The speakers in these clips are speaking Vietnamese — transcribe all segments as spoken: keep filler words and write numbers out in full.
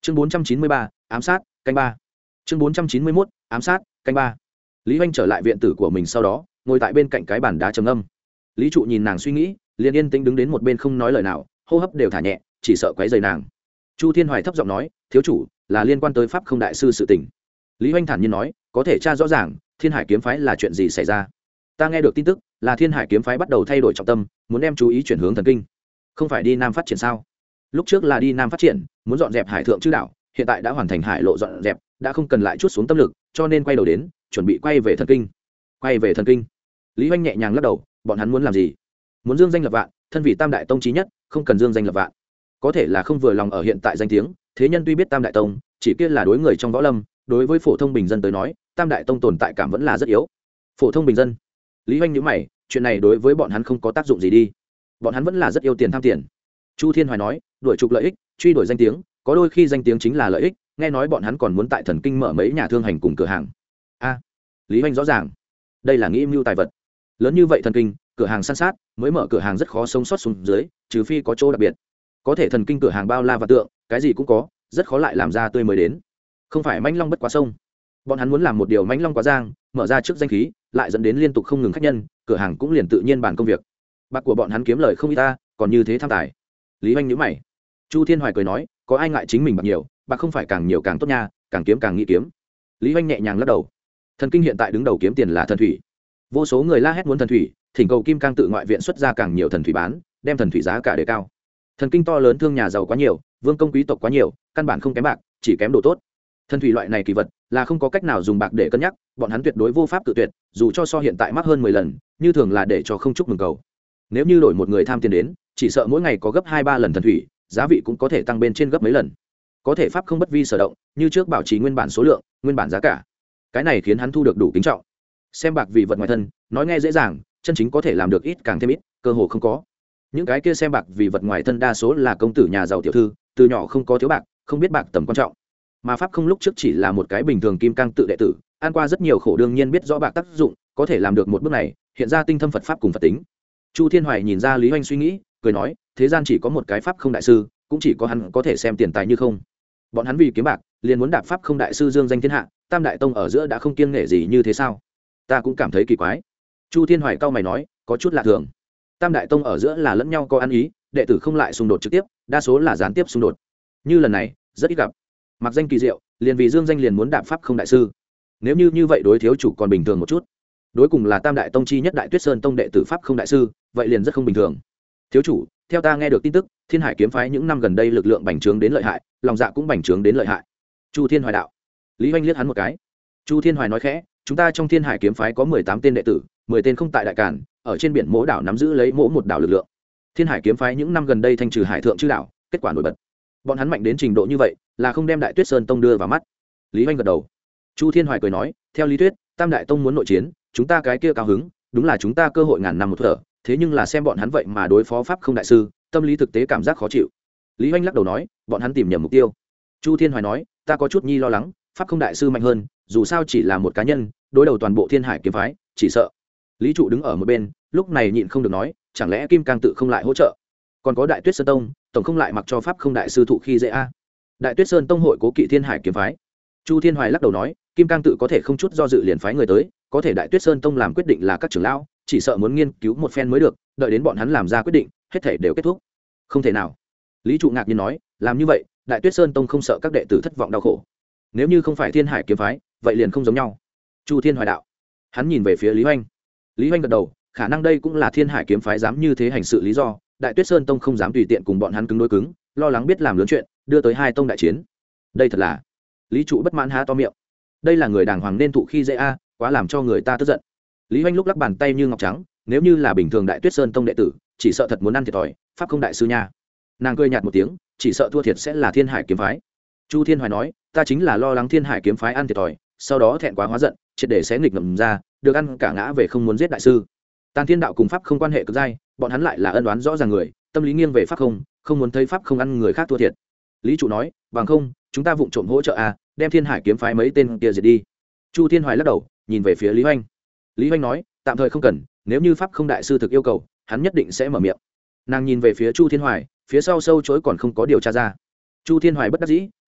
chương bốn trăm chín mươi ba ám sát canh ba. chương bốn trăm chín mươi mốt ám sát canh ba. Lý Hoành trở lại viện tử của mình sau đó ngồi tại bên cạnh cái bàn đá trầm âm. Lý trụ nhìn nàng suy nghĩ liền yên tĩnh đứng đến một bên không nói lời nào, hô hấp đều thả nhẹ, chỉ sợ quấy rầy nàng. Chu Thiên Hoài thấp giọng nói, thiếu chủ, là liên quan tới pháp không đại sư sự tình. Lý Hoành thản nhiên nói, có thể tra rõ ràng Thiên Hải kiếm phái là chuyện gì xảy ra. Ta nghe được tin tức là Thiên Hải kiếm phái bắt đầu thay đổi trọng tâm, muốn đem chú ý chuyển hướng thần kinh. Không phải đi nam phát triển sao? Lúc trước là đi nam phát triển, muốn dọn dẹp hải thượng chư đảo, hiện tại đã hoàn thành hải lộ dọn dẹp, đã không cần lại chút xuống tâm lực, cho nên quay đầu đến chuẩn bị quay về thần kinh. Quay về thần kinh. Lý Hoành nhẹ nhàng lắc đầu, bọn hắn muốn làm gì? Muốn dương danh lập vạn, thân vị tam đại tông chí nhất, không cần dương danh lập vạn. Có thể là không vừa lòng ở hiện tại danh tiếng, thế nhân tuy biết tam đại tông, chỉ kia là đối người trong võ lâm, đối với phổ thông bình dân tới nói, tam đại tông tồn tại cảm vẫn là rất yếu. Phổ thông bình dân. Lý Hoành nhíu mày, chuyện này đối với bọn hắn không có tác dụng gì đi. Bọn hắn vẫn là rất yêu tiền tham tiền. Chu Thiên Hoài nói, đuổi trục lợi ích, truy đuổi danh tiếng, có đôi khi danh tiếng chính là lợi ích, nghe nói bọn hắn còn muốn tại thần kinh mở mấy nhà thương hành cùng cửa hàng. A, Lý Hoành rõ ràng, đây là nghĩ mưu tài vật. Lớn như vậy thần kinh, cửa hàng san sát, mới mở cửa hàng rất khó sống sót xuống dưới, trừ phi có chỗ đặc biệt. Có thể thần kinh cửa hàng bao la và tượng, cái gì cũng có, rất khó lại làm ra tươi mới đến. Không phải mãnh long bất quá sông. Bọn hắn muốn làm một điều mãnh long quá giang, mở ra trước danh khí, lại dẫn đến liên tục không ngừng khách nhân, cửa hàng cũng liền tự nhiên bàn công việc. Bạc của bọn hắn kiếm lời không ít ta, còn như thế tham tài. Lý Hoành nhíu mày. Chu Thiên Hoài cười nói, có ai ngại chính mình bạc nhiều, bạc không phải càng nhiều càng tốt nha, càng kiếm càng nghĩ kiếm. Lý Hoành nhẹ nhàng lắc đầu. Thần kinh hiện tại đứng đầu kiếm tiền là thần thủy. Vô số người la hét muốn thần thủy, thỉnh cầu Kim Cang tự ngoại viện xuất ra càng nhiều thần thủy bán, đem thần thủy giá cả đề cao. Thần kinh to lớn thương nhà giàu quá nhiều, vương công quý tộc quá nhiều, căn bản không kém bạc, chỉ kém đồ tốt. Thần thủy loại này kỳ vật là không có cách nào dùng bạc để cân nhắc, bọn hắn tuyệt đối vô pháp tự tuyệt, dù cho so hiện tại mắc hơn mười lần, như thường là để cho không chúc mừng cầu. Nếu như đổi một người tham tiền đến, chỉ sợ mỗi ngày có gấp hai ba lần thần thủy, giá vị cũng có thể tăng bên trên gấp mấy lần. Có thể pháp không bất vi sở động, như trước bảo trì nguyên bản số lượng, nguyên bản giá cả. Cái này khiến hắn thu được đủ kính trọng. Xem bạc vì vật ngoài thân, nói nghe dễ dàng, chân chính có thể làm được ít càng thêm ít, cơ hồ không có. Những cái kia xem bạc vì vật ngoài thân đa số là công tử nhà giàu tiểu thư, từ nhỏ không có thiếu bạc, không biết bạc tầm quan trọng. Mà pháp không lúc trước chỉ là một cái bình thường Kim Cang tự đệ tử, ăn qua rất nhiều khổ, đương nhiên biết rõ bạc tác dụng, có thể làm được một bước này, hiện ra tinh thâm Phật pháp cùng Phật tính. Chu Thiên Hoài nhìn ra Lý Hoành suy nghĩ, cười nói, thế gian chỉ có một cái pháp không đại sư, cũng chỉ có hắn có thể xem tiền tài như không. Bọn hắn vì kiếm bạc, liền muốn đạp pháp không đại sư dương danh thiên hạ, tam đại tông ở giữa đã không kiêng nể gì như thế sao? Ta cũng cảm thấy kỳ quái. Chu Thiên Hoài cau mày nói, có chút lạ thường. Tam đại tông ở giữa là lẫn nhau có ăn ý, đệ tử không lại xung đột trực tiếp, đa số là gián tiếp xung đột. Như lần này, rất ít gặp. Mặc danh kỳ diệu, liền vì dương danh liền muốn đạp pháp không đại sư. Nếu như như vậy đối thiếu chủ còn bình thường một chút. Đối cùng là tam đại tông chi nhất Đại Tuyết Sơn tông đệ tử pháp không đại sư, vậy liền rất không bình thường. Thiếu chủ, theo ta nghe được tin tức, Thiên Hải kiếm phái những năm gần đây lực lượng bành trướng đến lợi hại, lòng dạ cũng bành trướng đến lợi hại. Chu Thiên Hoài đạo. Lý Hoành liếc hắn một cái. Chu Thiên Hoài nói khẽ, chúng ta trong Thiên Hải kiếm phái có mười tám tên đệ tử, mười tên không tại đại cản, ở trên biển Mỗ đảo nắm giữ lấy mỗi một đảo lực lượng. Thiên Hải kiếm phái những năm gần đây thanh trừ hải thượng chư đảo, kết quả nổi bật. Bọn hắn mạnh đến trình độ như vậy, là không đem Đại Tuyết Sơn tông đưa vào mắt. Lý Hoành gật đầu. Chu Thiên Hoài cười nói, theo lý thuyết, tam đại tông muốn nội chiến, chúng ta cái kia cao hứng, đúng là chúng ta cơ hội ngàn năm một thở, thế nhưng là xem bọn hắn vậy mà đối phó pháp không đại sư, tâm lý thực tế cảm giác khó chịu. Lý Hoành lắc đầu nói, bọn hắn tìm nhầm mục tiêu. Chu Thiên Hoài nói, ta có chút nhi lo lắng, pháp không đại sư mạnh hơn, dù sao chỉ là một cá nhân, đối đầu toàn bộ Thiên Hải kiếm phái, chỉ sợ. Lý trụ đứng ở một bên, lúc này nhịn không được nói, chẳng lẽ Kim Cang tự không lại hỗ trợ? Còn có Đại Tuyết Sơn tông, tổng không lại mặc cho pháp không đại sư thụ khi dễ a. Đại Tuyết Sơn tông hội cố kỵ Thiên Hải kiếm phái. Chu Thiên Hoài lắc đầu nói, Kim Cang tự có thể không chút do dự liền phái người tới, có thể Đại Tuyết Sơn tông làm quyết định là các trưởng lão, chỉ sợ muốn nghiên cứu một phen mới được, đợi đến bọn hắn làm ra quyết định, hết thảy đều kết thúc. Không thể nào. Lý trụ ngạc nhiên nói, làm như vậy, Đại Tuyết Sơn tông không sợ các đệ tử thất vọng đau khổ. Nếu như không phải Thiên Hải kiếm phái, vậy liền không giống nhau. Chu Thiên Hoài đạo. Hắn nhìn về phía Lý Hoành. Lý Hoành gật đầu, khả năng đây cũng là Thiên Hải kiếm phái dám như thế hành sự lý do, Đại Tuyết Sơn tông không dám tùy tiện cùng bọn hắn cứng đối cứng, lo lắng biết làm lớn chuyện, đưa tới hai tông đại chiến. Đây thật là. Lý trụ bất mãn há to miệng. Đây là người đàng hoàng nên thụ khi dễ a, quá làm cho người ta tức giận. Lý Hoành lúc lắc bàn tay như ngọc trắng, nếu như là bình thường Đại Tuyết Sơn tông đệ tử, chỉ sợ thật muốn ăn thiệt thòi, pháp không đại sư nha. Nàng cười nhạt một tiếng, chỉ sợ thua thiệt sẽ là Thiên Hải kiếm phái. Chu Thiên Hoài nói, ta chính là lo lắng Thiên Hải kiếm phái ăn thiệt thòi, sau đó thẹn quá hóa giận, triệt để xé nghịch ngầm ra, được ăn cả ngã về không muốn giết đại sư. Tàn Thiên đạo cùng pháp không quan hệ cực dai, bọn hắn lại là ân oán rõ ràng người, tâm lý nghiêng về pháp không, không muốn thấy pháp không ăn người khác thua thiệt. Lý trụ nói, bằng không, chúng ta vụng trộm hỗ trợ à, đem Thiên Hải kiếm phái mấy tên kia diệt đi. Chu Thiên Hoài lắc đầu, nhìn về phía Lý Hoành. Lý Hoành nói, tạm thời không cần, nếu như pháp không đại sư thực yêu cầu, hắn nhất định sẽ mở miệng. Nàng nhìn về phía Chu Thiên Hoài, phía sau sâu chối còn không có điều tra ra. Chu Thiên Hoài bất đắc dĩ,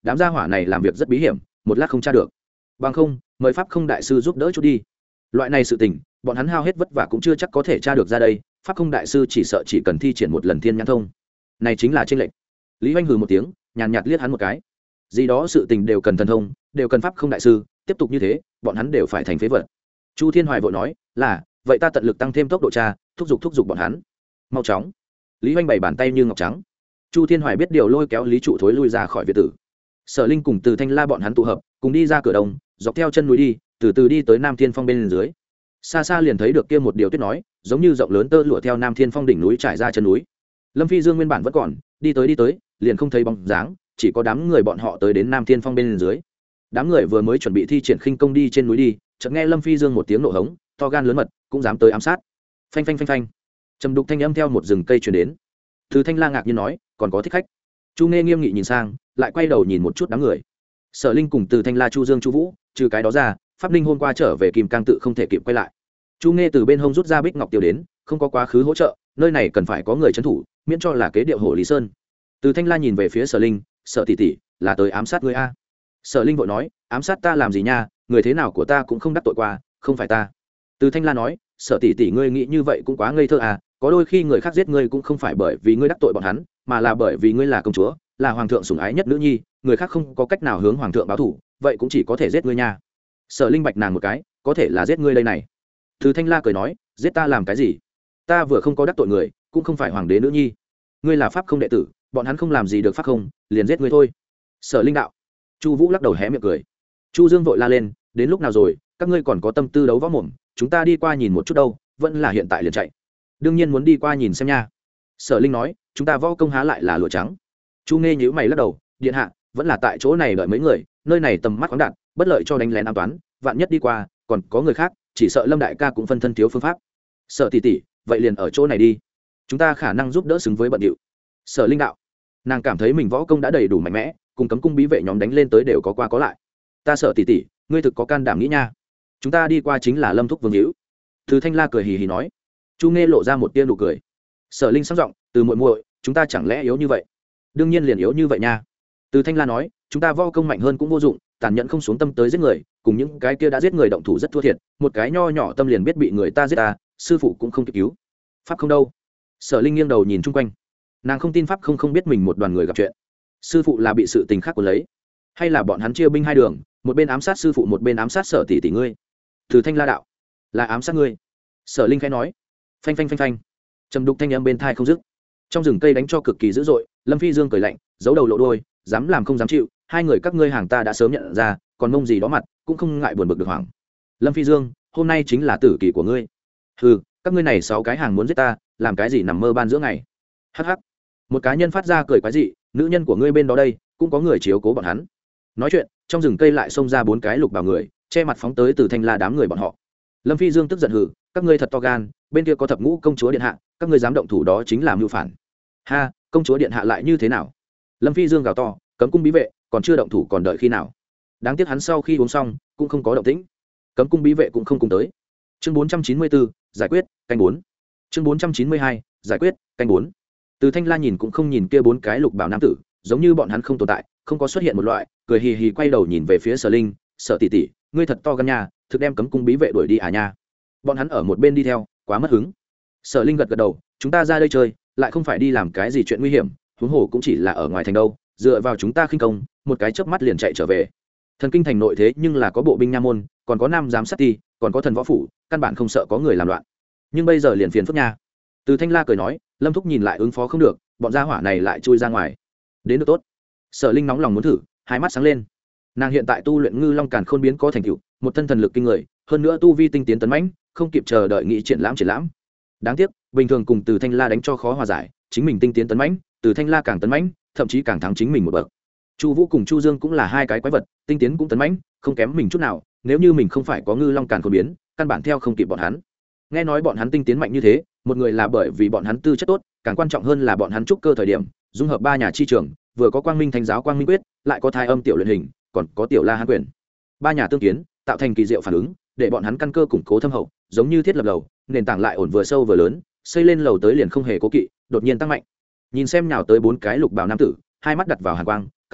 đám gia hỏa này làm việc rất bí hiểm, một lát không tra được. Bằng không, mời pháp không đại sư giúp đỡ chút đi. Loại này sự tình, bọn hắn hao hết vất vả cũng chưa chắc có thể tra được ra đây, pháp không đại sư chỉ sợ chỉ cần thi triển một lần thiên nhãn thông. Này chính là trên lệnh. Lý Hoành hừ một tiếng, nhàn nhạt liếc hắn một cái. Gì đó sự tình đều cần thần thông, đều cần pháp không đại sư, tiếp tục như thế, bọn hắn đều phải thành phế vật. Chu Thiên Hoài vội nói, là, vậy ta tận lực tăng thêm tốc độ tra, thúc giục thúc giục bọn hắn. Mau chóng. Lý Hoành bảy bàn tay như ngọc trắng. Chu Thiên Hoài biết điều lôi kéo Lý Trụ thối lui ra khỏi viện tử. Sở Linh cùng Từ Thanh La bọn hắn tụ hợp, cùng đi ra cửa đông, dọc theo chân núi đi, từ từ đi tới Nam Thiên Phong bên dưới. Xa xa liền thấy được kia một điều tuyết nói, giống như rộng lớn tơ lụa theo Nam Thiên Phong đỉnh núi trải ra chân núi. Lâm Phi Dương nguyên bản vẫn còn, đi tới đi tới, liền không thấy bóng dáng, chỉ có đám người bọn họ tới đến Nam Thiên Phong bên dưới. Đám người vừa mới chuẩn bị thi triển khinh công đi trên núi đi, chợt nghe Lâm Phi Dương một tiếng nộ hống, to gan lớn mật, cũng dám tới ám sát. Phanh phanh phanh phanh. Trầm đục thanh âm theo một rừng cây truyền đến. Từ Thanh La ngạc nhiên nói, còn có thích khách. Chu Nghe nghiêm nghị nhìn sang, lại quay đầu nhìn một chút đám người. Sở Linh cùng Từ Thanh La, Chu Dương, Chu Vũ, trừ cái đó ra, Pháp Linh hôm qua trở về Kim Cang tự không thể kịp quay lại. Chu Nghe từ bên hông rút ra Bích Ngọc Tiêu đến, không có quá khứ hỗ trợ, nơi này cần phải có người trấn thủ, miễn cho là kế điệu hổ Lý Sơn. Từ Thanh La nhìn về phía Sở Linh, Sở tỷ tỷ, là tới ám sát ngươi a. Sở Linh vội nói, ám sát ta làm gì nha, người thế nào của ta cũng không đắc tội qua, không phải ta. Từ Thanh La nói, Sở tỷ tỷ ngươi nghĩ như vậy cũng quá ngây thơ à, có đôi khi người khác giết ngươi cũng không phải bởi vì ngươi đắc tội bọn hắn, mà là bởi vì ngươi là công chúa, là hoàng thượng sủng ái nhất nữ nhi, người khác không có cách nào hướng hoàng thượng báo thù, vậy cũng chỉ có thể giết ngươi nha. Sở Linh bạch nàng một cái, có thể là giết ngươi đây này. Từ Thanh La cười nói, giết ta làm cái gì? Ta vừa không có đắc tội người, cũng không phải hoàng đế nữ nhi. Ngươi là pháp không đệ tử, bọn hắn không làm gì được pháp không, liền giết ngươi thôi. Sở Linh đạo. Chu Vũ lắc đầu hé miệng cười. Chu Dương vội la lên, đến lúc nào rồi, các ngươi còn có tâm tư đấu võ mồm, chúng ta đi qua nhìn một chút đâu, vẫn là hiện tại liền chạy. Đương nhiên muốn đi qua nhìn xem nha. Sở Linh nói, chúng ta võ công há lại là lụa trắng. Chu Nghe nhíu mày lắc đầu, điện hạ, vẫn là tại chỗ này đợi mấy người, nơi này tầm mắt khoáng đạt, bất lợi cho đánh lén an toán, vạn nhất đi qua, còn có người khác, chỉ sợ Lâm đại ca cũng phân thân thiếu phương pháp. Sở tỷ tỷ, vậy liền ở chỗ này đi, chúng ta khả năng giúp đỡ xứng với bận điệu. Sở Linh đạo, nàng cảm thấy mình võ công đã đầy đủ mạnh mẽ, cùng cấm cung bí vệ nhóm đánh lên tới đều có qua có lại. Ta sợ tỷ tỷ, ngươi thực có can đảm nghĩ nha. Chúng ta đi qua chính là Lâm thúc vương hữu. Từ Thanh La cười hì hì nói. Chu Nghe lộ ra một tia nụ cười. Sở Linh sắc giọng, từ muội muội, chúng ta chẳng lẽ yếu như vậy? Đương nhiên liền yếu như vậy nha. Từ Thanh La nói, chúng ta võ công mạnh hơn cũng vô dụng, tàn nhẫn không xuống tâm tới giết người, cùng những cái kia đã giết người động thủ rất thua thiệt, một cái nho nhỏ tâm liền biết bị người ta giết ta, sư phụ cũng không kịp cứu. Pháp không đâu. Sở Linh nghiêng đầu nhìn chung quanh, nàng không tin pháp không không biết mình một đoàn người gặp chuyện. Sư phụ là bị sự tình khác của lấy, hay là bọn hắn chia binh hai đường, một bên ám sát sư phụ, một bên ám sát Sở tỷ tỷ ngươi? Từ Thanh La đạo, là ám sát ngươi. Sở Linh khẽ nói. Phanh phanh phanh phanh. Trầm đục thanh âm bên tai không dứt. Trong rừng cây đánh cho cực kỳ dữ dội, Lâm Phi Dương cười lạnh, giấu đầu lộ đuôi, dám làm không dám chịu, hai người các ngươi hàng ta đã sớm nhận ra, còn mông gì đó mặt, cũng không ngại buồn bực được hoảng. Lâm Phi Dương, hôm nay chính là tử kỳ của ngươi. Hừ, các ngươi này sáu cái hàng muốn giết ta, làm cái gì nằm mơ ban giữa ngày. Hắc hắc. Một cá nhân phát ra cười quái dị, nữ nhân của ngươi bên đó đây, cũng có người chiếu cố bọn hắn. Nói chuyện, trong rừng cây lại xông ra bốn cái lục bào người, che mặt phóng tới Từ Thanh La đám người bọn họ. Lâm Phi Dương tức giận hừ, các ngươi thật to gan, bên kia có thập ngũ công chúa điện hạ, các ngươi dám động thủ đó chính là mưu phản. Ha, công chúa điện hạ lại như thế nào? Lâm Phi Dương gào to, cấm cung bí vệ còn chưa động thủ còn đợi khi nào? Đáng tiếc hắn sau khi uống xong cũng không có động tĩnh, cấm cung bí vệ cũng không cùng tới. Chương bốn trăm chín mươi bốn, giải quyết, canh bốn. Chương bốn trăm chín mươi hai, giải quyết, canh bốn. Từ Thanh La nhìn cũng không nhìn kia bốn cái lục bảo nam tử, giống như bọn hắn không tồn tại, không có xuất hiện một loại, cười hì hì quay đầu nhìn về phía Sở Linh, Sở tỷ tỷ, ngươi thật to gan nha, thực đem cấm cung bí vệ đuổi đi à nha. Bọn hắn ở một bên đi theo, quá mất hứng. Sở Linh gật gật đầu, chúng ta ra đây chơi, lại không phải đi làm cái gì chuyện nguy hiểm, huống hồ cũng chỉ là ở ngoài thành đâu, dựa vào chúng ta khinh công, một cái chớp mắt liền chạy trở về. Thần kinh thành nội thế nhưng là có bộ binh nha môn, còn có nam giám sát ti, còn có thần võ phủ, căn bản không sợ có người làm loạn. Nhưng bây giờ liền phiền phức nha. Từ Thanh La cười nói, Lâm thúc nhìn lại ứng phó không được, bọn gia hỏa này lại chui ra ngoài. Đến được tốt. Sở Linh nóng lòng muốn thử, hai mắt sáng lên. Nàng hiện tại tu luyện Ngư Long Càn Khôn biến có thành tựu, một thân thần lực kinh người, hơn nữa tu vi tinh tiến tấn mãnh, không kịp chờ đợi nghị triển lãm triển lãm. Đáng tiếc, bình thường cùng Từ Thanh La đánh cho khó hòa giải, chính mình tinh tiến tấn mãnh, Từ Thanh La càng tấn mãnh, thậm chí càng thắng chính mình một bậc. Chu Vũ cùng Chu Dương cũng là hai cái quái vật, tinh tiến cũng tấn mãnh, không kém mình chút nào, nếu như mình không phải có Ngư Long Càn Khôn biến, căn bản theo không kịp bọn hắn. Nghe nói bọn hắn tinh tiến mạnh như thế, một người là bởi vì bọn hắn tư chất tốt, càng quan trọng hơn là bọn hắn trúc cơ thời điểm, dung hợp ba nhà chi trường, vừa có Quang Minh Thánh giáo Quang Minh quyết, lại có Thái Âm tiểu luyện hình, còn có Tiểu La Hán quyền. Ba nhà tương kiến, tạo thành kỳ diệu phản ứng, để bọn hắn căn cơ củng cố thâm hậu, giống như thiết lập lầu, nền tảng lại ổn vừa sâu vừa lớn, xây lên lầu tới liền không hề cố kỵ, đột nhiên tăng mạnh. Nhìn xem nhào tới bốn cái lục bào nam tử, hai mắt đặt vào hàn quang,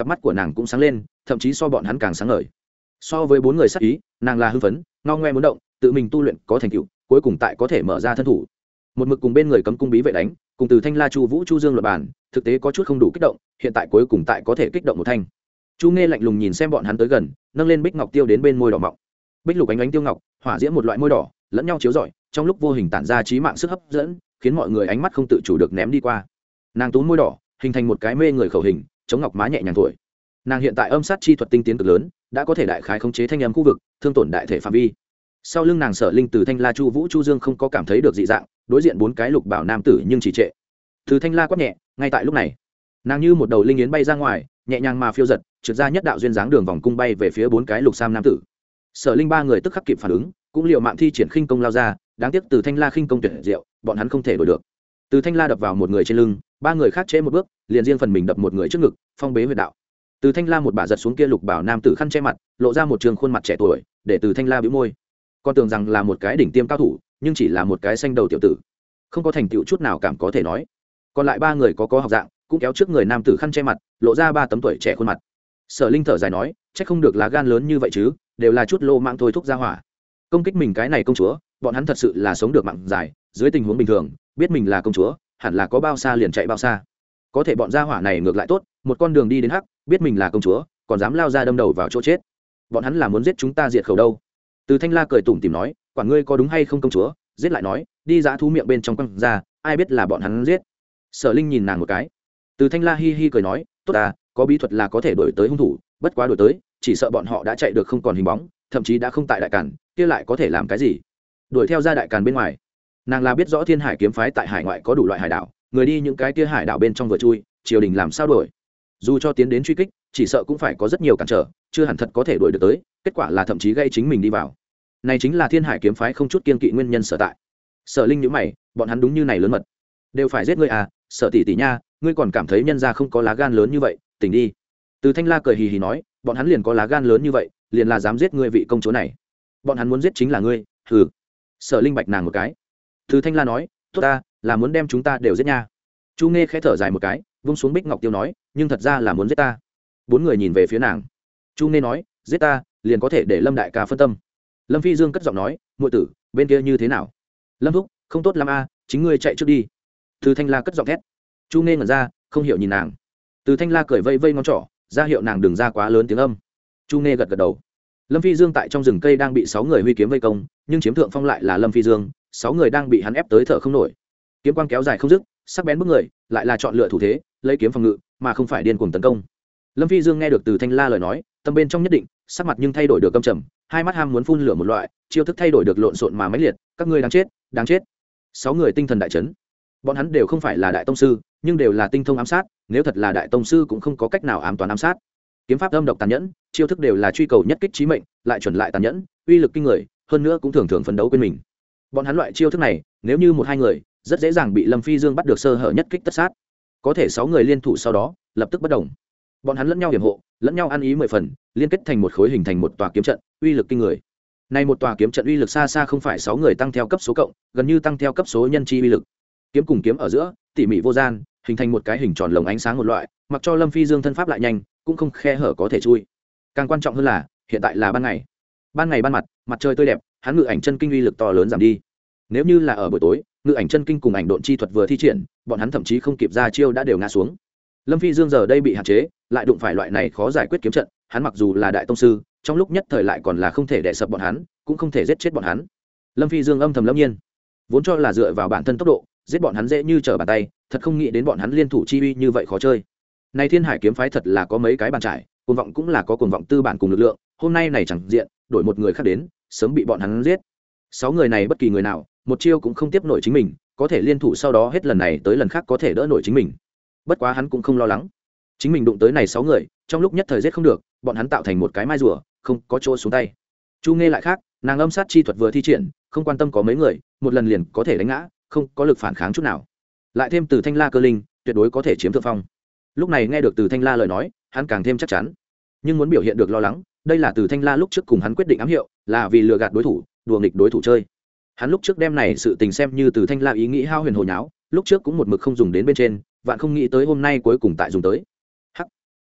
cặp mắt của nàng cũng sáng lên, thậm chí so bọn hắn càng sáng ngời. So với bốn người sát ý, nàng là hưng phấn, ngao ngoe muốn động, tự mình tu luyện có thành tựu, cuối cùng tại có thể mở ra thân thủ. Một mực cùng bên người cấm cung bí vệ đánh, cùng từ Thanh La, Chu Vũ, Chu Dương luật bàn, thực tế có chút không đủ kích động, hiện tại cuối cùng tại có thể kích động một thanh. Chu Nghe lạnh lùng nhìn xem bọn hắn tới gần, nâng lên bích ngọc tiêu đến bên môi đỏ mọng. Bích lục ánh ánh tiêu ngọc, hỏa diễm một loại môi đỏ, lẫn nhau chiếu rọi, trong lúc vô hình tản ra trí mạng sức hấp dẫn, khiến mọi người ánh mắt không tự chủ được ném đi qua. Nàng tú môi đỏ, hình thành một cái mê người khẩu hình, chống ngọc má nhẹ nhàng thổi. Nàng hiện tại âm sát chi thuật tinh tiến cực lớn, đã có thể đại khái khống chế thanh âm khu vực, thương tổn đại thể phạm vi. Sau lưng nàng Sở Linh từ Thanh La, Chu Vũ, Chu Dương không có cảm thấy được dị dạng, đối diện bốn cái lục bảo nam tử nhưng chỉ trệ. Từ Thanh La quát nhẹ, ngay tại lúc này, nàng như một đầu linh yến bay ra ngoài, nhẹ nhàng mà phiêu giật, trượt ra nhất đạo duyên dáng đường vòng cung bay về phía bốn cái lục sam nam tử. Sở Linh ba người tức khắc kịp phản ứng, cũng liều mạng thi triển khinh công lao ra, đáng tiếc Từ Thanh La khinh công tuyệt diệu, bọn hắn không thể đổi được. Từ Thanh La đập vào một người trên lưng, ba người khác trễ một bước, liền riêng phần mình đập một người trước ngực, phong bế huyệt đạo. Từ Thanh La một bà giật xuống kia lục bảo nam tử khăn che mặt, lộ ra một trường khuôn mặt trẻ tuổi, để Từ Thanh La bĩu môi. Con tưởng rằng là một cái đỉnh tiêm cao thủ, nhưng chỉ là một cái xanh đầu tiểu tử, không có thành tựu chút nào cảm có thể nói. Còn lại ba người có có học dạng, cũng kéo trước người nam tử khăn che mặt, lộ ra ba tấm tuổi trẻ khuôn mặt. Sở Linh thở dài nói, chắc không được là gan lớn như vậy chứ, đều là chút lô mạng thôi thúc ra hỏa. Công kích mình cái này công chúa, bọn hắn thật sự là sống được mạng dài, dưới tình huống bình thường, biết mình là công chúa, hẳn là có bao xa liền chạy bao xa. Có thể bọn gia hỏa này ngược lại tốt, một con đường đi đến hắc, biết mình là công chúa, còn dám lao ra đâm đầu vào chỗ chết. Bọn hắn là muốn giết chúng ta diệt khẩu đâu? Từ Thanh La cười tủm tỉm nói, quản ngươi có đúng hay không công chúa, giết lại nói, đi dã thú miệng bên trong quăng ra, ai biết là bọn hắn giết. Sở Linh nhìn nàng một cái. Từ Thanh La hi hi cười nói, tốt à, có bí thuật là có thể đuổi tới hung thủ, bất quá đuổi tới, chỉ sợ bọn họ đã chạy được không còn hình bóng, thậm chí đã không tại đại càn, kia lại có thể làm cái gì? Đuổi theo ra đại càn bên ngoài. Nàng là biết rõ Thiên Hải kiếm phái tại hải ngoại có đủ loại hải đảo, người đi những cái kia hải đảo bên trong vừa chui, triều đình làm sao đuổi? Dù cho tiến đến truy kích, chỉ sợ cũng phải có rất nhiều cản trở, chưa hẳn thật có thể đuổi được tới, kết quả là thậm chí gây chính mình đi vào. Này chính là Thiên Hải kiếm phái không chút kiên kỵ nguyên nhân sở tại. Sở Linh nhíu mày, bọn hắn đúng như này lớn mật, đều phải giết ngươi à? Sở tỷ tỷ nha, ngươi còn cảm thấy nhân gia không có lá gan lớn như vậy, tỉnh đi. Từ Thanh La cười hì hì nói, bọn hắn liền có lá gan lớn như vậy, liền là dám giết ngươi vị công chúa này. Bọn hắn muốn giết chính là ngươi, hừ. Sở Linh bạch nàng một cái. Từ Thanh La nói, tốt ta, là muốn đem chúng ta đều giết nha. Chu Nghe khẽ thở dài một cái, vung xuống bích ngọc tiêu nói, nhưng thật ra là muốn giết ta. Bốn người nhìn về phía nàng. Chu Nghe nói, giết ta, liền có thể để Lâm đại ca phân tâm. Lâm Phi Dương cất giọng nói, muội tử, bên kia như thế nào? Lâm thúc, không tốt lắm a, chính ngươi chạy trước đi. Từ Thanh La cất giọng thét. Chu Nghe ngẩn ra, không hiểu nhìn nàng. Từ Thanh La cười vây vây ngón trỏ, ra hiệu nàng đừng ra quá lớn tiếng âm. Chu Nghe gật gật đầu. Lâm Phi Dương tại trong rừng cây đang bị sáu người huy kiếm vây công, nhưng chiếm thượng phong lại là Lâm Phi Dương, sáu người đang bị hắn ép tới thở không nổi. Kiếm quang kéo dài không dứt, sắc bén bức người, lại là chọn lựa thủ thế, lấy kiếm phòng ngự, mà không phải điên cuồng tấn công. Lâm Phi Dương nghe được Từ Thanh La lời nói, tâm bên trong nhất định, sắc mặt nhưng thay đổi được căm trầm, hai mắt ham muốn phun lửa một loại, chiêu thức thay đổi được lộn xộn mà mãnh liệt, các ngươi đáng chết, đáng chết. Sáu người tinh thần đại chấn. Bọn hắn đều không phải là đại tông sư, nhưng đều là tinh thông ám sát, nếu thật là đại tông sư cũng không có cách nào ám toán ám sát. Kiếm pháp âm độc tàn nhẫn, chiêu thức đều là truy cầu nhất kích chí mệnh, lại chuẩn lại tàn nhẫn, uy lực kinh người, hơn nữa cũng thường thường phấn đấu quên mình. Bọn hắn loại chiêu thức này, nếu như một hai người, rất dễ dàng bị Lâm Phi Dương bắt được sơ hở nhất kích tất sát. Có thể sáu người liên thủ sau đó, lập tức bất động. Bọn hắn lẫn nhau hiểm hộ, lẫn nhau ăn ý mười phần, liên kết thành một khối hình thành một tòa kiếm trận, uy lực kinh người. Nay một tòa kiếm trận uy lực xa xa không phải sáu người tăng theo cấp số cộng, gần như tăng theo cấp số nhân chi uy lực. Kiếm cùng kiếm ở giữa, tỉ mỉ vô gian, hình thành một cái hình tròn lồng ánh sáng một loại, mặc cho Lâm Phi Dương thân pháp lại nhanh, cũng không khe hở có thể chui. Càng quan trọng hơn là, hiện tại là ban ngày. Ban ngày ban mặt, mặt trời tươi đẹp, hắn ngự ảnh chân kinh uy lực to lớn giảm đi. Nếu như là ở buổi tối, ngự ảnh chân kinh cùng ảnh độn chi thuật vừa thi triển, bọn hắn thậm chí không kịp ra chiêu đã đều ngã xuống. Lâm Phi Dương giờ đây bị hạn chế, lại đụng phải loại này khó giải quyết kiếm trận, hắn mặc dù là đại tông sư, trong lúc nhất thời lại còn là không thể đè sập bọn hắn, cũng không thể giết chết bọn hắn. Lâm Phi Dương âm thầm lâm nhiên, vốn cho là dựa vào bản thân tốc độ, giết bọn hắn dễ như trở bàn tay, thật không nghĩ đến bọn hắn liên thủ chi uy như vậy khó chơi. Này Thiên Hải kiếm phái thật là có mấy cái bàn trải, cuồng vọng cũng là có cuồng vọng tư bản cùng lực lượng, hôm nay này chẳng diện, đổi một người khác đến, sớm bị bọn hắn giết. Sáu người này bất kỳ người nào, một chiêu cũng không tiếp nổi chính mình, có thể liên thủ sau đó hết lần này tới lần khác có thể đỡ nổi chính mình. Bất quá hắn cũng không lo lắng, chính mình đụng tới này sáu người, trong lúc nhất thời giết không được, bọn hắn tạo thành một cái mai rùa, không có chỗ xuống tay. Chu Nghe lại khác, nàng âm sát chi thuật vừa thi triển, không quan tâm có mấy người, một lần liền có thể đánh ngã, không có lực phản kháng chút nào. Lại thêm Từ Thanh La cơ linh, tuyệt đối có thể chiếm thượng phong. Lúc này nghe được Từ Thanh La lời nói, hắn càng thêm chắc chắn, nhưng muốn biểu hiện được lo lắng, đây là Từ Thanh La lúc trước cùng hắn quyết định ám hiệu, là vì lừa gạt đối thủ, đùa nghịch đối thủ chơi. Hắn lúc trước đem này sự tình xem như Từ Thanh La ý nghĩ hao huyền hồ nháo, lúc trước cũng một mực không dùng đến bên trên, vạn không nghĩ tới hôm nay cuối cùng tại dùng tới. Hắc,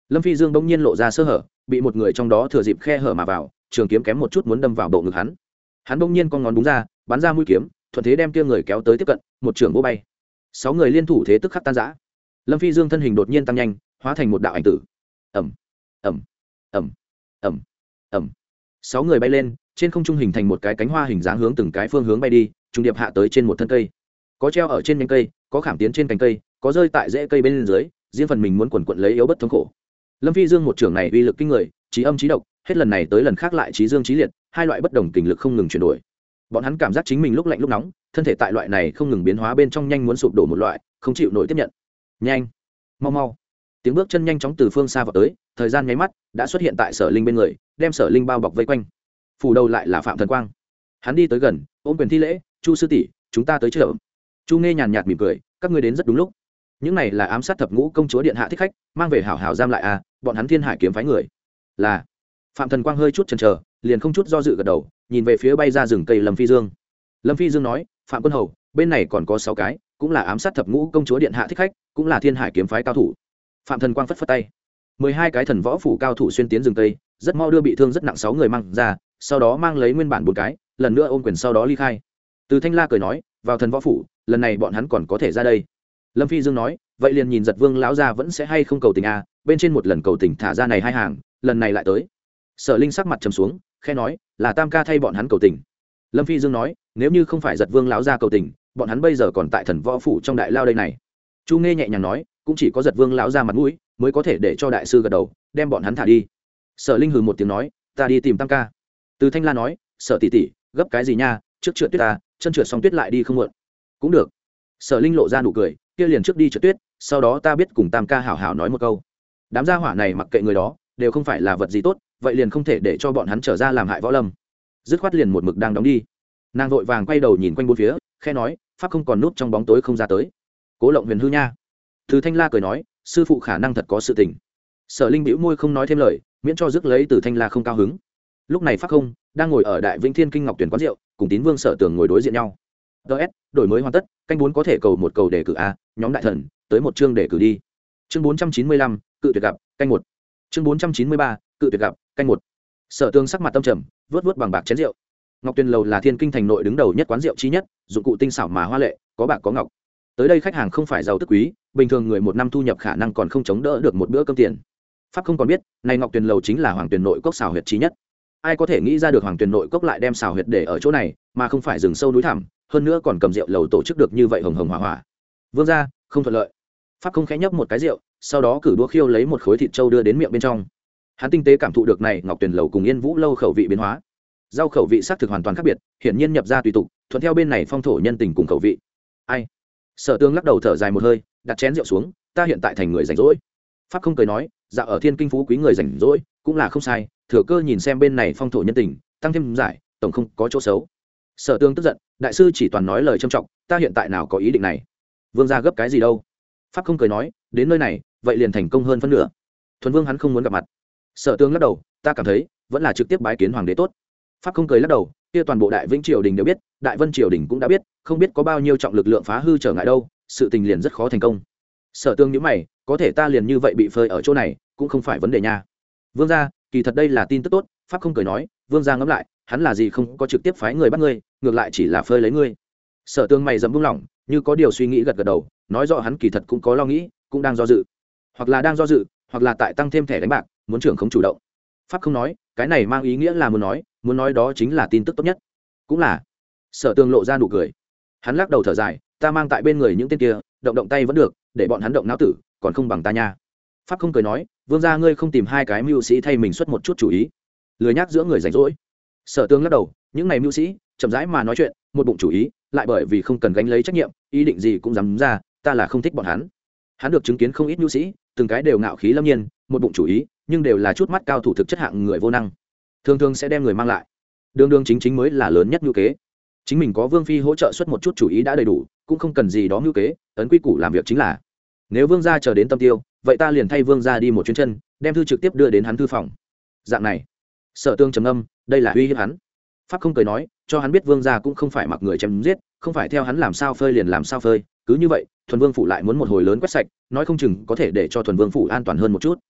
Lâm Phi Dương bỗng nhiên lộ ra sơ hở, bị một người trong đó thừa dịp khe hở mà vào, trường kiếm kém một chút muốn đâm vào bộ ngực hắn. Hắn bỗng nhiên con ngón búng ra, bắn ra mũi kiếm, thuận thế đem kia người kéo tới tiếp cận, một trường vô bay. Sáu người liên thủ thế tức khắc tan rã. Lâm Phi Dương thân hình đột nhiên tăng nhanh, hóa thành một đạo ảnh tử. Ầm, ầm, ầm, ầm, ầm. Sáu người bay lên, trên không trung hình thành một cái cánh hoa hình dáng hướng từng cái phương hướng bay đi, trùng điệp hạ tới trên một thân cây. Có treo ở trên nhánh cây, có khảm tiến trên cành cây, có rơi tại rễ cây bên dưới, riêng phần mình muốn quần quật lấy yếu bất thống khổ. Lâm Phi Dương một trường này uy lực kinh người, chí âm chí độc, hết lần này tới lần khác lại chí dương chí liệt, hai loại bất đồng kình lực không ngừng chuyển đổi. Bọn hắn cảm giác chính mình lúc lạnh lúc nóng, thân thể tại loại này không ngừng biến hóa bên trong nhanh muốn sụp đổ một loại, không chịu nổi tiếp nhận. Nhanh, mau mau. Tiếng bước chân nhanh chóng từ phương xa vọt tới, thời gian nháy mắt đã xuất hiện tại Sở Linh bên người, đem Sở Linh bao bọc vây quanh. Phủ đầu lại là Phạm Thần Quang. Hắn đi tới gần, ôm quyền thi lễ, "Chu sư tỷ, chúng ta tới chợ." Chu Nghe nhàn nhạt mỉm cười, "Các ngươi đến rất đúng lúc. Những này là ám sát thập ngũ công chúa điện hạ thích khách, mang về hảo hảo giam lại à, bọn hắn Thiên Hải kiếm phái người." Là. Phạm Thần Quang hơi chút chần chờ, liền không chút do dự gật đầu, nhìn về phía bay ra rừng cây Lâm Phi Dương. Lâm Phi Dương nói, "Phạm quân hầu, bên này còn có sáu cái, cũng là ám sát thập ngũ công chúa điện hạ thích khách, cũng là Thiên Hải kiếm phái cao thủ." Phạm Thần Quang phất phất tay. Mười hai cái thần võ phủ cao thủ xuyên tiến rừng cây, rất mau đưa bị thương rất nặng sáu người mang ra, sau đó mang lấy nguyên bản bốn cái, lần nữa ôm quyền sau đó ly khai. Từ Thanh La cười nói, "Vào thần võ phủ, lần này bọn hắn còn có thể ra đây." Lâm Phi Dương nói, "Vậy liền nhìn Giật Vương lão gia vẫn sẽ hay không cầu tình à, bên trên một lần cầu tình thả ra này hai hàng, lần này lại tới." Sở Linh sắc mặt trầm xuống, khẽ nói, "Là Tam ca thay bọn hắn cầu tình." Lâm Phi Dương nói, "Nếu như không phải Giật Vương lão gia cầu tình, bọn hắn bây giờ còn tại thần võ phủ trong đại lao đây này." Chu Nghe nhẹ nhàng nói, "Cũng chỉ có Giật Vương lão gia mặt mũi, mới có thể để cho đại sư gật đầu, đem bọn hắn thả đi." Sở Linh hừ một tiếng nói, "Ta đi tìm Tam ca." Từ Thanh La nói, "Sở tỷ tỷ, gấp cái gì nha, trước trượt tuyết ta, chân trượt xong tuyết lại đi không muộn." "Cũng được." Sở Linh lộ ra nụ cười, "Kia liền trước đi trượt tuyết, sau đó ta biết cùng Tam ca hảo hảo nói một câu." Đám gia hỏa này mặc kệ người đó, đều không phải là vật gì tốt, vậy liền không thể để cho bọn hắn trở ra làm hại võ lâm. Dứt khoát liền một mực đang đóng đi. Nàng vội vàng quay đầu nhìn quanh bốn phía, khẽ nói, "Pháp không còn núp trong bóng tối không ra tới." Cố Lộng Huyền hư nha. Từ Thanh La cười nói, "Sư phụ khả năng thật có sự tình." Sở Linh bĩu môi không nói thêm lời, miễn cho rước lấy Từ Thanh La không cao hứng. Lúc này Pháp không đang ngồi ở Đại Vĩnh Thiên Kinh Ngọc Tuyển quán rượu, cùng Tín Vương Sở Tường ngồi đối diện nhau. ds đổi mới hoàn tất, canh bốn có thể cầu một cầu đề cử a, nhóm đại thần tới một chương đề cử đi. Chương bốn trăm chín mươi lăm, cự tuyệt gặp, canh một. Chương bốn trăm chín mươi ba, cự tuyệt gặp, canh một. Sở Tường sắc mặt tâm trầm, vớt vớt bằng bạc chén rượu. Ngọc Tuyền lầu là Thiên Kinh thành nội đứng đầu nhất quán rượu chi nhất, dụng cụ tinh xảo mà hoa lệ, có bạc có ngọc. Tới đây khách hàng không phải giàu tức quý, bình thường người một năm thu nhập khả năng còn không chống đỡ được một bữa cơm tiền. Pháp không còn biết, này Ngọc Tuyền lầu chính là Hoàng Tuyền nội cốc xào huyệt chi nhất. Ai có thể nghĩ ra được Hoàng Tuyền nội cốc lại đem xào huyệt để ở chỗ này, mà không phải rừng sâu núi thẳm, hơn nữa còn cầm rượu lầu tổ chức được như vậy hồng hồng hỏa hỏa. Vương gia, không thuận lợi. Pháp không khẽ nhấp một cái rượu, sau đó cử đũa khiêu lấy một khối thịt trâu đưa đến miệng bên trong. Hắn tinh tế cảm thụ được này Ngọc Tuyền lầu cùng Yên Vũ lâu khẩu vị biến hóa. Rau khẩu vị sắc thực hoàn toàn khác biệt, hiển nhiên nhập ra tùy tục, thuận theo bên này phong thổ nhân tình cùng khẩu vị. Ai? Sở Tương lắc đầu thở dài một hơi, đặt chén rượu xuống, "Ta hiện tại thành người rảnh rỗi." Pháp không cười nói, "Dạo ở Thiên Kinh phú quý người rảnh rỗi, cũng là không sai, thừa cơ nhìn xem bên này phong thổ nhân tình, tăng thêm giải, tổng không có chỗ xấu." Sở Tương tức giận, "Đại sư chỉ toàn nói lời trâm trọng, ta hiện tại nào có ý định này." "Vương gia gấp cái gì đâu?" Pháp không cười nói, "Đến nơi này, vậy liền thành công hơn phân nửa." Thuần Vương hắn không muốn gặp mặt. Sở Tương lắc đầu, "Ta cảm thấy, vẫn là trực tiếp bái kiến hoàng đế tốt." Pháp không cười lắc đầu, "Kia toàn bộ Đại Vĩnh triều đình đều biết, Đại Vân triều đình cũng đã biết, không biết có bao nhiêu trọng lực lượng phá hư trở ngại đâu, sự tình liền rất khó thành công." Sở Tương nhíu mày, "Có thể ta liền như vậy bị phơi ở chỗ này, cũng không phải vấn đề nha." "Vương gia, kỳ thật đây là tin tức tốt." Pháp không cười nói, "Vương gia ngẫm lại, hắn là gì không có trực tiếp phái người bắt ngươi, ngược lại chỉ là phơi lấy ngươi." Sở Tương mày dẫm buông lỏng, như có điều suy nghĩ gật gật đầu, nói rõ hắn kỳ thật cũng có lo nghĩ, cũng đang do dự, hoặc là đang do dự, hoặc là tại tăng thêm thẻ đánh bạc, muốn trưởng không chủ động. Pháp không nói, cái này mang ý nghĩa là muốn nói, muốn nói đó chính là tin tức tốt nhất. Cũng là. Sở Tương lộ ra nụ cười. Hắn lắc đầu thở dài, "Ta mang tại bên người những tên kia, động động tay vẫn được, để bọn hắn động não tử, còn không bằng ta nha." Pháp không cười nói, "Vương gia ngươi không tìm hai cái mưu sĩ thay mình xuất một chút chủ ý, lười nhác giữa người rảnh rỗi." Sở Tương lắc đầu, "Những này mưu sĩ, chậm rãi mà nói chuyện, một bụng chủ ý, lại bởi vì không cần gánh lấy trách nhiệm, ý định gì cũng dám ra, ta là không thích bọn hắn." Hắn được chứng kiến không ít mưu sĩ, từng cái đều ngạo khí lâm nhiên, một bụng chủ ý, nhưng đều là chút mắt cao thủ thực chất hạng người vô năng, thường thường sẽ đem người mang lại. Đường đường chính chính mới là lớn nhất mưu kế. Chính mình có Vương phi hỗ trợ xuất một chút chủ ý đã đầy đủ, cũng không cần gì đó mưu kế, ấn quy củ làm việc chính là. Nếu Vương gia chờ đến tâm tiêu, vậy ta liền thay Vương gia đi một chuyến chân, đem thư trực tiếp đưa đến hắn thư phòng. Dạng này. Sở Tương trầm âm, đây là uy hiếp hắn. Pháp không cười nói, cho hắn biết Vương gia cũng không phải mặc người chém giết, không phải theo hắn làm sao phơi liền làm sao phơi, cứ như vậy, Thuần Vương phủ lại muốn một hồi lớn quét sạch, nói không chừng có thể để cho Thuần Vương phủ an toàn hơn một chút.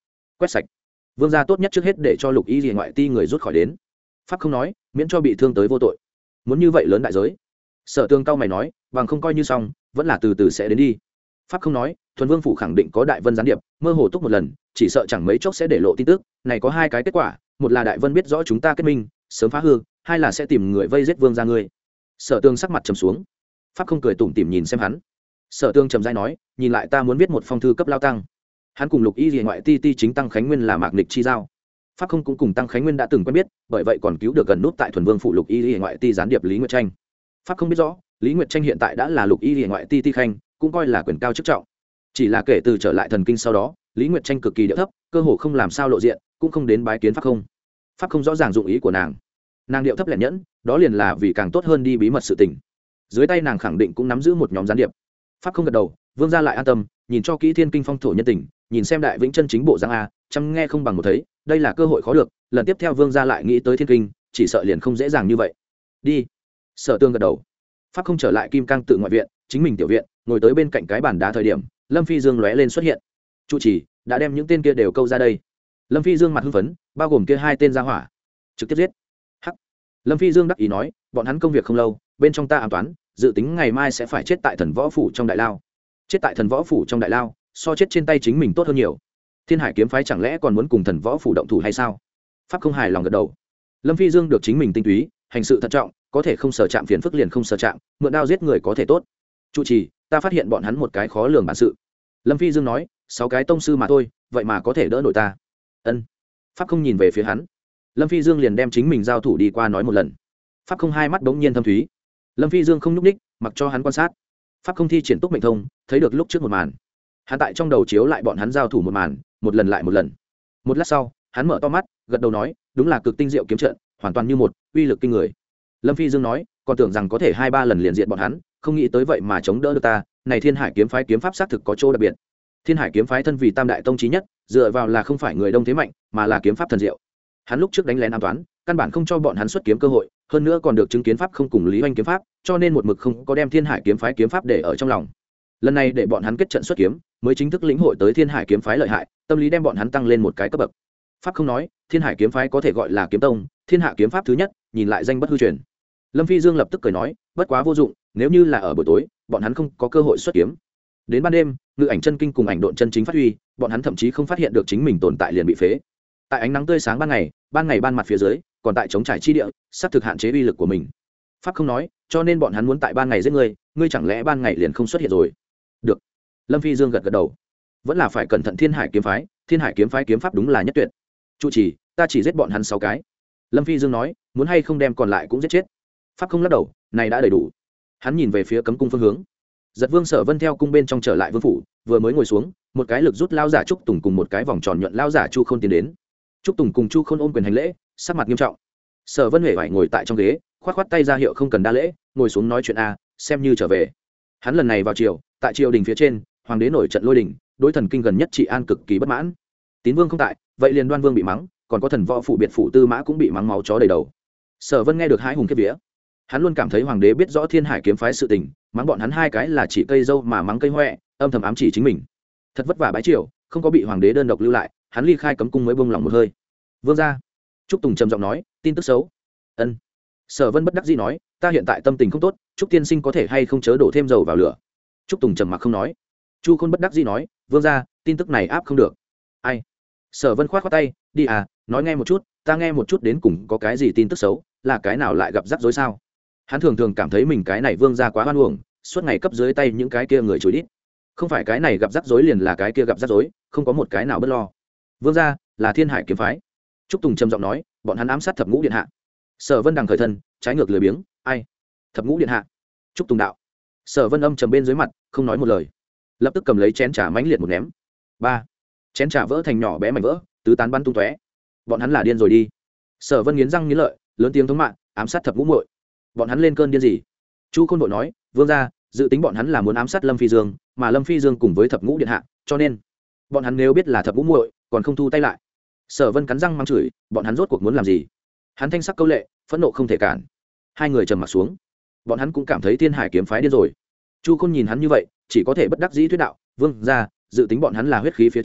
quét sạch. Vương gia tốt nhất trước hết để cho lục y rìa ngoại ti người rút khỏi đến. Pháp không nói, miễn cho bị thương tới vô tội. Muốn như vậy lớn đại giới. Sở Tương cao mày nói, bằng không coi như xong, vẫn là từ từ sẽ đến đi. Pháp không nói, thuần vương phủ khẳng định có đại vân gián điệp, mơ hồ túc một lần, chỉ sợ chẳng mấy chốc sẽ để lộ tin tức. Này có hai cái kết quả, một là đại vân biết rõ chúng ta kết minh, sớm phá hư, hai là sẽ tìm người vây giết vương gia ngươi. Sở Tương sắc mặt trầm xuống. Pháp không cười tủm tỉm nhìn xem hắn. Sở Tương trầm rãi nói, nhìn lại ta muốn viết một phong thư cấp lao tăng. Hắn cùng lục y rìa ngoại ti ti chính tăng khánh nguyên là mạc nịch chi giao. Pháp không cũng cùng tăng khánh nguyên đã từng quen biết, bởi vậy còn cứu được gần nút tại thuần vương phụ lục y rìa ngoại ti gián điệp Lý Nguyệt Tranh. Pháp không biết rõ, Lý Nguyệt Tranh hiện tại đã là lục y rìa ngoại ti ti khanh, cũng coi là quyền cao chức trọng. Chỉ là kể từ trở lại thần kinh sau đó, Lý Nguyệt Tranh cực kỳ điệu thấp, cơ hồ không làm sao lộ diện, cũng không đến bái kiến Pháp không. Pháp không rõ ràng dụng ý của nàng. Nàng điệu thấp lẻn nhẫn, đó liền là vì càng tốt hơn đi bí mật sự tình. Dưới tay nàng khẳng định cũng nắm giữ một nhóm gián điệp. Pháp không gật đầu, vương gia lại an tâm, nhìn cho kỹ thiên kinh phong thổ nhân tình, nhìn xem đại vĩnh chân chính bộ dáng a, chăm nghe không bằng một thấy, đây là cơ hội khó được, lần tiếp theo vương gia lại nghĩ tới thiên kinh, chỉ sợ liền không dễ dàng như vậy. Đi. Sở Tương gật đầu. Pháp không trở lại kim cang tự ngoại viện, chính mình tiểu viện, ngồi tới bên cạnh cái bàn đá thời điểm, Lâm Phi Dương lóe lên xuất hiện. Trụ trì đã đem những tên kia đều câu ra đây. Lâm Phi Dương mặt hưng phấn, bao gồm kia hai tên gia hỏa, trực tiếp giết. Hắc. Lâm Phi Dương đắc ý nói, bọn hắn công việc không lâu, bên trong ta ám toán, dự tính ngày mai sẽ phải chết tại thần võ phủ trong đại lao. Chết tại thần võ phủ trong đại lao, so chết trên tay chính mình tốt hơn nhiều. Thiên Hải kiếm phái chẳng lẽ còn muốn cùng thần võ phủ động thủ hay sao? Pháp không hài lòng gật đầu. Lâm Phi Dương được chính mình tinh túy, hành sự thận trọng, có thể không sở chạm phiền phức liền không sở chạm, mượn đao giết người có thể tốt. Trụ trì, ta phát hiện bọn hắn một cái khó lường bản sự. Lâm Phi Dương nói, sáu cái tông sư mà thôi, vậy mà có thể đỡ nổi ta. Ân. Pháp không nhìn về phía hắn. Lâm Phi Dương liền đem chính mình giao thủ đi qua nói một lần. Pháp không hai mắt bỗng nhiên thâm thúy. Lâm Phi Dương không nhúc ních, mặc cho hắn quan sát. Pháp không thi triển túc mệnh thông, thấy được lúc trước một màn. Hắn tại trong đầu chiếu lại bọn hắn giao thủ một màn, một lần lại một lần. Một lát sau, hắn mở to mắt, gật đầu nói, đúng là cực tinh diệu kiếm trận, hoàn toàn như một, uy lực kinh người. Lâm Phi Dương nói, còn tưởng rằng có thể hai ba lần liền diện bọn hắn, không nghĩ tới vậy mà chống đỡ được ta. Này Thiên Hải kiếm phái kiếm pháp xác thực có chỗ đặc biệt. Thiên Hải kiếm phái thân vì tam đại tông chí nhất, dựa vào là không phải người đông thế mạnh, mà là kiếm pháp thần diệu. Hắn lúc trước đánh lén an toán, căn bản không cho bọn hắn xuất kiếm cơ hội, hơn nữa còn được chứng kiến pháp không cùng Lý Oanh kiếm pháp, cho nên một mực không có đem Thiên Hải kiếm phái kiếm pháp để ở trong lòng. Lần này để bọn hắn kết trận xuất kiếm, mới chính thức lĩnh hội tới Thiên Hải kiếm phái lợi hại, tâm lý đem bọn hắn tăng lên một cái cấp bậc. Pháp không nói, Thiên Hải kiếm phái có thể gọi là kiếm tông, thiên hạ kiếm pháp thứ nhất, nhìn lại danh bất hư truyền. Lâm Phi Dương lập tức cười nói, bất quá vô dụng, nếu như là ở buổi tối, bọn hắn không có cơ hội xuất kiếm. Đến ban đêm, ngự ảnh chân kinh cùng ảnh độn chân chính phát huy, bọn hắn thậm chí không phát hiện được chính mình tồn tại liền bị phế. Tại ánh nắng tươi sáng ban ngày, ban ngày ban mặt phía dưới, còn tại chống trải chi địa, sắp thực hạn chế uy lực của mình. Pháp không nói, cho nên bọn hắn muốn tại ban ngày giết ngươi, ngươi chẳng lẽ ban ngày liền không xuất hiện rồi? Được. Lâm Phi Dương gật gật đầu. Vẫn là phải cẩn thận Thiên Hải kiếm phái, Thiên Hải kiếm phái kiếm pháp đúng là nhất tuyệt. Trụ trì, ta chỉ giết bọn hắn sáu cái. Lâm Phi Dương nói, muốn hay không đem còn lại cũng giết chết. Pháp không lắc đầu, này đã đầy đủ. Hắn nhìn về phía cấm cung phương hướng. Giật Vương Sở Vân theo cung bên trong trở lại vương phủ, vừa mới ngồi xuống, một cái lực rút lao giả Trúc Tùng cùng một cái vòng tròn nhuận lao giả Chu Khôn tiến đến. Trúc Tùng cùng Chu Khôn ôm quyền hành lễ, sắc mặt nghiêm trọng. Sở Vân huệ vải ngồi tại trong ghế, khoát khoát tay ra hiệu không cần đa lễ, ngồi xuống nói chuyện a, xem như trở về. Hắn lần này vào triều, tại triều đình phía trên, hoàng đế nổi trận lôi đình, đối thần kinh gần nhất trị an cực kỳ bất mãn. Tín Vương không tại, vậy liền Đoan Vương bị mắng, còn có thần võ phủ biệt phủ Tư Mã cũng bị mắng máu chó đầy đầu. Sở Vân nghe được hãi hùng kiếp vía. Hắn luôn cảm thấy hoàng đế biết rõ Thiên Hải kiếm phái sự tình, mắng bọn hắn hai cái là chỉ cây dâu mà mắng cây hoẹ, âm thầm ám chỉ chính mình. Thật vất vả bái triều, không có bị hoàng đế đơn độc lưu lại, hắn ly khai cấm cung mới buông lòng một hơi. Vương gia. Trúc Tùng trầm giọng nói, tin tức xấu. Ân. Sở Vân bất đắc dĩ nói, ta hiện tại tâm tình không tốt, Trúc tiên sinh có thể hay không chớ đổ thêm dầu vào lửa. Trúc Tùng trầm mặc không nói. Chu Khôn bất đắc dĩ nói, vương gia, tin tức này áp không được. Ai? Sở Vân khoát khoát tay, đi à, nói nghe một chút, ta nghe một chút đến cùng có cái gì tin tức xấu, là cái nào lại gặp rắc rối sao? Hắn thường thường cảm thấy mình cái này vương gia quá hoan uổng, suốt ngày cấp dưới tay những cái kia người chối đít. Không phải cái này gặp rắc rối liền là cái kia gặp rắc rối, không có một cái nào bất lo. Vương gia là Thiên Hải kiếm phái. Trúc Tùng trầm giọng nói, bọn hắn ám sát Thập Ngũ điện hạ. Sở Vân đằng khởi thân, trái ngược lười biếng, ai? Thập Ngũ điện hạ? Trúc Tùng đạo. Sở Vân âm trầm bên dưới mặt, không nói một lời, lập tức cầm lấy chén trà mãnh liệt một ném. Ba. Chén trà vỡ thành nhỏ bé mảnh vỡ, tứ tán bắn tung tóe. Bọn hắn là điên rồi đi. Sở Vân nghiến răng nghiến lợi, lớn tiếng thống mạng, ám sát Thập Ngũ muội. Bọn hắn lên cơn điên gì? Chu Khôn vội nói, vương gia, dự tính bọn hắn là muốn ám sát Lâm Phi Dương, mà Lâm Phi Dương cùng với Thập Ngũ điện hạ, cho nên bọn hắn nếu biết là Thập Ngũ muội, còn không thu tay lại. Sở Vân cắn răng mắng chửi, bọn hắn rốt cuộc muốn làm gì? Hắn thanh sắc câu lệ, phẫn nộ không thể cản. Hai người trầm mặt xuống. Bọn hắn cũng cảm thấy Thiên Hải kiếm phái điên rồi. Chu Khôn nhìn hắn như vậy, chỉ có thể bất đắc dĩ thuyết đạo, vương gia, dự tính bọn hắn là huyết khí phía trên,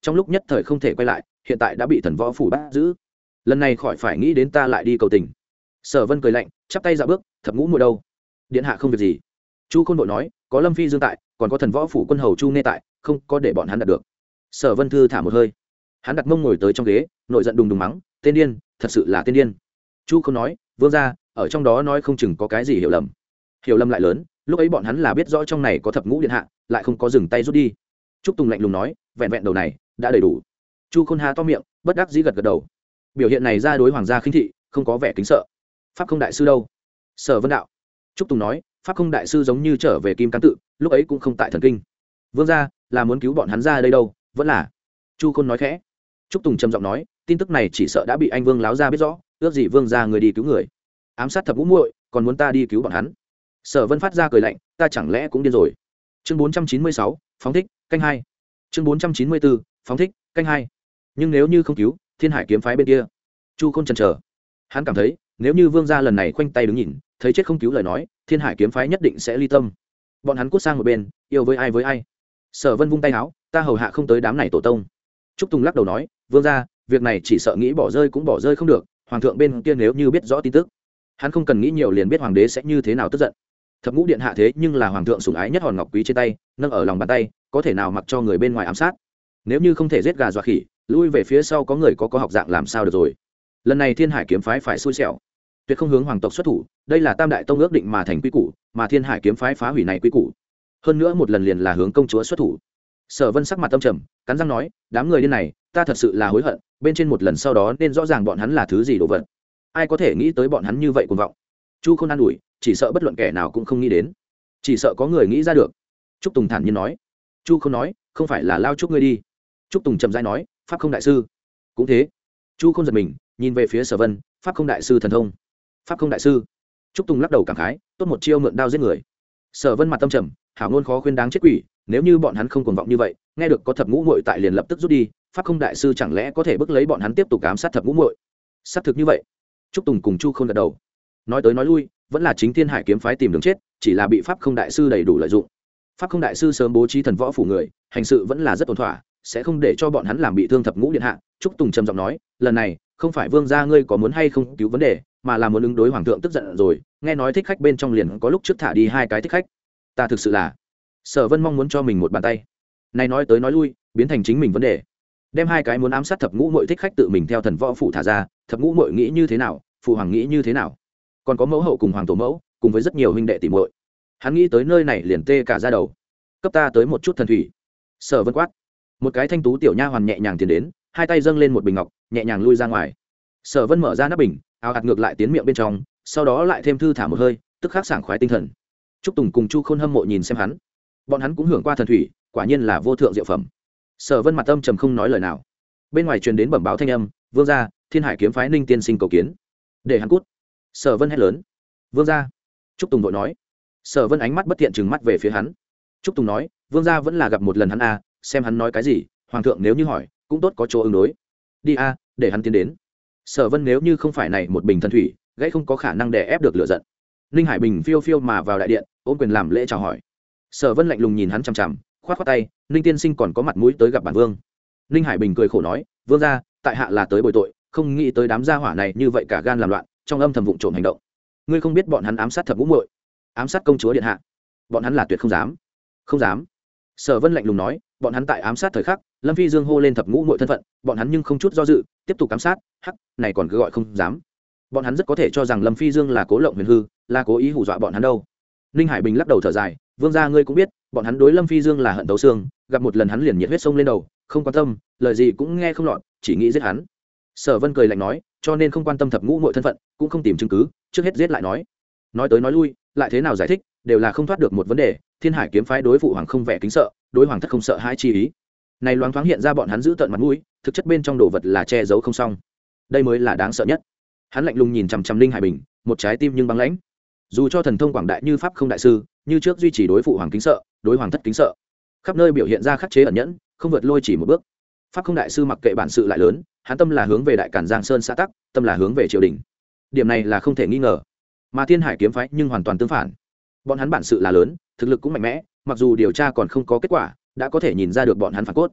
trong lúc nhất thời không thể quay lại, hiện tại đã bị thần võ phủ bắt giữ. Lần này khỏi phải nghĩ đến ta lại đi cầu tình. Sở Vân cười lạnh, chắp tay dạo bước, thập ngũ muội đâu? Điện hạ không việc gì. Chu Khôn vội nói, có Lâm Phi Dương tại, còn có thần võ phủ quân hầu Chu Nghe tại, không có để bọn hắn đạt được. Sở Vân thư thả một hơi, hắn đặt mông ngồi tới trong ghế, nội giận đùng đùng mắng, tên điên, thật sự là tên điên. Chu Khôn nói, vương gia, ở trong đó nói không chừng có cái gì hiểu lầm. Hiểu lầm lại lớn, lúc ấy bọn hắn là biết rõ trong này có thập ngũ điện hạ, lại không có dừng tay rút đi. Trúc Tùng lạnh lùng nói, vẹn vẹn đầu này đã đầy đủ. Chu Khôn há to miệng, bất đắc dĩ gật gật đầu. Biểu hiện này ra đối hoàng gia khinh thị, không có vẻ kính sợ. Pháp không đại sư đâu? Sở Vân đạo. Trúc Tùng nói, pháp không đại sư giống như trở về Kim Cang tự, lúc ấy cũng không tại thần kinh. Vương gia là muốn cứu bọn hắn ra đây đâu, vẫn là. Chu Khôn nói khẽ. Trúc Tùng trầm giọng nói, tin tức này chỉ sợ đã bị anh Vương láo ra biết rõ, ước gì Vương gia người đi cứu người, ám sát thập ngũ muội, còn muốn ta đi cứu bọn hắn. Sở Vân phát ra cười lạnh, ta chẳng lẽ cũng điên rồi. Chương bốn trăm chín mươi sáu, phóng thích, canh hai. Chương bốn trăm chín mươi bốn, phóng thích, canh hai. Nhưng nếu như không cứu, Thiên Hải kiếm phái bên kia. Chu Khôn chần chờ. Hắn cảm thấy, nếu như Vương gia lần này khoanh tay đứng nhìn, thấy chết không cứu lời nói, Thiên Hải kiếm phái nhất định sẽ ly tâm. Bọn hắn cút sang một bên, yêu với ai với ai. Sở Vân vung tay áo, ta hầu hạ không tới đám này tổ tông. Trúc Tùng lắc đầu nói, Vương gia, việc này chỉ sợ nghĩ bỏ rơi cũng bỏ rơi không được, hoàng thượng bên kia nếu như biết rõ tin tức, hắn không cần nghĩ nhiều liền biết hoàng đế sẽ như thế nào tức giận. Thập ngũ điện hạ thế nhưng là hoàng thượng sủng ái nhất hòn ngọc quý trên tay, nâng ở lòng bàn tay, có thể nào mặc cho người bên ngoài ám sát. Nếu như không thể giết gà dọa khỉ, lui về phía sau có người có có học dạng làm sao được rồi. Lần này Thiên Hải kiếm phái phải xui xẻo, tuyệt không hướng hoàng tộc xuất thủ, đây là tam đại tông ước định mà thành quy củ, mà Thiên Hải kiếm phái phá hủy này quy củ, hơn nữa một lần liền là hướng công chúa xuất thủ. Sở Vân sắc mặt tâm trầm, cắn răng nói, đám người điên này, ta thật sự là hối hận, bên trên một lần sau đó nên rõ ràng bọn hắn là thứ gì đồ vật. Ai có thể nghĩ tới bọn hắn như vậy cuồng vọng. Chu Khôn an ủi, chỉ sợ bất luận kẻ nào cũng không nghĩ đến, chỉ sợ có người nghĩ ra được. Trúc Tùng thản nhiên nói. Chu Khôn nói, không phải là lao chúc ngươi đi. Trúc Tùng trầm rãi nói, pháp không đại sư cũng thế. Chu Khôn giật mình, nhìn về phía Sở Vân, pháp không đại sư thần thông. Pháp không đại sư. Trúc Tùng lắc đầu cảm khái, tốt một chiêu mượn đao giết người. Sở Vân mặt tâm trầm, hảo ngôn khó khuyên đáng chết quỷ, nếu như bọn hắn không cuồng vọng như vậy, nghe được có thập ngũ muội tại liền lập tức rút đi, pháp không đại sư chẳng lẽ có thể bức lấy bọn hắn tiếp tục ám sát thập ngũ muội? Xác thực như vậy. Trúc Tùng cùng Chu Khôn gật đầu. Nói tới nói lui, vẫn là chính Thiên Hải kiếm phái tìm đường chết, chỉ là bị pháp không đại sư đầy đủ lợi dụng. Pháp không đại sư sớm bố trí thần võ phủ người, hành sự vẫn là rất ổn thỏa, sẽ không để cho bọn hắn làm bị thương thập ngũ điện hạ. Trúc Tùng trầm giọng nói, lần này không phải Vương gia ngươi có muốn hay không cứu vấn đề, mà là muốn ứng đối hoàng thượng tức giận rồi. Nghe nói thích khách bên trong liền có lúc trước thả đi hai cái thích khách, ta thực sự là. Sở Vân mong muốn cho mình một bàn tay, này nói tới nói lui biến thành chính mình vấn đề, đem hai cái muốn ám sát thập ngũ muội thích khách tự mình theo thần võ phủ thả ra. Thập ngũ muội nghĩ như thế nào, phụ hoàng nghĩ như thế nào, còn có mẫu hậu cùng hoàng tổ mẫu cùng với rất nhiều huynh đệ tỷ muội, hắn nghĩ tới nơi này liền tê cả da đầu. Cấp ta tới một chút thần thủy. Sở Vân quát. Một cái thanh tú tiểu nha hoàn nhẹ nhàng tiến đến, hai tay dâng lên một bình ngọc, nhẹ nhàng lui ra ngoài. Sở Vân mở ra nắp bình, áo ạt ngược lại tiến miệng bên trong, sau đó lại thêm thư thả một hơi, tức khắc sảng khoái tinh thần. Trúc Tùng cùng Chu Khôn hâm mộ nhìn xem hắn, bọn hắn cũng hưởng qua thần thủy, quả nhiên là vô thượng diệu phẩm. Sở Vân mặt âm trầm không nói lời nào. Bên ngoài truyền đến bẩm báo thanh âm, vương gia, Thiên Hải kiếm phái Ninh tiên sinh cầu kiến. Để hắn cút. Sở Vân hét lớn. Vương gia. Trúc Tùng vội nói. Sở Vân ánh mắt bất thiện trừng mắt về phía hắn. Trúc Tùng nói, vương gia vẫn là gặp một lần hắn a, xem hắn nói cái gì, hoàng thượng nếu như hỏi, cũng tốt có chỗ ứng đối. Đi a, để hắn tiến đến. Sở Vân nếu như không phải này một bình thần thủy, gãy không có khả năng đè ép được lửa giận. Ninh Hải Bình phiêu phiêu mà vào đại điện, ôm quyền làm lễ chào hỏi. Sở Vân lạnh lùng nhìn hắn chằm chằm, khoát khoát tay, Ninh tiên sinh còn có mặt mũi tới gặp bản vương. Ninh Hải Bình cười khổ nói, vương gia, tại hạ là tới bồi tội, không nghĩ tới đám gia hỏa này như vậy cả gan làm loạn, trong âm thầm vụng trộm hành động. Ngươi không biết bọn hắn ám sát thập ngũ muội, ám sát công chúa điện hạ, bọn hắn là tuyệt không dám. Không dám. Sở Vân lạnh lùng nói, bọn hắn tại ám sát thời khắc, Lâm Phi Dương hô lên thập ngũ muội thân phận, bọn hắn nhưng không chút do dự, tiếp tục ám sát, hắc, này còn cứ gọi không dám. Bọn hắn rất có thể cho rằng Lâm Phi Dương là cố lộng huyền hư, là cố ý hù dọa bọn hắn đâu. Ninh Hải Bình lắc đầu thở dài, vương gia ngươi cũng biết, bọn hắn đối Lâm Phi Dương là hận tấu xương, gặp một lần hắn liền nhiệt huyết sông lên đầu, không quan tâm, lời gì cũng nghe không lọt, chỉ nghĩ giết hắn. Sở Vân cười lạnh nói, cho nên không quan tâm thập ngũ muội thân phận, cũng không tìm chứng cứ, trước hết giết lại nói. Nói tới nói lui, lại thế nào giải thích, đều là không thoát được một vấn đề, Thiên Hải kiếm phái đối phụ hoàng không vẻ kính sợ, đối hoàng thất không sợ hãi chi ý. Này loáng thoáng hiện ra bọn hắn giữ tận mặt mũi, thực chất bên trong đồ vật là che giấu không xong. Đây mới là đáng sợ nhất. Hắn lạnh lùng nhìn chằm chằm Ninh Hải Bình, một trái tim nhưng băng lãnh. Dù cho thần thông quảng đại như pháp không đại sư, như trước duy trì đối phụ hoàng kính sợ, đối hoàng thất kính sợ, khắp nơi biểu hiện ra khắc chế ẩn nhẫn, không vượt lôi chỉ một bước. Pháp không đại sư mặc kệ bản sự lại lớn, hắn tâm là hướng về đại cản Giang Sơn xã tắc, tâm là hướng về triều đình. Điểm này là không thể nghi ngờ. Mà Thiên Hải kiếm phái nhưng hoàn toàn tương phản. Bọn hắn bản sự là lớn, thực lực cũng mạnh mẽ, mặc dù điều tra còn không có kết quả, đã có thể nhìn ra được bọn hắn phản cốt.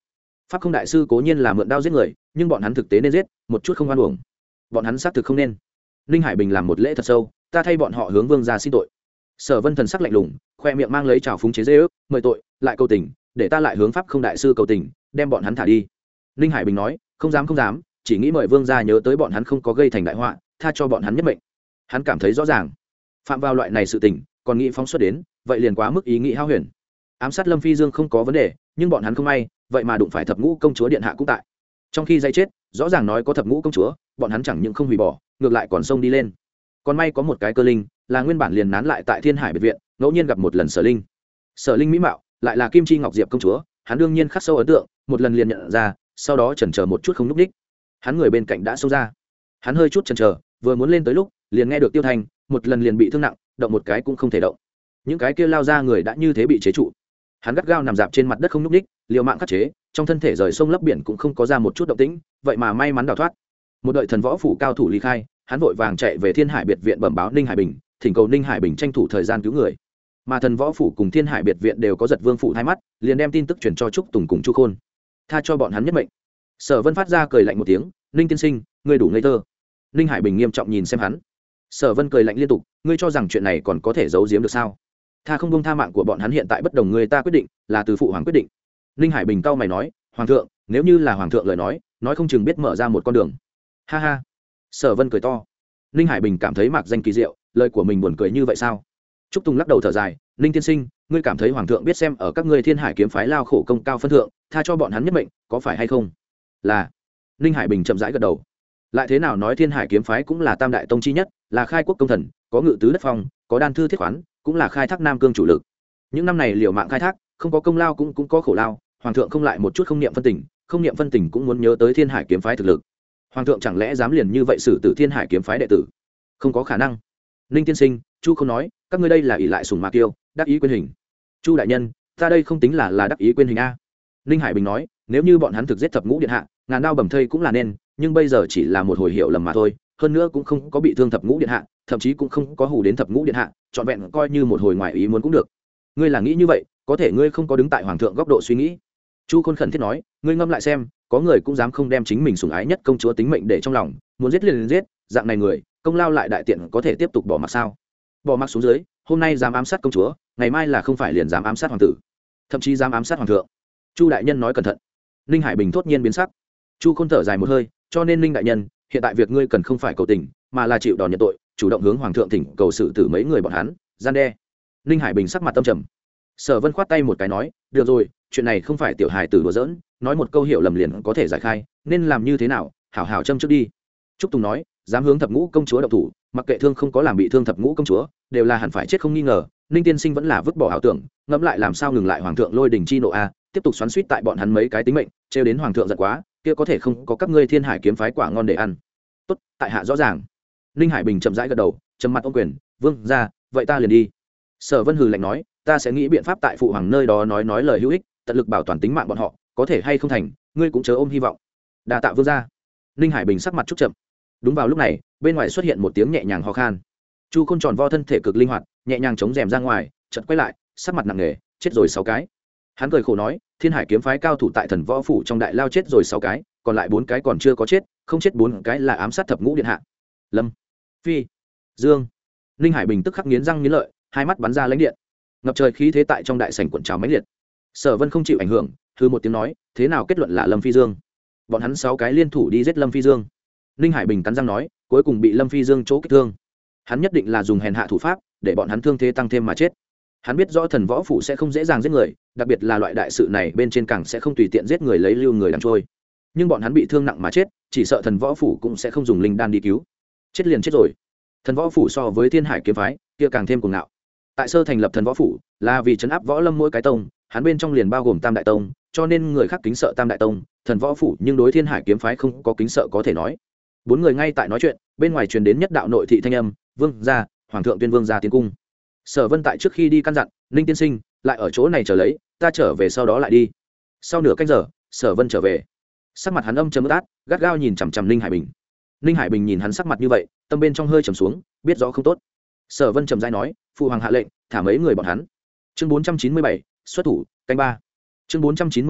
pháp không đại sư cố nhiên là mượn đao giết người, nhưng bọn hắn thực tế nên giết một chút không oan uổng. Bọn hắn xác thực không nên. Ninh Hải Bình làm một lễ thật sâu, ta thay bọn họ hướng vương gia xin tội. Sở Vân thần sắc lạnh lùng, khoe miệng mang lấy trào phúng chế giễu, mời tội lại cầu tình, để ta lại hướng pháp không đại sư cầu tình, đem bọn hắn thả đi. Ninh Hải Bình nói, không dám không dám, chỉ nghĩ mời vương gia nhớ tới bọn hắn không có gây thành đại họa, tha cho bọn hắn nhất mệnh. Hắn cảm thấy rõ ràng, phạm vào loại này sự tình, còn nghĩ phóng xuất đến, vậy liền quá mức ý nghĩ hao huyền. Ám sát Lâm Phi Dương không có vấn đề, nhưng bọn hắn không may, vậy mà đụng phải thập ngũ công chúa điện hạ cũng tại. Trong khi dây chết, rõ ràng nói có thập ngũ công chúa, bọn hắn chẳng những không hủy bỏ, ngược lại còn xông đi lên. Còn may có một cái cơ linh, là nguyên bản liền nán lại tại Thiên Hải biệt viện, ngẫu nhiên gặp một lần Sở Linh. Sở Linh mỹ mạo, lại là Kim Chi Ngọc Diệp công chúa, hắn đương nhiên khắc sâu ấn tượng, một lần liền nhận ra, sau đó chần chờ một chút không lúc đích. Hắn người bên cạnh đã xông ra, hắn hơi chút chần chờ, vừa muốn lên tới lúc, liền nghe được Tiêu Thanh, một lần liền bị thương nặng, động một cái cũng không thể động. Những cái kia lao ra người đã như thế bị chế trụ. Hắn gắt gao nằm dạp trên mặt đất không nhúc nhích, liều mạng khắc chế, trong thân thể rời sông lấp biển cũng không có ra một chút động tĩnh, vậy mà may mắn đào thoát. Một đợi thần võ phủ cao thủ ly khai, hắn vội vàng chạy về Thiên Hải biệt viện bẩm báo Ninh Hải Bình, thỉnh cầu Ninh Hải Bình tranh thủ thời gian cứu người. Mà thần võ phủ cùng Thiên Hải biệt viện đều có giật vương phủ hai mắt, liền đem tin tức truyền cho Trúc Tùng cùng Chu Khôn, tha cho bọn hắn nhất mệnh. Sở Vân phát ra cười lạnh một tiếng, Ninh tiên sinh, ngươi đủ ngây thơ. Ninh Hải Bình nghiêm trọng nhìn xem hắn. Sở Vân cười lạnh liên tục, ngươi cho rằng chuyện này còn có thể giấu giếm được sao? Tha không buông tha mạng của bọn hắn hiện tại bất đồng người ta quyết định, là từ phụ hoàng quyết định. Ninh Hải Bình cau mày nói, hoàng thượng, nếu như là hoàng thượng lời nói, nói không chừng biết mở ra một con đường. Ha ha. Sở Vân cười to. Ninh Hải Bình cảm thấy mạc danh kỳ diệu, lời của mình buồn cười như vậy sao? Trúc Tùng lắc đầu thở dài, Ninh tiên sinh, ngươi cảm thấy hoàng thượng biết xem ở các ngươi Thiên Hải kiếm phái lao khổ công cao phân thượng, tha cho bọn hắn nhất mệnh, có phải hay không? Là. Ninh Hải Bình chậm rãi gật đầu. Lại thế nào nói Thiên Hải kiếm phái cũng là tam đại tông chi nhất, là khai quốc công thần, có ngự tứ đất phong, có đan thư thiết khoán, cũng là khai thác nam cương chủ lực. Những năm này liều mạng khai thác, không có công lao cũng cũng có khổ lao, hoàng thượng không lại một chút không niệm phân tình, không niệm phân tình cũng muốn nhớ tới Thiên Hải kiếm phái thực lực. Hoàng thượng chẳng lẽ dám liền như vậy xử tử Thiên Hải kiếm phái đệ tử? Không có khả năng. Ninh tiên sinh, Chu không nói, các ngươi đây là ỷ lại sùng mạc tiêu, đắc ý quên hình. Chu đại nhân, ta đây không tính là là đắc ý quên hình a. Ninh Hải Bình nói, nếu như bọn hắn thực giết thập ngũ điện hạ, ngàn đao bầm thây cũng là nên, nhưng bây giờ chỉ là một hồi hiểu lầm mà thôi, hơn nữa cũng không có bị thương thập ngũ điện hạ, thậm chí cũng không có hù đến thập ngũ điện hạ, trọn vẹn coi như một hồi ngoài ý muốn cũng được. Ngươi là nghĩ như vậy, có thể ngươi không có đứng tại hoàng thượng góc độ suy nghĩ. Chu Khôn khẩn thiết nói, ngươi ngâm lại xem, có người cũng dám không đem chính mình sủng ái nhất công chúa tính mệnh để trong lòng, muốn giết liền liền giết, dạng này người, công lao lại đại tiện có thể tiếp tục bỏ mặc sao? Bỏ mặc xuống dưới, hôm nay dám ám sát công chúa, ngày mai là không phải liền dám ám sát hoàng tử, thậm chí dám ám sát hoàng thượng. Chu đại nhân nói cẩn thận. Ninh Hải Bình thốt nhiên biến sắc. Chu Khôn thở dài một hơi, cho nên Ninh đại nhân, hiện tại việc ngươi cần không phải cầu tình, mà là chịu đòn nhận tội, chủ động hướng hoàng thượng thỉnh cầu xử tử mấy người bọn hắn, gian đe. Ninh Hải Bình sắc mặt tâm trầm. Sở Vân khoát tay một cái nói, được rồi, chuyện này không phải tiểu hài tử đùa giỡn, nói một câu hiểu lầm liền có thể giải khai, nên làm như thế nào, hảo hảo châm trước đi. Trúc Tùng nói, dám hướng thập ngũ công chúa động thủ, mặc kệ thương không có làm bị thương thập ngũ công chúa, đều là hẳn phải chết không nghi ngờ. Ninh tiên sinh vẫn là vứt bỏ ảo tưởng, ngẫm lại làm sao ngừng lại hoàng thượng lôi đình chi nộ a, tiếp tục xoắn xuýt tại bọn hắn mấy cái tính mệnh, trêu đến hoàng thượng giận quá, kia có thể không có các ngươi Thiên Hải kiếm phái quả ngon để ăn. Tốt, tại hạ rõ ràng. Ninh Hải Bình chậm rãi gật đầu, trầm mặt ôm quyền, vương ra, vậy ta liền đi. Sở Vân hừ lạnh nói, ta sẽ nghĩ biện pháp tại phụ hoàng nơi đó nói nói lời hữu ích, tận lực bảo toàn tính mạng bọn họ, có thể hay không thành, ngươi cũng chớ ôm hy vọng. Đa tạ vương ra. Ninh Hải Bình sắc mặt chút chậm. Đúng vào lúc này, bên ngoài xuất hiện một tiếng nhẹ nhàng ho khan. Chu Khôn tròn vo thân thể cực linh hoạt, nhẹ nhàng chống rèm ra ngoài, chợt quay lại, sắc mặt nặng nề, chết rồi sáu cái. Hắn cười khổ nói, Thiên Hải kiếm phái cao thủ tại thần võ phủ trong đại lao chết rồi sáu cái, còn lại bốn cái còn chưa có chết, không chết bốn cái là ám sát thập ngũ điện hạ. Lâm, Phi, Dương. Ninh Hải Bình tức khắc nghiến răng nghiến lợi, hai mắt bắn ra lãnh điện, ngập trời khí thế tại trong đại sảnh cuộn trào mãnh liệt. Sở Vân không chịu ảnh hưởng, hừ một tiếng nói, thế nào kết luận là Lâm Phi Dương? Bọn hắn sáu cái liên thủ đi giết Lâm Phi Dương. Ninh Hải Bình cắn răng nói, cuối cùng bị Lâm Phi Dương chỗ kích thương. Hắn nhất định là dùng hèn hạ thủ pháp, để bọn hắn thương thế tăng thêm mà chết. Hắn biết rõ thần võ phủ sẽ không dễ dàng giết người, đặc biệt là loại đại sự này bên trên càng sẽ không tùy tiện giết người lấy lưu người làm trôi. Nhưng bọn hắn bị thương nặng mà chết, chỉ sợ thần võ phủ cũng sẽ không dùng linh đan đi cứu. Chết liền chết rồi. Thần võ phủ so với Thiên Hải kiếm phái, kia càng thêm cuồng ngạo. Tại sơ thành lập thần võ phủ, là vì trấn áp võ lâm mỗi cái tông, hắn bên trong liền bao gồm Tam đại tông, cho nên người khác kính sợ Tam đại tông, thần võ phủ nhưng đối Thiên Hải kiếm phái không có kính sợ có thể nói. Bốn người ngay tại nói chuyện, bên ngoài truyền đến nhất đạo nội thị thanh âm, vương gia, hoàng thượng tuyên vương gia tiến cung. Sở Vân tại trước khi đi căn dặn, Ninh tiên sinh, lại ở chỗ này chờ lấy, ta trở về sau đó lại đi. Sau nửa canh giờ, Sở Vân trở về, sắc mặt hắn âm trầm át, gắt gao nhìn chằm chằm Ninh Hải Bình. Ninh Hải Bình nhìn hắn sắc mặt như vậy, tâm bên trong hơi trầm xuống, biết rõ không tốt. Sở Vân trầm rãi nói, phụ hoàng hạ lệnh, thả mấy người bọn hắn. Chương bốn trăm chín mươi bảy, xuất thủ, canh ba. Chương bốn trăm chín mươi lăm,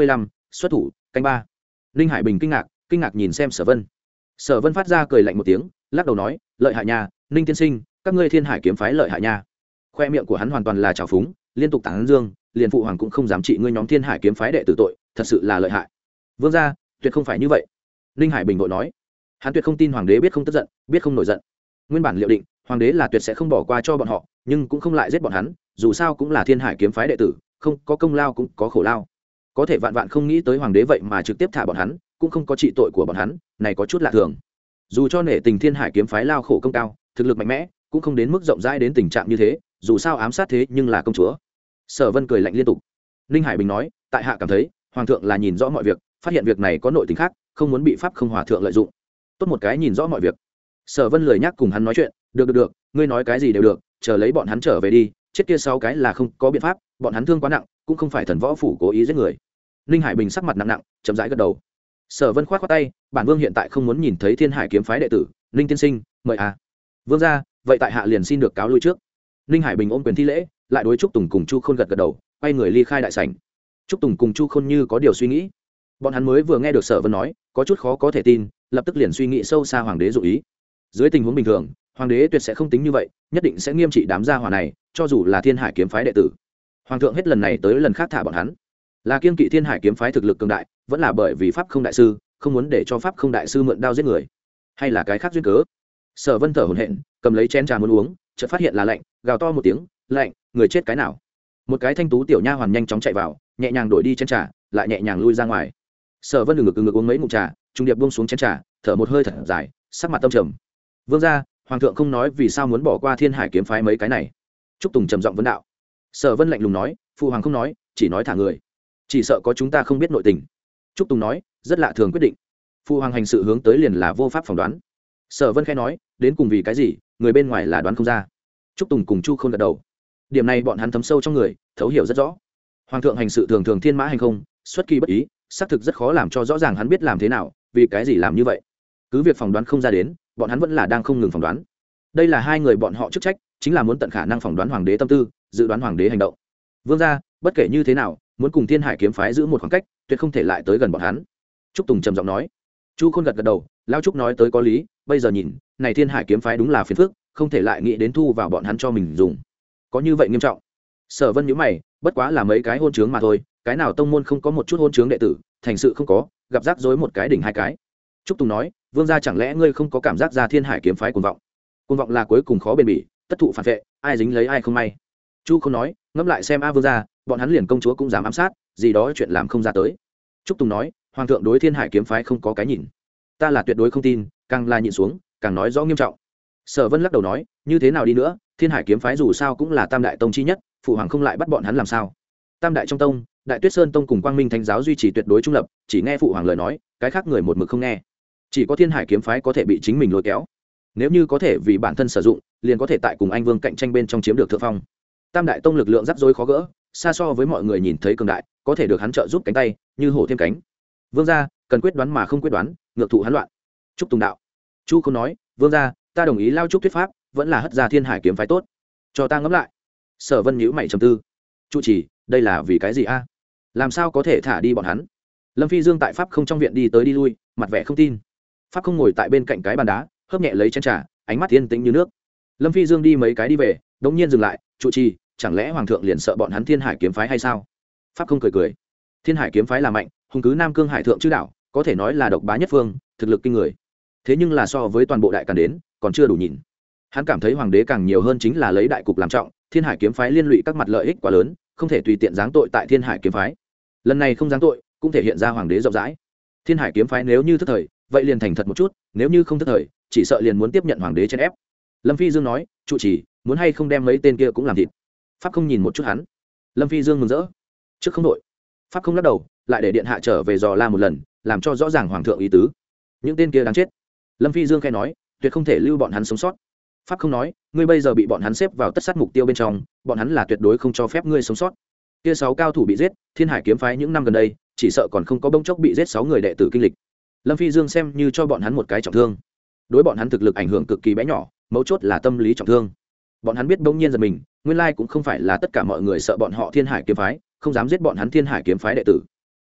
xuất thủ canh ba. Ninh Hải Bình kinh ngạc kinh ngạc nhìn xem Sở Vân. Sở Vân phát ra cười lạnh một tiếng, lắc đầu nói, lợi hại nha, Ninh tiên sinh, các ngươi Thiên Hải kiếm phái lợi hại nha. Khoe miệng của hắn hoàn toàn là trào phúng, liên tục tán dương, liền phụ hoàng cũng không dám trị ngươi nhóm Thiên Hải kiếm phái đệ tử tội, thật sự là lợi hại. Vương gia, tuyệt không phải như vậy. Ninh Hải Bình vội nói, hắn tuyệt không tin hoàng đế biết không tức giận, biết không nổi giận. Nguyên bản liệu định, hoàng đế là tuyệt sẽ không bỏ qua cho bọn họ, nhưng cũng không lại giết bọn hắn, dù sao cũng là Thiên Hải kiếm phái đệ tử, không có công lao cũng có khổ lao. Có thể vạn vạn không nghĩ tới hoàng đế vậy mà trực tiếp thả bọn hắn, cũng không có trị tội của bọn hắn, này có chút lạ thường. Dù cho nể tình Thiên Hải kiếm phái lao khổ công cao, thực lực mạnh mẽ, cũng không đến mức rộng rãi đến tình trạng như thế, dù sao ám sát thế nhưng là công chúa. Sở Vân cười lạnh liên tục. Ninh Hải Bình nói, tại hạ cảm thấy, hoàng thượng là nhìn rõ mọi việc, phát hiện việc này có nội tình khác, không muốn bị pháp không hòa thượng lợi dụng. Tốt một cái nhìn rõ mọi việc. Sở Vân lười nhắc cùng hắn nói chuyện, được được được, ngươi nói cái gì đều được, chờ lấy bọn hắn trở về đi, chết kia sáu cái là không có biện pháp, bọn hắn thương quá nặng, cũng không phải thần võ phủ cố ý giết người. Ninh Hải Bình sắc mặt nặng nặng, chậm rãi gật đầu. Sở Vân khoát khoát tay, bản vương hiện tại không muốn nhìn thấy Thiên Hải kiếm phái đệ tử, Ninh tiên sinh, mời à. Vương gia, vậy tại hạ liền xin được cáo lui trước. Ninh Hải Bình ôm quyền thi lễ, lại đối Trúc Tùng cùng Chu Khôn gật gật đầu, quay người ly khai đại sảnh. Trúc Tùng cùng Chu Khôn như có điều suy nghĩ. Bọn hắn mới vừa nghe được Sở Vân nói, có chút khó có thể tin, lập tức liền suy nghĩ sâu xa hoàng đế dụ ý. Dưới tình huống bình thường, hoàng đế tuyệt sẽ không tính như vậy, nhất định sẽ nghiêm trị đám gia hỏa này, cho dù là Thiên Hải kiếm phái đệ tử. Hoàng thượng hết lần này tới lần khác thả bọn hắn, là kiêng kỵ Thiên Hải kiếm phái thực lực cường đại, vẫn là bởi vì pháp không đại sư không muốn để cho pháp không đại sư mượn đao giết người, hay là cái khác duyên cớ. Sở Vân thở hổn hển, cầm lấy chén trà muốn uống, chợt phát hiện là lạnh, gào to một tiếng, lạnh, người chết cái nào. Một cái thanh tú tiểu nha hoàn nhanh chóng chạy vào, nhẹ nhàng đổi đi chén trà, lại nhẹ nhàng lui ra ngoài. Sở Vân ngực ngực uống mấy ngụm trà, trung điệp buông xuống chén trà, thở một hơi thật dài, sắc mặt tâm trầm. Vương gia, hoàng thượng không nói vì sao muốn bỏ qua Thiên Hải kiếm phái mấy cái này. Trúc Tùng trầm giọng vấn đạo. Sở Vân lạnh lùng nói, phụ hoàng không nói, chỉ nói thả người, chỉ sợ có chúng ta không biết nội tình. Trúc Tùng nói, rất lạ thường quyết định, phụ hoàng hành sự hướng tới liền là vô pháp phỏng đoán. Sở Vân khẽ nói, đến cùng vì cái gì, người bên ngoài là đoán không ra. Trúc Tùng cùng Chu Khôn gật đầu, điểm này bọn hắn thấm sâu trong người, thấu hiểu rất rõ. Hoàng thượng hành sự thường thường thiên mã hành không, xuất kỳ bất ý, xác thực rất khó làm cho rõ ràng hắn biết làm thế nào, vì cái gì làm như vậy. Cứ việc phỏng đoán không ra đến, bọn hắn vẫn là đang không ngừng phỏng đoán. Đây là hai người bọn họ chức trách, chính là muốn tận khả năng phỏng đoán hoàng đế tâm tư, dự đoán hoàng đế hành động. Vương gia, bất kể như thế nào, muốn cùng Thiên Hải kiếm phái giữ một khoảng cách, tuyệt không thể lại tới gần bọn hắn. Trúc Tùng trầm giọng nói. Chu Khôn gật gật đầu, lão Trúc nói tới có lý, bây giờ nhìn, này Thiên Hải kiếm phái đúng là phiền phức, không thể lại nghĩ đến thu vào bọn hắn cho mình dùng. Có như vậy nghiêm trọng. Sở Vân nhíu mày, bất quá là mấy cái hôn trướng mà thôi, cái nào tông môn không có một chút hôn trướng đệ tử, thành sự không có, gặp rắc rối một cái đỉnh hai cái. Trúc Tùng nói, vương gia chẳng lẽ ngươi không có cảm giác ra Thiên Hải kiếm phái cuồng vọng? Cuồng vọng là cuối cùng khó bền bỉ, tất thụ phản vệ, ai dính lấy ai không may. Chu Khôn nói, ngẫm lại xem a vương gia, bọn hắn liền công chúa cũng dám ám sát, gì đó chuyện làm không ra tới. Trúc Tùng nói, hoàng thượng đối Thiên Hải kiếm phái không có cái nhìn, ta là tuyệt đối không tin, càng là nhịn xuống, càng nói rõ nghiêm trọng. Sở Vân lắc đầu nói, như thế nào đi nữa, Thiên Hải kiếm phái dù sao cũng là tam đại tông chi nhất, phụ hoàng không lại bắt bọn hắn làm sao? Tam đại trong tông, Đại Tuyết Sơn tông cùng Quang Minh Thánh giáo duy trì tuyệt đối trung lập, chỉ nghe phụ hoàng lời nói, cái khác người một mực không nghe. Chỉ có Thiên Hải kiếm phái có thể bị chính mình lôi kéo. Nếu như có thể vì bản thân sử dụng, liền có thể tại cùng anh vương cạnh tranh bên trong chiếm được thượng phong. Tam đại tông lực lượng rắc rối khó gỡ, xa so với mọi người nhìn thấy cường đại, có thể được hắn trợ giúp cánh tay, như hổ thêm cánh. Vương gia, cần quyết đoán mà không quyết đoán, ngược thụ hắn loạn. Trúc Tùng đạo. Chu không nói, vương gia, ta đồng ý lao trúc thuyết pháp, vẫn là hất ra Thiên Hải kiếm phái tốt. Cho ta ngẫm lại. Sở Vân nhíu mày trầm tư. Chu chỉ, đây là vì cái gì a? Làm sao có thể thả đi bọn hắn? Lâm Phi Dương tại pháp không trong viện đi tới đi lui, mặt vẻ không tin. Pháp không ngồi tại bên cạnh cái bàn đá, hớp nhẹ lấy chén trà, ánh mắt yên tĩnh như nước. Lâm Phi Dương đi mấy cái đi về, đột nhiên dừng lại, "Chu trì, chẳng lẽ hoàng thượng liền sợ bọn hắn Thiên Hải kiếm phái hay sao?" Pháp không cười cười. Thiên Hải kiếm phái là mạnh, hùng cứ Nam Cương Hải thượng chư đảo, có thể nói là độc bá nhất phương, thực lực kinh người. Thế nhưng là so với toàn bộ đại càn đến, còn chưa đủ nhìn. Hắn cảm thấy hoàng đế càng nhiều hơn chính là lấy đại cục làm trọng, Thiên Hải kiếm phái liên lụy các mặt lợi ích quá lớn, không thể tùy tiện giáng tội tại Thiên Hải kiếm phái. Lần này không giáng tội, cũng thể hiện ra hoàng đế rộng rãi. Thiên Hải kiếm phái nếu như thức thời, vậy liền thành thật một chút, nếu như không thức thời, chỉ sợ liền muốn tiếp nhận hoàng đế chèn ép. Lâm Phi Dương nói, "Trụ trì, muốn hay không đem mấy tên kia cũng làm thịt?" Pháp không nhìn một chút hắn. Lâm Phi Dương mừng rỡ. "Trước không đội." Pháp không lắc đầu, lại để điện hạ trở về dò la một lần, làm cho rõ ràng hoàng thượng ý tứ. "Những tên kia đáng chết." Lâm Phi Dương khẽ nói, "Tuyệt không thể lưu bọn hắn sống sót." Pháp không nói, "Ngươi bây giờ bị bọn hắn xếp vào tất sát mục tiêu bên trong, bọn hắn là tuyệt đối không cho phép ngươi sống sót." Kia sáu cao thủ bị giết, Thiên Hải kiếm phái những năm gần đây, chỉ sợ còn không có bông chốc bị giết sáu người đệ tử kinh lịch. Lâm Phi Dương xem như cho bọn hắn một cái trọng thương. Đối bọn hắn thực lực ảnh hưởng cực kỳ bé nhỏ, mấu chốt là tâm lý trọng thương. Bọn hắn biết bỗng nhiên giật mình, nguyên lai cũng không phải là tất cả mọi người sợ bọn họ Thiên Hải kiếm phái, không dám giết bọn hắn Thiên Hải kiếm phái đệ tử.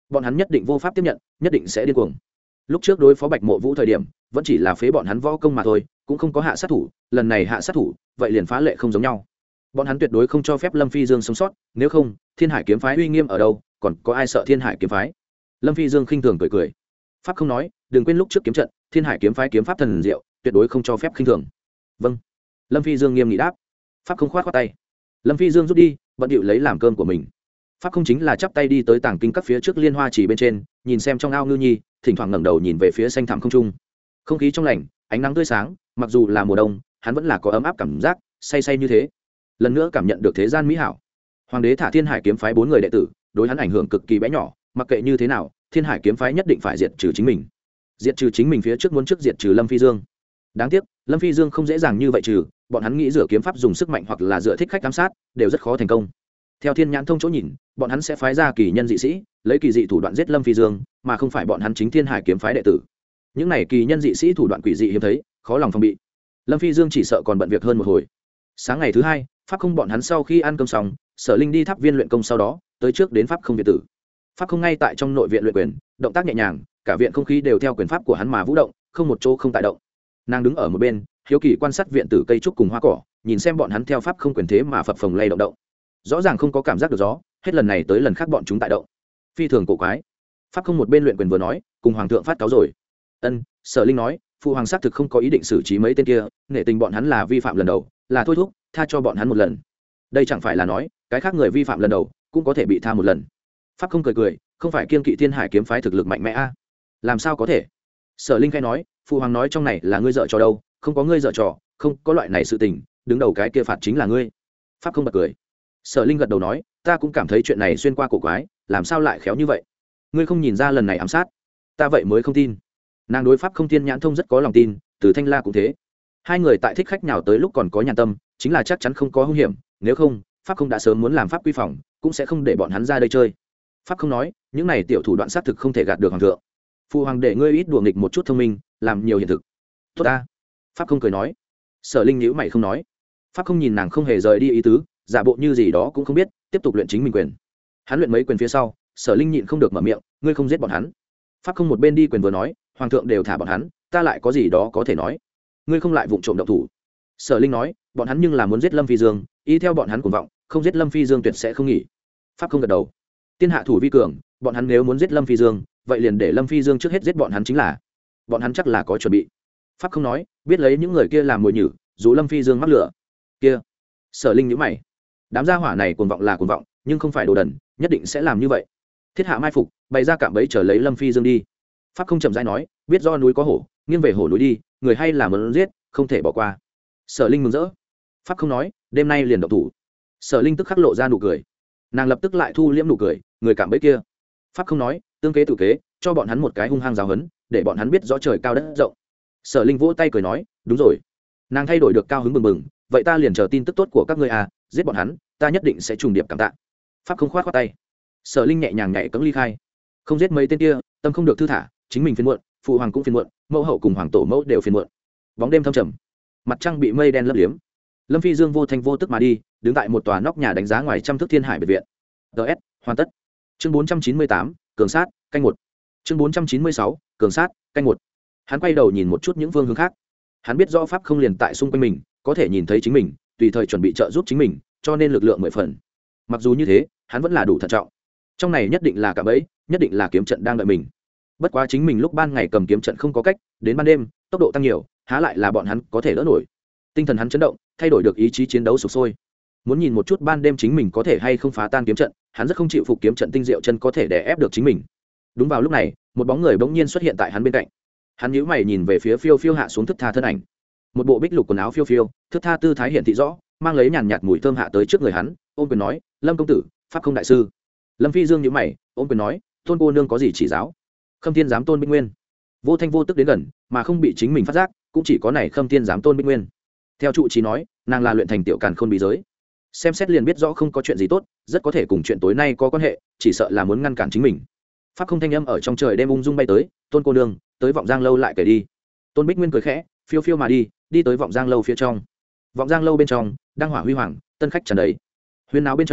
bọn hắn nhất định vô pháp tiếp nhận, nhất định sẽ điên cuồng. Lúc trước đối phó Bạch Mộ Vũ thời điểm vẫn chỉ là phế bọn hắn võ công mà thôi, cũng không có hạ sát thủ, lần này hạ sát thủ vậy liền phá lệ không giống nhau. Bọn hắn tuyệt đối không cho phép Lâm Phi Dương sống sót, nếu không Thiên Hải kiếm phái uy nghiêm ở đâu, còn có ai sợ Thiên Hải kiếm phái. Lâm Phi Dương khinh thường cười cười. Pháp không nói, đừng quên lúc trước kiếm trận, Thiên Hải kiếm phái kiếm pháp thần diệu, tuyệt đối không cho phép khinh thường. Vâng. Lâm Phi Dương nghiêm nghị đáp. Pháp không khoát khoát tay. Lâm Phi Dương rút đi, bận điệu lấy làm cơm của mình. Pháp không chính là chắp tay đi tới tảng kinh các phía trước liên hoa chỉ bên trên, nhìn xem trong ao ngư nhi, thỉnh thoảng ngẩng đầu nhìn về phía xanh thẳm không trung. Không khí trong lành, ánh nắng tươi sáng, mặc dù là mùa đông, hắn vẫn là có ấm áp cảm giác, say say như thế. Lần nữa cảm nhận được thế gian mỹ hảo. Hoàng đế thả Thiên Hải kiếm phái bốn người đệ tử, đối hắn ảnh hưởng cực kỳ bé nhỏ, mặc kệ như thế nào, Thiên Hải kiếm phái nhất định phải diệt trừ chính mình. Diệt trừ chính mình phía trước muốn trước diệt trừ Lâm Phi Dương. Đáng tiếc, Lâm Phi Dương không dễ dàng như vậy trừ, bọn hắn nghĩ dựa kiếm pháp dùng sức mạnh hoặc là dựa thích khách giám sát, đều rất khó thành công. Theo Thiên Nhãn Thông chỗ nhìn, bọn hắn sẽ phái ra kỳ nhân dị sĩ, lấy kỳ dị thủ đoạn giết Lâm Phi Dương, mà không phải bọn hắn chính Thiên Hải kiếm phái đệ tử. Những này kỳ nhân dị sĩ thủ đoạn quỷ dị hiếm thấy, khó lòng phòng bị. Lâm Phi Dương chỉ sợ còn bận việc hơn một hồi. Sáng ngày thứ hai, Pháp không bọn hắn sau khi ăn cơm xong, Sở Linh đi tháp viên luyện công sau đó, tới trước đến Pháp không viện tử. Pháp không ngay tại trong nội viện luyện quyền, động tác nhẹ nhàng, cả viện không khí đều theo quyền pháp của hắn mà vũ động, không một chỗ không tại động. Nàng đứng ở một bên, hiếu kỳ quan sát viện tử cây trúc cùng hoa cỏ, nhìn xem bọn hắn theo pháp không quyền thế mà phập phồng lay động động. Rõ ràng không có cảm giác được gió, hết lần này tới lần khác bọn chúng tại động. Phi thường cổ quái. Pháp không một bên luyện quyền vừa nói, cùng hoàng thượng phát cáo rồi. Ân, Sở Linh nói, phụ hoàng xác thực không có ý định xử trí mấy tên kia, nể tình bọn hắn là vi phạm lần đầu, là thôi thúc, tha cho bọn hắn một lần. Đây chẳng phải là nói, cái khác người vi phạm lần đầu cũng có thể bị tha một lần. Pháp không cười cười, không phải kiên kỵ Thiên Hải kiếm phái thực lực mạnh mẽ a? À? Làm sao có thể? Sở Linh khai nói, phụ hoàng nói trong này là ngươi dở trò đâu, không có ngươi dở trò, không có loại này sự tình, đứng đầu cái kia phạt chính là ngươi. Pháp không bật cười. Sở Linh gật đầu nói, ta cũng cảm thấy chuyện này xuyên qua cổ quái, làm sao lại khéo như vậy? Ngươi không nhìn ra lần này ám sát? Ta vậy mới không tin. Nàng đối Pháp không Thiên Nhãn Thông rất có lòng tin, Từ Thanh La cũng thế. Hai người tại thích khách nhào tới lúc còn có nhàn tâm, chính là chắc chắn không có hung hiểm, nếu không, Pháp không đã sớm muốn làm pháp quy phòng, cũng sẽ không để bọn hắn ra đây chơi. Pháp không nói, những này tiểu thủ đoạn xác thực không thể gạt được hoàng thượng. Phụ hoàng để ngươi ít đùa nghịch một chút thông minh, làm nhiều hiện thực. Tốt ta. Pháp không cười nói. Sở Linh nhíu mày không nói. Pháp không nhìn nàng không hề rời đi ý tứ, giả bộ như gì đó cũng không biết, tiếp tục luyện chính mình quyền. Hắn luyện mấy quyền phía sau, Sở Linh nhịn không được mở miệng, ngươi không giết bọn hắn. Pháp không một bên đi quyền vừa nói, hoàng thượng đều thả bọn hắn, ta lại có gì đó có thể nói. Ngươi không lại vụng trộm động thủ. Sở Linh nói, bọn hắn nhưng là muốn giết Lâm Phi Dương, y theo bọn hắn cuồng vọng, không giết Lâm Phi Dương tuyệt sẽ không nghỉ. Pháp không gật đầu. Tiên hạ thủ vi cường, bọn hắn nếu muốn giết Lâm Phi Dương, vậy liền để Lâm Phi Dương trước hết giết bọn hắn chính là. Bọn hắn chắc là có chuẩn bị. Pháp không nói, biết lấy những người kia làm mồi nhử, dù Lâm Phi Dương mắc lửa. Kia. Sở Linh nhíu mày. Đám gia hỏa này cuồng vọng là cuồng vọng, nhưng không phải đồ đần, nhất định sẽ làm như vậy. Thiết hạ mai phục, bày ra cạm bẫy chờ lấy Lâm Phi Dương đi. Pháp không chậm rãi nói, biết do núi có hổ, nghiêng về hổ núi đi, người hay là muốn giết, không thể bỏ qua. Sở Linh mừng rỡ. Pháp không nói, đêm nay liền động thủ. Sở Linh tức khắc lộ ra nụ cười. Nàng lập tức lại thu liễm nụ cười, người cạm bẫy kia. Pháp không nói, tương kế tự kế, cho bọn hắn một cái hung hăng giáo hấn, để bọn hắn biết rõ trời cao đất rộng. Sở Linh vỗ tay cười nói, đúng rồi. Nàng thay đổi được cao hứng bừng bừng, vậy ta liền chờ tin tức tốt của các ngươi à, giết bọn hắn, ta nhất định sẽ trùng điệp cảm tạ. Pháp không khoát khoát tay. Sở Linh nhẹ nhàng nhảy cẫng ly khai. Không giết mấy tên kia, tâm không được thư thả, chính mình phiền muộn, phụ hoàng cũng phiền muộn, mẫu hậu cùng hoàng tổ mẫu đều phiền muộn. Bóng đêm thâm trầm, mặt trăng bị mây đen lấp liếm. Lâm Phi Dương vô thanh vô tức mà đi, đứng tại một tòa nóc nhà đánh giá ngoài trăm thước Thiên Hải biệt viện. ds hoàn tất. Chương bốn trăm chín mươi tám, cường sát, canh một. Chương bốn trăm chín mươi sáu, cường sát, canh một. Hắn quay đầu nhìn một chút những phương hướng khác. Hắn biết rõ pháp không liền tại xung quanh mình, có thể nhìn thấy chính mình, tùy thời chuẩn bị trợ giúp chính mình, cho nên lực lượng mười phần. Mặc dù như thế, hắn vẫn là đủ thận trọng. Trong này nhất định là cả bẫy, nhất định là kiếm trận đang đợi mình. Bất quá chính mình lúc ban ngày cầm kiếm trận không có cách, đến ban đêm, tốc độ tăng nhiều, há lại là bọn hắn có thể đỡ nổi. Tinh thần hắn chấn động, thay đổi được ý chí chiến đấu sục sôi. Muốn nhìn một chút ban đêm chính mình có thể hay không phá tan kiếm trận, hắn rất không chịu phục kiếm trận tinh diệu chân có thể đè ép được chính mình. Đúng vào lúc này, một bóng người bỗng nhiên xuất hiện tại hắn bên cạnh. Hắn nhíu mày nhìn về phía phiêu phiêu hạ xuống thức tha thân ảnh. Một bộ bích lục quần áo phiêu phiêu, thức tha tư thái hiện thị rõ, mang lấy nhàn nhạt mùi thơm hạ tới trước người hắn, ôm quyền nói, Lâm công tử, pháp không đại sư. Lâm Phi Dương nhíu mày, ôm quyền nói, tôn cô nương có gì chỉ giáo? Khâm Thiên giám tôn Bích Nguyên. Vô thanh vô tức đến gần, mà không bị chính mình phát giác, cũng chỉ có này Khâm Thiên giám tôn Bích Nguyên. Theo trụ trì nói, nàng là luyện thành tiểu càn khôn bí giới. Xem xét liền biết rõ không có chuyện gì tốt, rất có thể cùng chuyện tối nay có quan hệ, chỉ sợ là muốn ngăn cản chính mình. Pháp không thanh âm ở trong trời đêm ung dung bay tới, tôn cô nương, tới vọng giang lâu lại kể đi. Tôn Bích Nguyên cười khẽ, phiêu phiêu mà đi, đi tới vọng giang lâu phía trong. Vọng giang lâu bên trong, đang hỏa huy hoàng, tân khách tràn đầy. Huyên náo bên trong,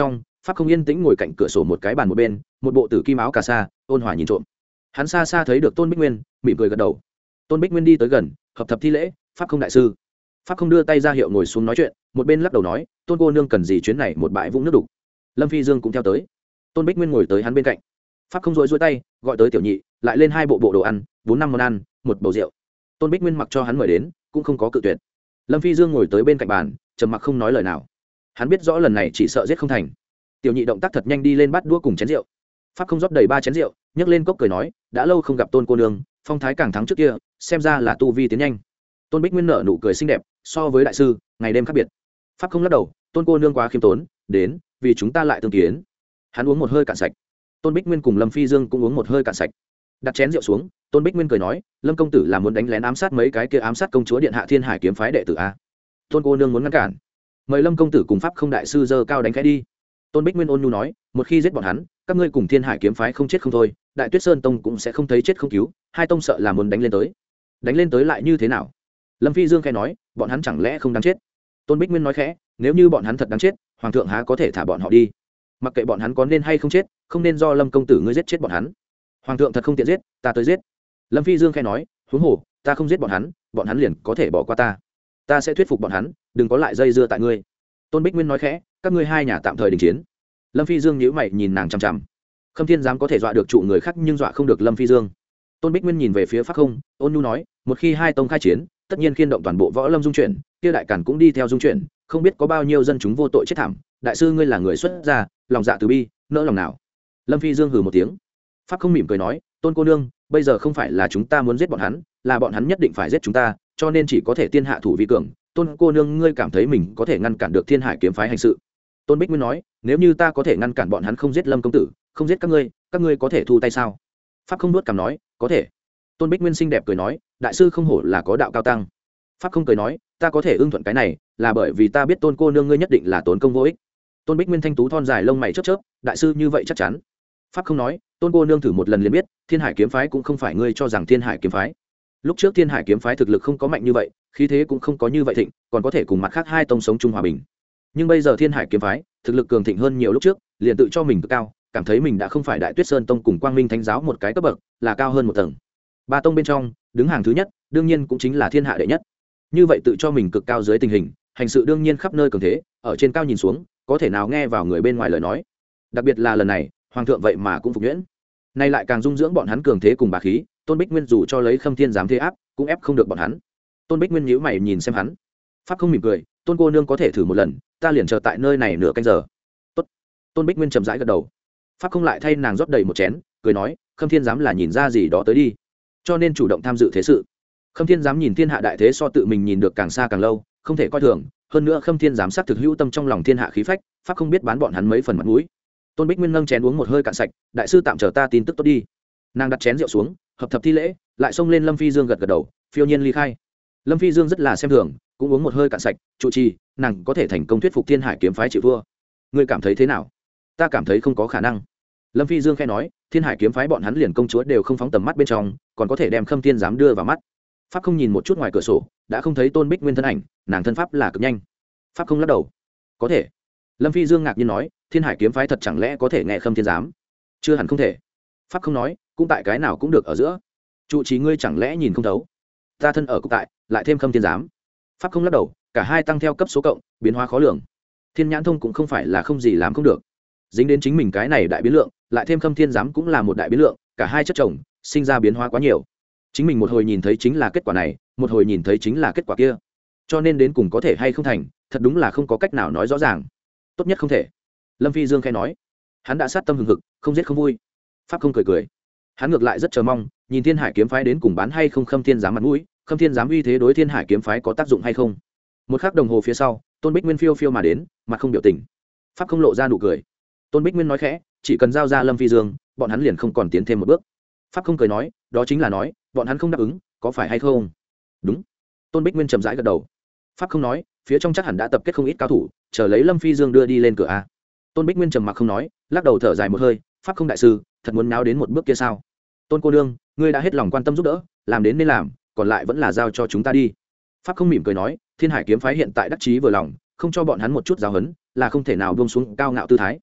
pháp không yên tĩnh ngồi cạnh cửa sổ một cái bàn một bên, một bộ tử kim áo cà sa, ôn hòa nhìn trộm. Hắn xa xa thấy được Tôn Bích Nguyên, mỉm cười gật đầu. Tôn Bích Nguyên đi tới gần, hợp thập thi lễ, pháp không đại sư. Pháp không đưa tay ra hiệu ngồi xuống nói chuyện, một bên lắc đầu nói, Tôn cô nương cần gì chuyến này một bãi vũng nước đục. Lâm Phi Dương cũng theo tới. Tôn Bích Nguyên ngồi tới hắn bên cạnh. Pháp không rối rối tay, gọi tới tiểu nhị, lại lên hai bộ bộ đồ ăn, bốn năm món ăn, một bầu rượu. Tôn Bích Nguyên mặc cho hắn mời đến, cũng không có cự tuyệt. Lâm Phi Dương ngồi tới bên cạnh bàn, trầm mặc không nói lời nào. Hắn biết rõ lần này chỉ sợ giết không thành. Tiểu nhị động tác thật nhanh đi lên bắt đũa cùng chén rượu. Pháp không rót đầy ba chén rượu, nhấc lên cốc cười nói, đã lâu không gặp Tôn cô nương, phong thái càng thắng trước kia, xem ra là tu vi tiến nhanh. Tôn Bích Nguyên nở nụ cười xinh đẹp, so với đại sư, ngày đêm khác biệt. Pháp không lắc đầu, Tôn cô nương quá khiêm tốn, đến, vì chúng ta lại tương kiến. Hắn uống một hơi cạn sạch. Tôn Bích Nguyên cùng Lâm Phi Dương cũng uống một hơi cạn sạch. Đặt chén rượu xuống, Tôn Bích Nguyên cười nói, Lâm công tử là muốn đánh lén ám sát mấy cái kia ám sát công chúa điện hạ Thiên Hải kiếm phái đệ tử a. Tôn cô nương muốn ngăn cản, mời Lâm công tử cùng pháp không đại sư giơ cao đánh khẽ đi. Tôn Bích Nguyên ôn nhu nói, một khi giết bọn hắn, các ngươi cùng Thiên Hải kiếm phái không chết không thôi, Đại Tuyết Sơn tông cũng sẽ không thấy chết không cứu, hai tông sợ là muốn đánh lên tới. Đánh lên tới lại như thế nào? Lâm Phi Dương khẽ nói, bọn hắn chẳng lẽ không đáng chết? Tôn Bích Nguyên nói khẽ, nếu như bọn hắn thật đáng chết, hoàng thượng há có thể thả bọn họ đi? Mặc kệ bọn hắn có nên hay không chết, không nên do Lâm công tử ngươi giết chết bọn hắn. Hoàng thượng thật không tiện giết, ta tới giết. Lâm Phi Dương khẽ nói, huống hồ, ta không giết bọn hắn, bọn hắn liền có thể bỏ qua ta. Ta sẽ thuyết phục bọn hắn, đừng có lại dây dưa tại ngươi. Tôn Bích Nguyên nói khẽ, các ngươi hai nhà tạm thời đình chiến. Lâm Phi Dương nhíu mày nhìn nàng chằm chằm. Khâm Thiên dám có thể dọa được trụ người khác nhưng dọa không được Lâm Phi Dương. Tôn Bích Nguyên nhìn về phía Pháp Không, ôn nhu nói, một khi hai tông khai chiến, tất nhiên khiên động toàn bộ võ lâm dung chuyển, kia đại càn cũng đi theo dung chuyển, không biết có bao nhiêu dân chúng vô tội chết thảm. Đại sư ngươi là người xuất gia, lòng dạ từ bi, nỡ lòng nào? Lâm Phi Dương hừ một tiếng. Pháp Không mỉm cười nói, Tôn cô nương, bây giờ không phải là chúng ta muốn giết bọn hắn, là bọn hắn nhất định phải giết chúng ta, cho nên chỉ có thể tiên hạ thủ vi cường. Tôn cô nương ngươi cảm thấy mình có thể ngăn cản được Thiên Hải kiếm phái hành sự? Tôn Bích Nguyên nói, nếu như ta có thể ngăn cản bọn hắn không giết Lâm công tử, không giết các ngươi, các ngươi có thể thu tay sao? Pháp Không nuốt cằm nói, có thể. Tôn Bích Nguyên xinh đẹp cười nói, đại sư không hổ là có đạo cao tăng. Pháp Không cười nói, ta có thể ưng thuận cái này, là bởi vì ta biết Tôn cô nương ngươi nhất định là tốn công vô ích. Tôn Bích Nguyên thanh tú thon dài lông mày chớp chớp, đại sư như vậy chắc chắn. Pháp Không nói, Tôn cô nương thử một lần liền biết, Thiên Hải kiếm phái cũng không phải ngươi cho rằng Thiên Hải kiếm phái. Lúc trước Thiên Hải kiếm phái thực lực không có mạnh như vậy, khí thế cũng không có như vậy thịnh, còn có thể cùng mặt khác hai tông sống chung hòa bình. Nhưng bây giờ Thiên Hải kiếm phái thực lực cường thịnh hơn nhiều lúc trước, liền tự cho mình cực cao, cảm thấy mình đã không phải Đại Tuyết Sơn tông cùng Quang Minh thánh giáo một cái cấp bậc, là cao hơn một tầng. Ba tông bên trong, đứng hàng thứ nhất, đương nhiên cũng chính là thiên hạ đệ nhất. Như vậy tự cho mình cực cao dưới tình hình, hành sự đương nhiên khắp nơi cường thế, ở trên cao nhìn xuống, có thể nào nghe vào người bên ngoài lời nói. Đặc biệt là lần này, hoàng thượng vậy mà cũng phục nhuyễn. Nay lại càng dung dưỡng bọn hắn cường thế cùng bá khí, Tôn Bích Nguyên dù cho lấy Khâm Thiên dám thế áp, cũng ép không được bọn hắn. Tôn Bích Nguyên nhíu mày nhìn xem hắn. Pháp Không mỉm cười, Tôn cô nương có thể thử một lần, ta liền chờ tại nơi này nửa canh giờ. Tốt. Tôn Bích Nguyên chậm rãi gật đầu. Pháp Không lại thay nàng rót đầy một chén, cười nói, Khâm Thiên dám là nhìn ra gì đó tới đi, cho nên chủ động tham dự thế sự. Khâm Thiên dám nhìn thiên hạ đại thế so tự mình nhìn được càng xa càng lâu, không thể coi thường, hơn nữa Khâm Thiên dám sát thực hữu tâm trong lòng thiên hạ khí phách, Pháp Không biết bán bọn hắn mấy phần mặt mũi. Tôn Bích Nguyên nâng chén uống một hơi cạn sạch, đại sư tạm chờ ta tin tức tốt đi. Nàng đặt chén rượu xuống, hợp thập thi lễ, lại xông lên Lâm Phi Dương gật gật đầu, phiêu nhiên ly khai. Lâm Phi Dương rất là xem thường, cũng uống một hơi cạn sạch, trụ trì, nàng có thể thành công thuyết phục Thiên Hải kiếm phái chịu thua. Ngươi cảm thấy thế nào? Ta cảm thấy không có khả năng. Lâm Phi Dương khẽ nói, Thiên Hải kiếm phái bọn hắn liền công chúa đều không phóng tầm mắt bên trong, còn có thể đem Khâm Thiên dám đưa vào mắt. Pháp Không nhìn một chút ngoài cửa sổ, đã không thấy Tôn Bích Nguyên thân ảnh, nàng thân pháp là cực nhanh. Pháp Không lắc đầu, có thể. Lâm Phi Dương ngạc nhiên nói, Thiên Hải kiếm phái thật chẳng lẽ có thể nghe Khâm Thiên dám? Chưa hẳn không thể. Pháp Không nói, cũng tại cái nào cũng được ở giữa. Trụ trì ngươi chẳng lẽ nhìn không thấu? Ta thân ở cục tại, lại thêm Khâm Thiên dám. Pháp Không lắc đầu, cả hai tăng theo cấp số cộng, biến hóa khó lường. Thiên nhãn thông cũng không phải là không gì làm không được. Dính đến chính mình cái này đại biến lượng, lại thêm Khâm Thiên dám cũng là một đại biến lượng, cả hai chất chồng, sinh ra biến hóa quá nhiều. Chính mình một hồi nhìn thấy chính là kết quả này, một hồi nhìn thấy chính là kết quả kia, cho nên đến cùng có thể hay không thành, thật đúng là không có cách nào nói rõ ràng. Tốt nhất không thể. Lâm Phi Dương khẽ nói, hắn đã sát tâm hừng hực, không giết không vui. Pháp Không cười cười, hắn ngược lại rất chờ mong, nhìn Thiên Hải kiếm phái đến cùng bán hay không Khâm Thiên dám mặt mũi, Khâm Thiên dám uy thế đối Thiên Hải kiếm phái có tác dụng hay không. Một khắc đồng hồ phía sau, Tôn Bích Nguyên phiêu phiêu mà đến, mặt không biểu tình. Pháp Không lộ ra nụ cười. Tôn Bích Nguyên nói khẽ, chỉ cần giao ra Lâm Phi Dương, bọn hắn liền không còn tiến thêm một bước. Pháp Không cười nói, đó chính là nói, bọn hắn không đáp ứng, có phải hay không? Đúng. Tôn Bích Nguyên chậm rãi gật đầu. Pháp Không nói, phía trong chắc hẳn đã tập kết không ít cao thủ, chờ lấy Lâm Phi Dương đưa đi lên cửa a. Tôn Bích Nguyên trầm mặc không nói, lắc đầu thở dài một hơi, Pháp Không đại sư, thật muốn náo đến một bước kia sao? Tôn cô nương, ngươi đã hết lòng quan tâm giúp đỡ, làm đến nên làm, còn lại vẫn là giao cho chúng ta đi. Pháp Không mỉm cười nói, Thiên Hải kiếm phái hiện tại đắc chí vừa lòng, không cho bọn hắn một chút giáo huấn, là không thể nào buông xuống cao ngạo tư thái.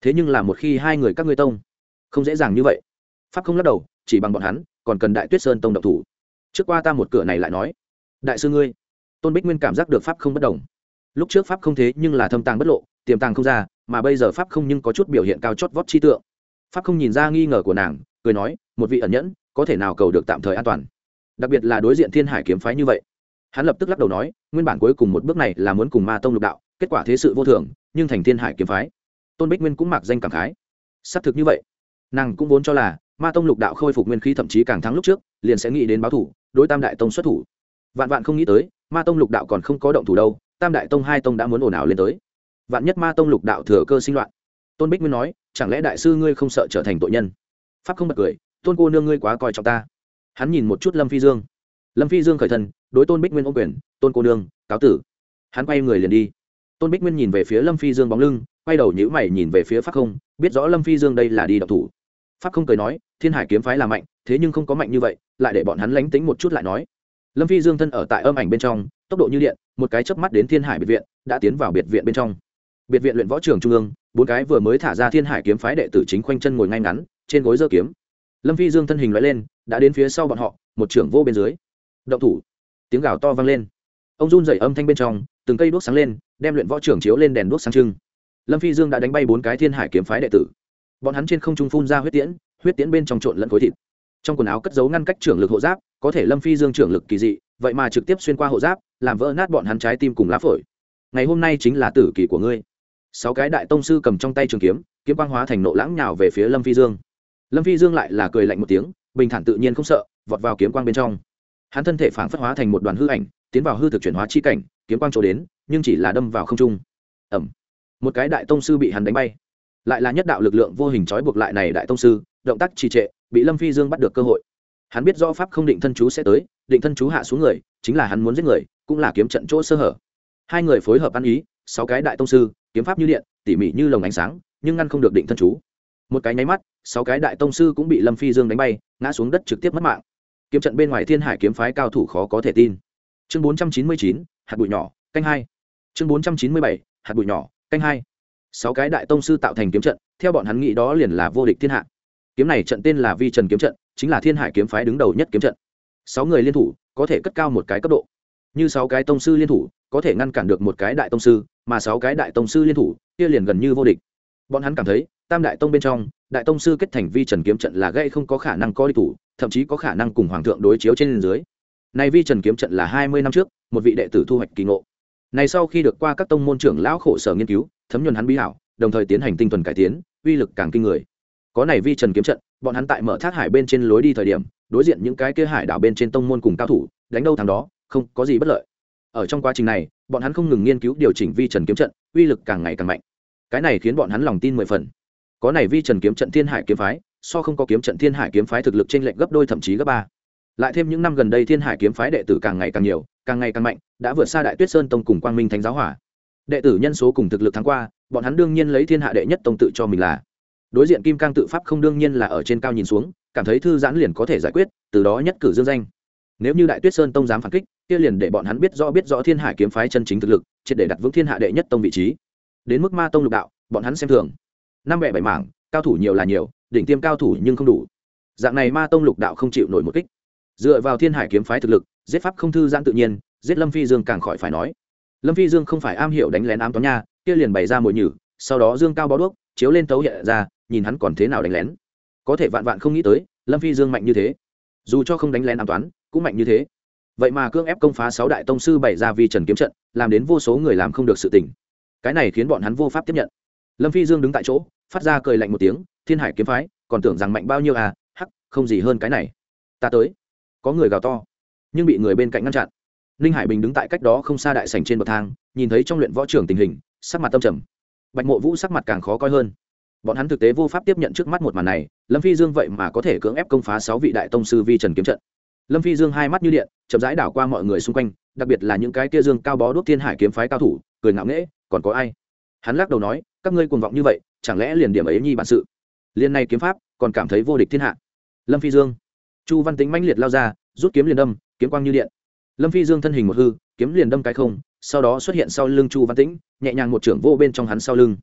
thế nhưng là một khi hai người các ngươi tông không dễ dàng như vậy. Pháp không lắc đầu, chỉ bằng bọn hắn còn cần Đại Tuyết Sơn tông động thủ. Trước qua ta một cửa này lại nói. Đại sư ngươi. Tôn Bích Nguyên cảm giác được Pháp không bất đồng. Lúc trước Pháp không thế nhưng là thâm tàng bất lộ, tiềm tàng không ra, mà bây giờ Pháp không nhưng có chút biểu hiện cao chót vót chi tượng. Pháp không nhìn ra nghi ngờ của nàng, cười nói, một vị ẩn nhẫn có thể nào cầu được tạm thời an toàn, đặc biệt là đối diện Thiên Hải kiếm phái như vậy. Hắn lập tức lắc đầu nói, nguyên bản cuối cùng một bước này là muốn cùng Ma tông lục đạo, kết quả thế sự vô thường, nhưng thành Thiên Hải kiếm phái. Tôn Bích Nguyên cũng mặc danh cảm khái. Xác thực như vậy, nàng cũng vốn cho là Ma tông lục đạo khôi phục nguyên khí thậm chí càng thắng lúc trước, liền sẽ nghĩ đến báo thủ, đối Tam đại tông xuất thủ. Vạn vạn không nghĩ tới, Ma tông lục đạo còn không có động thủ đâu, Tam đại tông hai tông đã muốn ồn ào lên tới. Vạn nhất Ma tông lục đạo thừa cơ sinh loạn. Tôn Bích Nguyên nói, chẳng lẽ đại sư ngươi không sợ trở thành tội nhân? Pháp không bật cười, Tôn cô nương ngươi quá coi trọng ta. Hắn nhìn một chút Lâm Phi Dương. Lâm Phi Dương khởi thân, đối Tôn Bích Nguyên ôm quyền, Tôn cô nương cáo tử. Hắn quay người liền đi. Tôn Bích Nguyên nhìn về phía Lâm Phi Dương bóng lưng, quay đầu nhíu mày nhìn về phía Pháp không, biết rõ Lâm Phi Dương đây là đi động thủ. Pháp không cười nói, Thiên Hải kiếm phái là mạnh, thế nhưng không có mạnh như vậy, lại để bọn hắn lánh tính một chút lại nói. Lâm Phi Dương thân ở tại âm ảnh bên trong, tốc độ như điện, một cái chớp mắt đến Thiên Hải biệt viện, đã tiến vào biệt viện bên trong. Biệt viện luyện võ trường trung ương, bốn cái vừa mới thả ra Thiên Hải kiếm phái đệ tử chính khoanh chân ngồi ngay ngắn, trên gối giơ kiếm. Lâm Phi Dương thân hình lóe lên, đã đến phía sau bọn họ, một trưởng vô bên dưới. Động thủ. Tiếng gào to vang lên. Ông run rẩy âm thanh bên trong, từng cây đuốc sáng lên, đem luyện võ trường chiếu lên đèn đuốc sáng trưng. Lâm Phi Dương đã đánh bay bốn cái Thiên Hải kiếm phái đệ tử. Bọn hắn trên không trung phun ra huyết tiễn, huyết tiễn bên trong trộn lẫn khối thịt. Trong quần áo cất giấu ngăn cách trưởng lực hộ giáp, có thể Lâm Phi Dương trưởng lực kỳ dị, vậy mà trực tiếp xuyên qua hộ giáp, làm vỡ nát bọn hắn trái tim cùng lá phổi. Ngày hôm nay chính là tử kỳ của ngươi. Sáu cái đại tông sư cầm trong tay trường kiếm, kiếm quang hóa thành nộ lãng nhào về phía Lâm Phi Dương. Lâm Phi Dương lại là cười lạnh một tiếng, bình thản tự nhiên không sợ, vọt vào kiếm quang bên trong. Hắn thân thể phảng phất hóa thành một đoàn hư ảnh, tiến vào hư thực chuyển hóa chi cảnh, kiếm quang chỗ đến, nhưng chỉ là đâm vào không trung. Ầm. Một cái đại tông sư bị hắn đánh bay. Lại là nhất đạo lực lượng vô hình trói buộc lại này đại tông sư, động tác trì trệ, bị Lâm Phi Dương bắt được cơ hội. Hắn biết rõ pháp không định thân chú sẽ tới, định thân chú hạ xuống người, chính là hắn muốn giết người, cũng là kiếm trận chỗ sơ hở. Hai người phối hợp ăn ý, sáu cái đại tông sư, kiếm pháp như điện, tỉ mỉ như lồng ánh sáng, nhưng ngăn không được định thân chú. Một cái nháy mắt, sáu cái đại tông sư cũng bị Lâm Phi Dương đánh bay, ngã xuống đất trực tiếp mất mạng. Kiếm trận bên ngoài Thiên Hải kiếm phái cao thủ khó có thể tin. Chương bốn trăm chín mươi chín, hạt bụi nhỏ, canh hai. Chương bốn trăm chín mươi bảy, hạt bụi nhỏ, canh hai. Sáu cái đại tông sư tạo thành kiếm trận, theo bọn hắn nghĩ đó liền là vô địch thiên hạ. Kiếm này trận tên là Vi Trần kiếm trận, chính là Thiên Hải kiếm phái đứng đầu nhất kiếm trận. Sáu người liên thủ, có thể cất cao một cái cấp độ. Như sáu cái tông sư liên thủ, có thể ngăn cản được một cái đại tông sư, mà sáu cái đại tông sư liên thủ, kia liền gần như vô địch. Bọn hắn cảm thấy, Tam đại tông bên trong, đại tông sư kết thành Vi Trần kiếm trận là gây không có khả năng có địch thủ, thậm chí có khả năng cùng hoàng thượng đối chiếu trên dưới. Này Vi Trần kiếm trận là hai mươi năm trước, một vị đệ tử thu hoạch kỳ ngộ. Này sau khi được qua các tông môn trưởng lão khổ sở nghiên cứu, thấm nhuần hắn bí hảo, đồng thời tiến hành tinh thuần cải tiến, uy lực càng kinh người. Có này Vi Trần kiếm trận, bọn hắn tại mở thác hải bên trên lối đi thời điểm, đối diện những cái kia hải đảo bên trên tông môn cùng cao thủ, đánh đâu thắng đó, không có gì bất lợi. Ở trong quá trình này, bọn hắn không ngừng nghiên cứu điều chỉnh Vi Trần kiếm trận, uy lực càng ngày càng mạnh. Cái này khiến bọn hắn lòng tin mười phần. Có này Vi Trần kiếm trận Thiên Hải kiếm phái, so không có kiếm trận Thiên Hải kiếm phái thực lực chênh lệch gấp đôi thậm chí gấp ba. Lại thêm những năm gần đây Thiên Hải kiếm phái đệ tử càng ngày càng nhiều, càng ngày càng mạnh, đã vượt xa Đại Tuyết Sơn tông cùng Quang Minh Thánh giáo hỏa. Đệ tử nhân số cùng thực lực thắng qua, bọn hắn đương nhiên lấy thiên hạ đệ nhất tông tự cho mình là. Đối diện Kim Cang tự pháp không đương nhiên là ở trên cao nhìn xuống, cảm thấy thư giãn liền có thể giải quyết, từ đó nhất cử dương danh. Nếu như Đại Tuyết Sơn tông dám phản kích, kia liền để bọn hắn biết rõ biết rõ Thiên Hải kiếm phái chân chính thực lực, triệt để đặt vững thiên hạ đệ nhất tông vị trí. Đến mức Ma tông lục đạo, bọn hắn xem thường. Năm bẻ bảy mảng, cao thủ nhiều là nhiều, đỉnh tiêm cao thủ nhưng không đủ. Dạng này Ma tông lục đạo không chịu nổi một kích. Dựa vào Thiên Hải kiếm phái thực lực, giết pháp không thư giãn tự nhiên, giết Lâm Phi Dương càng khỏi phải nói. Lâm Phi Dương không phải am hiểu đánh lén ám toán nha, kia liền bày ra mồi nhử, sau đó dương cao bó đuốc, chiếu lên tấu hiện ra, nhìn hắn còn thế nào đánh lén. Có thể vạn vạn không nghĩ tới, Lâm Phi Dương mạnh như thế. Dù cho không đánh lén ám toán, cũng mạnh như thế. Vậy mà cưỡng ép công phá sáu đại tông sư bày ra Vi Trần kiếm trận, làm đến vô số người làm không được sự tình. Cái này khiến bọn hắn vô pháp tiếp nhận. Lâm Phi Dương đứng tại chỗ, phát ra cười lạnh một tiếng, Thiên Hải kiếm phái, còn tưởng rằng mạnh bao nhiêu à, hắc, không gì hơn cái này. Ta tới. Có người gào to, nhưng bị người bên cạnh ngăn chặn. Ninh Hải Bình đứng tại cách đó không xa đại sảnh trên bậc thang, nhìn thấy trong luyện võ trường tình hình, sắc mặt tâm trầm. Bạch Mộ Vũ sắc mặt càng khó coi hơn. Bọn hắn thực tế vô pháp tiếp nhận trước mắt một màn này, Lâm Phi Dương vậy mà có thể cưỡng ép công phá sáu vị đại tông sư Vi Trần kiếm trận. Lâm Phi Dương hai mắt như điện, chậm rãi đảo qua mọi người xung quanh, đặc biệt là những cái kia dương cao bó đuốc Thiên Hải kiếm phái cao thủ, cười ngạo nghễ, còn có ai? Hắn lắc đầu nói, các ngươi cuồng vọng như vậy, chẳng lẽ liền điểm ấy nhi bản sự? Liên này kiếm pháp, còn cảm thấy vô địch thiên hạ. Lâm Phi Dương. Chu Văn Tính mãnh liệt lao ra, rút kiếm liền đâm, kiếm quang như điện. Lâm Phi Dương thân hình một hư, kiếm liền đâm cái không, sau đó xuất hiện sau lưng Chu Văn Tĩnh, nhẹ nhàng một trưởng vô bên trong hắn sau lưng.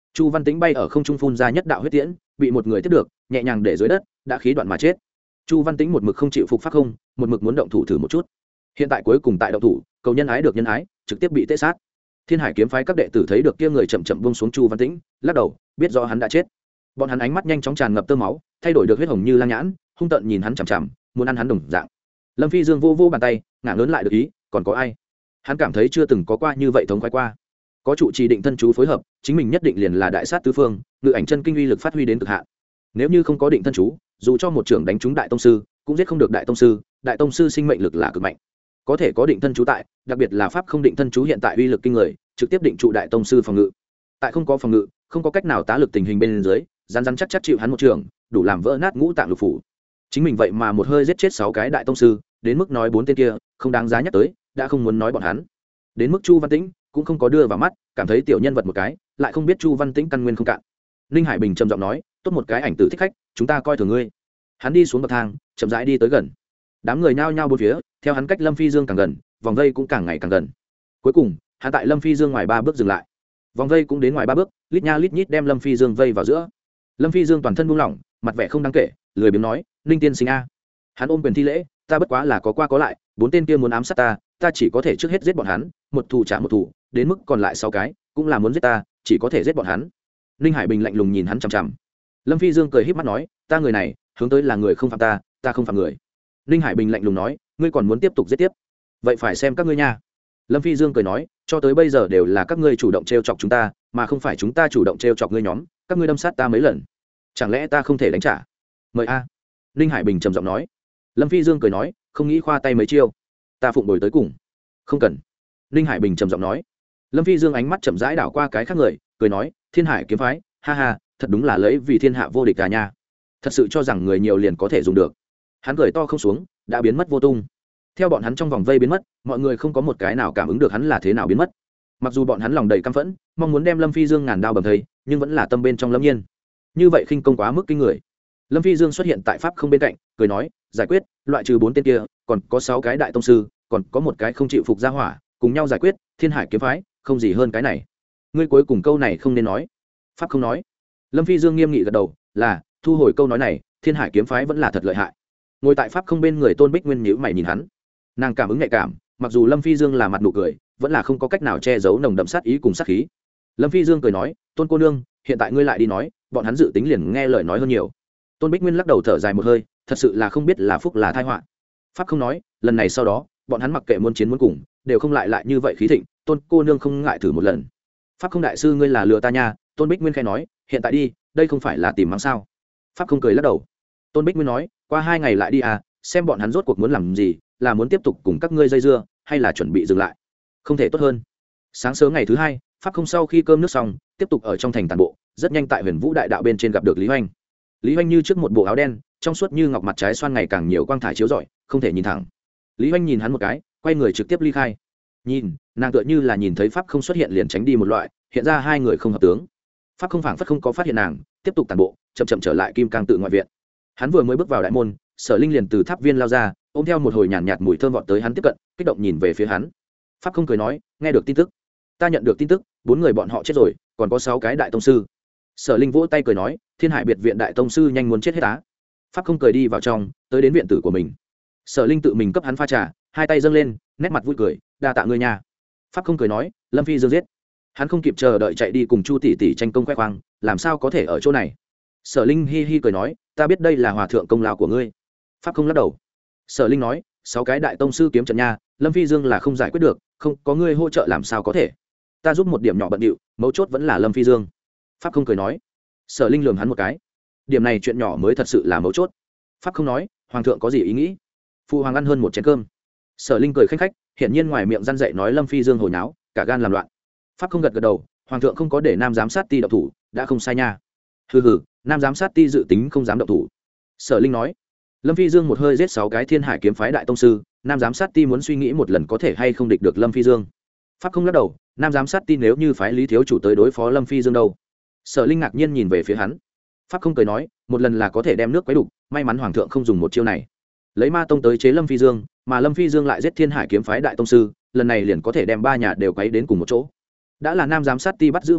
Chu Văn Tĩnh bay ở không trung phun ra nhất đạo huyết tiễn, bị một người tiếp được, nhẹ nhàng để dưới đất, đã khí đoạn mà chết. Chu Văn Tĩnh một mực không chịu phục pháp không, một mực muốn động thủ thử một chút. Hiện tại cuối cùng tại động thủ, cầu nhân ái được nhân ái, trực tiếp bị tế sát. Thiên Hải kiếm phái các đệ tử thấy được kia người chậm chậm buông xuống Chu Văn Tĩnh, lắc đầu, biết rõ hắn đã chết. Bọn hắn ánh mắt nhanh chóng tràn ngập tơ máu, thay đổi được huyết hồng như lang nhãn, hung tợn nhìn hắn chằm chằm, muốn ăn hắn đồng dạng. Lâm Phi Dương vô vô bàn tay, ngả lớn lại được ý, còn có ai? Hắn cảm thấy chưa từng có qua như vậy thống khoái qua. Có trụ trì định thân chú phối hợp, chính mình nhất định liền là đại sát tứ phương, ngự ảnh chân kinh uy lực phát huy đến cực hạn. Nếu như không có định thân chú, dù cho một trưởng đánh trúng đại tông sư, cũng giết không được đại tông sư, đại tông sư sinh mệnh lực là cực mạnh. Có thể có định thân chú tại, đặc biệt là pháp không định thân chú hiện tại uy lực kinh người, trực tiếp định trụ đại tông sư phòng ngự. Tại không có phòng ngự, không có cách nào tá lực tình hình bên dưới, rắn rắn chắc chắc chịu hắn một trường, đủ làm vỡ nát ngũ tạng lục phủ. Chính mình vậy mà một hơi giết chết sáu cái đại tông sư, đến mức nói bốn tên kia không đáng giá nhắc tới, đã không muốn nói bọn hắn. Đến mức Chu Văn Tĩnh cũng không có đưa vào mắt, cảm thấy tiểu nhân vật một cái, lại không biết Chu Văn Tĩnh căn nguyên không cạn. Ninh Hải Bình trầm giọng nói, tốt một cái ảnh tử thích khách, chúng ta coi thường ngươi. Hắn đi xuống bậc thang, chậm rãi đi tới gần. Đám người nhao nhao bốn phía, theo hắn cách Lâm Phi Dương càng gần, vòng vây cũng càng ngày càng gần. Cuối cùng, hắn tại Lâm Phi Dương ngoài ba bước dừng lại. Vòng vây cũng đến ngoài ba bước, lít nha lít nhít đem Lâm Phi Dương vây vào giữa. Lâm Phi Dương toàn thân buông lỏng, mặt vẻ không đáng kể, lười biếng nói, Ninh tiên sinh a. Hắn ôm quyền thi lễ, ta bất quá là có qua có lại, bốn tên kia muốn ám sát ta, ta chỉ có thể trước hết giết bọn hắn, một thủ trả một thủ, đến mức còn lại sáu cái cũng là muốn giết ta, chỉ có thể giết bọn hắn. Ninh Hải Bình lạnh lùng nhìn hắn chằm chằm. Lâm Phi Dương cười híp mắt nói, ta người này hướng tới là người không phạm ta, ta không phạm người. Ninh Hải Bình lạnh lùng nói, ngươi còn muốn tiếp tục giết tiếp, vậy phải xem các ngươi nha. Lâm Phi Dương cười nói, cho tới bây giờ đều là các ngươi chủ động t chọc chúng ta, mà không phải chúng ta chủ động t chọc ngươi nhóm, các ngươi đâm sát ta mấy lần, chẳng lẽ ta không thể đánh trả? Mời a. Ninh Hải Bình trầm giọng nói. Lâm Phi Dương cười nói, không nghĩ khoa tay mấy chiêu, ta phụng đổi tới cùng. Không cần. Ninh Hải Bình trầm giọng nói. Lâm Phi Dương ánh mắt chậm rãi đảo qua cái khác người, cười nói, Thiên Hải kiếm phái, ha ha, thật đúng là lấy vì thiên hạ vô địch cả nha, thật sự cho rằng người nhiều liền có thể dùng được. Hắn cười to không xuống, đã biến mất vô tung. Theo bọn hắn trong vòng vây biến mất, mọi người không có một cái nào cảm ứng được hắn là thế nào biến mất. Mặc dù bọn hắn lòng đầy căm phẫn, mong muốn đem Lâm Phi Dương ngàn đao bầm thây, nhưng vẫn là tâm bên trong lâm nhiên. Như vậy khinh công quá mức kinh người. Lâm Phi Dương xuất hiện tại pháp không bên cạnh, cười nói, giải quyết, loại trừ bốn tên kia, còn có sáu cái đại tông sư, còn có một cái không chịu phục gia hỏa, cùng nhau giải quyết, Thiên Hải kiếm phái, không gì hơn cái này. Ngươi cuối cùng câu này không nên nói. Pháp không nói. Lâm Phi Dương nghiêm nghị gật đầu, là, thu hồi câu nói này, Thiên Hải kiếm phái vẫn là thật lợi hại. Ngồi tại pháp không bên người Tôn Bích Nguyên nhíu mày nhìn hắn. Nàng cảm ứng nhạy cảm, mặc dù Lâm Phi Dương là mặt nụ cười, vẫn là không có cách nào che giấu nồng đậm sát ý cùng sát khí. Lâm Phi Dương cười nói, Tôn cô nương, hiện tại ngươi lại đi nói, bọn hắn dự tính liền nghe lời nói hơn nhiều. Tôn Bích Nguyên lắc đầu thở dài một hơi, thật sự là không biết là phúc là tai họa. Pháp không nói, lần này sau đó, bọn hắn mặc kệ muốn chiến muốn cùng, đều không lại lại như vậy khí thịnh, Tôn cô nương không ngại thử một lần. Pháp không đại sư ngươi là lừa ta nha. Tôn Bích Nguyên khẽ nói, hiện tại đi, đây không phải là tìm mắng sao? Pháp không cười lắc đầu. Tôn Bích Nguyên nói, qua hai ngày lại đi à, xem bọn hắn rốt cuộc muốn làm gì, là muốn tiếp tục cùng các ngươi dây dưa, hay là chuẩn bị dừng lại? Không thể tốt hơn. Sáng sớm ngày thứ hai, Pháp không sau khi cơm nước xong, tiếp tục ở trong thành tàn bộ, rất nhanh tại Huyền Vũ đại đạo bên trên gặp được Lý Hoành. Lý Hoành như trước một bộ áo đen, trong suốt như ngọc, mặt trái xoan ngày càng nhiều quang thải chiếu rọi, không thể nhìn thẳng. Lý Hoành nhìn hắn một cái, quay người trực tiếp ly khai. Nhìn, nàng tựa như là nhìn thấy Pháp không xuất hiện liền tránh đi một loại, hiện ra hai người không hợp tướng. Pháp không phảng phất không có phát hiện nàng, tiếp tục tàn bộ, chậm chậm trở lại Kim Cang tự ngoại viện. Hắn vừa mới bước vào đại môn, Sở Linh liền từ tháp viên lao ra, ôm theo một hồi nhàn nhạt, nhạt mùi thơm vọt tới hắn tiếp cận, kích động nhìn về phía hắn. Pháp không cười nói, nghe được tin tức, ta nhận được tin tức, bốn người bọn họ chết rồi, còn có sáu cái đại tông sư. Sở Linh vỗ tay cười nói, Thiên Hải biệt viện đại tông sư nhanh muốn chết hết á. Pháp không cười đi vào trong, tới đến viện tử của mình. Sở Linh tự mình cấp hắn pha trà, hai tay dâng lên, nét mặt vui cười, đa tạ ngươi nha. Pháp không cười nói, Lâm Phi Dương giết. Hắn không kịp chờ đợi chạy đi cùng Chu tỷ tỷ tranh công khoe khoang, làm sao có thể ở chỗ này. Sở Linh hi hi cười nói, ta biết đây là hòa thượng công lao của ngươi. Pháp không lắc đầu. Sở Linh nói, sáu cái đại tông sư kiếm trận nha, Lâm Phi Dương là không giải quyết được, không có ngươi hỗ trợ làm sao có thể. Ta giúp một điểm nhỏ bận điệu, mấu chốt vẫn là Lâm Phi Dương. Pháp không cười nói. Sở Linh lườm hắn một cái. Điểm này chuyện nhỏ mới thật sự là mấu chốt. Pháp không nói, hoàng thượng có gì ý nghĩ? Phụ hoàng ăn hơn một chén cơm. Sở Linh cười khanh khách, hiển nhiên ngoài miệng răn dậy nói Lâm Phi Dương hồi náo, cả gan làm loạn. Pháp không gật gật đầu, hoàng thượng không có để nam giám sát ti động thủ, đã không sai nha. Hừ hừ, nam giám sát ti dự tính không dám động thủ. Sở Linh nói. Lâm Phi Dương một hơi giết sáu cái Thiên Hải kiếm phái đại tông sư, nam giám sát ti muốn suy nghĩ một lần có thể hay không địch được Lâm Phi Dương. Pháp không lắc đầu, nam giám sát ti nếu như phái Lý thiếu chủ tới đối phó Lâm Phi Dương đâu? Sở Linh ngạc nhiên nhìn về phía hắn. Pháp không cười nói, một lần là có thể đem nước quấy đục, may mắn hoàng thượng không dùng một chiêu này. Lấy ma tông tới chế Lâm Phi Dương, mà Lâm Phi Dương lại giết Thiên Hải kiếm phái đại tông sư, lần này liền có thể đem ba nhà đều quấy đến cùng một chỗ. Đã là nam giám sát ti bắt giữ mục tiêu,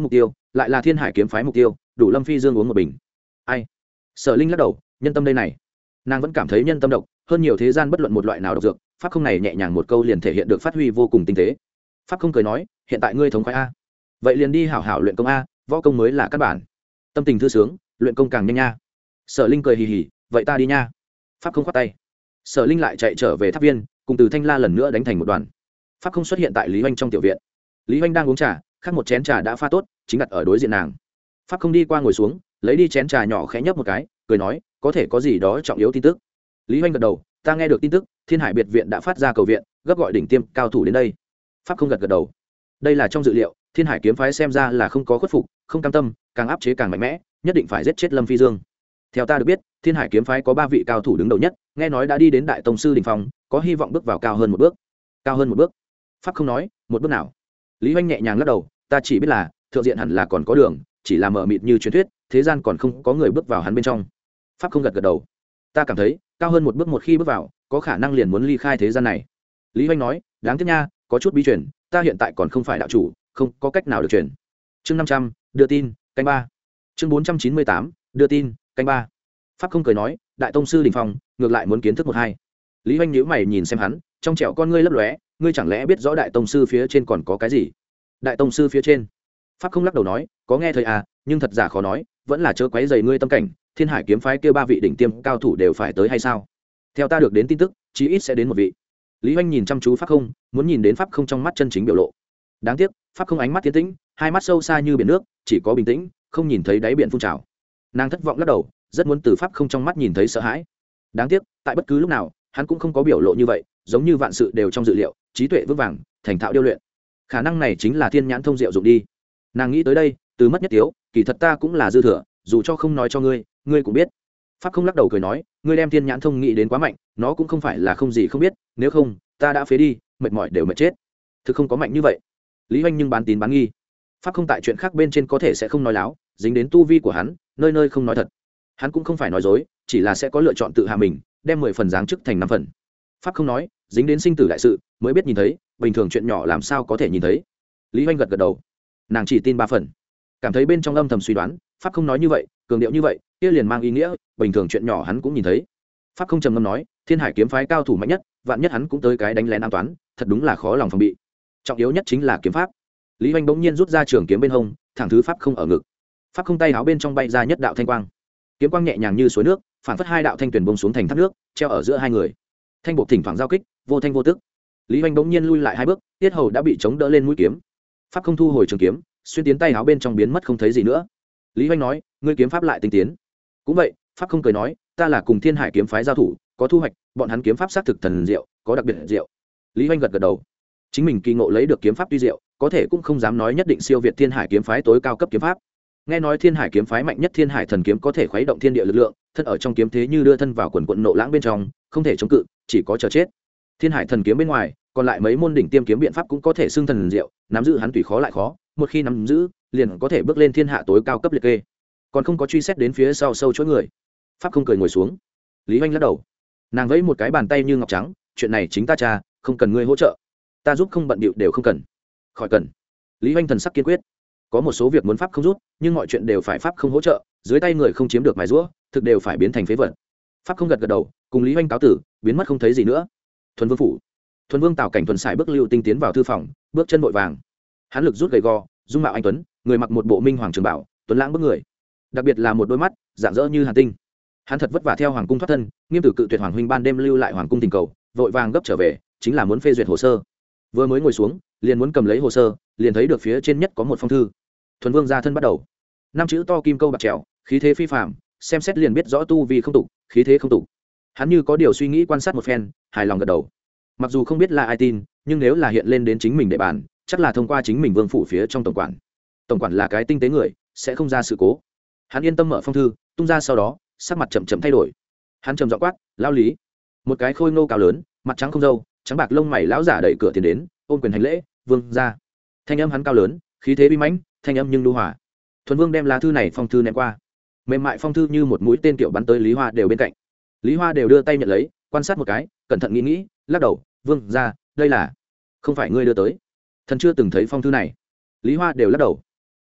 lại là thiên hải kiếm phái mục tiêu, đủ Lâm Phi Dương uống một bình. Ai? Sở Linh lắc đầu, nhân tâm đây này. Nàng vẫn cảm thấy nhân tâm độc, hơn nhiều thế gian bất luận một loại nào độc dược, pháp không này nhẹ nhàng một câu liền thể hiện được phát huy vô cùng tinh tế. Pháp không cười nói, hiện tại ngươi thống khoái a, vậy liền đi hảo hảo luyện công a, võ công mới là căn bản. Tâm tình thư sướng, luyện công càng nhanh nha. Sở Linh cười hì hì, vậy ta đi nha. Pháp không khoát tay. Sở Linh lại chạy trở về tháp viên, cùng Từ Thanh La lần nữa đánh thành một đoàn. Pháp không xuất hiện tại Lý Hoành trong tiểu viện. Lý Hoành đang uống trà, khác một chén trà đã pha tốt, chính đặt ở đối diện nàng. Pháp không đi qua ngồi xuống, lấy đi chén trà nhỏ khẽ nhấp một cái, cười nói, có thể có gì đó trọng yếu tin tức. Lý Hoành gật đầu, ta nghe được tin tức, Thiên Hải biệt viện đã phát ra cầu viện, gấp gọi đỉnh tiêm cao thủ đến đây. Pháp không gật gật đầu. Đây là trong dự liệu, Thiên Hải kiếm phái xem ra là không có khuất phục, không cam tâm, càng áp chế càng mạnh mẽ, nhất định phải giết chết Lâm Phi Dương. Theo ta được biết, Thiên Hải kiếm phái có ba vị cao thủ đứng đầu nhất, nghe nói đã đi đến đại tông sư đỉnh phong, có hy vọng bước vào cao hơn một bước. Cao hơn một bước? Pháp không nói, một bước nào? Lý Hoành nhẹ nhàng lắc đầu, ta chỉ biết là thượng diện hẳn là còn có đường, chỉ là mờ mịt như truyền thuyết, thế gian còn không có người bước vào hắn bên trong. Pháp không gật gật đầu. Ta cảm thấy, cao hơn một bước một khi bước vào, có khả năng liền muốn ly khai thế gian này. Lý Hoành nói, đáng tiếc nha, có chút bí truyền, ta hiện tại còn không phải đạo chủ, không có cách nào được truyền. Chương năm trăm, đưa tin, canh ba. Chương bốn trăm chín mươi tám, đưa tin, canh ba. Pháp không cười nói, đại tông sư đỉnh phong, ngược lại muốn kiến thức một hai. Lý Hoành nhíu mày nhìn xem hắn, trong trẻo con ngươi lấp lóe, ngươi chẳng lẽ biết rõ đại tông sư phía trên còn có cái gì? Đại tông sư phía trên? Pháp không lắc đầu nói, có nghe thời à, nhưng thật giả khó nói, vẫn là chớ quấy rầy ngươi tâm cảnh, Thiên Hải kiếm phái kia ba vị đỉnh tiêm cao thủ đều phải tới hay sao? Theo ta được đến tin tức, chí ít sẽ đến một vị. Lý Hoành nhìn chăm chú Pháp không, muốn nhìn đến Pháp không trong mắt chân chính biểu lộ. Đáng tiếc, Pháp không ánh mắt tiến tĩnh, hai mắt sâu xa như biển nước, chỉ có bình tĩnh, không nhìn thấy đáy biển phun trào. Nàng thất vọng lắc đầu, rất muốn từ Pháp không trong mắt nhìn thấy sợ hãi. Đáng tiếc, tại bất cứ lúc nào, hắn cũng không có biểu lộ như vậy, giống như vạn sự đều trong dự liệu, trí tuệ vững vàng, thành thạo điêu luyện. Khả năng này chính là thiên nhãn thông diệu dụng đi. Nàng nghĩ tới đây, từ mất nhất tiếu, kỳ thật ta cũng là dư thừa, dù cho không nói cho ngươi, ngươi cũng biết. Pháp không lắc đầu cười nói, ngươi đem thiên nhãn thông nghĩ đến quá mạnh, nó cũng không phải là không gì không biết, nếu không, ta đã phế đi, mệt mỏi đều mệt chết. Thực không có mạnh như vậy. Lý Hoành nhưng bán tín bán nghi. Pháp không tại chuyện khác bên trên có thể sẽ không nói láo, dính đến tu vi của hắn, nơi nơi không nói thật. Hắn cũng không phải nói dối, chỉ là sẽ có lựa chọn tự hạ mình, đem mười phần giáng chức thành năm phần. Pháp không nói, dính đến sinh tử đại sự, mới biết nhìn thấy, bình thường chuyện nhỏ làm sao có thể nhìn thấy. Lý Hoành gật gật đầu. Nàng chỉ tin ba phần, cảm thấy bên trong âm thầm suy đoán, Pháp không nói như vậy, cường điệu như vậy, kia liền mang ý nghĩa, bình thường chuyện nhỏ hắn cũng nhìn thấy. Pháp không trầm ngâm nói, Thiên Hải kiếm phái cao thủ mạnh nhất, vạn nhất hắn cũng tới cái đánh lén an toán, thật đúng là khó lòng phòng bị. Trọng yếu nhất chính là kiếm pháp. Lý Hoành bỗng nhiên rút ra trường kiếm bên hông, thẳng thứ Pháp không ở ngực. Pháp không tay áo bên trong bay ra nhất đạo thanh quang, kiếm quang nhẹ nhàng như suối nước, phản phất hai đạo thanh tuyển bông xuống thành thác nước, treo ở giữa hai người. Thanh bộ thỉnh thoảng giao kích, vô thanh vô tức. Lý Hoành bỗng nhiên lui lại hai bước, tiết hầu đã bị chống đỡ lên mũi kiếm. Pháp không thu hồi trường kiếm, xuyên tiến tay áo bên trong biến mất không thấy gì nữa. Lý Hoành nói, ngươi kiếm pháp lại tinh tiến. Cũng vậy, Pháp không cười nói, ta là cùng Thiên Hải kiếm phái giao thủ, có thu hoạch, bọn hắn kiếm pháp xác thực thần diệu, có đặc biệt diệu. Lý Hoành gật gật đầu. Chính mình kỳ ngộ lấy được kiếm pháp tuy diệu, có thể cũng không dám nói nhất định siêu việt Thiên Hải kiếm phái tối cao cấp kiếm pháp. Nghe nói Thiên Hải kiếm phái mạnh nhất Thiên Hải thần kiếm có thể khuấy động thiên địa lực lượng, thân ở trong kiếm thế như đưa thân vào quần quần nộ lãng bên trong, không thể chống cự, chỉ có chờ chết. Thiên Hải thần kiếm bên ngoài, còn lại mấy môn đỉnh tiêm kiếm biện pháp cũng có thể xưng thần diệu, nắm giữ hắn tùy khó lại khó, một khi nắm giữ, liền có thể bước lên thiên hạ tối cao cấp liệt kê. Còn không có truy xét đến phía sau sâu chỗ người. Pháp không cười ngồi xuống. Lý Hoành lắc đầu. Nàng vẫy một cái bàn tay như ngọc trắng, chuyện này chính ta cha, không cần ngươi hỗ trợ. Ta giúp không bận bịu đều không cần. Khỏi cần. Lý Hoành thần sắc kiên quyết. Có một số việc muốn Pháp không giúp, nhưng mọi chuyện đều phải Pháp không hỗ trợ, dưới tay người không chiếm được mài giũa, thực đều phải biến thành phế vật. Pháp không gật gật đầu, cùng Lý Hoành cáo tử, biến mất không thấy gì nữa. Thuần Vương phủ. Thuần Vương Tào Cảnh thuần xài bước lưu tinh tiến vào thư phòng, bước chân vội vàng. Hắn lực rút gầy gò, dung mạo anh tuấn, người mặc một bộ minh hoàng trường bảo, tuấn lãng bước người. Đặc biệt là một đôi mắt, rạng rỡ như hàn tinh. Hắn thật vất vả theo hoàng cung thoát thân, nghiêm tử cự tuyệt hoàng huynh ban đêm lưu lại hoàng cung tình cầu, vội vàng gấp trở về, chính là muốn phê duyệt hồ sơ. Vừa mới ngồi xuống, liền muốn cầm lấy hồ sơ, liền thấy được phía trên nhất có một phong thư. Thuần Vương ra thân bắt đầu, năm chữ to kim câu bạc trèo, khí thế phi phàm, xem xét liền biết rõ tu vi không tục, khí thế không tục. Hắn như có điều suy nghĩ quan sát một phen, hài lòng gật đầu. Mặc dù không biết là ai tin, nhưng nếu là hiện lên đến chính mình địa bàn, chắc là thông qua chính mình vương phủ phía trong tổng quản. Tổng quản là cái tinh tế người, sẽ không ra sự cố. Hắn yên tâm mở phong thư, tung ra sau đó, sắc mặt chậm chậm thay đổi. Hắn trầm giọng quát, lao lý. Một cái khôi ngô cao lớn, mặt trắng không râu, trắng bạc lông mày lão giả đẩy cửa tiến đến, ôn quyền hành lễ, vương ra. Thanh âm hắn cao lớn, khí thế uy mãnh, thanh âm nhưng lưu hòa. Thuần Vương đem lá thư này phong thư ném qua, mềm mại phong thư như một mũi tên kiểu bắn tới Lý Hoa đều bên cạnh. Lý Hoa đều đưa tay nhận lấy, quan sát một cái, cẩn thận nghĩ nghĩ, lắc đầu, vương ra, đây là không phải ngươi đưa tới, thần chưa từng thấy phong thư này. Lý Hoa đều lắc đầu.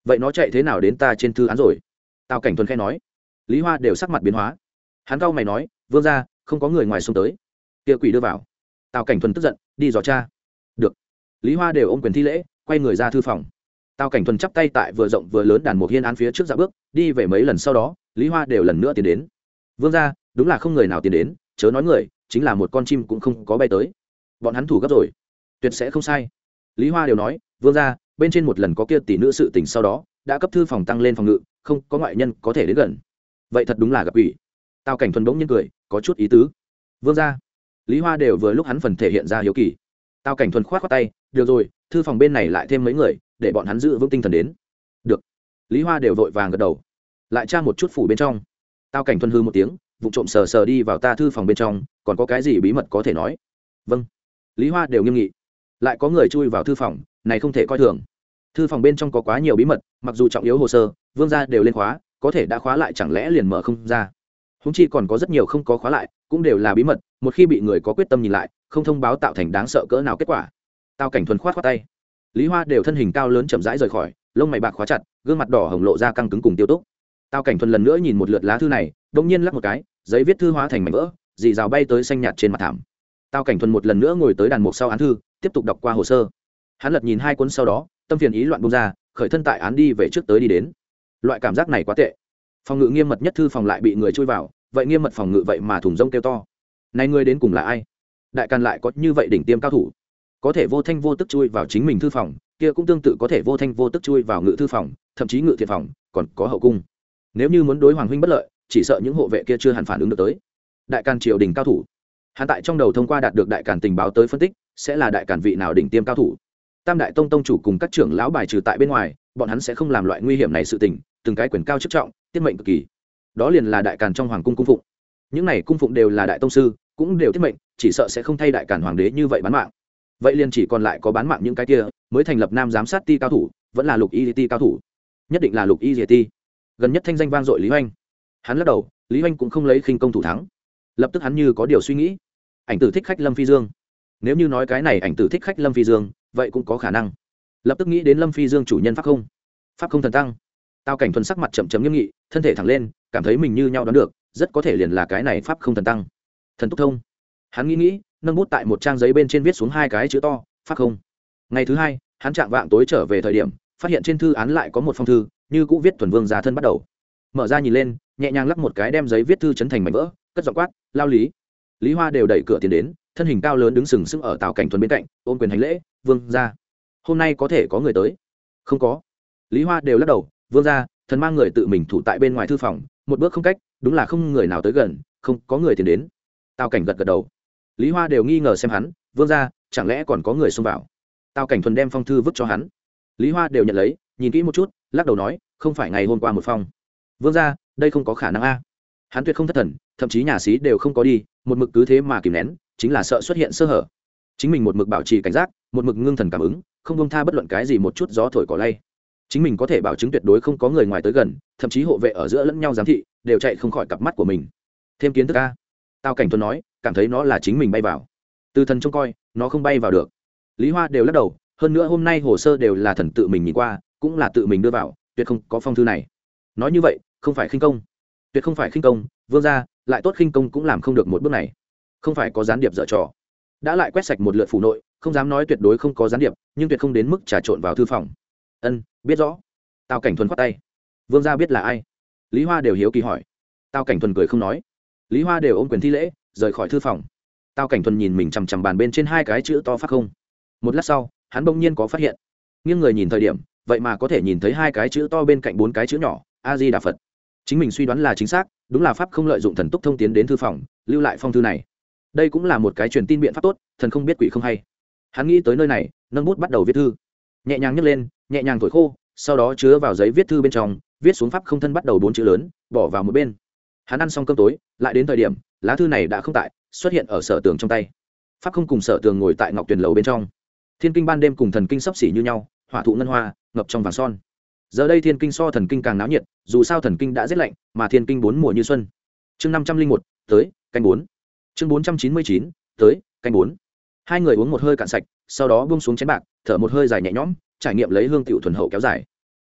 vậy nó chạy thế nào đến ta trên thư án rồi? Tào Cảnh Thuần khẽ nói. Lý Hoa đều sắc mặt biến hóa. Hắn cau mày nói, vương gia, không có người ngoài xông tới. Kia quỷ đưa vào. Tào Cảnh Thuần tức giận, đi dò cha. Được. Lý Hoa đều ôm quyền thi lễ, quay người ra thư phòng. Tào Cảnh Thuần chắp tay tại vừa rộng vừa lớn đàn mục hiên án phía trước dạo bước, đi về mấy lần sau đó, Lý Hoa đều lần nữa tiến đến. Vương gia, đúng là không người nào tiến đến, chớ nói người, chính là một con chim cũng không có bay tới. Bọn hắn thủ gấp rồi, tuyệt sẽ không sai. Lý Hoa đều nói, vương gia, bên trên một lần có kia tỷ nữ sự tình sau đó, đã cấp thư phòng tăng lên phòng ngự, không có ngoại nhân có thể đến gần. Vậy thật đúng là gặp quỷ. Tào Cảnh Thuần bỗng nhiên cười, có chút ý tứ. Vương gia. Lý Hoa đều vừa lúc hắn phần thể hiện ra hiếu kỳ. Tào Cảnh Thuần khoát khoát tay, được rồi, thư phòng bên này lại thêm mấy người, để bọn hắn giữ vững tinh thần đến. Được. Lý Hoa đều vội vàng gật đầu. Lại tra một chút phủ bên trong. Tào Cảnh Thuần hư một tiếng, vụ trộm sờ sờ đi vào ta thư phòng bên trong, còn có cái gì bí mật có thể nói? Vâng. Lý Hoa đều nghiêm nghị. Lại có người chui vào thư phòng, này không thể coi thường. Thư phòng bên trong có quá nhiều bí mật, mặc dù trọng yếu hồ sơ, vương gia đều lên khóa, có thể đã khóa lại chẳng lẽ liền mở không ra? Huống chi còn có rất nhiều không có khóa lại, cũng đều là bí mật, một khi bị người có quyết tâm nhìn lại, không thông báo tạo thành đáng sợ cỡ nào kết quả. Tào Cảnh Thuần khoát khoát tay. Lý Hoa đều thân hình cao lớn chậm rãi rời khỏi, lông mày bạc khóa chặt, gương mặt đỏ hồng lộ ra căng cứng cùng tiêu túc. Tào Cảnh Thuần lần nữa nhìn một lượt lá thư này, đột nhiên lắc một cái, giấy viết thư hóa thành mảnh vỡ, dì rào bay tới xanh nhạt trên mặt thảm. Tào Cảnh Thuần một lần nữa ngồi tới đàn mục sau án thư, tiếp tục đọc qua hồ sơ. Hắn lật nhìn hai cuốn sau đó, tâm phiền ý loạn bung ra, khởi thân tại án đi về trước tới đi đến. Loại cảm giác này quá tệ. Phòng ngự nghiêm mật nhất thư phòng lại bị người chui vào, vậy nghiêm mật phòng ngự vậy mà thùng rông kêu to. Này người đến cùng là ai? Đại Càn lại có như vậy đỉnh tiêm cao thủ, có thể vô thanh vô tức chui vào chính mình thư phòng, kia cũng tương tự có thể vô thanh vô tức chui vào ngự thư phòng, thậm chí ngự thiện phòng, còn có hậu cung. Nếu như muốn đối hoàng huynh bất lợi, chỉ sợ những hộ vệ kia chưa hẳn phản ứng được tới. Đại Càn triều đình cao thủ, hắn tại trong đầu thông qua đạt được Đại Càn tình báo tới phân tích, sẽ là Đại Càn vị nào đỉnh tiêm cao thủ. Tam đại tông tông chủ cùng các trưởng lão bài trừ tại bên ngoài, bọn hắn sẽ không làm loại nguy hiểm này sự tình, từng cái quyền cao chức trọng, tiết mệnh cực kỳ. Đó liền là Đại Càn trong hoàng cung cung phụng. Những này cung phụng đều là đại tông sư, cũng đều tiết mệnh, chỉ sợ sẽ không thay Đại Càn hoàng đế như vậy bán mạng. Vậy liền chỉ còn lại có bán mạng những cái kia mới thành lập nam giám sát ti cao thủ, vẫn là lục y ti cao thủ, nhất định là lục y ti. Gần nhất thanh danh vang dội Lý Hoành, hắn lắc đầu, Lý Hoành cũng không lấy khinh công thủ thắng. Lập tức hắn như có điều suy nghĩ, ảnh tử thích khách Lâm Phi Dương. Nếu như nói cái này ảnh tử thích khách Lâm Phi Dương, vậy cũng có khả năng. Lập tức nghĩ đến Lâm Phi Dương chủ nhân pháp không, pháp không thần tăng. Tào Cảnh Thuần sắc mặt chậm chậm nghiêm nghị, thân thể thẳng lên, cảm thấy mình như nhau đoán được, rất có thể liền là cái này pháp không thần tăng. Thần túc thông. Hắn nghĩ nghĩ, nâng bút tại một trang giấy bên trên viết xuống hai cái chữ to, pháp không. Ngày thứ hai, hắn trạng vạng tối trở về thời điểm, phát hiện trên thư án lại có một phong thư, như cũ viết thuần vương gia thân bắt đầu. Mở ra nhìn lên, nhẹ nhàng lắc một cái đem giấy viết thư chấn thành mảnh vỡ, cất giọng quát, lao lý. Lý Hoa đều đẩy cửa tiến đến, thân hình cao lớn đứng sừng sững ở Tào Cảnh Thuần bên cạnh, ôm quyền hành lễ, vương gia, hôm nay có thể có người tới? Không có. Lý Hoa đều lắc đầu, vương gia, thần mang người tự mình thủ tại bên ngoài thư phòng, một bước không cách, đúng là không người nào tới gần, không có người tiến đến. Tào Cảnh gật gật đầu. Lý Hoa đều nghi ngờ xem hắn, vương gia, chẳng lẽ còn có người xông vào? Tào Cảnh Thuần đem phong thư vứt cho hắn. Lý Hoa đều nhận lấy, nhìn kỹ một chút, lắc đầu nói, không phải ngày hôm qua một phong. Vương gia, đây không có khả năng a. Hắn tuyệt không thất thần, thậm chí nhà xí đều không có đi, một mực cứ thế mà kìm nén, chính là sợ xuất hiện sơ hở. Chính mình một mực bảo trì cảnh giác, một mực ngưng thần cảm ứng, không buông tha bất luận cái gì một chút gió thổi cỏ lay. Chính mình có thể bảo chứng tuyệt đối không có người ngoài tới gần, thậm chí hộ vệ ở giữa lẫn nhau giám thị, đều chạy không khỏi cặp mắt của mình. Thêm kiến thức a. Tào Cảnh Thuần nói, cảm thấy nó là chính mình bay vào. Từ thần trông coi, nó không bay vào được. Lý Hoa đều lắc đầu, hơn nữa hôm nay hồ sơ đều là thần tự mình nhìn qua, cũng là tự mình đưa vào, tuyệt không có phong thư này. Nói như vậy, không phải khinh công, tuyệt không phải khinh công, vương gia, lại tốt khinh công cũng làm không được một bước này. Không phải có gián điệp dở trò. Đã lại quét sạch một lượt phủ nội, không dám nói tuyệt đối không có gián điệp, nhưng tuyệt không đến mức trà trộn vào thư phòng. Ân, biết rõ. Tào Cảnh Thuần khoát tay. Vương gia biết là ai? Lý Hoa đều hiếu kỳ hỏi. Tào Cảnh Thuần cười không nói. Lý Hoa đều ôm quyền thi lễ, rời khỏi thư phòng. Tào Cảnh Thuần nhìn mình chằm chằm bàn bên trên hai cái chữ to phát không. Một lát sau, hắn bỗng nhiên có phát hiện. Nghiêng người nhìn thời điểm, vậy mà có thể nhìn thấy hai cái chữ to bên cạnh bốn cái chữ nhỏ, A Di Đà Phật. Chính mình suy đoán là chính xác, đúng là pháp không lợi dụng thần túc thông tiến đến thư phòng, lưu lại phong thư này. Đây cũng là một cái truyền tin biện pháp tốt, thần không biết quỷ không hay. Hắn nghĩ tới nơi này, nâng bút bắt đầu viết thư. Nhẹ nhàng nhấc lên, nhẹ nhàng thổi khô, sau đó chứa vào giấy viết thư bên trong, viết xuống pháp không thân bắt đầu bốn chữ lớn, bỏ vào một bên. Hắn ăn xong cơm tối, lại đến thời điểm, lá thư này đã không tại, xuất hiện ở Sở Tường trong tay. Pháp không cùng Sở Tường ngồi tại Ngọc Tuyền lầu bên trong. Thiên kinh ban đêm cùng thần kinh sắp xỉ như nhau, hỏa thụ ngân hoa, ngập trong vàng son. Giờ đây thiên kinh so thần kinh càng náo nhiệt, dù sao thần kinh đã rét lạnh, mà thiên kinh bốn mùa như xuân. Chương năm trăm linh một, tới, canh bốn. Chương bốn trăm chín mươi chín, tới, canh bốn. Hai người uống một hơi cạn sạch, sau đó buông xuống chén bạc, thở một hơi dài nhẹ nhõm, trải nghiệm lấy hương tiểu thuần hậu kéo dài.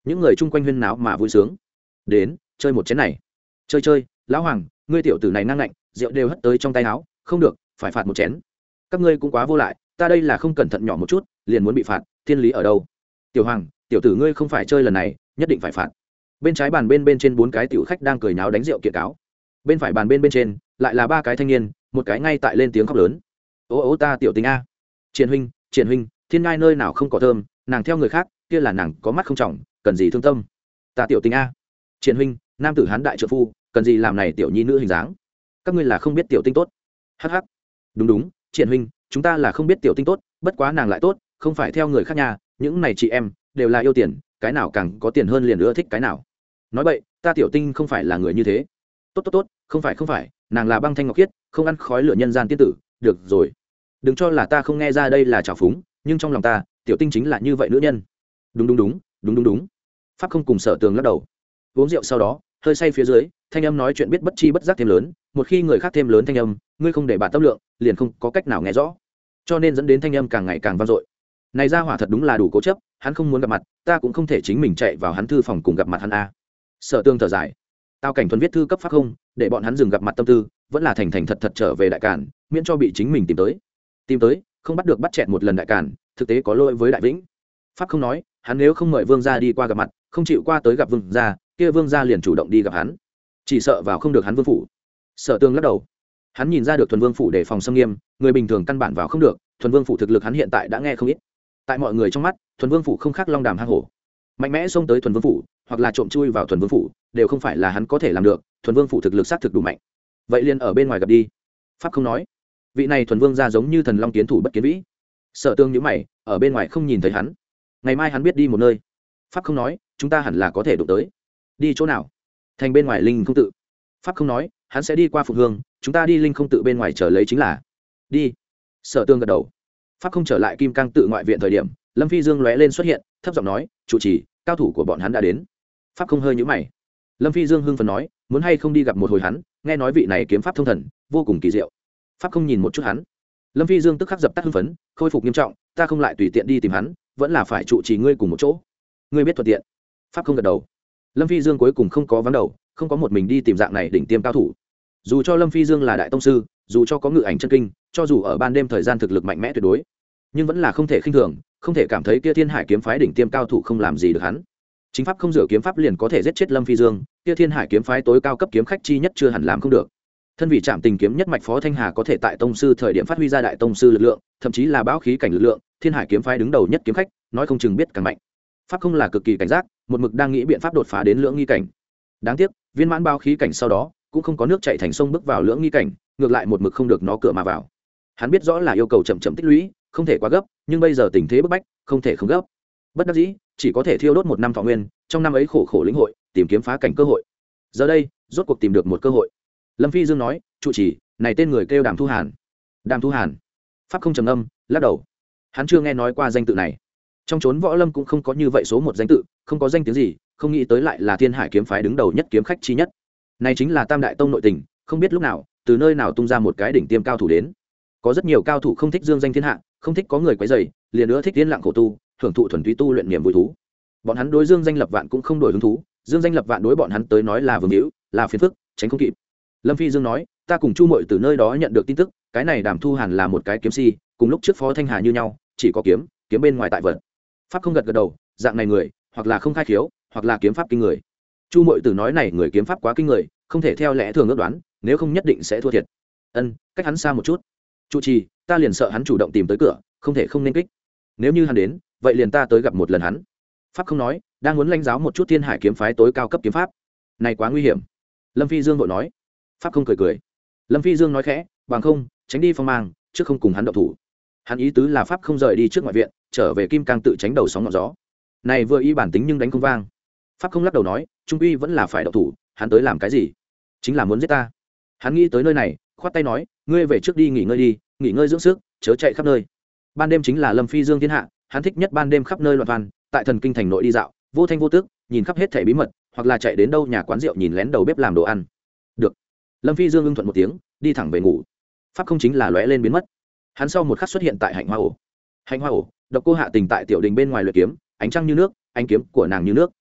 những người chung quanh huyên náo mà vui sướng. Đến chơi một chén này. Chơi chơi, lão hoàng, ngươi tiểu tử này năng lạnh, rượu đều hất tới trong tay áo, không được, phải phạt một chén. Các ngươi cũng quá vô lại, ta đây là không cẩn thận nhỏ một chút liền muốn bị phạt, thiên lý ở đâu? Tiểu hoàng, tiểu tử ngươi không phải chơi lần này, nhất định phải phạt. Bên trái bàn bên bên trên bốn cái tiểu khách đang cười nháo đánh rượu kiện cáo. Bên phải bàn bên bên trên lại là ba cái thanh niên, một cái ngay tại lên tiếng khóc lớn. Ô ô ta tiểu tình a. Triển huynh, Triển huynh, thiên ngai nơi nào không có thơm, nàng theo người khác, kia là nàng có mắt không trọng, cần gì thương tâm. Ta tiểu tình a. Triển huynh, nam tử hán đại trợ phu, cần gì làm này tiểu nhi nữ hình dáng. Các ngươi là không biết tiểu tinh tốt. Hắc hắc. Đúng đúng, Triển huynh, chúng ta là không biết tiểu tinh tốt, bất quá nàng lại tốt, không phải theo người khác nhà, những này chị em đều là yêu tiền, cái nào càng có tiền hơn liền ưa thích cái nào. Nói vậy, ta tiểu tinh không phải là người như thế. Tốt tốt tốt, không phải không phải, nàng là băng thanh ngọc khiết, không ăn khói lửa nhân gian tiên tử, được rồi. Đừng cho là ta không nghe ra đây là trào phúng, nhưng trong lòng ta, tiểu tinh chính là như vậy nữ nhân. Đúng đúng đúng, đúng đúng đúng. Pháp không cùng Sở Tường lắc đầu. Uống rượu sau đó, hơi say phía dưới, thanh âm nói chuyện biết bất chi bất giác thêm lớn, một khi người khác thêm lớn thanh âm, ngươi không để bạn tâm lượng, liền không có cách nào nghe rõ. Cho nên dẫn đến thanh âm càng ngày càng vang dội. Này ra hỏa thật đúng là đủ cố chấp, hắn không muốn gặp mặt, ta cũng không thể chính mình chạy vào hắn thư phòng cùng gặp mặt hắn a. Sở Tường thở dài. Tao cảnh thuần viết thư cấp pháp không, để bọn hắn dừng gặp mặt tâm tư, vẫn là thành thành thật thật trở về đại cản, miễn cho bị chính mình tìm tới. Tìm tới, không bắt được bắt chẹt một lần đại cản, thực tế có lỗi với đại vĩnh. Pháp không nói, hắn nếu không mời vương gia đi qua gặp mặt, không chịu qua tới gặp vương gia, kia vương gia liền chủ động đi gặp hắn, chỉ sợ vào không được hắn vương phủ. Sở Tường lắc đầu. Hắn nhìn ra được thuần vương phủ đề phòng xâm nghiêm, người bình thường căn bản vào không được, thuần vương phủ thực lực hắn hiện tại đã nghe không ít. Tại mọi người trong mắt, thuần vương phủ không khác long đàm hang hổ, mạnh mẽ xông tới thuần vương phủ hoặc là trộm chui vào thuần vương phủ đều không phải là hắn có thể làm được. Thuần vương phủ thực lực xác thực đủ mạnh, vậy liền ở bên ngoài gặp đi. Pháp không nói, vị này thuần vương ra giống như thần long kiến thủ bất kiến vĩ. Sở Tương nhíu mày, ở bên ngoài không nhìn thấy hắn, ngày mai hắn biết đi một nơi. Pháp không nói, chúng ta hẳn là có thể đụng tới. Đi chỗ nào? Thành bên ngoài linh không tự. Pháp không nói, hắn sẽ đi qua Phụng Hương, chúng ta đi linh không tự bên ngoài chờ lấy chính là. Đi. Sở Tương gật đầu. Pháp không trở lại Kim Cang tự ngoại viện thời điểm, Lâm Phi Dương lóe lên xuất hiện, thấp giọng nói, chủ trì, cao thủ của bọn hắn đã đến. Pháp không hơi nhíu mày. Lâm Phi Dương hưng phấn nói, muốn hay không đi gặp một hồi hắn, nghe nói vị này kiếm pháp thông thần, vô cùng kỳ diệu. Pháp không nhìn một chút hắn. Lâm Phi Dương tức khắc dập tắt hưng phấn, khôi phục nghiêm trọng, ta không lại tùy tiện đi tìm hắn, vẫn là phải trụ trì ngươi cùng một chỗ. Ngươi biết thuận tiện. Pháp không gật đầu. Lâm Phi Dương cuối cùng không có vắng đầu, không có một mình đi tìm dạng này đỉnh tiêm cao thủ. Dù cho Lâm Phi Dương là đại tông sư, dù cho có ngự ảnh chân kinh, cho dù ở ban đêm thời gian thực lực mạnh mẽ tuyệt đối, nhưng vẫn là không thể khinh thường, không thể cảm thấy kia Thiên Hải kiếm phái đỉnh tiêm cao thủ không làm gì được hắn. Chính pháp không rửa kiếm pháp liền có thể giết chết Lâm Phi Dương, kia Thiên Hải kiếm phái tối cao cấp kiếm khách chi nhất chưa hẳn làm không được. Thân vị Trạm Tình kiếm nhất mạch Phó Thanh Hà có thể tại tông sư thời điểm phát huy ra đại tông sư lực lượng, thậm chí là bão khí cảnh lực lượng, Thiên Hải kiếm phái đứng đầu nhất kiếm khách, nói không chừng biết càng mạnh. Pháp không là cực kỳ cảnh giác, một mực đang nghĩ biện pháp đột phá đến lưỡng nghi cảnh. Đáng tiếc, viên mãn bão khí cảnh sau đó, cũng không có nước chảy thành sông bước vào lưỡng nghi cảnh, ngược lại một mực không được nó cửa mà vào. Hắn biết rõ là yêu cầu chậm chậm tích lũy, không thể quá gấp, nhưng bây giờ tình thế bức bách, không thể không gấp. Bất đắc dĩ, chỉ có thể thiêu đốt một năm thọ nguyên, trong năm ấy khổ khổ lĩnh hội, tìm kiếm phá cảnh cơ hội. Giờ đây, rốt cuộc tìm được một cơ hội. Lâm Phi Dương nói, trụ trì, này tên người kêu Đàm Thu Hàn. Đàm Thu Hàn. Pháp không trầm âm, lắc đầu. Hắn chưa nghe nói qua danh tự này. Trong chốn võ lâm cũng không có như vậy số một danh tự, không có danh tiếng gì, không nghĩ tới lại là Thiên Hải kiếm phái đứng đầu nhất kiếm khách chi nhất. Này chính là Tam Đại Tông nội tình, không biết lúc nào, từ nơi nào tung ra một cái đỉnh tiêm cao thủ đến. Có rất nhiều cao thủ không thích dương danh thiên hạ, không thích có người quấy rầy, liền nữa thích yên lặng khổ tu, hưởng thụ thuần túy tu luyện niềm vui thú. Bọn hắn đối dương danh lập vạn cũng không đổi hứng thú, dương danh lập vạn đối bọn hắn tới nói là vương hữu, là phiền phức, tránh không kịp. Lâm Phi Dương nói, ta cùng Chu Mội từ nơi đó nhận được tin tức, cái này Đàm Thu Hàn là một cái kiếm si, cùng lúc trước Phó Thanh Hà như nhau, chỉ có kiếm, kiếm bên ngoài tại vật. Pháp không gật gật đầu, dạng này người, hoặc là không khai khiếu, hoặc là kiếm pháp kinh người. Chu Mội từ nói này người kiếm pháp quá kinh người, không thể theo lẽ thường ước đoán, nếu không nhất định sẽ thua thiệt. Ân, cách hắn xa một chút. Chu trì, ta liền sợ hắn chủ động tìm tới cửa, không thể không nên kích. Nếu như hắn đến, vậy liền ta tới gặp một lần hắn. Pháp không nói, đang muốn lãnh giáo một chút Thiên Hải kiếm phái tối cao cấp kiếm pháp. Này quá nguy hiểm. Lâm Phi Dương vội nói. Pháp không cười cười. Lâm Phi Dương nói khẽ, bằng không, tránh đi phong mang, trước không cùng hắn động thủ. Hắn ý tứ là Pháp không rời đi trước ngoại viện, trở về Kim Cang tự tránh đầu sóng ngọn gió. Này vừa ý bản tính nhưng đánh không vang. Pháp không lắc đầu nói, trung uy vẫn là phải động thủ, hắn tới làm cái gì? Chính là muốn giết ta. Hắn nghĩ tới nơi này, khoát tay nói, ngươi về trước đi nghỉ ngơi đi, nghỉ ngơi dưỡng sức, chớ chạy khắp nơi. Ban đêm chính là Lâm Phi Dương thiên hạ, hắn thích nhất ban đêm khắp nơi loạn toàn, tại thần kinh thành nội đi dạo, vô thanh vô tức, nhìn khắp hết thảy bí mật, hoặc là chạy đến đâu nhà quán rượu nhìn lén đầu bếp làm đồ ăn. Được. Lâm Phi Dương ưng thuận một tiếng, đi thẳng về ngủ. Pháp không chính là lóe lên biến mất. Hắn sau một khắc xuất hiện tại Hạnh Hoa ổ. Hạnh Hoa ổ, Độc Cô Hạ Tình tại tiểu đình bên ngoài luyện kiếm, ánh trăng như nước, ánh kiếm của nàng như nước.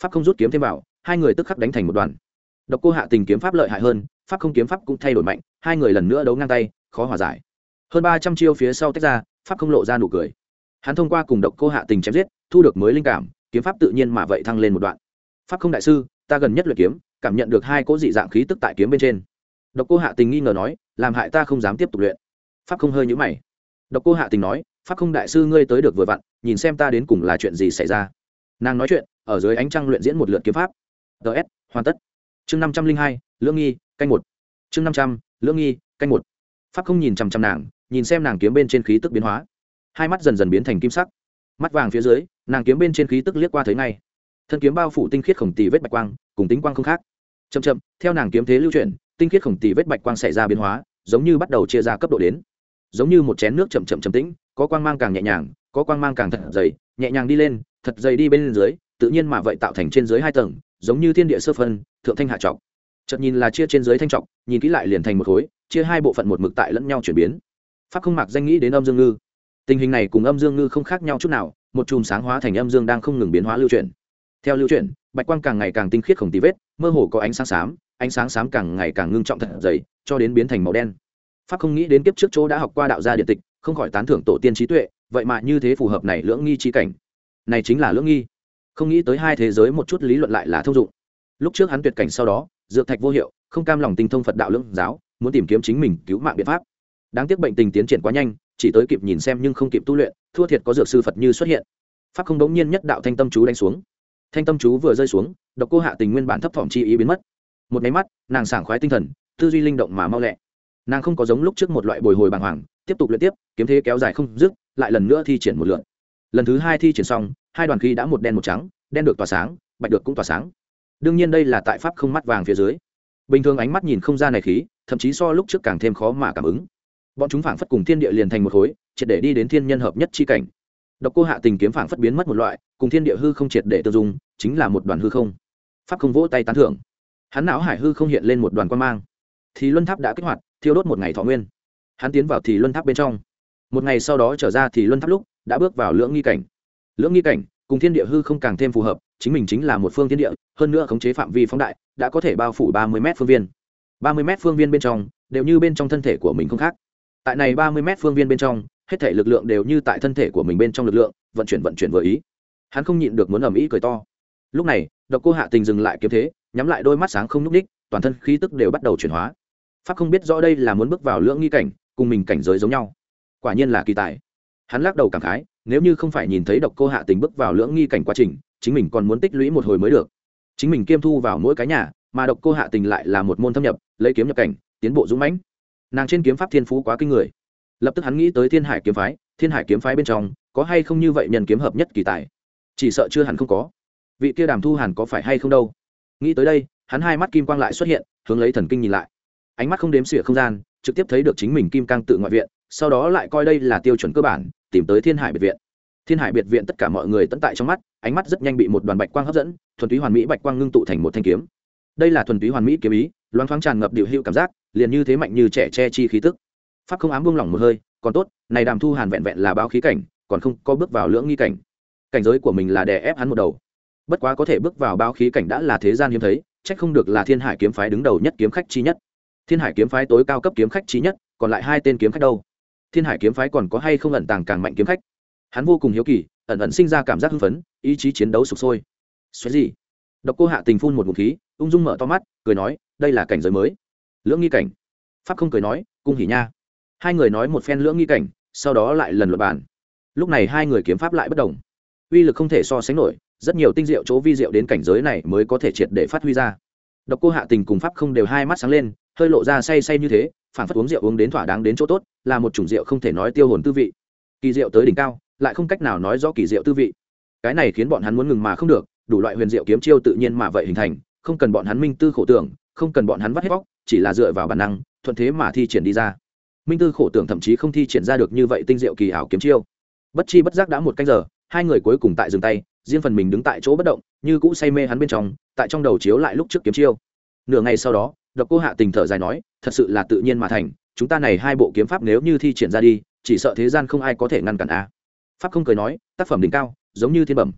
pháp không rút kiếm thêm vào, hai người tức khắc đánh thành một đoàn. Độc Cô Hạ Tình kiếm pháp lợi hại hơn, pháp không kiếm pháp cũng thay đổi mạnh, hai người lần nữa đấu ngang tay, khó hòa giải. Hơn ba trăm chiêu phía sau tách ra, pháp không lộ ra nụ cười. Hắn thông qua cùng Độc Cô Hạ Tình chém giết, thu được mới linh cảm, kiếm pháp tự nhiên mà vậy thăng lên một đoạn. Pháp không đại sư, ta gần nhất luyện kiếm, cảm nhận được hai cỗ dị dạng khí tức tại kiếm bên trên. Độc Cô Hạ Tình nghi ngờ nói, làm hại ta không dám tiếp tục luyện. Pháp không hơi nhíu mày. Độc Cô Hạ Tình nói, pháp không đại sư ngươi tới được vừa vặn, nhìn xem ta đến cùng là chuyện gì xảy ra. Nàng nói chuyện, ở dưới ánh trăng luyện diễn một lượt kiếm pháp. ts hoàn tất. Chương năm trăm linh hai, lưỡng nghi, canh một. Chương năm trăm, lưỡng nghi, canh một. Pháp không nhìn chằm chằm nàng, nhìn xem nàng kiếm bên trên khí tức biến hóa, hai mắt dần dần biến thành kim sắc, mắt vàng phía dưới, nàng kiếm bên trên khí tức liếc qua thấy ngay. Thân kiếm bao phủ tinh khiết khổng tỳ vết bạch quang, cùng tính quang không khác. Chậm chậm, theo nàng kiếm thế lưu chuyển, tinh khiết khổng tỳ vết bạch quang xảy ra biến hóa, giống như bắt đầu chia ra cấp độ đến, giống như một chén nước chậm chậm trầm tĩnh, có quang mang càng nhẹ nhàng, có quang mang càng thật dày, nhẹ nhàng đi lên, thật dày đi bên dưới, tự nhiên mà vậy tạo thành trên dưới hai tầng, giống như thiên địa sơ phân, thượng thanh hạ trọng. Chợt nhìn là chia trên dưới thanh trọng, nhìn kỹ lại liền thành một khối, chia hai bộ phận một mực tại lẫn nhau chuyển biến. Pháp không mặc danh nghĩ đến âm dương ngư. Tình hình này cùng âm dương ngư không khác nhau chút nào, một chùm sáng hóa thành âm dương đang không ngừng biến hóa lưu chuyển. Theo lưu chuyển, bạch quang càng ngày càng tinh khiết không tì vết, mơ hồ có ánh sáng xám, ánh sáng xám càng ngày càng ngưng trọng thật dày, cho đến biến thành màu đen. Pháp không nghĩ đến kiếp trước chỗ đã học qua đạo gia điện tịch, không khỏi tán thưởng tổ tiên trí tuệ, vậy mà như thế phù hợp này lưỡng nghi chi cảnh. Này chính là lưỡng nghi. Không nghĩ tới hai thế giới một chút lý luận lại là thông dụng. Lúc trước hắn tuyệt cảnh sau đó, dược thạch vô hiệu, không cam lòng tinh thông Phật đạo lưỡng giáo, muốn tìm kiếm chính mình cứu mạng biện pháp. Đáng tiếc bệnh tình tiến triển quá nhanh, chỉ tới kịp nhìn xem nhưng không kịp tu luyện, thua thiệt có dược sư Phật như xuất hiện. Pháp không đống nhiên nhất đạo thanh tâm chú đánh xuống. Thanh tâm chú vừa rơi xuống, Độc Cô Hạ Tình nguyên bản thấp thỏm chi ý biến mất. Một cái mắt, nàng sảng khoái tinh thần, tư duy linh động mà mau lẹ. Nàng không có giống lúc trước một loại bồi hồi bàng hoàng, tiếp tục luyện tiếp, kiếm thế kéo dài không dứt, lại lần nữa thi triển một lượt. Lần thứ hai thi triển xong, hai đoàn khí đã một đen một trắng, đen được tỏa sáng, bạch được cũng tỏa sáng. Đương nhiên đây là tại pháp không mắt vàng phía dưới. Bình thường ánh mắt nhìn không ra này khí, thậm chí so lúc trước càng thêm khó mà cảm ứng. Bọn chúng phảng phất cùng thiên địa liền thành một khối, triệt để đi đến thiên nhân hợp nhất chi cảnh. Độc Cô Hạ Tình kiếm phảng phất biến mất một loại, cùng thiên địa hư không triệt để tương dung, chính là một đoàn hư không. Pháp không vỗ tay tán thưởng. Hắn não hải hư không hiện lên một đoàn quang mang. Thì Luân Tháp đã kích hoạt, thiêu đốt một ngày thọ nguyên. Hắn tiến vào Thì Luân Tháp bên trong. Một ngày sau đó trở ra Thì Luân Tháp lúc, đã bước vào lưỡng nghi cảnh. Lưỡng nghi cảnh, cùng thiên địa hư không càng thêm phù hợp, chính mình chính là một phương thiên địa, hơn nữa khống chế phạm vi phóng đại, đã có thể bao phủ ba mươi mét phương viên. ba mươi mét phương viên bên trong, đều như bên trong thân thể của mình không khác. Tại này ba mươi mét phương viên bên trong, hết thể lực lượng đều như tại thân thể của mình bên trong lực lượng, vận chuyển vận chuyển vừa ý. Hắn không nhịn được muốn ầm ĩ cười to. Lúc này, Độc Cô Hạ Tình dừng lại kiếm thế, nhắm lại đôi mắt sáng không nhúc nhích, toàn thân khí tức đều bắt đầu chuyển hóa. Pháp không biết rõ đây là muốn bước vào lưỡng nghi cảnh, cùng mình cảnh giới giống nhau. Quả nhiên là kỳ tài. Hắn lắc đầu cảm khái, nếu như không phải nhìn thấy Độc Cô Hạ Tình bước vào lưỡng nghi cảnh quá trình, chính mình còn muốn tích lũy một hồi mới được. Chính mình kiêm thu vào mỗi cái nhà, mà Độc Cô Hạ Tình lại là một môn thâm nhập, lấy kiếm nhập cảnh, tiến bộ dũng mãnh. Nàng trên kiếm pháp thiên phú quá kinh người. Lập tức hắn nghĩ tới Thiên Hải kiếm phái, Thiên Hải kiếm phái bên trong có hay không như vậy nhân kiếm hợp nhất kỳ tài? Chỉ sợ chưa hẳn không có. Vị kia Đàm Thu Hàn có phải hay không đâu? Nghĩ tới đây, hắn hai mắt kim quang lại xuất hiện, hướng lấy thần kinh nhìn lại. Ánh mắt không đếm xỉa không gian, trực tiếp thấy được chính mình kim cang tự ngoại viện, sau đó lại coi đây là tiêu chuẩn cơ bản, tìm tới Thiên Hải biệt viện. Thiên Hải biệt viện tất cả mọi người tận tại trong mắt, ánh mắt rất nhanh bị một đoàn bạch quang hấp dẫn, thuần túy hoàn mỹ bạch quang ngưng tụ thành một thanh kiếm. Đây là thuần túy hoàn mỹ kiếm ý, loáng thoáng tràn ngập điều hữu cảm giác, liền như thế mạnh như trẻ che chi khí tức. Pháp không ám buông lỏng một hơi, còn tốt, này Đàm Thu Hàn vẹn vẹn là báo khí cảnh, còn không có bước vào lưỡng nghi cảnh. Cảnh giới của mình là đè ép hắn một đầu. Bất quá có thể bước vào báo khí cảnh đã là thế gian hiếm thấy, trách không được là Thiên Hải kiếm phái đứng đầu nhất kiếm khách chi nhất. Thiên Hải kiếm phái tối cao cấp kiếm khách chi nhất, còn lại hai tên kiếm khách đâu? Thiên Hải kiếm phái còn có hay không ẩn tàng càng mạnh kiếm khách? Hắn vô cùng hiếu kỳ, ẩn ẩn sinh ra cảm giác hưng phấn, ý chí chiến đấu sục sôi. Xoáy gì? Độc Cô Hạ Tình phun một ngụm khí, ung dung mở to mắt, cười nói, đây là cảnh giới mới. Lưỡng nghi cảnh. Pháp không cười nói, cung hỉ nha. Hai người nói một phen lưỡng nghi cảnh, sau đó lại lần lượt bàn. Lúc này hai người kiếm pháp lại bất đồng, uy lực không thể so sánh nổi, rất nhiều tinh diệu chỗ vi diệu đến cảnh giới này mới có thể triệt để phát huy ra. Độc Cô Hạ Tình cùng Pháp không đều hai mắt sáng lên, hơi lộ ra say say như thế, phản phất uống rượu uống đến thỏa đáng đến chỗ tốt, là một chủng rượu không thể nói tiêu hồn tư vị. Kỳ diệu tới đỉnh cao, lại không cách nào nói rõ kỳ diệu tư vị. Cái này khiến bọn hắn muốn ngừng mà không được, đủ loại huyền diệu kiếm chiêu tự nhiên mà vậy hình thành, không cần bọn hắn minh tư khổ tưởng, không cần bọn hắn vắt hết óc, chỉ là dựa vào bản năng, thuận thế mà thi triển đi ra. Minh tư khổ tưởng thậm chí không thi triển ra được như vậy tinh diệu kỳ ảo kiếm chiêu. Bất chi bất giác đã một canh giờ, hai người cuối cùng tại dừng tay, riêng phần mình đứng tại chỗ bất động, như cũ say mê hắn bên trong, tại trong đầu chiếu lại lúc trước kiếm chiêu. Nửa ngày sau đó, Độc Cô Hạ Tình thở dài nói, thật sự là tự nhiên mà thành, chúng ta này hai bộ kiếm pháp nếu như thi triển ra đi, chỉ sợ thế gian không ai có thể ngăn cản a. Pháp không cười nói, tác phẩm đỉnh cao, giống như thiên bẩm.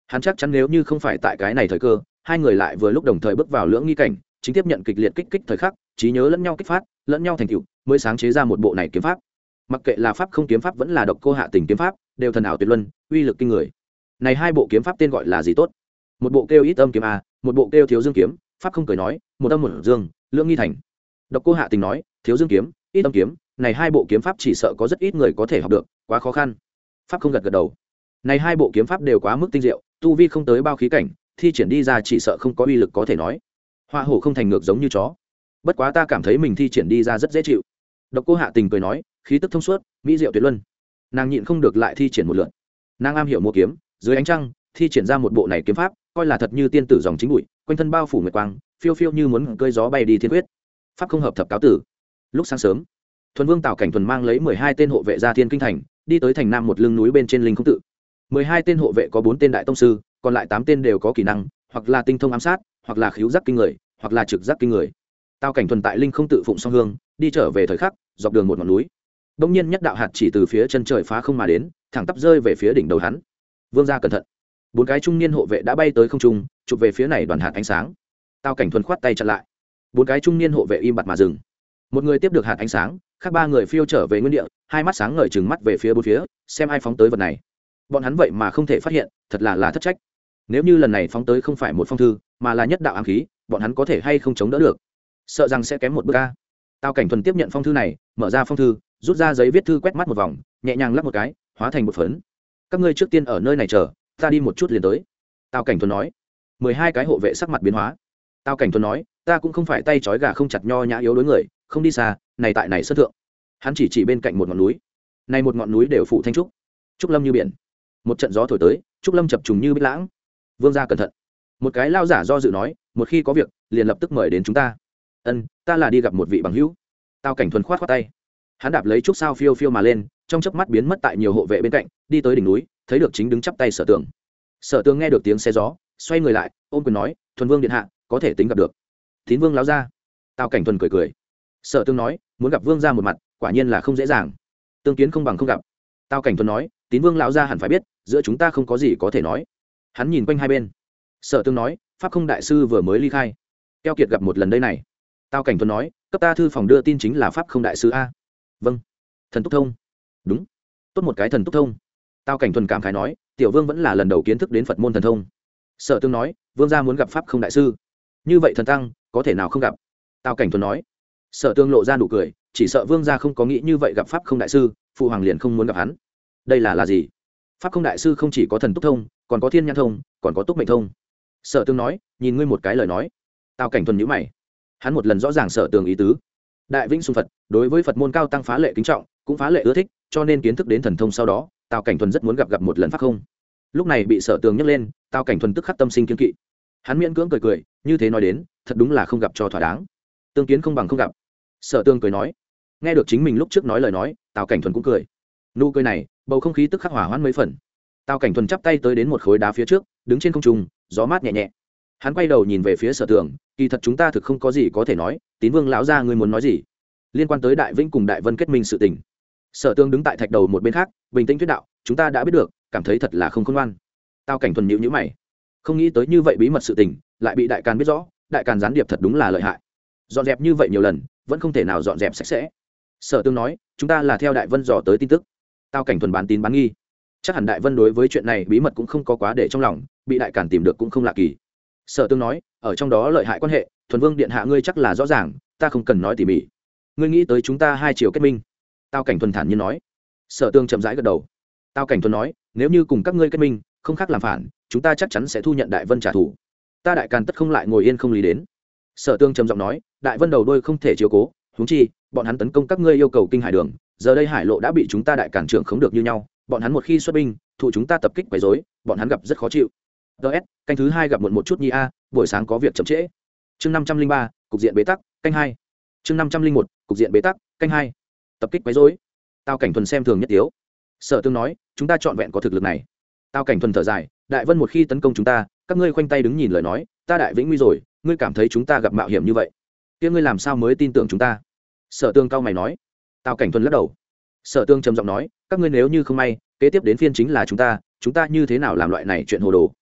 hắn chắc chắn nếu như không phải tại cái này thời cơ, hai người lại vừa lúc đồng thời bước vào lưỡng nghi cảnh, chính tiếp nhận kịch liệt kích kích thời khắc, trí nhớ lẫn nhau kích phát, lẫn nhau thành tựu, mới sáng chế ra một bộ này kiếm pháp. Mặc kệ là pháp không kiếm pháp vẫn là độc cô hạ tình kiếm pháp, đều thần ảo tuyệt luân, uy lực kinh người. Này hai bộ kiếm pháp tên gọi là gì tốt? Một bộ kêu ít âm kiếm a, một bộ kêu thiếu dương kiếm, pháp không cười nói, một âm một dương, lưỡng nghi thành. Độc cô hạ tình nói, thiếu dương kiếm, ít âm kiếm, này hai bộ kiếm pháp chỉ sợ có rất ít người có thể học được, quá khó khăn. Pháp không gật gật đầu. Này hai bộ kiếm pháp đều quá mức tinh diệu, tu vi không tới bao khí cảnh, thi triển đi ra chỉ sợ không có uy lực có thể nói. Hoa hổ không thành ngược giống như chó. Bất quá ta cảm thấy mình thi triển đi ra rất dễ chịu. Độc cô hạ tình cười nói, khí tức thông suốt, mỹ diệu tuyệt luân. Nàng nhịn không được lại thi triển một lượt. Nàng am hiểu mua kiếm, dưới ánh trăng thi triển ra một bộ này kiếm pháp, coi là thật như tiên tử dòng chính bụi, quanh thân bao phủ nguyệt quang, phiêu phiêu như muốn cơi gió bay đi thiên quyết. Pháp không hợp thập cáo tử. Lúc sáng sớm, Thuần Vương Tào Cảnh Thuần mang lấy mười hai tên hộ vệ ra Thiên Kinh thành, đi tới thành nam một lưng núi bên trên linh không tự. mười hai tên hộ vệ có bốn tên đại tông sư, còn lại tám tên đều có kỹ năng, hoặc là tinh thông ám sát, hoặc là khiếu giác kinh người, hoặc là trực giác kinh người. Tào Cảnh Thuần tại linh không tự phụng song hương, đi trở về thời khắc, dọc đường một ngọn núi. Đông nhiên nhất đạo hạt chỉ từ phía chân trời phá không mà đến, thẳng tắp rơi về phía đỉnh đầu hắn. Vương gia cẩn thận. Bốn cái trung niên hộ vệ đã bay tới không trung, chụp về phía này đoàn hạt ánh sáng. Tào Cảnh Thuần khoát tay chặn lại. Bốn cái trung niên hộ vệ im bặt mà dừng. Một người tiếp được hạt ánh sáng, khác ba người phiêu trở về nguyên địa, hai mắt sáng ngời trừng mắt về phía bốn phía, xem ai phóng tới vật này. Bọn hắn vậy mà không thể phát hiện, thật là là thất trách. Nếu như lần này phóng tới không phải một phong thư, mà là nhất đạo ám khí, bọn hắn có thể hay không chống đỡ được? Sợ rằng sẽ kém một bước a. Tào Cảnh Thuần tiếp nhận phong thư này, mở ra phong thư, rút ra giấy viết thư quét mắt một vòng, nhẹ nhàng lắp một cái, hóa thành một phấn. Các ngươi trước tiên ở nơi này chờ, ta đi một chút liền tới. Tào Cảnh Thuần nói. Mười hai cái hộ vệ sắc mặt biến hóa. Tào Cảnh Thuần nói, ta cũng không phải tay trói gà không chặt nho nhã yếu đối người, không đi xa, này tại này sân thượng. Hắn chỉ chỉ bên cạnh một ngọn núi. Này một ngọn núi đều phủ thanh trúc, trúc lâm như biển. Một trận gió thổi tới, trúc lâm chập trùng như bích lãng. Vương gia cẩn thận. Một cái lao giả do dự nói, một khi có việc, liền lập tức mời đến chúng ta. Ân, ta là đi gặp một vị bằng hữu. Tào Cảnh Thuần khoát khoát tay. Hắn đạp lấy trúc sao phiêu phiêu mà lên, trong chớp mắt biến mất tại nhiều hộ vệ bên cạnh, đi tới đỉnh núi, thấy được chính đứng chắp tay Sở Tường. Sở Tường nghe được tiếng xe gió, xoay người lại, ôm quyền nói, Thuần Vương điện hạ, có thể tính gặp được. Tín Vương láo ra. Tào Cảnh Thuần cười cười. Sở Tường nói, muốn gặp Vương gia một mặt, quả nhiên là không dễ dàng. Tương kiến không bằng không gặp. Tào Cảnh Thuần nói, Tín Vương lão gia hẳn phải biết, giữa chúng ta không có gì có thể nói. Hắn nhìn quanh hai bên. Sở Tường nói, pháp không đại sư vừa mới ly khai, keo kiệt gặp một lần đây này. Tào Cảnh Thuần nói, cấp ta thư phòng đưa tin chính là pháp không đại sư a. Vâng. Thần túc thông. Đúng. Tốt một cái thần túc thông. Tào Cảnh Thuần cảm khái nói, tiểu vương vẫn là lần đầu kiến thức đến Phật môn thần thông. Sở Tương nói, vương gia muốn gặp pháp không đại sư, như vậy thần tăng có thể nào không gặp? Tào Cảnh Thuần nói. Sở Tương lộ ra nụ cười, chỉ sợ vương gia không có nghĩ như vậy gặp pháp không đại sư, phụ hoàng liền không muốn gặp hắn. Đây là là gì? Pháp không đại sư không chỉ có thần túc thông, còn có thiên nhãn thông, còn có túc mệnh thông. Sở Tương nói, nhìn ngươi một cái lời nói. Tào Cảnh Thuần nhíu mày. Hắn một lần rõ ràng Sở Tường ý tứ. Đại vĩnh sùng Phật, đối với Phật môn cao tăng phá lệ kính trọng, cũng phá lệ ưa thích, cho nên kiến thức đến thần thông sau đó, Tào Cảnh Thuần rất muốn gặp gặp một lần pháp không. Lúc này bị Sở Tường nhắc lên, Tào Cảnh Thuần tức khắc tâm sinh kiên kỵ. Hắn miễn cưỡng cười cười, như thế nói đến, thật đúng là không gặp cho thỏa đáng. Tương kiến không bằng không gặp. Sở Tường cười nói. Nghe được chính mình lúc trước nói lời nói, Tào Cảnh Thuần cũng cười. Nụ cười này, bầu không khí tức khắc hỏa hoãn mấy phần. Tào Cảnh Thuần chắp tay tới đến một khối đá phía trước, đứng trên không trung, gió mát nhẹ nhẹ. Hắn quay đầu nhìn về phía Sở Tường, kỳ thật chúng ta thực không có gì có thể nói, Tín Vương lão gia ngươi muốn nói gì? Liên quan tới Đại Vĩnh cùng Đại Vân kết minh sự tình. Sở Tường đứng tại thạch đầu một bên khác, bình tĩnh thuyết đạo, chúng ta đã biết được, cảm thấy thật là không khôn ngoan. Tào Cảnh Thuần nhíu nhíu mày, không nghĩ tới như vậy bí mật sự tình, lại bị Đại Càn biết rõ, Đại Càn gián điệp thật đúng là lợi hại. Dọn dẹp như vậy nhiều lần, vẫn không thể nào dọn dẹp sạch sẽ. Sở Tường nói, chúng ta là theo Đại Vân dò tới tin tức. Tào Cảnh Thuần bán tín bán nghi, chắc hẳn Đại Vân đối với chuyện này bí mật cũng không có quá để trong lòng, bị Đại Càn tìm được cũng không lạ kỳ. Sở Tường nói, ở trong đó lợi hại quan hệ, Thuần Vương điện hạ ngươi chắc là rõ ràng, ta không cần nói tỉ mỉ. Ngươi nghĩ tới chúng ta hai chiều kết minh? Tào Cảnh Thuần thản nhiên nói. Sở Tường chậm rãi gật đầu. Tào Cảnh Thuần nói, nếu như cùng các ngươi kết minh, không khác làm phản, chúng ta chắc chắn sẽ thu nhận Đại Vân trả thù. Ta Đại Càn tất không lại ngồi yên không lý đến. Sở Tường trầm giọng nói, Đại Vân đầu đuôi không thể chiếu cố, huống chi, bọn hắn tấn công các ngươi yêu cầu kinh hải đường, giờ đây hải lộ đã bị chúng ta Đại Càn trưởng khống được như nhau, bọn hắn một khi xuất binh, thụ chúng ta tập kích quấy rối, bọn hắn gặp rất khó chịu. ds canh thứ hai gặp muộn một chút nhi a, buổi sáng có việc chậm trễ. Chương năm trăm linh ba, cục diện bế tắc, canh hai. Chương năm trăm linh một, cục diện bế tắc, canh hai. Tập kích quấy rối. Tào Cảnh Thuần xem thường nhất tiếu. Sở Tương nói, chúng ta chọn vẹn có thực lực này. Tào Cảnh Thuần thở dài, Đại Vân một khi tấn công chúng ta, các ngươi khoanh tay đứng nhìn lời nói, ta Đại Vĩnh nguy rồi, ngươi cảm thấy chúng ta gặp mạo hiểm như vậy, kia ngươi làm sao mới tin tưởng chúng ta? Sở Tương cao mày nói. Tào Cảnh Thuần lắc đầu. Sở Tương trầm giọng nói, các ngươi nếu như không may, kế tiếp đến phiên chính là chúng ta, chúng ta như thế nào làm loại này chuyện hồ đồ?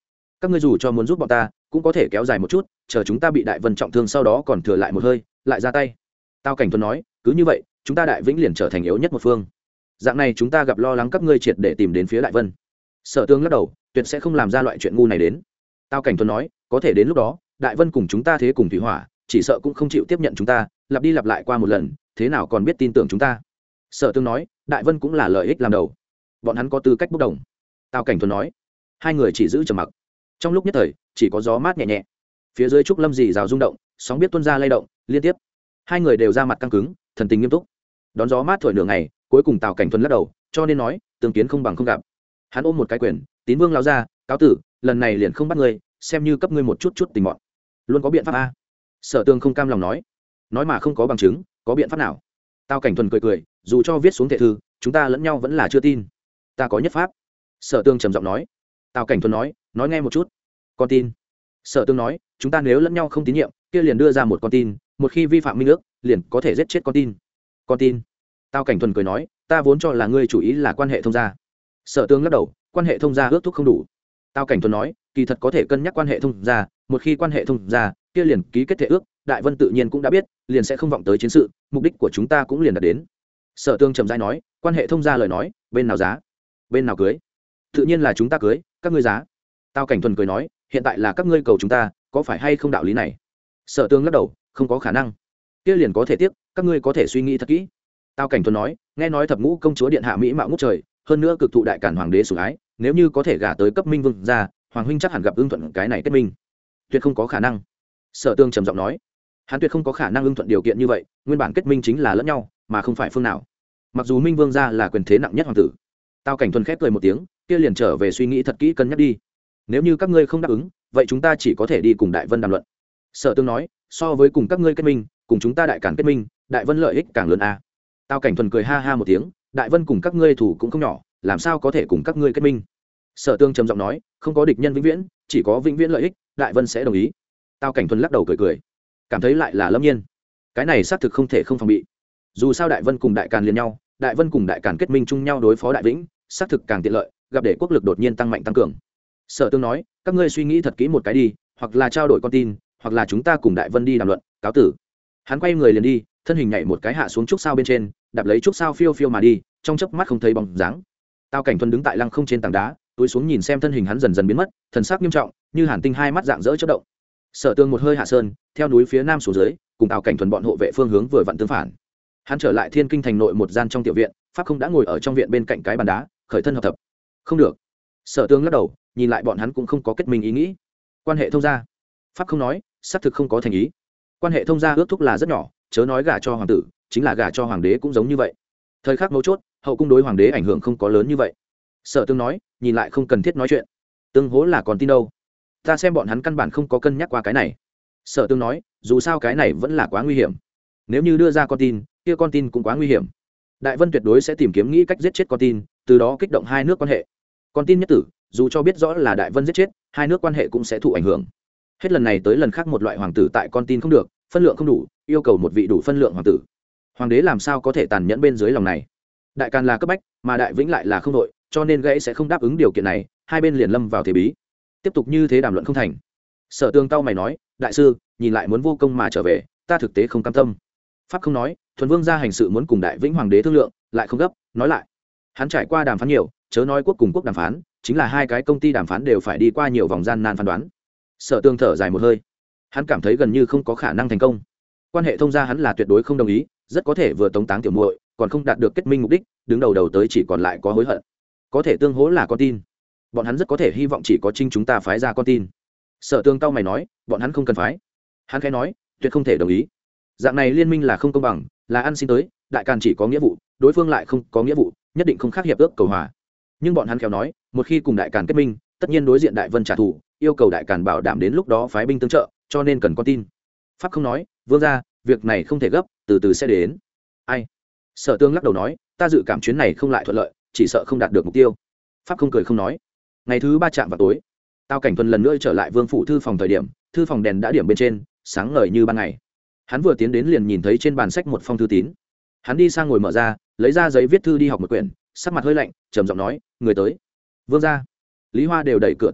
các ngươi dù cho muốn giúp bọn ta cũng có thể kéo dài một chút, chờ chúng ta bị đại vân trọng thương sau đó còn thừa lại một hơi lại ra tay. Tao Cảnh Thuần nói, cứ như vậy chúng ta đại vĩnh liền trở thành yếu nhất một phương, dạng này chúng ta gặp lo lắng các ngươi triệt để tìm đến phía đại vân. Sở Tương lắc đầu, tuyệt sẽ không làm ra loại chuyện ngu này đến. Tao Cảnh Thuần nói, có thể đến lúc đó đại vân cùng chúng ta thế cùng thủy hỏa, chỉ sợ cũng không chịu tiếp nhận chúng ta, lặp đi lặp lại qua một lần, thế nào còn biết tin tưởng chúng ta. Sở Tương nói, đại vân cũng là lợi ích làm đầu, bọn hắn có tư cách bốc đồng. Tao Cảnh Thuần nói. Hai người chỉ giữ trầm mặc. Trong lúc nhất thời chỉ có gió mát nhẹ nhẹ, phía dưới trúc lâm dì rào rung động, sóng biết tuôn ra lay động liên tiếp. Hai người đều ra mặt căng cứng, thần tình nghiêm túc. Đón gió mát thổi nửa ngày, cuối cùng Tào Cảnh Thuần lắc đầu, cho nên nói tương kiến không bằng không gặp. Hắn ôm một cái quyền, Tín Vương lao ra, cáo tử, lần này liền không bắt ngươi, xem như cấp ngươi một chút chút tình mọn, luôn có biện pháp a. Sở Tương không cam lòng nói, nói mà không có bằng chứng, có biện pháp nào? Tào Cảnh Thuần cười cười, dù cho viết xuống thệ thư, chúng ta lẫn nhau vẫn là chưa tin. Ta có nhất pháp. Sở Tương trầm giọng nói. Tào Cảnh Thuần nói, nói nghe một chút. Con tin. Sở Tương nói, chúng ta nếu lẫn nhau không tín nhiệm, kia liền đưa ra một con tin, một khi vi phạm minh ước, liền có thể giết chết con tin. Con tin. Tào Cảnh Thuần cười nói, ta vốn cho là ngươi chủ ý là quan hệ thông gia. Sở Tương lắc đầu, quan hệ thông gia ước thúc không đủ. Tào Cảnh Thuần nói, kỳ thật có thể cân nhắc quan hệ thông gia, một khi quan hệ thông gia, kia liền ký kết thể ước, đại vân tự nhiên cũng đã biết, liền sẽ không vọng tới chiến sự, mục đích của chúng ta cũng liền đạt đến. Sở Tương trầm rãi nói, quan hệ thông gia lời nói, bên nào giá, bên nào cưới, tự nhiên là chúng ta cưới, các ngươi giá. Tào Cảnh Thuần cười nói, hiện tại là các ngươi cầu chúng ta, có phải hay không đạo lý này? Sở Tương lắc đầu, không có khả năng. Kia liền có thể tiếc, các ngươi có thể suy nghĩ thật kỹ. Tào Cảnh Thuần nói, nghe nói thập ngũ công chúa điện hạ mỹ mạo ngút trời, hơn nữa cực thụ đại cản hoàng đế sủng ái, nếu như có thể gả tới cấp minh vương gia, hoàng huynh chắc hẳn gặp ưng thuận cái này kết minh. Tuyệt không có khả năng. Sở Tương trầm giọng nói, hắn tuyệt không có khả năng ưng thuận điều kiện như vậy, nguyên bản kết minh chính là lẫn nhau, mà không phải phương nào. Mặc dù minh vương gia là quyền thế nặng nhất hoàng tử. Tào Cảnh Thuần khép cười một tiếng, kia liền trở về suy nghĩ thật kỹ cân nhắc đi. Nếu như các ngươi không đáp ứng, vậy chúng ta chỉ có thể đi cùng đại vân đàm luận. Sở Tương nói, so với cùng các ngươi kết minh, cùng chúng ta đại cản kết minh, đại vân lợi ích càng lớn a. À. Tào Cảnh Thuần cười ha ha một tiếng, đại vân cùng các ngươi thủ cũng không nhỏ, làm sao có thể cùng các ngươi kết minh? Sở Tương trầm giọng nói, không có địch nhân vĩnh viễn, chỉ có vĩnh viễn lợi ích, đại vân sẽ đồng ý. Tào Cảnh Thuần lắc đầu cười cười, cảm thấy lại là Lâm Nhiên, cái này xác thực không thể không phòng bị. Dù sao đại vân cùng đại càn liền nhau, đại vân cùng đại càn kết minh chung nhau đối phó đại vĩnh, xác thực càng tiện lợi, gặp để quốc lực đột nhiên tăng mạnh tăng cường. Sở Tương nói, các ngươi suy nghĩ thật kỹ một cái đi, hoặc là trao đổi con tin, hoặc là chúng ta cùng đại vân đi đàm luận, cáo tử. Hắn quay người liền đi, thân hình nhảy một cái hạ xuống trúc sao bên trên, đạp lấy trúc sao phiêu phiêu mà đi, trong chớp mắt không thấy bóng dáng. Tào Cảnh Thuần đứng tại lăng không trên tảng đá, túi xuống nhìn xem thân hình hắn dần dần biến mất, thần sắc nghiêm trọng, như hàn tinh hai mắt dạng dỡ chớp động. Sở Tương một hơi hạ sơn, theo núi phía nam xuống dưới, cùng Tào Cảnh Thuần bọn hộ vệ phương hướng vừa vặn tương phản. Hắn trở lại Thiên Kinh thành nội một gian trong tiểu viện, Pháp Không đã ngồi ở trong viện bên cạnh cái bàn đá, khởi thân hợp thập. Không được. Sở Tương lắc đầu, nhìn lại bọn hắn cũng không có kết minh ý nghĩ. Quan hệ thông gia, Pháp Không nói, xác thực không có thành ý. Quan hệ thông gia ước thúc là rất nhỏ, chớ nói gả cho hoàng tử, chính là gả cho hoàng đế cũng giống như vậy. Thời khắc mấu chốt, hậu cung đối hoàng đế ảnh hưởng không có lớn như vậy. Sở Tương nói, nhìn lại không cần thiết nói chuyện. Tương hố là còn tin đâu? Ta xem bọn hắn căn bản không có cân nhắc qua cái này. Sở Tương nói, dù sao cái này vẫn là quá nguy hiểm. Nếu như đưa ra con tin, kia con tin cũng quá nguy hiểm. Đại vân tuyệt đối sẽ tìm kiếm nghĩ cách giết chết con tin, từ đó kích động hai nước quan hệ. Con tin nhất tử, dù cho biết rõ là đại vân giết chết, hai nước quan hệ cũng sẽ thụ ảnh hưởng. Hết lần này tới lần khác một loại hoàng tử tại con tin không được, phân lượng không đủ, yêu cầu một vị đủ phân lượng hoàng tử. Hoàng đế làm sao có thể tàn nhẫn bên dưới lòng này? Đại càn là cấp bách, mà đại vĩnh lại là không đội, cho nên gãy sẽ không đáp ứng điều kiện này, hai bên liền lâm vào thế bí. Tiếp tục như thế đàm luận không thành. Sở Tương tao mày nói, đại sư, nhìn lại muốn vô công mà trở về, ta thực tế không cam tâm. Pháp Không nói, thuần vương gia hành sự muốn cùng đại vĩnh hoàng đế thương lượng, lại không gấp, nói lại. Hắn trải qua đàm phán nhiều, chớ nói quốc cùng quốc đàm phán, chính là hai cái công ty đàm phán đều phải đi qua nhiều vòng gian nan phán đoán. Sở Tương thở dài một hơi, hắn cảm thấy gần như không có khả năng thành công. Quan hệ thông gia hắn là tuyệt đối không đồng ý, rất có thể vừa tống táng tiểu muội, còn không đạt được kết minh mục đích, đứng đầu đầu tới chỉ còn lại có hối hận. Có thể tương hỗ là con tin, bọn hắn rất có thể hy vọng chỉ có trinh chúng ta phái ra con tin. Sở Tương tao mày nói, bọn hắn không cần phái. Hắn khẽ nói, tuyệt không thể đồng ý. Dạng này liên minh là không công bằng, là ăn xin tới, đại càn chỉ có nghĩa vụ, đối phương lại không có nghĩa vụ, nhất định không khác hiệp ước cầu hòa. Nhưng bọn hắn khéo nói, một khi cùng đại càn kết minh, tất nhiên đối diện đại vân trả thù, yêu cầu đại càn bảo đảm đến lúc đó phái binh tương trợ, cho nên cần con tin. Pháp Không nói, vương gia, việc này không thể gấp, từ từ sẽ đến. Ai? Sở Tương lắc đầu nói, ta dự cảm chuyến này không lại thuận lợi, chỉ sợ không đạt được mục tiêu. Pháp Không cười không nói. Ngày thứ ba chạm vào tối, Tào Cảnh Thuần lần nữa trở lại vương phủ thư phòng thời điểm, thư phòng đèn đã điểm bên trên, sáng ngời như ban ngày. Hắn vừa tiến đến liền nhìn thấy trên bàn sách một phong thư tín. Hắn đi sang ngồi mở ra, lấy ra giấy viết thư đi học một quyển, sắc mặt hơi lạnh, trầm giọng nói, người tới. Vương gia. Lý Hoa đều đẩy cửa tiến đến,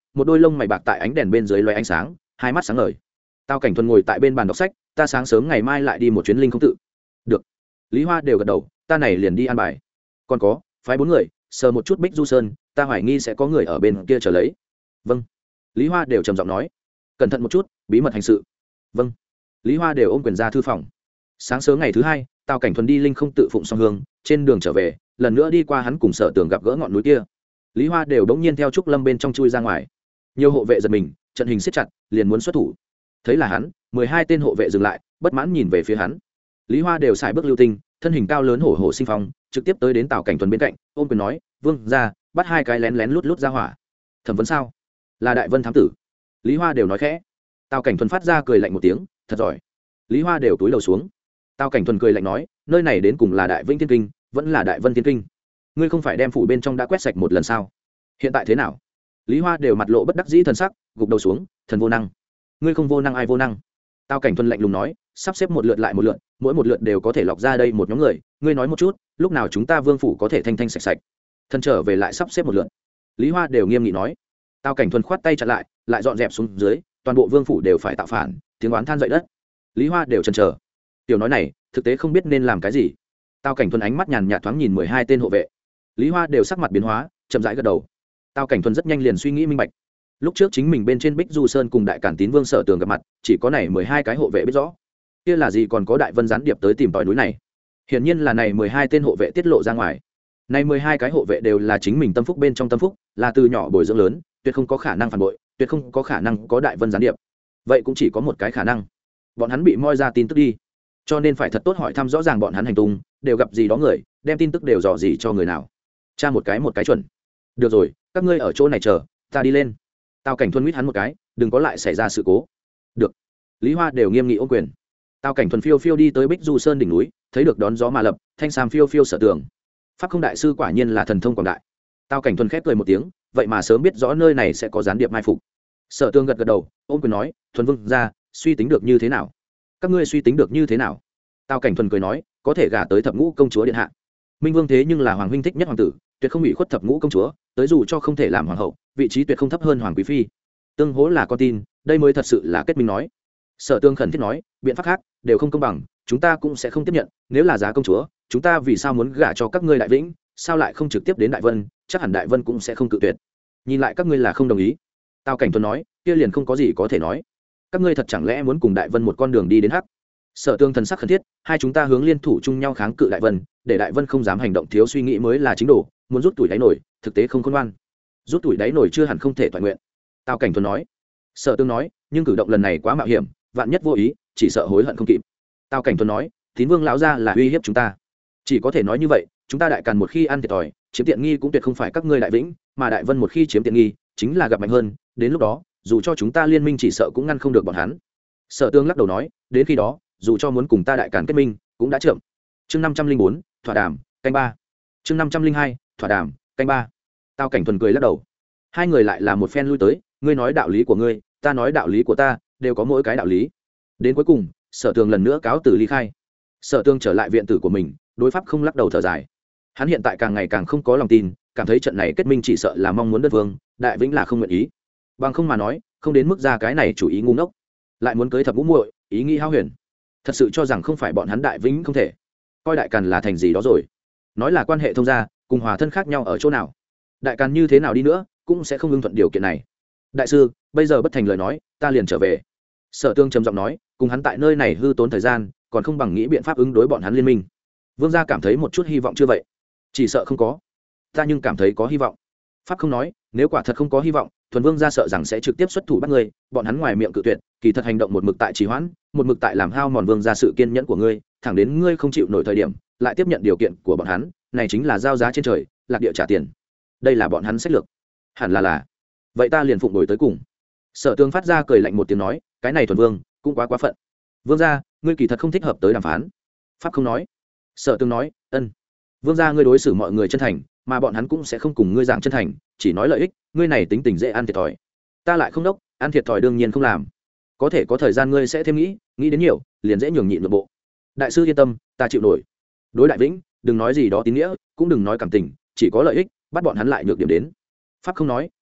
một đôi lông mày bạc tại ánh đèn bên dưới loé ánh sáng, hai mắt sáng ngời. Tào Cảnh Thuần ngồi tại bên bàn đọc sách, ta sáng sớm ngày mai lại đi một chuyến linh không tự. Được. Lý Hoa đều gật đầu, ta này liền đi an bài. Còn có, phái bốn người, sờ một chút Bích Du Sơn, ta hoài nghi sẽ có người ở bên kia chờ lấy. Vâng. Lý Hoa đều trầm giọng nói, cẩn thận một chút, bí mật hành sự. Vâng. Lý Hoa đều ôm quyền ra thư phòng. Sáng sớm ngày thứ hai, Tào Cảnh Thuần đi linh không tự phụng song hương, trên đường trở về, lần nữa đi qua hắn cùng Sở Tường gặp gỡ ngọn núi kia. Lý Hoa đều đống nhiên theo trúc lâm bên trong chui ra ngoài. Nhiều hộ vệ giật mình, trận hình siết chặt, liền muốn xuất thủ. Thấy là hắn, mười hai tên hộ vệ dừng lại, bất mãn nhìn về phía hắn. Lý Hoa đều xài bước lưu tinh, thân hình cao lớn hổ hổ sinh phong, trực tiếp tới đến Tào Cảnh Thuần bên cạnh, ôm quyền nói, "Vương gia, bắt hai cái lén lén lút lút ra hỏa." "Thẩm vấn sao?" "Là Đại Vân thám tử." Lý Hoa đều nói khẽ. Tào Cảnh Thuần phát ra cười lạnh một tiếng, "Thật giỏi." Lý Hoa đều túi đầu xuống. Tào Cảnh Thuần cười lạnh nói, "Nơi này đến cùng là Đại Vĩnh Thiên Kinh, vẫn là Đại Vân Thiên Kinh. Ngươi không phải đem phủ bên trong đã quét sạch một lần sao? Hiện tại thế nào?" Lý Hoa đều mặt lộ bất đắc dĩ thần sắc, gục đầu xuống, "Thần vô năng." "Ngươi không vô năng ai vô năng?" Tào Cảnh Thuần lạnh lùng nói, sắp xếp một lượt lại một lượt, mỗi một lượt đều có thể lọc ra đây một nhóm người, ngươi nói một chút, lúc nào chúng ta Vương phủ có thể thanh thanh sạch sạch. Thần trở về lại sắp xếp một lượt. Lý Hoa đều nghiêm nghị nói. Tào Cảnh Thuần khoát tay chặn lại, lại dọn dẹp xuống dưới, toàn bộ Vương phủ đều phải tạo phản, tiếng oán than dậy đất. Lý Hoa đều chần chờ. Tiểu nói này, thực tế không biết nên làm cái gì. Tào Cảnh Thuần ánh mắt nhàn nhạt thoáng nhìn mười hai tên hộ vệ. Lý Hoa đều sắc mặt biến hóa, chậm rãi gật đầu. Tào Cảnh Thuần rất nhanh liền suy nghĩ minh bạch. Lúc trước chính mình bên trên Bích Du Sơn cùng Đại Cản Tín Vương Sở Tường gặp mặt, chỉ có này mười hai cái hộ vệ biết rõ. Kia là gì còn có Đại Vân gián điệp tới tìm tòi núi này. Hiển nhiên là này mười hai tên hộ vệ tiết lộ ra ngoài. Này mười hai cái hộ vệ đều là chính mình tâm phúc bên trong tâm phúc, là từ nhỏ bồi dưỡng lớn, tuyệt không có khả năng phản bội, tuyệt không có khả năng có Đại Vân gián điệp. Vậy cũng chỉ có một cái khả năng, bọn hắn bị moi ra tin tức đi. Cho nên phải thật tốt hỏi thăm rõ ràng bọn hắn hành tung, đều gặp gì đó người, đem tin tức đều dò gì cho người nào. Tra một cái một cái chuẩn. Được rồi, các ngươi ở chỗ này chờ, ta đi lên. Tào Cảnh Thuần nguyết hắn một cái, đừng có lại xảy ra sự cố. Được. Lý Hoa đều nghiêm nghị ôm quyền. Tào Cảnh Thuần phiêu phiêu đi tới Bích Du Sơn đỉnh núi, thấy được đón gió mà lập, thanh sam phiêu phiêu Sở Tường. Pháp không đại sư quả nhiên là thần thông quảng đại. Tào Cảnh Thuần khép cười một tiếng, vậy mà sớm biết rõ nơi này sẽ có gián điệp mai phục. Sở Tường gật gật đầu, ôm quyền nói, "Thuần Vương gia, suy tính được như thế nào?" "Các ngươi suy tính được như thế nào?" Tào Cảnh Thuần cười nói, "Có thể gả tới Thập Ngũ công chúa điện hạ. Minh Vương thế nhưng là hoàng huynh thích nhất hoàng tử, tuyệt không bị khuất Thập Ngũ công chúa, tới dù cho không thể làm hoàng hậu, vị trí tuyệt không thấp hơn hoàng quý phi. Tương hỗ là con tin, đây mới thật sự là kết minh nói." Sở Tương khẩn thiết nói, "Biện pháp khác đều không công bằng, chúng ta cũng sẽ không tiếp nhận, nếu là giá công chúa, chúng ta vì sao muốn gả cho các ngươi Đại Vĩnh, sao lại không trực tiếp đến Đại Vân, chắc hẳn Đại Vân cũng sẽ không cự tuyệt. Nhìn lại các ngươi là không đồng ý." Tào Cảnh Thuần nói, "Kia liền không có gì có thể nói. Các ngươi thật chẳng lẽ muốn cùng Đại Vân một con đường đi đến hắc?" Sở Tương thần sắc khẩn thiết, "Hai chúng ta hướng liên thủ chung nhau kháng cự Đại Vân, để Đại Vân không dám hành động thiếu suy nghĩ mới là chính đồ, muốn rút tuổi đáy nổi, thực tế không khôn ngoan. Rút tuổi đáy nổi chưa hẳn không thể toàn nguyện." Tào Cảnh Thuần nói. Sở Tương nói, "Nhưng cử động lần này quá mạo hiểm, vạn nhất vô ý, chỉ sợ hối hận không kịp." Tào Cảnh Thuần nói, "Tín Vương lão gia là uy hiếp chúng ta." "Chỉ có thể nói như vậy, chúng ta Đại Càn một khi ăn thiệt thòi, chiếm tiện nghi cũng tuyệt không phải các ngươi Đại Vĩnh, mà Đại Vân một khi chiếm tiện nghi, chính là gặp mạnh hơn, đến lúc đó, dù cho chúng ta liên minh chỉ sợ cũng ngăn không được bọn hắn." Sở Tương lắc đầu nói, "Đến khi đó, dù cho muốn cùng ta Đại Càn kết minh, cũng đã chậm." Chương năm trăm linh bốn, thỏa đàm, canh ba. Chương năm trăm linh hai, thỏa đàm, canh ba. Tào Cảnh Thuần cười lắc đầu. Hai người lại là một phen lui tới, ngươi nói đạo lý của ngươi, ta nói đạo lý của ta, đều có mỗi cái đạo lý. Đến cuối cùng, Sở Tường lần nữa cáo từ ly khai. Sở Tường trở lại viện tử của mình, đối pháp không lắc đầu thở dài. Hắn hiện tại càng ngày càng không có lòng tin, cảm thấy trận này kết minh chỉ sợ là mong muốn đất vương, Đại Vĩnh là không nguyện ý. Bằng không mà nói, không đến mức ra cái này chủ ý ngu ngốc, lại muốn cưới Thập Ngũ muội, ý nghĩ hao huyền. Thật sự cho rằng không phải bọn hắn Đại Vĩnh không thể, coi Đại Càn là thành gì đó rồi. Nói là quan hệ thông gia, cùng hòa thân khác nhau ở chỗ nào? Đại Càn như thế nào đi nữa, cũng sẽ không ưng thuận điều kiện này. Đại sư, bây giờ bất thành lời nói, ta liền trở về. Sở Tương trầm giọng nói, cùng hắn tại nơi này hư tốn thời gian, còn không bằng nghĩ biện pháp ứng đối bọn hắn liên minh. Vương gia cảm thấy một chút hy vọng chưa vậy? Chỉ sợ không có. Ta nhưng cảm thấy có hy vọng. Pháp không nói, nếu quả thật không có hy vọng, Thuần Vương gia sợ rằng sẽ trực tiếp xuất thủ bắt ngươi, bọn hắn ngoài miệng cự tuyệt, kỳ thật hành động một mực tại trì hoãn, một mực tại làm hao mòn Vương gia sự kiên nhẫn của ngươi, thẳng đến ngươi không chịu nổi thời điểm, lại tiếp nhận điều kiện của bọn hắn, này chính là giao giá trên trời, lạc địa trả tiền. Đây là bọn hắn sách lược. Hẳn là là. Vậy ta liền phụng đổi tới cùng. Sở Tương phát ra cười lạnh một tiếng nói, cái này Thuần Vương cũng quá quá phận. Vương gia, ngươi kỳ thật không thích hợp tới đàm phán. Pháp không nói. Sở Tương nói, ân. Vương gia, ngươi đối xử mọi người chân thành, mà bọn hắn cũng sẽ không cùng ngươi giảng chân thành, chỉ nói lợi ích, ngươi này tính tình dễ ăn thiệt thòi. Ta lại không đốc, ăn thiệt thòi đương nhiên không làm. Có thể có thời gian ngươi sẽ thêm nghĩ, nghĩ đến nhiều, liền dễ nhường nhịn nội bộ. Đại sư yên tâm, ta chịu nổi. Đối Đại Vĩnh, đừng nói gì đó tín nghĩa, cũng đừng nói cảm tình, chỉ có lợi ích, bắt bọn hắn lại nhược điểm đến. Pháp không nói,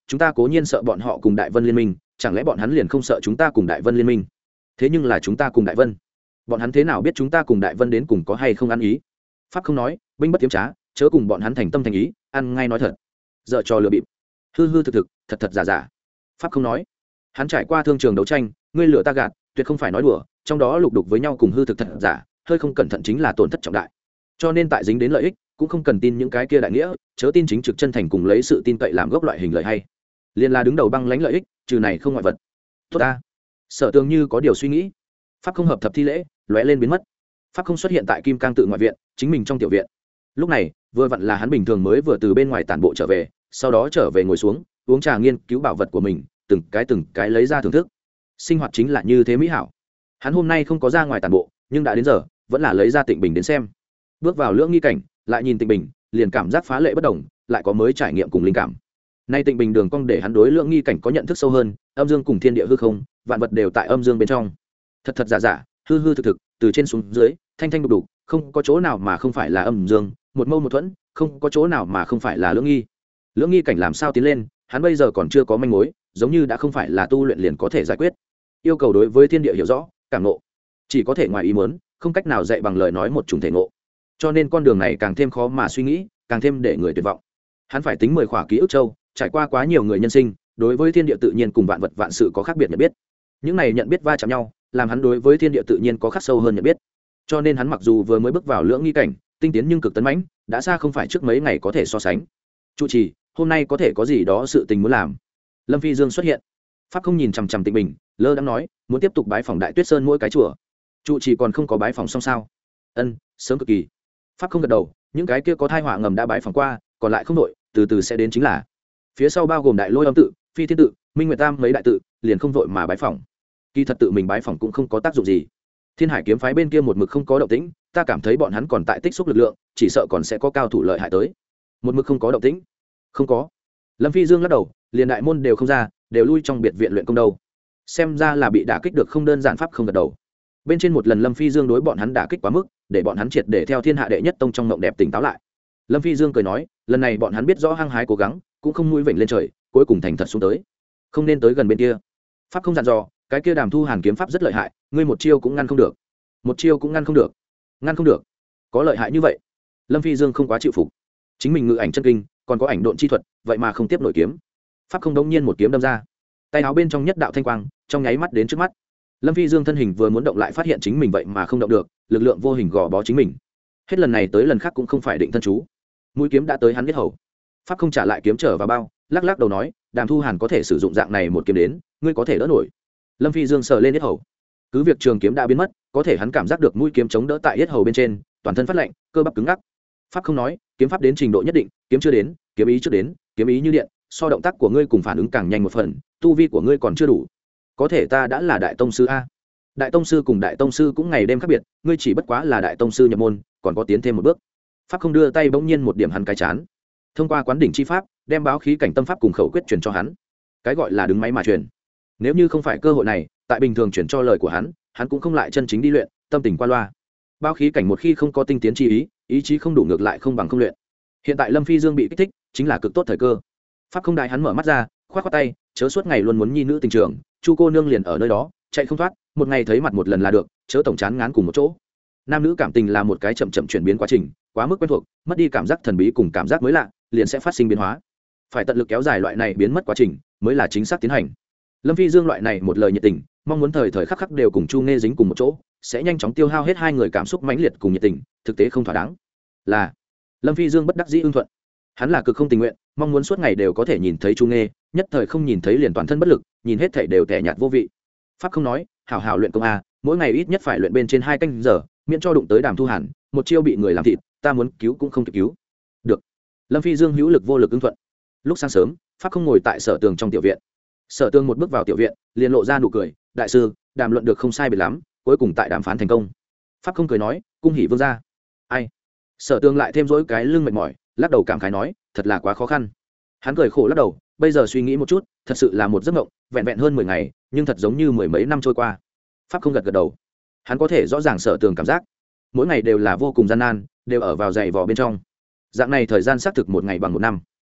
chúng ta cố nhiên sợ bọn họ cùng đại vân liên minh, chẳng lẽ bọn hắn liền không sợ chúng ta cùng đại vân liên minh? Thế nhưng là chúng ta cùng đại vân, bọn hắn thế nào biết chúng ta cùng đại vân đến cùng có hay không ăn ý? Pháp không nói, binh bất tiếm trá, chớ cùng bọn hắn thành tâm thành ý, ăn ngay nói thật, dợ trò lừa bịp, hư hư thực thực, thật thật giả giả. Pháp không nói, hắn trải qua thương trường đấu tranh, ngươi lừa ta gạt, tuyệt không phải nói đùa, trong đó lục đục với nhau cùng hư thực thật giả, hơi không cẩn thận chính là tổn thất trọng đại. Cho nên tại dính đến lợi ích, cũng không cần tin những cái kia đại nghĩa, chớ tin chính trực chân thành cùng lấy sự tin cậy làm gốc loại hình lợi hay. Liên là đứng đầu băng lãnh lợi ích, trừ này không ngoại vật. Tốt ta. Sở Tường như có điều suy nghĩ. Pháp không hợp thập thi lễ, lóe lên biến mất. Pháp không xuất hiện tại Kim Cang tự ngoại viện, chính mình trong tiểu viện. Lúc này, vừa vặn là hắn bình thường mới vừa từ bên ngoài tản bộ trở về, sau đó trở về ngồi xuống, uống trà nghiên cứu bảo vật của mình, từng cái từng cái lấy ra thưởng thức. Sinh hoạt chính là như thế mỹ hảo. Hắn hôm nay không có ra ngoài tản bộ, nhưng đã đến giờ, vẫn là lấy ra Tịnh Bình đến xem. Bước vào lưỡng nghi cảnh, lại nhìn Tịnh Bình, liền cảm giác phá lệ bất đồng, lại có mới trải nghiệm cùng linh cảm. Nay Tịnh Bình đường cong để hắn đối lưỡng nghi cảnh có nhận thức sâu hơn, âm dương cùng thiên địa hư không, vạn vật đều tại âm dương bên trong. Thật thật giả giả, hư hư thực thực, từ trên xuống dưới, thanh thanh đục đục, không có chỗ nào mà không phải là âm dương, một mâu một thuẫn, không có chỗ nào mà không phải là lưỡng nghi. Lưỡng nghi cảnh làm sao tiến lên, hắn bây giờ còn chưa có manh mối, giống như đã không phải là tu luyện liền có thể giải quyết. Yêu cầu đối với thiên địa hiểu rõ, cảm ngộ, chỉ có thể ngoài ý muốn, không cách nào dạy bằng lời nói một chủng thể ngộ. Cho nên con đường này càng thêm khó mà suy nghĩ, càng thêm để người tuyệt vọng. Hắn phải tính mười khỏa ký ức châu, trải qua quá nhiều người nhân sinh, đối với thiên địa tự nhiên cùng vạn vật vạn sự có khác biệt nhận biết. Những này nhận biết va chạm nhau, làm hắn đối với thiên địa tự nhiên có khắc sâu hơn nhận biết. Cho nên hắn mặc dù vừa mới bước vào lưỡng nghi cảnh, tinh tiến nhưng cực tấn mãnh, đã xa không phải trước mấy ngày có thể so sánh. Trụ trì, hôm nay có thể có gì đó sự tình muốn làm. Lâm Phi Dương xuất hiện. Pháp không nhìn chằm chằm Tịnh Bình, lơ đãng nói, muốn tiếp tục bái phòng Đại Tuyết Sơn mỗi cái chùa. Trụ trì còn không có bái phòng xong sao? Ân, sớm cực kỳ. Pháp không gật đầu, những cái kia có thai họa ngầm đã bái phòng qua, còn lại không đội, từ từ sẽ đến chính là. Phía sau bao gồm Đại Lôi Âm tự, Phi Thiên tự, Minh Nguyệt Tam mấy đại tự, liền không vội mà bái phòng. Kỳ thật tự mình bái phòng cũng không có tác dụng gì. Thiên Hải kiếm phái bên kia một mực không có động tĩnh, ta cảm thấy bọn hắn còn tại tích xúc lực lượng, chỉ sợ còn sẽ có cao thủ lợi hại tới. Một mực không có động tĩnh? Không có. Lâm Phi Dương lắc đầu, liền đại môn đều không ra, đều lui trong biệt viện luyện công đâu. Xem ra là bị đả kích được không đơn giản. Pháp không gật đầu. Bên trên một lần Lâm Phi Dương đối bọn hắn đả kích quá mức, để bọn hắn triệt để theo thiên hạ đệ nhất tông trong mộng đẹp tỉnh táo lại. Lâm Phi Dương cười nói, lần này bọn hắn biết rõ hăng hái cố gắng, cũng không mũi vểnh lên trời, cuối cùng thành thật xuống tới. Không nên tới gần bên kia. Pháp không dặn dò, cái kia Đàm Thu Hàn kiếm pháp rất lợi hại, ngươi một chiêu cũng ngăn không được. Một chiêu cũng ngăn không được. Ngăn không được? Có lợi hại như vậy? Lâm Phi Dương không quá chịu phục. Chính mình ngự ảnh chân kinh, còn có ảnh độn chi thuật, vậy mà không tiếp nổi kiếm. Pháp không đống nhiên một kiếm đâm ra. Tay áo bên trong nhất đạo thanh quang, trong nháy mắt đến trước mắt. Lâm Phi Dương thân hình vừa muốn động lại phát hiện chính mình vậy mà không động được, lực lượng vô hình gò bó chính mình. Hết lần này tới lần khác cũng không phải định thân chú. Mũi kiếm đã tới hắn biết hầu. Pháp không trả lại kiếm trở vào bao, lắc lắc đầu nói, Đàm Thu Hàn có thể sử dụng dạng này một kiếm đến, ngươi có thể đỡ nổi. Lâm Phi Dương sờ lên yết hầu. Cứ việc trường kiếm đã biến mất, có thể hắn cảm giác được mũi kiếm chống đỡ tại yết hầu bên trên, toàn thân phát lạnh, cơ bắp cứng ngắc. Pháp không nói, kiếm pháp đến trình độ nhất định, kiếm chưa đến, kiếm ý chưa đến, kiếm ý như điện, so động tác của ngươi cùng phản ứng càng nhanh một phần, tu vi của ngươi còn chưa đủ. Có thể ta đã là đại tông sư a. Đại tông sư cùng đại tông sư cũng ngày đêm khác biệt, ngươi chỉ bất quá là đại tông sư nhập môn, còn có tiến thêm một bước. Pháp không đưa tay bỗng nhiên một điểm hắn cái chán. Thông qua quán đỉnh chi pháp, đem báo khí cảnh tâm pháp cùng khẩu quyết truyền cho hắn. Cái gọi là đứng máy mà truyền. Nếu như không phải cơ hội này, tại bình thường chuyển cho lời của hắn, hắn cũng không lại chân chính đi luyện, tâm tình qua loa. Báo khí cảnh một khi không có tinh tiến chi ý, ý chí không đủ ngược lại không bằng không luyện. Hiện tại Lâm Phi Dương bị kích thích, chính là cực tốt thời cơ. Pháp không đại hắn mở mắt ra, khoát khoát tay, chớ suốt ngày luôn muốn nhi nữ tình trường, Chu cô nương liền ở nơi đó, chạy không thoát, một ngày thấy mặt một lần là được, chớ tổng chán ngán cùng một chỗ. Nam nữ cảm tình là một cái chậm chậm chuyển biến quá trình, quá mức quen thuộc, mất đi cảm giác thần bí cùng cảm giác mới lạ, liền sẽ phát sinh biến hóa. Phải tận lực kéo dài loại này biến mất quá trình, mới là chính xác tiến hành. Lâm Phi Dương loại này một lời nhiệt tình, mong muốn thời thời khắc khắc đều cùng Chu Nghe dính cùng một chỗ, sẽ nhanh chóng tiêu hao hết hai người cảm xúc mãnh liệt cùng nhiệt tình, thực tế không thỏa đáng. Là Lâm Phi Dương bất đắc dĩ ưng thuận. Hắn là cực không tình nguyện, mong muốn suốt ngày đều có thể nhìn thấy Chu Nghe, nhất thời không nhìn thấy liền toàn thân bất lực, nhìn hết thảy đều tẻ nhạt vô vị. Pháp không nói, hảo hảo luyện công a, mỗi ngày ít nhất phải luyện bên trên hai canh giờ, miễn cho đụng tới Đàm Thu Hàn, một chiêu bị người làm thịt, ta muốn cứu cũng không kịp cứu. Được. Lâm Phi Dương hữu lực vô lực ưng thuận. Lúc sáng sớm, Pháp không ngồi tại Sở Tường trong tiểu viện. Sở Tường một bước vào tiểu viện, liền lộ ra nụ cười, đại sư, đàm luận được không sai biệt lắm, cuối cùng tại đàm phán thành công. Pháp không cười nói, cung hỉ vương gia. Ai? Sở Tường lại thêm dỗi cái lưng mệt mỏi, lắc đầu cảm khái nói, thật là quá khó khăn. Hắn cười khổ lắc đầu, bây giờ suy nghĩ một chút, thật sự là một giấc mộng, vẹn vẹn hơn mười ngày, nhưng thật giống như mười mấy năm trôi qua. Pháp không gật gật đầu. Hắn có thể rõ ràng Sở Tường cảm giác, mỗi ngày đều là vô cùng gian nan, đều ở vào dày vò bên trong. Dạng này thời gian xác thực một ngày bằng một năm.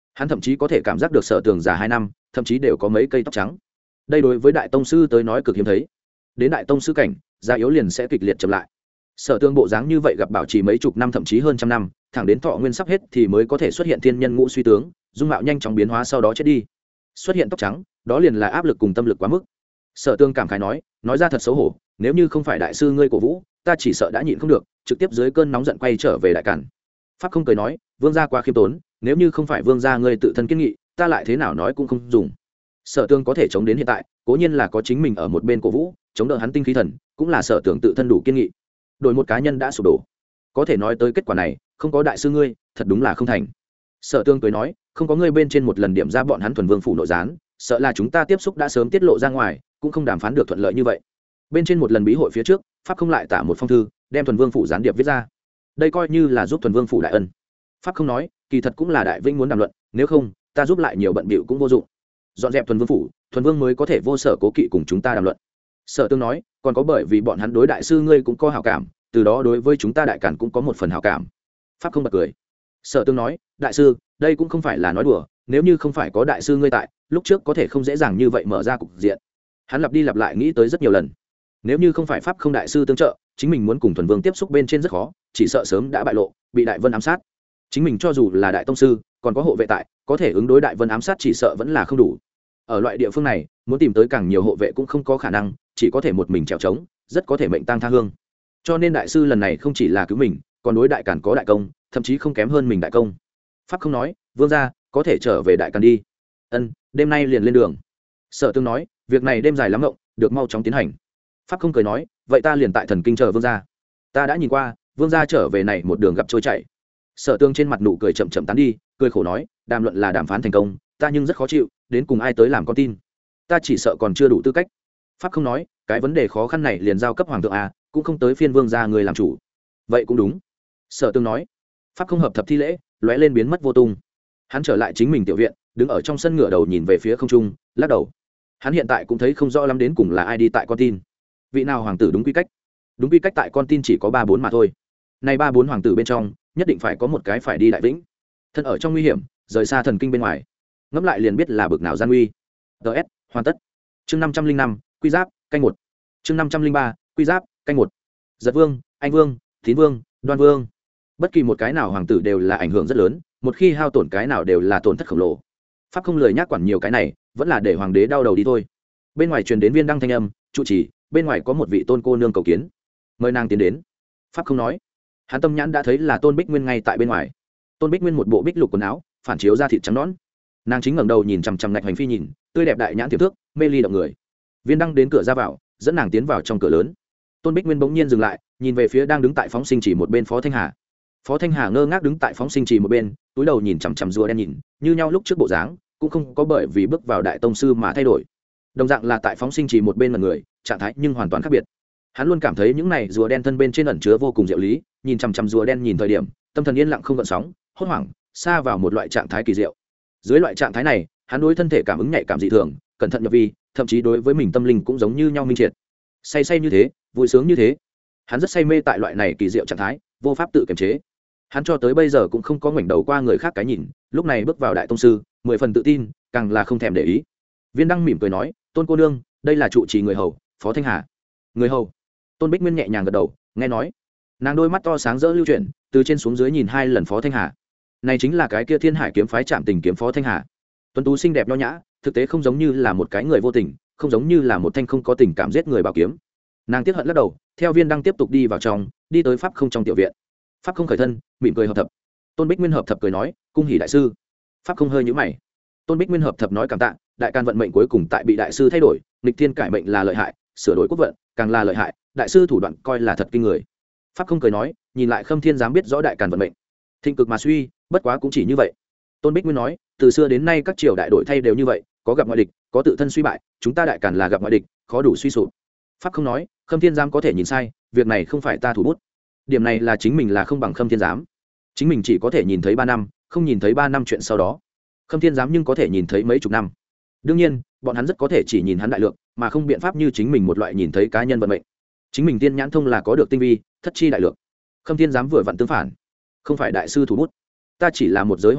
hắn thậm chí có thể cảm giác được Sở Tường già hai năm, thậm chí đều có mấy cây tóc trắng. Đây đối với đại tông sư tới nói cực hiếm thấy. Đến đại tông sư cảnh, già yếu liền sẽ kịch liệt chậm lại. Sở Tường bộ dáng như vậy gặp bảo trì mấy chục năm thậm chí hơn trăm năm, thẳng đến thọ nguyên sắp hết thì mới có thể xuất hiện thiên nhân ngũ suy tướng, dung mạo nhanh chóng biến hóa sau đó chết đi. Xuất hiện tóc trắng, đó liền là áp lực cùng tâm lực quá mức. Sở Tương cảm khái nói, nói ra thật xấu hổ, nếu như không phải đại sư ngươi cổ vũ, ta chỉ sợ đã nhịn không được, trực tiếp dưới cơn nóng giận quay trở về đại cản. Pháp không cười nói, vương gia quá khiêm tốn, nếu như không phải vương gia ngươi tự thân kiên nghị, ta lại thế nào nói cũng không dùng. Sở Tương có thể chống đến hiện tại, cố nhiên là có chính mình ở một bên cổ vũ, chống đỡ hắn tinh khí thần, cũng là Sở Tương tự thân đủ kiên nghị. Đổi một cá nhân đã sụp đổ, có thể nói tới kết quả này, không có đại sư ngươi, thật đúng là không thành. Sở Tương cười nói, không có ngươi bên trên một lần điểm ra bọn hắn thuần vương phủ nội gián, sợ là chúng ta tiếp xúc đã sớm tiết lộ ra ngoài, cũng không đàm phán được thuận lợi như vậy. Bên trên một lần bí hội phía trước, pháp không lại tả một phong thư, đem thuần vương phủ gián điệp viết ra. Đây coi như là giúp thuần vương phủ đại ân. Pháp không nói, kỳ thật cũng là đại vinh muốn đàm luận, nếu không, ta giúp lại nhiều bận bịu cũng vô dụng. Dọn dẹp thuần vương phủ, thuần vương mới có thể vô sở cố kỵ cùng chúng ta đàm luận. Sở Tương nói, còn có bởi vì bọn hắn đối đại sư ngươi cũng có hảo cảm, từ đó đối với chúng ta đại cản cũng có một phần hảo cảm. Pháp không bật cười. Sở Tương nói, đại sư, đây cũng không phải là nói đùa, nếu như không phải có đại sư ngươi tại, lúc trước có thể không dễ dàng như vậy mở ra cục diện. Hắn lặp đi lặp lại nghĩ tới rất nhiều lần. Nếu như không phải pháp không đại sư tương trợ, chính mình muốn cùng thuần vương tiếp xúc bên trên rất khó, chỉ sợ sớm đã bại lộ, bị đại vân ám sát. Chính mình cho dù là đại tông sư, còn có hộ vệ tại, có thể ứng đối đại vân ám sát chỉ sợ vẫn là không đủ. Ở loại địa phương này, muốn tìm tới càng nhiều hộ vệ cũng không có khả năng, chỉ có thể một mình trèo trống, rất có thể mệnh tang tha hương. Cho nên đại sư lần này không chỉ là cứu mình, còn đối đại càn có đại công, thậm chí không kém hơn mình đại công. Pháp không nói, vương gia có thể trở về đại càn đi. Ân, đêm nay liền lên đường. Sở Tương nói, việc này đêm dài lắm ngộng, được mau chóng tiến hành. Pháp không cười nói, vậy ta liền tại thần kinh chờ vương gia. Ta đã nhìn qua, vương gia trở về này một đường gặp trôi chảy. Sở Tương trên mặt nụ cười chậm chậm tán đi, cười khổ nói, đàm luận là đàm phán thành công, ta nhưng rất khó chịu, đến cùng ai tới làm con tin, ta chỉ sợ còn chưa đủ tư cách. Pháp không nói, cái vấn đề khó khăn này liền giao cấp hoàng thượng à, cũng không tới phiên vương gia người làm chủ. Vậy cũng đúng. Sở Tương nói. Pháp không hợp thập thi lễ, lóe lên biến mất vô tung. Hắn trở lại chính mình tiểu viện, đứng ở trong sân ngửa đầu nhìn về phía không trung, lắc đầu. Hắn hiện tại cũng thấy không rõ lắm đến cùng là ai đi tại con tin. Vị nào hoàng tử đúng quy cách? Đúng quy cách tại con tin chỉ có ba bốn mà thôi. Này ba bốn hoàng tử bên trong, nhất định phải có một cái phải đi đại vĩnh. Thân ở trong nguy hiểm, rời xa thần kinh bên ngoài. Ngẫm lại liền biết là bực nào gian nguy. ds hoàn tất. Chương năm trăm linh năm, quy giáp, canh một. Chương năm trăm linh ba, quy giáp, canh một. Giật vương, anh vương, tín vương, đoan vương. Bất kỳ một cái nào hoàng tử đều là ảnh hưởng rất lớn, một khi hao tổn cái nào đều là tổn thất khổng lồ. Pháp không lời nhắc quản nhiều cái này, vẫn là để hoàng đế đau đầu đi thôi. Bên ngoài truyền đến viên đăng thanh âm, trụ trì, bên ngoài có một vị tôn cô nương cầu kiến, mời nàng tiến đến. Pháp không nói, hắn tâm nhãn đã thấy là tôn bích nguyên ngay tại bên ngoài. Tôn bích nguyên một bộ bích lục quần áo, phản chiếu da thịt trắng nõn, nàng chính ngẩng đầu nhìn chằm chằm ngạch hành phi nhìn, tươi đẹp đại nhãn tiềm thước, mê ly động người. Viên đăng đến cửa ra vào, dẫn nàng tiến vào trong cửa lớn. Tôn bích nguyên bỗng nhiên dừng lại, nhìn về phía đang đứng tại phóng sinh chỉ một bên phó thanh hà. Phó thanh hà ngơ ngác đứng tại phóng sinh trì một bên, túi đầu nhìn chằm chằm rùa đen nhìn, như nhau lúc trước bộ dáng, cũng không có bởi vì bước vào đại tông sư mà thay đổi. Đồng dạng là tại phóng sinh trì một bên mà người, trạng thái nhưng hoàn toàn khác biệt. Hắn luôn cảm thấy những này rùa đen thân bên trên ẩn chứa vô cùng diệu lý, nhìn chằm chằm rùa đen nhìn thời điểm, tâm thần yên lặng không gợn sóng, hốt hoảng, xa vào một loại trạng thái kỳ diệu. Dưới loại trạng thái này, hắn đối thân thể cảm ứng nhạy cảm dị thường, cẩn thận nhập vi, thậm chí đối với mình tâm linh cũng giống như nhau minh triệt. Say say như thế, vui sướng như thế. Hắn rất say mê tại loại này kỳ diệu trạng thái, vô pháp tự kiềm chế. Hắn cho tới bây giờ cũng không có ngoảnh đầu qua người khác cái nhìn, lúc này bước vào đại tông sư, mười phần tự tin, càng là không thèm để ý. Viên đăng mỉm cười nói, tôn cô nương, đây là trụ trì người hầu, phó thanh hà. Người hầu. Tôn bích nguyên nhẹ nhàng gật đầu, nghe nói. Nàng đôi mắt to sáng rỡ lưu chuyển, từ trên xuống dưới nhìn hai lần phó thanh hà. Này chính là cái kia thiên hải kiếm phái Trạm Tình kiếm phó thanh hà. Tuấn tú xinh đẹp nho nhã, thực tế không giống như là một cái người vô tình, không giống như là một thanh không có tình cảm giết người bảo kiếm. Nàng tiếc hận lắc đầu, theo viên đăng tiếp tục đi vào trong, đi tới pháp không trong tiểu viện. Pháp không khởi thân, mỉm cười hợp thập. Tôn bích nguyên hợp thập cười nói, cung hỉ đại sư. Pháp không hơi nhíu mày. Tôn bích nguyên hợp thập nói cảm tạ, đại can vận mệnh cuối cùng tại bị đại sư thay đổi, nghịch thiên cải mệnh là lợi hại, sửa đổi quốc vận càng là lợi hại, đại sư thủ đoạn coi là thật kinh người. Pháp không cười nói, nhìn lại khâm thiên dám biết rõ đại can vận mệnh, thịnh cực mà suy, bất quá cũng chỉ như vậy. Tôn bích nguyên nói, từ xưa đến nay các triều đại đổi thay đều như vậy, có gặp ngoại địch, có tự thân suy bại, chúng ta đại càn là gặp ngoại địch, khó đủ suy sụp. Pháp không nói, khâm thiên giám có thể nhìn sai, việc này không phải ta thủ bút, điểm này là chính mình là không bằng khâm thiên giám, chính mình chỉ có thể nhìn thấy ba năm, không nhìn thấy ba năm chuyện sau đó. Khâm thiên giám nhưng có thể nhìn thấy mấy chục năm. Đương nhiên bọn hắn rất có thể chỉ nhìn hắn đại lượng, mà không biện pháp như chính mình một loại nhìn thấy cá nhân vận mệnh. Chính mình tiên nhãn thông là có được tinh vi thất chi đại lượng. Khâm thiên giám vừa vặn tương phản, không phải đại sư thủ bút, ta chỉ là một giới hòa thượng,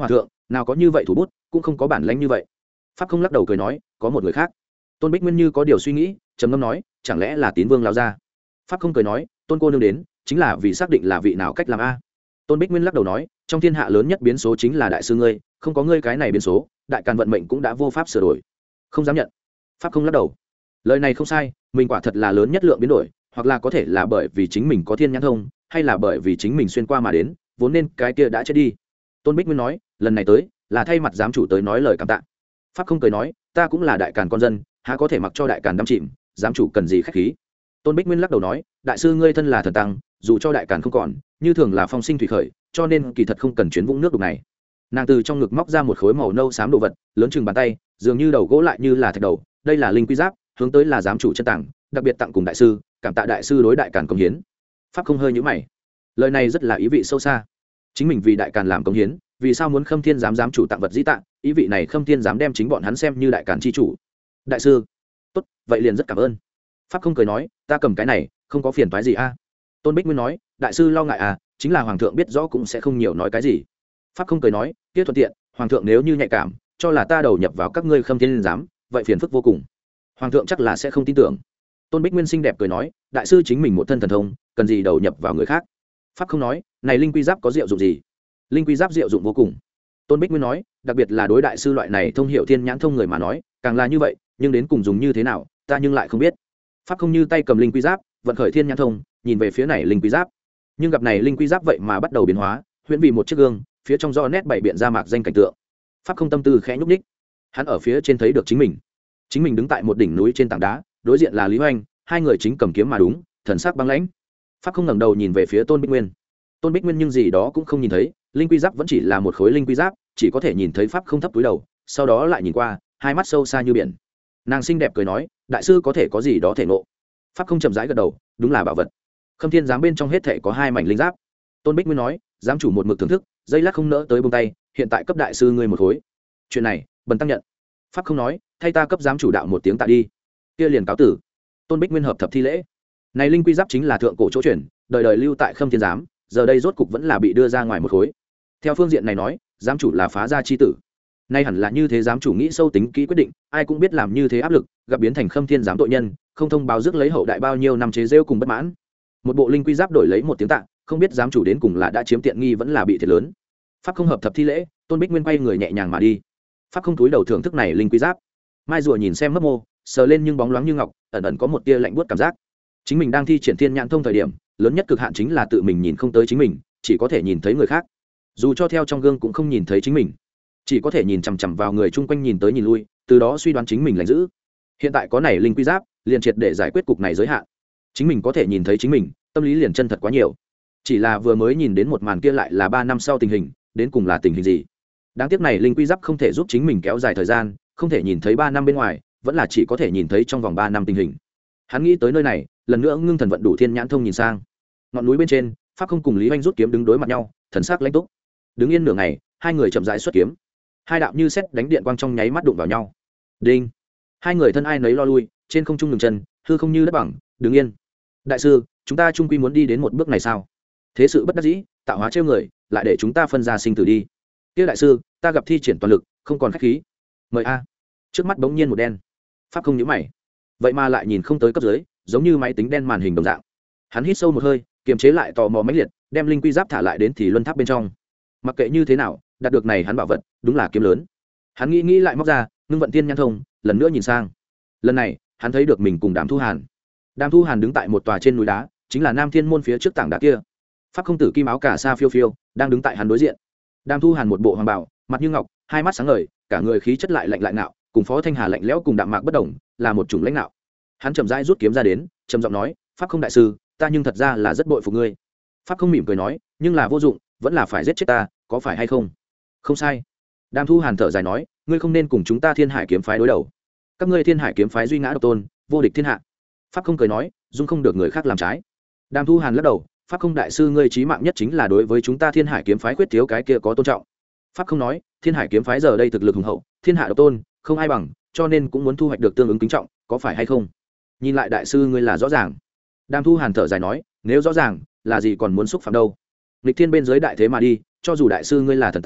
nào có như vậy thủ bút cũng không có bản lãnh như vậy. Pháp không lắc đầu cười nói, có một người khác. Tôn Bích Nguyên như có điều suy nghĩ, trầm ngâm nói, chẳng lẽ là Tín Vương lão gia? Pháp không cười nói, Tôn cô nương đến chính là vì xác định là vị nào cách làm a. Tôn Bích Nguyên lắc đầu nói, trong thiên hạ lớn nhất biến số chính là đại sư ngươi, không có ngươi cái này biến số, đại càn vận mệnh cũng đã vô pháp sửa đổi. Không dám nhận. Pháp không lắc đầu. Lời này không sai, mình quả thật là lớn nhất lượng biến đổi, hoặc là có thể là bởi vì chính mình có thiên nhãn thông, hay là bởi vì chính mình xuyên qua mà đến, vốn nên cái kia đã chết đi. Tôn Bích Nguyên nói, lần này tới là thay mặt giám chủ tới nói lời cảm tạ. Pháp không cười nói, ta cũng là đại càn con dân, há có thể mặc cho đại càn đắm chìm, giám chủ cần gì khách khí. Tôn Bích Nguyên lắc đầu nói, đại sư ngươi thân là thần tăng, dù cho đại càn không còn, như thường là phong sinh thủy khởi, cho nên kỳ thật không cần chuyến vũng nước đục này. Nàng từ trong ngực móc ra một khối màu nâu xám đồ vật, lớn chừng bàn tay, dường như đầu gỗ lại như là thạch đầu, đây là linh quy giáp, hướng tới là giám chủ chân tàng, đặc biệt tặng cùng đại sư, cảm tạ đại sư đối đại càn công hiến. Pháp không hơi nhíu mày, lời này rất là ý vị sâu xa. Chính mình vì đại càn làm công hiến, vì sao muốn Khâm Thiên giám giám chủ tặng vật dĩ tặng, ý vị này Khâm Thiên giám đem chính bọn hắn xem như đại càn chi chủ. Đại sư, tốt, vậy liền rất cảm ơn. Pháp không cười nói, ta cầm cái này không có phiền toái gì a. Tôn Bích Nguyên nói, đại sư lo ngại à, chính là hoàng thượng biết rõ cũng sẽ không nhiều nói cái gì. Pháp không cười nói, kia thuận tiện, hoàng thượng nếu như nhạy cảm cho là ta đầu nhập vào các ngươi Khâm Thiên giám, vậy phiền phức vô cùng, hoàng thượng chắc là sẽ không tin tưởng. Tôn Bích Nguyên xinh đẹp cười nói, đại sư chính mình một thân thần thông, cần gì đầu nhập vào người khác. Pháp không nói, này linh quy giáp có diệu dụng gì? Linh quy giáp diệu dụng vô cùng. Tôn Bích Nguyên nói, đặc biệt là đối đại sư loại này thông hiểu thiên nhãn thông người mà nói, càng là như vậy, nhưng đến cùng dùng như thế nào, ta nhưng lại không biết. Pháp không như tay cầm linh quy giáp, vận khởi thiên nhãn thông, nhìn về phía này linh quy giáp, nhưng gặp này linh quy giáp vậy mà bắt đầu biến hóa, huyễn vì một chiếc gương, phía trong do nét bảy biện ra mạc danh cảnh tượng. Pháp không tâm tư khẽ nhúc nhích, hắn ở phía trên thấy được chính mình, chính mình đứng tại một đỉnh núi trên tảng đá, đối diện là Lý Hoành, hai người chính cầm kiếm mà đúng, thần sắc băng lãnh. Pháp không ngẩng đầu nhìn về phía Tôn Bích Nguyên. Tôn Bích Nguyên nhưng gì đó cũng không nhìn thấy, linh quy giáp vẫn chỉ là một khối linh quy giáp, chỉ có thể nhìn thấy Pháp không thấp túi đầu, sau đó lại nhìn qua, hai mắt sâu xa như biển. Nàng xinh đẹp cười nói, đại sư có thể có gì đó thể ngộ. Pháp không chậm rãi gật đầu, đúng là bảo vật. Khâm Thiên giám bên trong hết thể có hai mảnh linh giáp. Tôn Bích Nguyên nói, giám chủ một mực thưởng thức, dây lát không nỡ tới buông tay, hiện tại cấp đại sư ngươi một khối. Chuyện này, bần tăng nhận. Pháp không nói, thay ta cấp giám chủ đạo một tiếng tạ đi. Kia liền cáo tử. Tôn Bích Nguyên hợp thập thi lễ. Này linh quy giáp chính là thượng cổ chỗ truyền, đời đời lưu tại Khâm Thiên giám, giờ đây rốt cục vẫn là bị đưa ra ngoài một khối. Theo phương diện này nói, giám chủ là phá gia chi tử. Nay hẳn là như thế, giám chủ nghĩ sâu tính kỹ quyết định, ai cũng biết làm như thế áp lực, gặp biến thành Khâm Thiên giám tội nhân, không thông báo rước lấy hậu đại bao nhiêu năm chế rêu cùng bất mãn. Một bộ linh quy giáp đổi lấy một tiếng tạ, không biết giám chủ đến cùng là đã chiếm tiện nghi vẫn là bị thiệt lớn. Pháp không hợp thập thi lễ, Tôn Bích Nguyên quay người nhẹ nhàng mà đi. Pháp không túi đầu thưởng thức này linh quy giáp. Mai rùa nhìn xem mấp mô, sờ lên nhưng bóng loáng như ngọc, ẩn ẩn có một tia lạnh buốt cảm giác. Chính mình đang thi triển thiên nhãn thông thời điểm, lớn nhất cực hạn chính là tự mình nhìn không tới chính mình, chỉ có thể nhìn thấy người khác. Dù cho theo trong gương cũng không nhìn thấy chính mình, chỉ có thể nhìn chằm chằm vào người chung quanh nhìn tới nhìn lui, từ đó suy đoán chính mình lành dữ. Hiện tại có này linh quy giáp, liền triệt để giải quyết cục này giới hạn. Chính mình có thể nhìn thấy chính mình, tâm lý liền chân thật quá nhiều. Chỉ là vừa mới nhìn đến một màn kia lại là ba năm sau tình hình, đến cùng là tình hình gì? Đáng tiếc này linh quy giáp không thể giúp chính mình kéo dài thời gian, không thể nhìn thấy ba năm bên ngoài, vẫn là chỉ có thể nhìn thấy trong vòng ba năm tình hình. Hắn nghĩ tới nơi này, lần nữa ngưng thần vận đủ thiên nhãn thông nhìn sang. Ngọn núi bên trên, Pháp không cùng Lý Hoành rút kiếm đứng đối mặt nhau, thần sắc lãnh túc. Đứng yên nửa ngày, hai người chậm rãi xuất kiếm. Hai đạo như sét đánh điện quang trong nháy mắt đụng vào nhau. Đinh! Hai người thân ai nấy lo lui, trên không trung ngừng chân, hư không như đất bằng, đứng yên. Đại sư, chúng ta chung quy muốn đi đến một bước này sao? Thế sự bất đắc dĩ, tạo hóa trêu người, lại để chúng ta phân ra sinh tử đi. Kia đại sư, ta gặp thi triển toàn lực, không còn khách khí. Mời a. Trước mắt bỗng nhiên một đen. Pháp không nhíu mày, vậy mà lại nhìn không tới cấp dưới, giống như máy tính đen màn hình đồng dạng. Hắn hít sâu một hơi, kiềm chế lại tò mò mãnh liệt, đem linh quy giáp thả lại đến thì luân tháp bên trong. Mặc kệ như thế nào, đạt được này hắn bảo vật, đúng là kiếm lớn. Hắn nghĩ nghĩ lại móc ra, ngưng vận tiên nhãn thông, lần nữa nhìn sang. Lần này, hắn thấy được mình cùng Đàm Thu Hàn. Đàm Thu Hàn đứng tại một tòa trên núi đá, chính là Nam Thiên môn phía trước tảng đá kia. Pháp không tử kim áo cả sa phiêu phiêu, đang đứng tại hắn đối diện. Đàm Thu Hàn một bộ hoàng bào, mặt như ngọc, hai mắt sáng ngời, cả người khí chất lại lạnh lại ngạo, cùng Phó Thanh Hà lạnh lẽo cùng đạm mạc bất đồng, là một chủng lãnh nạo. Hắn chậm rãi rút kiếm ra đến, trầm giọng nói, "Pháp không đại sư, ta nhưng thật ra là rất bội phục ngươi." Pháp không mỉm cười nói, "Nhưng là vô dụng, vẫn là phải giết chết ta, có phải hay không?" "Không sai." Đàm Thu Hàn thở dài nói, "Ngươi không nên cùng chúng ta Thiên Hải kiếm phái đối đầu. Các ngươi Thiên Hải kiếm phái duy ngã độc tôn, vô địch thiên hạ." Pháp không cười nói, "Dung không được người khác làm trái." Đàm Thu Hàn lắc đầu, "Pháp không đại sư, ngươi chí mạng nhất chính là đối với chúng ta Thiên Hải kiếm phái khuyết thiếu cái kia có tôn trọng." Pháp không nói, "Thiên Hải kiếm phái giờ đây thực lực hùng hậu, thiên hạ độc tôn, không ai bằng, cho nên cũng muốn thu hoạch được tương ứng kính trọng, có phải hay không?" Nhìn lại đại sư ngươi là rõ ràng. Đàm Thu Hàn thở dài nói, "Nếu rõ ràng, là gì còn muốn xúc phạm đâu. Nghịch thiên bên dưới đại thế mà đi, cho dù đại sư ngươi là thần tăng,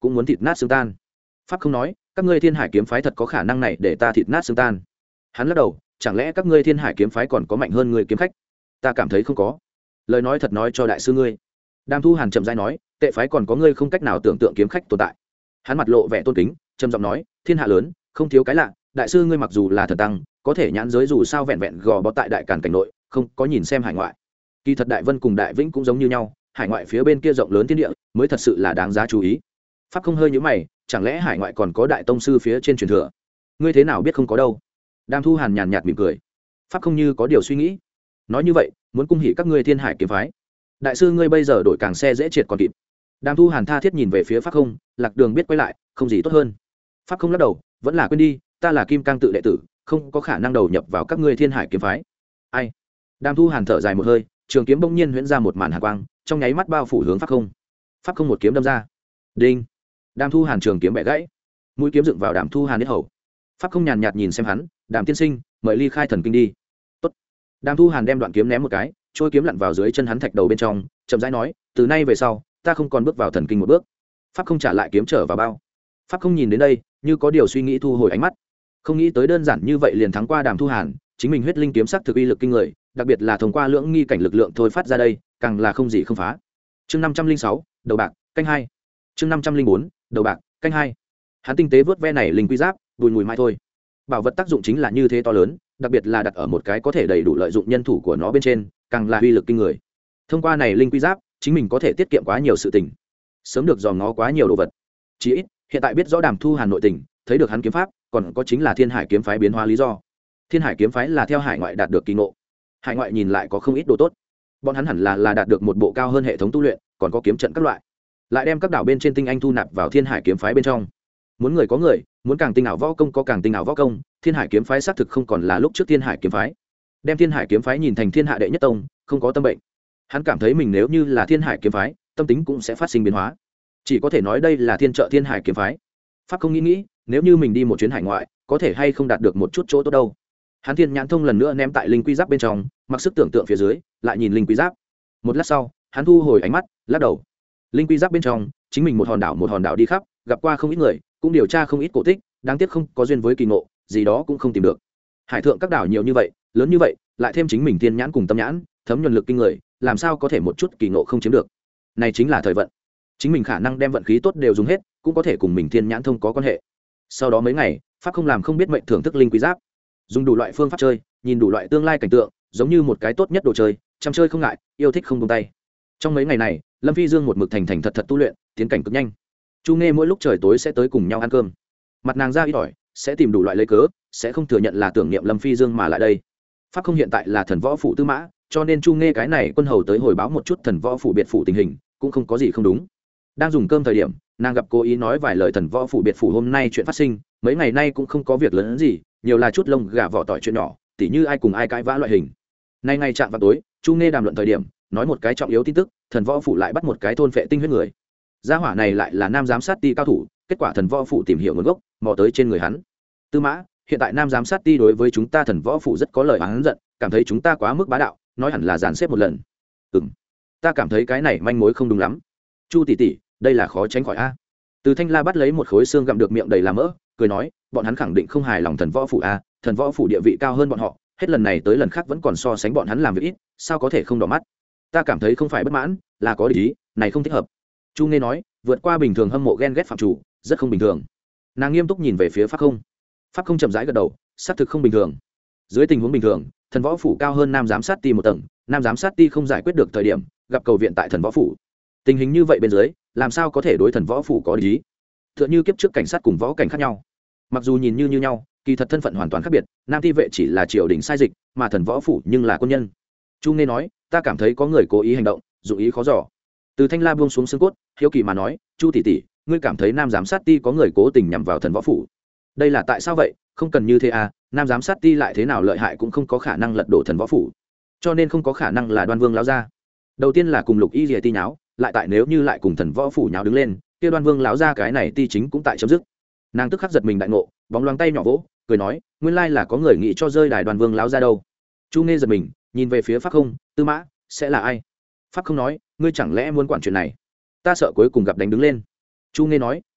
cũng muốn thịt nát xương tan. Pháp không nói, các ngươi Thiên Hải kiếm phái thật có khả năng này để ta thịt nát xương tan. Hắn lắc đầu, chẳng lẽ các ngươi Thiên Hải kiếm phái còn có mạnh hơn người kiếm khách? Ta cảm thấy không có. Lời nói thật nói cho đại sư ngươi. Đàm Thu Hàn chậm rãi nói, tệ phái còn có ngươi không cách nào tưởng tượng kiếm khách tồn tại. Hắn mặt lộ vẻ tôn kính, trầm giọng nói, thiên hạ lớn, không thiếu cái lạ, đại sư ngươi mặc dù là thần tăng, có thể nhãn giới dù sao vẹn vẹn gò bó tại đại càn cảnh nội, không có nhìn xem hải ngoại. Kỳ thật Đại Vân cùng Đại Vĩnh cũng giống như nhau, hải ngoại phía bên kia rộng lớn thiên địa, mới thật sự là đáng giá chú ý. Pháp không hơi nhíu mày, chẳng lẽ hải ngoại còn có đại tông sư phía trên truyền thừa? Ngươi thế nào biết không có đâu? Đàm Thu Hàn nhàn nhạt mỉm cười. Pháp không như có điều suy nghĩ, nói như vậy, muốn cung hỉ các ngươi Thiên Hải kiếm phái. Đại sư ngươi bây giờ đổi càng xe dễ triệt còn kịp. Đàm Thu Hàn tha thiết nhìn về phía Pháp không, Lạc Đường biết quay lại, không gì tốt hơn. Pháp không lắc đầu, vẫn là quên đi, ta là Kim Cang tự đệ tử, không có khả năng đầu nhập vào các ngươi Thiên Hải kiếm phái. Ai? Đàm Thu Hàn thở dài một hơi, trường kiếm bỗng nhiên huyễn ra một màn hàn quang, trong nháy mắt bao phủ hướng Pháp không. Pháp không một kiếm đâm ra. Đinh. Đàm Thu Hàn trường kiếm bẻ gãy, mũi kiếm dựng vào Đàm Thu Hàn huyết hầu. Pháp không nhàn nhạt nhìn xem hắn, Đàm tiên sinh, mời ly khai thần kinh đi. Tốt. Đàm Thu Hàn đem đoạn kiếm ném một cái, trôi kiếm lặn vào dưới chân hắn thạch đầu bên trong, chậm rãi nói, từ nay về sau, ta không còn bước vào thần kinh một bước. Pháp không trả lại kiếm trở vào bao. Pháp không nhìn đến đây, như có điều suy nghĩ thu hồi ánh mắt. Không nghĩ tới đơn giản như vậy liền thắng qua Đàm Thu Hàn, chính mình huyết linh kiếm sắc thực uy lực kinh người, đặc biệt là thông qua lưỡng nghi cảnh lực lượng thôi phát ra đây, càng là không gì không phá. Chương năm trăm linh sáu, đầu bạc, canh hai. Chương năm trăm linh bốn, đầu bạc, canh hai. Hắn tinh tế vớt ve này linh quy giáp, bùi mùi mai thôi. Bảo vật tác dụng chính là như thế to lớn, đặc biệt là đặt ở một cái có thể đầy đủ lợi dụng nhân thủ của nó bên trên, càng là uy lực kinh người. Thông qua này linh quy giáp, chính mình có thể tiết kiệm quá nhiều sự tình, sớm được dòm ngó quá nhiều đồ vật. Chỉ ít, hiện tại biết rõ Đàm Thu Hàn nội tình, thấy được hắn kiếm pháp, còn có chính là Thiên Hải kiếm phái biến hóa lý do. Thiên Hải kiếm phái là theo hải ngoại đạt được kỳ ngộ. Hải ngoại nhìn lại có không ít đồ tốt. Bọn hắn hẳn là là đạt được một bộ cao hơn hệ thống tu luyện, còn có kiếm trận các loại. Lại đem các đảo bên trên tinh anh thu nạp vào Thiên Hải kiếm phái bên trong. Muốn người có người, muốn càng tinh ảo võ công có càng tinh ảo võ công, Thiên Hải kiếm phái xác thực không còn là lúc trước Thiên Hải kiếm phái. Đem Thiên Hải kiếm phái nhìn thành thiên hạ đệ nhất tông, không có tâm bệnh. Hắn cảm thấy mình nếu như là Thiên Hải kiếm phái, tâm tính cũng sẽ phát sinh biến hóa. Chỉ có thể nói đây là thiên trợ Thiên Hải kiếm phái. Pháp không nghĩ nghĩ, nếu như mình đi một chuyến hải ngoại, có thể hay không đạt được một chút chỗ tốt đâu. Hắn thiên nhãn thông lần nữa ném tại linh quy giáp bên trong, mặc sức tưởng tượng phía dưới, lại nhìn linh quy giáp. Một lát sau, hắn thu hồi ánh mắt, lắc đầu. Linh quy giáp bên trong, chính mình một hòn đảo một hòn đảo đi khắp, gặp qua không ít người, cũng điều tra không ít cổ tích, đáng tiếc không có duyên với kỳ ngộ, gì đó cũng không tìm được. Hải thượng các đảo nhiều như vậy, lớn như vậy, lại thêm chính mình thiên nhãn cùng tâm nhãn, thấm nhuần lực kinh người, làm sao có thể một chút kỳ ngộ không chiếm được. Này chính là thời vận. Chính mình khả năng đem vận khí tốt đều dùng hết, cũng có thể cùng mình thiên nhãn thông có quan hệ. Sau đó mấy ngày, pháp không làm không biết mệnh thưởng thức linh quý giáp, dùng đủ loại phương pháp chơi, nhìn đủ loại tương lai cảnh tượng, giống như một cái tốt nhất đồ chơi, chăm chơi không ngại, yêu thích không buông tay. Trong mấy ngày này, Lâm Phi Dương một mực thành thành thật thật tu luyện, tiến cảnh cực nhanh. Chu Nghe mỗi lúc trời tối sẽ tới cùng nhau ăn cơm, mặt nàng ra ít ỏi, sẽ tìm đủ loại lấy cớ, sẽ không thừa nhận là tưởng niệm Lâm Phi Dương mà lại đây. Pháp không hiện tại là thần võ phủ tư mã, cho nên Chu Nghe cái này quân hầu tới hồi báo một chút thần võ phủ biệt phủ tình hình, cũng không có gì không đúng. Đang dùng cơm thời điểm, nàng gặp cố ý nói vài lời thần võ phủ biệt phủ hôm nay chuyện phát sinh, mấy ngày nay cũng không có việc lớn gì, nhiều là chút lông gà vỏ tỏi chuyện nhỏ, tỉ như ai cùng ai cãi vã loại hình. Nay ngày chạm vào tối, Chu Nghe đàm luận thời điểm, nói một cái trọng yếu tin tức, thần võ phủ lại bắt một cái thôn phệ tinh huyết người. Gia hỏa này lại là nam giám sát ti cao thủ, kết quả thần võ phủ tìm hiểu nguồn gốc, mò tới trên người hắn. Tư mã, hiện tại nam giám sát ti đối với chúng ta thần võ phủ rất có lời oán giận, cảm thấy chúng ta quá mức bá đạo, nói hẳn là dàn xếp một lần. Ừm, ta cảm thấy cái này manh mối không đúng lắm. Chu tỷ tỷ, đây là khó tránh khỏi a. Từ Thanh La bắt lấy một khối xương gặm được miệng đầy làm mỡ, cười nói, bọn hắn khẳng định không hài lòng thần võ phủ a, thần võ phủ địa vị cao hơn bọn họ, hết lần này tới lần khác vẫn còn so sánh bọn hắn làm việc ít, sao có thể không đỏ mắt. Ta cảm thấy không phải bất mãn, là có ý, này không thích hợp. Chu Nghe nói, vượt qua bình thường hâm mộ ghen ghét phạm chủ, rất không bình thường. Nàng nghiêm túc nhìn về phía Pháp Không. Pháp Không chậm rãi gật đầu, xác thực không bình thường. Dưới tình huống bình thường, thần võ phủ cao hơn nam giám sát ti một tầng, nam giám sát ti không giải quyết được thời điểm, gặp cầu viện tại thần võ phủ. Tình hình như vậy bên dưới, làm sao có thể đối thần võ phủ có lý? Tựa như kiếp trước cảnh sát cùng võ cảnh khác nhau. Mặc dù nhìn như như nhau, kỳ thật thân phận hoàn toàn khác biệt, nam ti vệ chỉ là triều đình sai dịch, mà thần võ phủ nhưng là quân nhân. Chu Nghe nói, ta cảm thấy có người cố ý hành động, dụng ý khó dò. Từ Thanh La buông xuống xương cốt, hiếu kỳ mà nói, Chu tỷ tỷ, ngươi cảm thấy nam giám sát ti có người cố tình nhằm vào thần võ phủ? Đây là tại sao vậy? Không cần như thế à, nam giám sát ti lại thế nào lợi hại cũng không có khả năng lật đổ thần võ phủ, cho nên không có khả năng là Đoan Vương lão gia. Đầu tiên là cùng Lục Y Liệt ti nháo, lại tại nếu như lại cùng thần võ phủ nháo đứng lên, kia Đoan Vương lão gia cái này ti chính cũng tại chấm dứt. Nàng tức khắc giật mình đại ngộ, bóng loáng tay nhỏ vỗ, cười nói, nguyên lai là có người nghĩ cho rơi đài Đoan Vương lão gia đâu. Chu Nghe giật mình, nhìn về phía Pháp Không, Tư mã, sẽ là ai? Pháp Không nói, ngươi chẳng lẽ muốn quản chuyện này? Ta sợ cuối cùng gặp đánh đứng lên. Chu Nghe nói,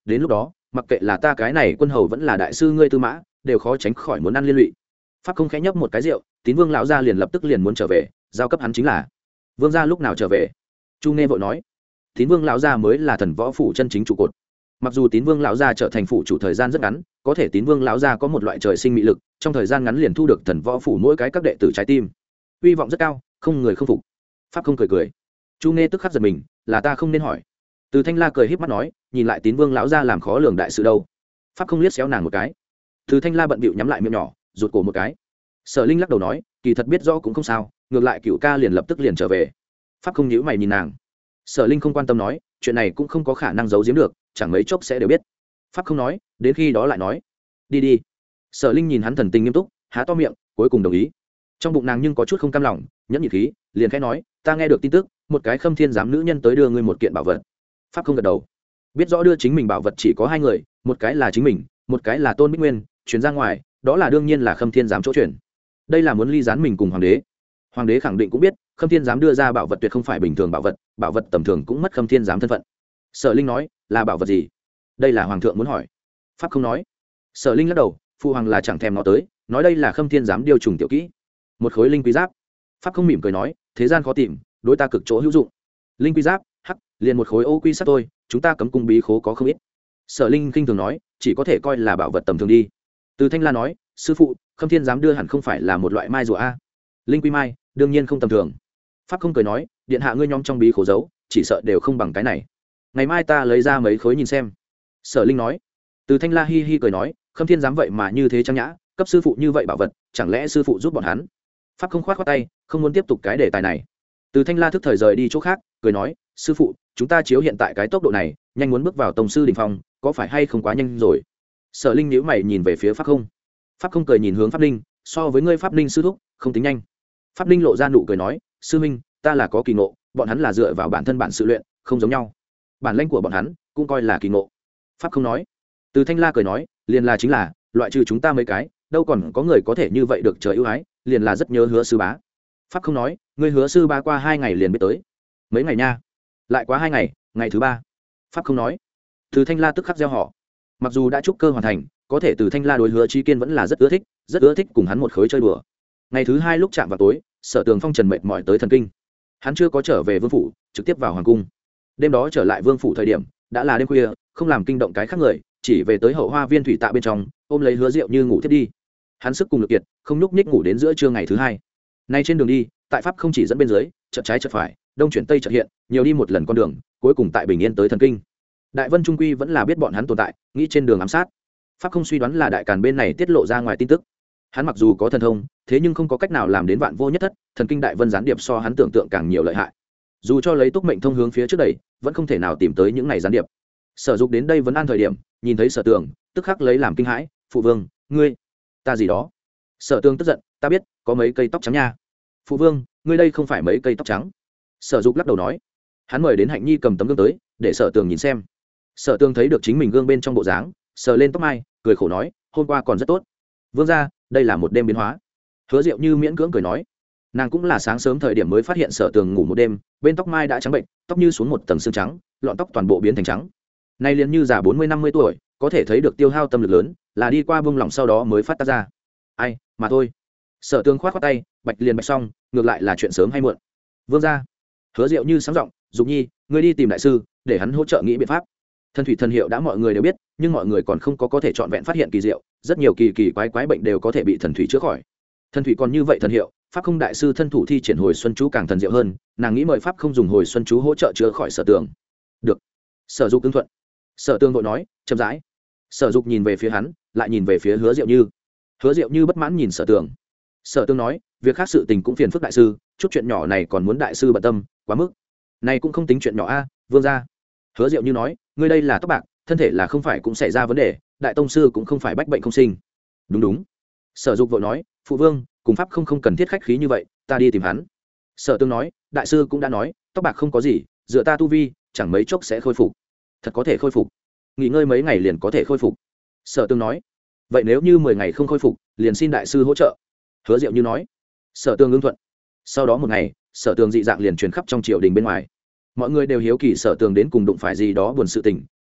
đến lúc đó mặc kệ là ta cái này quân hầu vẫn là đại sư ngươi tư mã đều khó tránh khỏi muốn ăn liên lụy. Pháp không khẽ nhấp một cái rượu, Tín Vương lão gia liền lập tức liền muốn trở về, giao cấp hắn chính là. Vương gia lúc nào trở về? Chu Nghe vội nói. Tín Vương lão gia mới là thần võ phủ chân chính trụ cột. Mặc dù Tín Vương lão gia trở thành phủ chủ thời gian rất ngắn, có thể Tín Vương lão gia có một loại trời sinh mị lực, trong thời gian ngắn liền thu được thần võ phủ mỗi cái các đệ tử trái tim. Hy vọng rất cao, không người không phục. Pháp không cười cười. Chu Nghe tức khắc giật mình, là ta không nên hỏi. Từ Thanh La cười híp mắt nói, nhìn lại Tín Vương lão gia làm khó lường đại sự đâu. Pháp không liếc xéo nàng một cái. Từ Thanh La bận bịu nhắm lại miệng nhỏ, rụt cổ một cái. Sở Linh lắc đầu nói, kỳ thật biết rõ cũng không sao, ngược lại Cựu ca liền lập tức liền trở về. Pháp không nhíu mày nhìn nàng. Sở Linh không quan tâm nói, chuyện này cũng không có khả năng giấu giếm được, chẳng mấy chốc sẽ đều biết. Pháp không nói, đến khi đó lại nói. Đi đi. Sở Linh nhìn hắn thần tình nghiêm túc, há to miệng, cuối cùng đồng ý. Trong bụng nàng nhưng có chút không cam lòng, nhẫn nhịn khí, liền khẽ nói, ta nghe được tin tức, một cái Khâm Thiên giám nữ nhân tới đưa ngươi một kiện bảo vật. Pháp không gật đầu. Biết rõ đưa chính mình bảo vật chỉ có hai người, một cái là chính mình, một cái là Tôn Bích Nguyên, truyền ra ngoài, đó là đương nhiên là Khâm Thiên giám chỗ truyền. Đây là muốn ly gián mình cùng hoàng đế. Hoàng đế khẳng định cũng biết, Khâm Thiên giám đưa ra bảo vật tuyệt không phải bình thường bảo vật, bảo vật tầm thường cũng mất Khâm Thiên giám thân phận. Sở Linh nói, là bảo vật gì? Đây là hoàng thượng muốn hỏi. Pháp không nói. Sở Linh lắc đầu, phụ hoàng là chẳng thèm nó tới, nói đây là Khâm Thiên giám điều trùng tiểu kỹ, một khối linh quý giáp. Pháp không mỉm cười nói, thế gian khó tìm, đối ta cực chỗ hữu dụng. Linh quý giáp, hắc, liền một khối ô quy sắt thôi, chúng ta cấm cung bí khố có không ít. Sở Linh kinh thường nói, chỉ có thể coi là bảo vật tầm thường đi. Từ Thanh La nói, sư phụ, Khâm Thiên giám đưa hẳn không phải là một loại mai rùa a. Linh quy mai, đương nhiên không tầm thường. Pháp không cười nói, điện hạ ngươi nhóm trong bí khố giấu, chỉ sợ đều không bằng cái này. Ngày mai ta lấy ra mấy khối nhìn xem. Sở Linh nói. Từ Thanh La hi hi cười nói, Khâm Thiên giám vậy mà như thế trang nhã, cấp sư phụ như vậy bảo vật, chẳng lẽ sư phụ giúp bọn hắn? Pháp không khoát khoát tay, không muốn tiếp tục cái đề tài này. Từ Thanh La thức thời rời đi chỗ khác, cười nói, sư phụ, chúng ta chiếu hiện tại cái tốc độ này, nhanh muốn bước vào tông sư đỉnh phong, có phải hay không quá nhanh rồi? Sở Linh nhíu mày nhìn về phía Pháp không. Pháp không cười nhìn hướng Pháp Linh, so với ngươi Pháp Linh sư thúc, không tính nhanh. Pháp Linh lộ ra nụ cười nói, sư huynh, ta là có kỳ ngộ, bọn hắn là dựa vào bản thân bản sự luyện, không giống nhau. Bản lĩnh của bọn hắn cũng coi là kỳ ngộ. Pháp không nói. Từ Thanh La cười nói, liền là chính là, loại trừ chúng ta mấy cái, đâu còn có người có thể như vậy được trời ưu ái, liền là rất nhớ Hứa sư bá. Pháp không nói, ngươi Hứa sư bá qua hai ngày liền biết tới. Mấy ngày nha? Lại quá hai ngày, ngày thứ ba. Pháp không nói. Từ Thanh La tức khắc gieo họ. Mặc dù đã trúc cơ hoàn thành, có thể Từ Thanh La đối Hứa Chí Kiên vẫn là rất ưa thích, rất ưa thích cùng hắn một khối chơi đùa. Ngày thứ hai lúc chạm vào tối, Sở Tường Phong trần mệt mỏi tới thần kinh. Hắn chưa có trở về vương phủ, trực tiếp vào hoàng cung. Đêm đó trở lại vương phủ thời điểm, đã là đêm khuya, không làm kinh động cái khác người, chỉ về tới hậu hoa viên thủy tạ bên trong, ôm lấy Hứa Diệu Như ngủ thiết đi. Hắn sức cùng lực kiệt, không nhúc nhích ngủ đến giữa trưa ngày thứ hai. Nay trên đường đi, tại pháp không chỉ dẫn bên dưới, chợt trái chợt phải, đông chuyển tây chợt hiện, nhiều đi một lần con đường, cuối cùng tại bình yên tới thần kinh. Đại Vân trung quy vẫn là biết bọn hắn tồn tại, nghĩ trên đường ám sát. Pháp không suy đoán là đại càn bên này tiết lộ ra ngoài tin tức. Hắn mặc dù có thần thông, thế nhưng không có cách nào làm đến vạn vô nhất thất, thần kinh Đại Vân gián điệp so hắn tưởng tượng càng nhiều lợi hại. Dù cho lấy túc mệnh thông hướng phía trước đẩy, vẫn không thể nào tìm tới những này gián điệp. Sở Dục đến đây vẫn an thời điểm, nhìn thấy Sở Tường, tức khắc lấy làm kinh hãi, "Phụ vương, ngươi, ta gì đó?" Sở Tường tức giận, "Ta biết, có mấy cây tóc trắng nha." "Phụ vương, ngươi đây không phải mấy cây tóc trắng." Sở Dục lắc đầu nói. Hắn mời đến Hạnh Nhi cầm tấm gương tới, để Sở Tường nhìn xem. Sở Tường thấy được chính mình gương bên trong bộ dáng, sờ lên tóc mai, cười khổ nói, "Hôm qua còn rất tốt." "Vương gia, đây là một đêm biến hóa." Hứa Diệu Như miễn cưỡng cười nói. Nàng cũng là sáng sớm thời điểm mới phát hiện Sở Tường ngủ một đêm, bên tóc mai đã trắng bệnh, tóc như xuống một tầng xương trắng, lọn tóc toàn bộ biến thành trắng. Nay liền như già bốn mươi năm mươi tuổi, có thể thấy được tiêu hao tâm lực lớn, là đi qua bông lỏng sau đó mới phát tác ra. Ai, mà thôi. Sở Tường khoát khoát tay, bạch liền bạch xong, ngược lại là chuyện sớm hay muộn. Vương gia. Hứa Diệu Như sáng giọng, "Dục Nhi, ngươi đi tìm đại sư, để hắn hỗ trợ nghĩ biện pháp." Thần thủy thần hiệu đã mọi người đều biết, nhưng mọi người còn không có có thể trọn vẹn phát hiện kỳ diệu, rất nhiều kỳ kỳ quái quái bệnh đều có thể bị thần thủy chữa khỏi. Thần thủy còn như vậy thần hiệu, pháp không đại sư thân thủ thi triển hồi xuân chú càng thần diệu hơn, nàng nghĩ mời pháp không dùng hồi xuân chú hỗ trợ chữa khỏi Sở Tường. Được. Sở Dục ứng thuận. Sở Tường vội nói, chậm rãi. Sở Dục nhìn về phía hắn, lại nhìn về phía Hứa Diệu Như. Hứa Diệu Như bất mãn nhìn Sở Tường. Sở Tường nói, việc khác sự tình cũng phiền phức đại sư, chút chuyện nhỏ này còn muốn đại sư bận tâm, quá mức. Này cũng không tính chuyện nhỏ a, vương gia. Hứa Diệu Như nói, ngươi đây là tóc bạc, thân thể là không phải cũng xảy ra vấn đề, đại tông sư cũng không phải bách bệnh không sinh. Đúng đúng. Sở Dục vội nói, phụ vương, cùng pháp không không cần thiết khách khí như vậy, ta đi tìm hắn. Sở Tường nói, đại sư cũng đã nói, tóc bạc không có gì, dựa ta tu vi, chẳng mấy chốc sẽ khôi phục. Thật có thể khôi phục. Nghỉ ngơi mấy ngày liền có thể khôi phục. Sở Tường nói, vậy nếu như mười ngày không khôi phục, liền xin đại sư hỗ trợ. Hứa Diệu Như nói. Sở Tường ứng thuận. Sau đó một ngày, Sở Tường dị dạng liền truyền khắp trong triều đình bên ngoài. Mọi người đều hiếu kỳ Sở Tường đến cùng đụng phải gì đó buồn sự tình,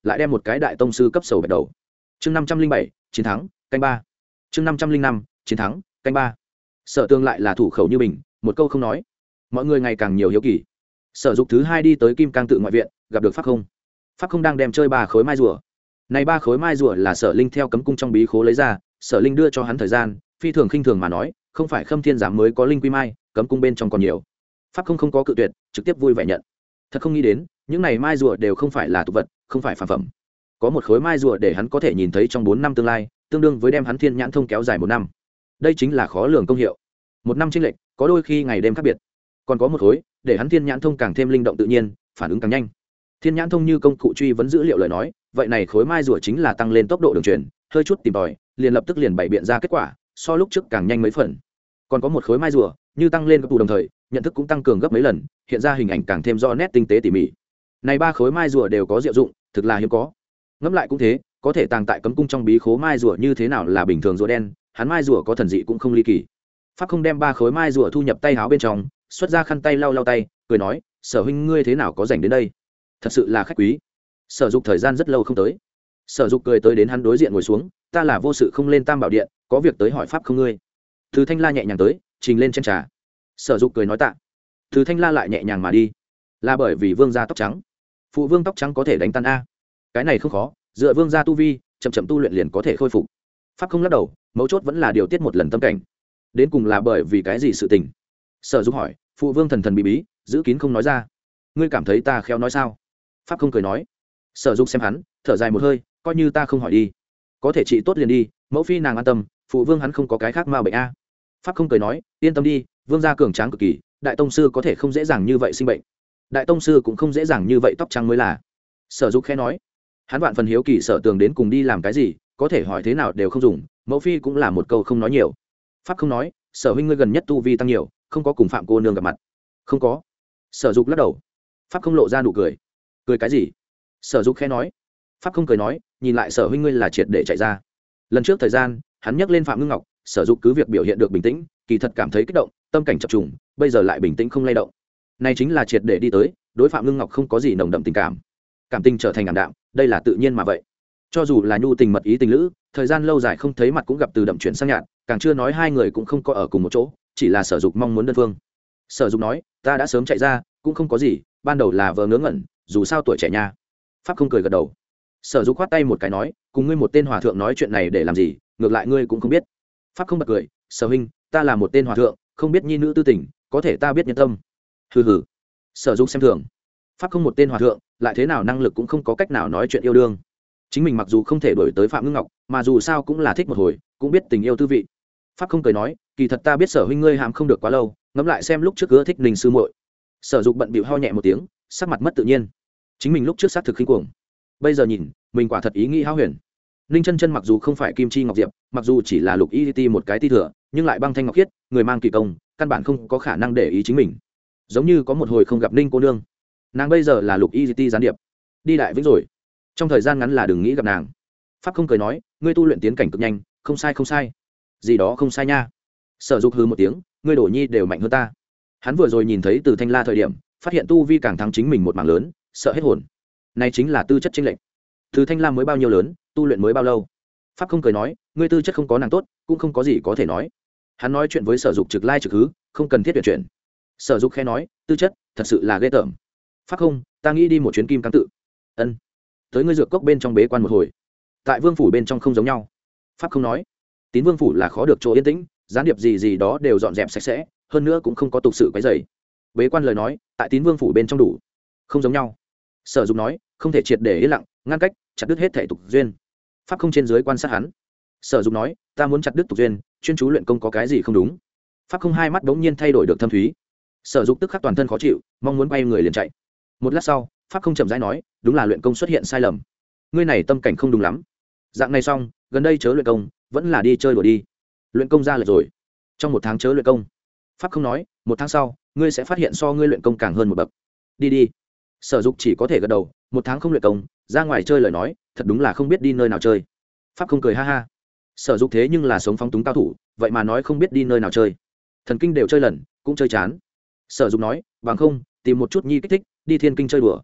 lại đem một cái đại tông sư cấp sầu bẹt đầu. Chương năm trăm linh bảy, chiến thắng, canh ba. Chương năm trăm linh năm, chiến thắng, canh ba. Sở Tương lại là thủ khẩu như mình, một câu không nói. Mọi người ngày càng nhiều hiếu kỳ. Sở Dục thứ hai đi tới Kim Cang tự ngoại viện, gặp được Pháp Không. Pháp Không đang đem chơi ba khối mai rùa. Này ba khối mai rùa là Sở Linh theo cấm cung trong bí khố lấy ra, Sở Linh đưa cho hắn thời gian, phi thường khinh thường mà nói, không phải Khâm Thiên Giám mới có linh quy mai, cấm cung bên trong còn nhiều. Pháp Không không có cự tuyệt, trực tiếp vui vẻ nhận. Thật không nghĩ đến, những này mai rùa đều không phải là tục vật, không phải phàm phẩm. Có một khối mai rùa để hắn có thể nhìn thấy trong bốn năm tương lai, tương đương với đem hắn thiên nhãn thông kéo dài một năm. Đây chính là khó lường công hiệu. Một năm chênh lệch, có đôi khi ngày đêm khác biệt. Còn có một khối, để hắn thiên nhãn thông càng thêm linh động tự nhiên, phản ứng càng nhanh. Thiên nhãn thông như công cụ truy vấn dữ liệu lời nói, vậy này khối mai rùa chính là tăng lên tốc độ đường truyền, hơi chút tìm tòi, liền lập tức liền bày biện ra kết quả, so lúc trước càng nhanh mấy phần. Còn có một khối mai rùa, như tăng lên cấp tù đồng thời, nhận thức cũng tăng cường gấp mấy lần, hiện ra hình ảnh càng thêm rõ nét tinh tế tỉ mỉ. Này ba khối mai rùa đều có diệu dụng, thực là hiếm có. Ngẫm lại cũng thế, có thể tàng tại cấm cung trong bí khố mai rùa như thế nào là bình thường rùa đen, hắn mai rùa có thần dị cũng không ly kỳ. Pháp Không đem ba khối mai rùa thu nhập tay áo bên trong, xuất ra khăn tay lau lau tay, cười nói, Sở huynh ngươi thế nào có rảnh đến đây? Thật sự là khách quý. Sở Dục thời gian rất lâu không tới. Sở Dục cười tới đến hắn đối diện ngồi xuống, ta là vô sự không lên Tam Bảo điện, có việc tới hỏi Pháp Không ngươi. Từ Thanh La nhẹ nhàng tới, trình lên chén trà. Sở Dục cười nói tạ. Từ Thanh La lại nhẹ nhàng mà đi, là bởi vì vương gia tóc trắng. Phụ vương tóc trắng có thể đánh tan a? Cái này không khó, dựa vương gia tu vi, chậm chậm tu luyện liền có thể khôi phục. Pháp Không lắc đầu, mấu chốt vẫn là điều tiết một lần tâm cảnh. Đến cùng là bởi vì cái gì sự tình? Sở Dục hỏi. Phụ vương thần thần bí bí, giữ kín không nói ra. Ngươi cảm thấy ta khéo nói sao? Pháp Không cười nói. Sở Dục xem hắn, thở dài một hơi, coi như ta không hỏi đi. Có thể trị tốt liền đi, mẫu phi nàng an tâm, phụ vương hắn không có cái khác ma bệnh a. Pháp Không cười nói, yên tâm đi, vương gia cường tráng cực kỳ, đại tông sư có thể không dễ dàng như vậy sinh bệnh. Đại tông sư cũng không dễ dàng như vậy tóc trắng mới là. Sở Dục khẽ nói. Hắn vạn phần hiếu kỳ Sở Tường đến cùng đi làm cái gì, có thể hỏi thế nào đều không dùng, mẫu phi cũng là một câu không nói nhiều. Pháp Không nói, Sở huynh ngươi gần nhất tu vi tăng nhiều, không có cùng Phạm cô nương gặp mặt? Không có. Sở Dục lắc đầu. Pháp Không lộ ra nụ cười. Cười cái gì? Sở Dục khẽ nói. Pháp Không cười nói, nhìn lại Sở huynh ngươi là triệt để chạy ra. Lần trước thời gian, hắn nhắc lên Phạm Ngưng Ngọc, Sở Dục cứ việc biểu hiện được bình tĩnh, kỳ thật cảm thấy kích động, tâm cảnh chập trùng, bây giờ lại bình tĩnh không lay động. Này chính là triệt để đi tới, đối Phạm Ngưng Ngọc không có gì nồng đậm tình cảm. Cảm tình trở thành ảm đạm, đây là tự nhiên mà vậy. Cho dù là nhu tình mật ý tình lữ, thời gian lâu dài không thấy mặt cũng gặp từ đậm chuyển sang nhạt, càng chưa nói hai người cũng không có ở cùng một chỗ, chỉ là Sở Dục mong muốn đơn phương. Sở Dục nói, ta đã sớm chạy ra, cũng không có gì, ban đầu là vờ ngớ ngẩn, dù sao tuổi trẻ nha. Pháp Không cười gật đầu. Sở Dục khoát tay một cái nói, cùng ngươi một tên hòa thượng nói chuyện này để làm gì, ngược lại ngươi cũng không biết. Pháp Không bật cười, Sở huynh, ta là một tên hòa thượng, không biết nhi nữ tư tình, có thể ta biết nhân tâm. Hừ hừ. Sở Dục xem thường. Pháp Không một tên hòa thượng, lại thế nào năng lực cũng không có cách nào nói chuyện yêu đương. Chính mình mặc dù không thể đổi tới Phạm Ngưng Ngọc, mà dù sao cũng là thích một hồi, cũng biết tình yêu tư vị. Pháp Không cười nói, kỳ thật ta biết Sở huynh ngươi hàm không được quá lâu, ngẫm lại xem lúc trước ưa thích Ninh sư muội. Sở Dục bận bịu ho nhẹ một tiếng, sắc mặt mất tự nhiên. Chính mình lúc trước xác thực khinh cuồng, bây giờ nhìn, mình quả thật ý nghĩ hão huyền. Ninh Chân Chân mặc dù không phải Kim Chi Ngọc Diệp, mặc dù chỉ là Lục Y Ti một cái ti thừa, nhưng lại băng thanh ngọc khiết, người mang kỳ công, căn bản không có khả năng để ý chính mình. Giống như có một hồi không gặp Ninh cô nương, nàng bây giờ là Lục Y Ti gián điệp, đi đại vĩnh rồi, trong thời gian ngắn là đừng nghĩ gặp nàng. Pháp Không cười nói, ngươi tu luyện tiến cảnh cực nhanh, không sai không sai. Gì đó không sai nha. Sở Dục hừ một tiếng, ngươi đổ nhi đều mạnh hơn ta. Hắn vừa rồi nhìn thấy Từ Thanh La thời điểm, phát hiện tu vi càng thắng chính mình một mảng lớn, sợ hết hồn. Này chính là tư chất chênh lệch. Từ Thanh La mới bao nhiêu lớn, tu luyện mới bao lâu? Pháp Không cười nói, ngươi tư chất không có nàng tốt, cũng không có gì có thể nói. Hắn nói chuyện với Sở Dục trực lai trực hứ, không cần thiết tuyển chuyển. Sở Dục khẽ nói, tư chất, thật sự là ghê tởm. Pháp Không, ta nghĩ đi một chuyến Kim Cang tự. Ân. Tới ngươi dược cốc bên trong bế quan một hồi. Tại Vương phủ bên trong không giống nhau. Pháp Không nói, Tín Vương phủ là khó được chỗ yên tĩnh, gián điệp gì gì đó đều dọn dẹp sạch sẽ, hơn nữa cũng không có tục sự quấy rầy. Bế quan lời nói, tại Tín Vương phủ bên trong đủ. Không giống nhau. Sở Dục nói, không thể triệt để yên lặng, ngăn cách, chặt đứt hết thể tục duyên. Pháp Không trên dưới quan sát hắn. Sở Dục nói, ta muốn chặt đứt tục duyên, chuyên chú luyện công có cái gì không đúng? Pháp Không hai mắt bỗng nhiên thay đổi được thâm thúy. Sở Dục tức khắc toàn thân khó chịu, mong muốn quay người liền chạy. Một lát sau, Pháp Không chậm rãi nói, đúng là luyện công xuất hiện sai lầm. Ngươi này tâm cảnh không đúng lắm. Dạng này xong, gần đây chớ luyện công, vẫn là đi chơi đùa đi. Luyện công ra lệch rồi. Trong một tháng chớ luyện công. Pháp Không nói, một tháng sau, ngươi sẽ phát hiện so ngươi luyện công càng hơn một bậc. Đi đi. Sở Dục chỉ có thể gật đầu, một tháng không luyện công, ra ngoài chơi lời nói, thật đúng là không biết đi nơi nào chơi. Pháp Không cười ha ha. Sở Dục thế nhưng là sống phóng túng cao thủ, vậy mà nói không biết đi nơi nào chơi. Thần kinh đều chơi lần, cũng chơi chán. Sở Dục nói, bằng không, tìm một chút nhi kích thích, đi Thiên Kinh chơi đùa.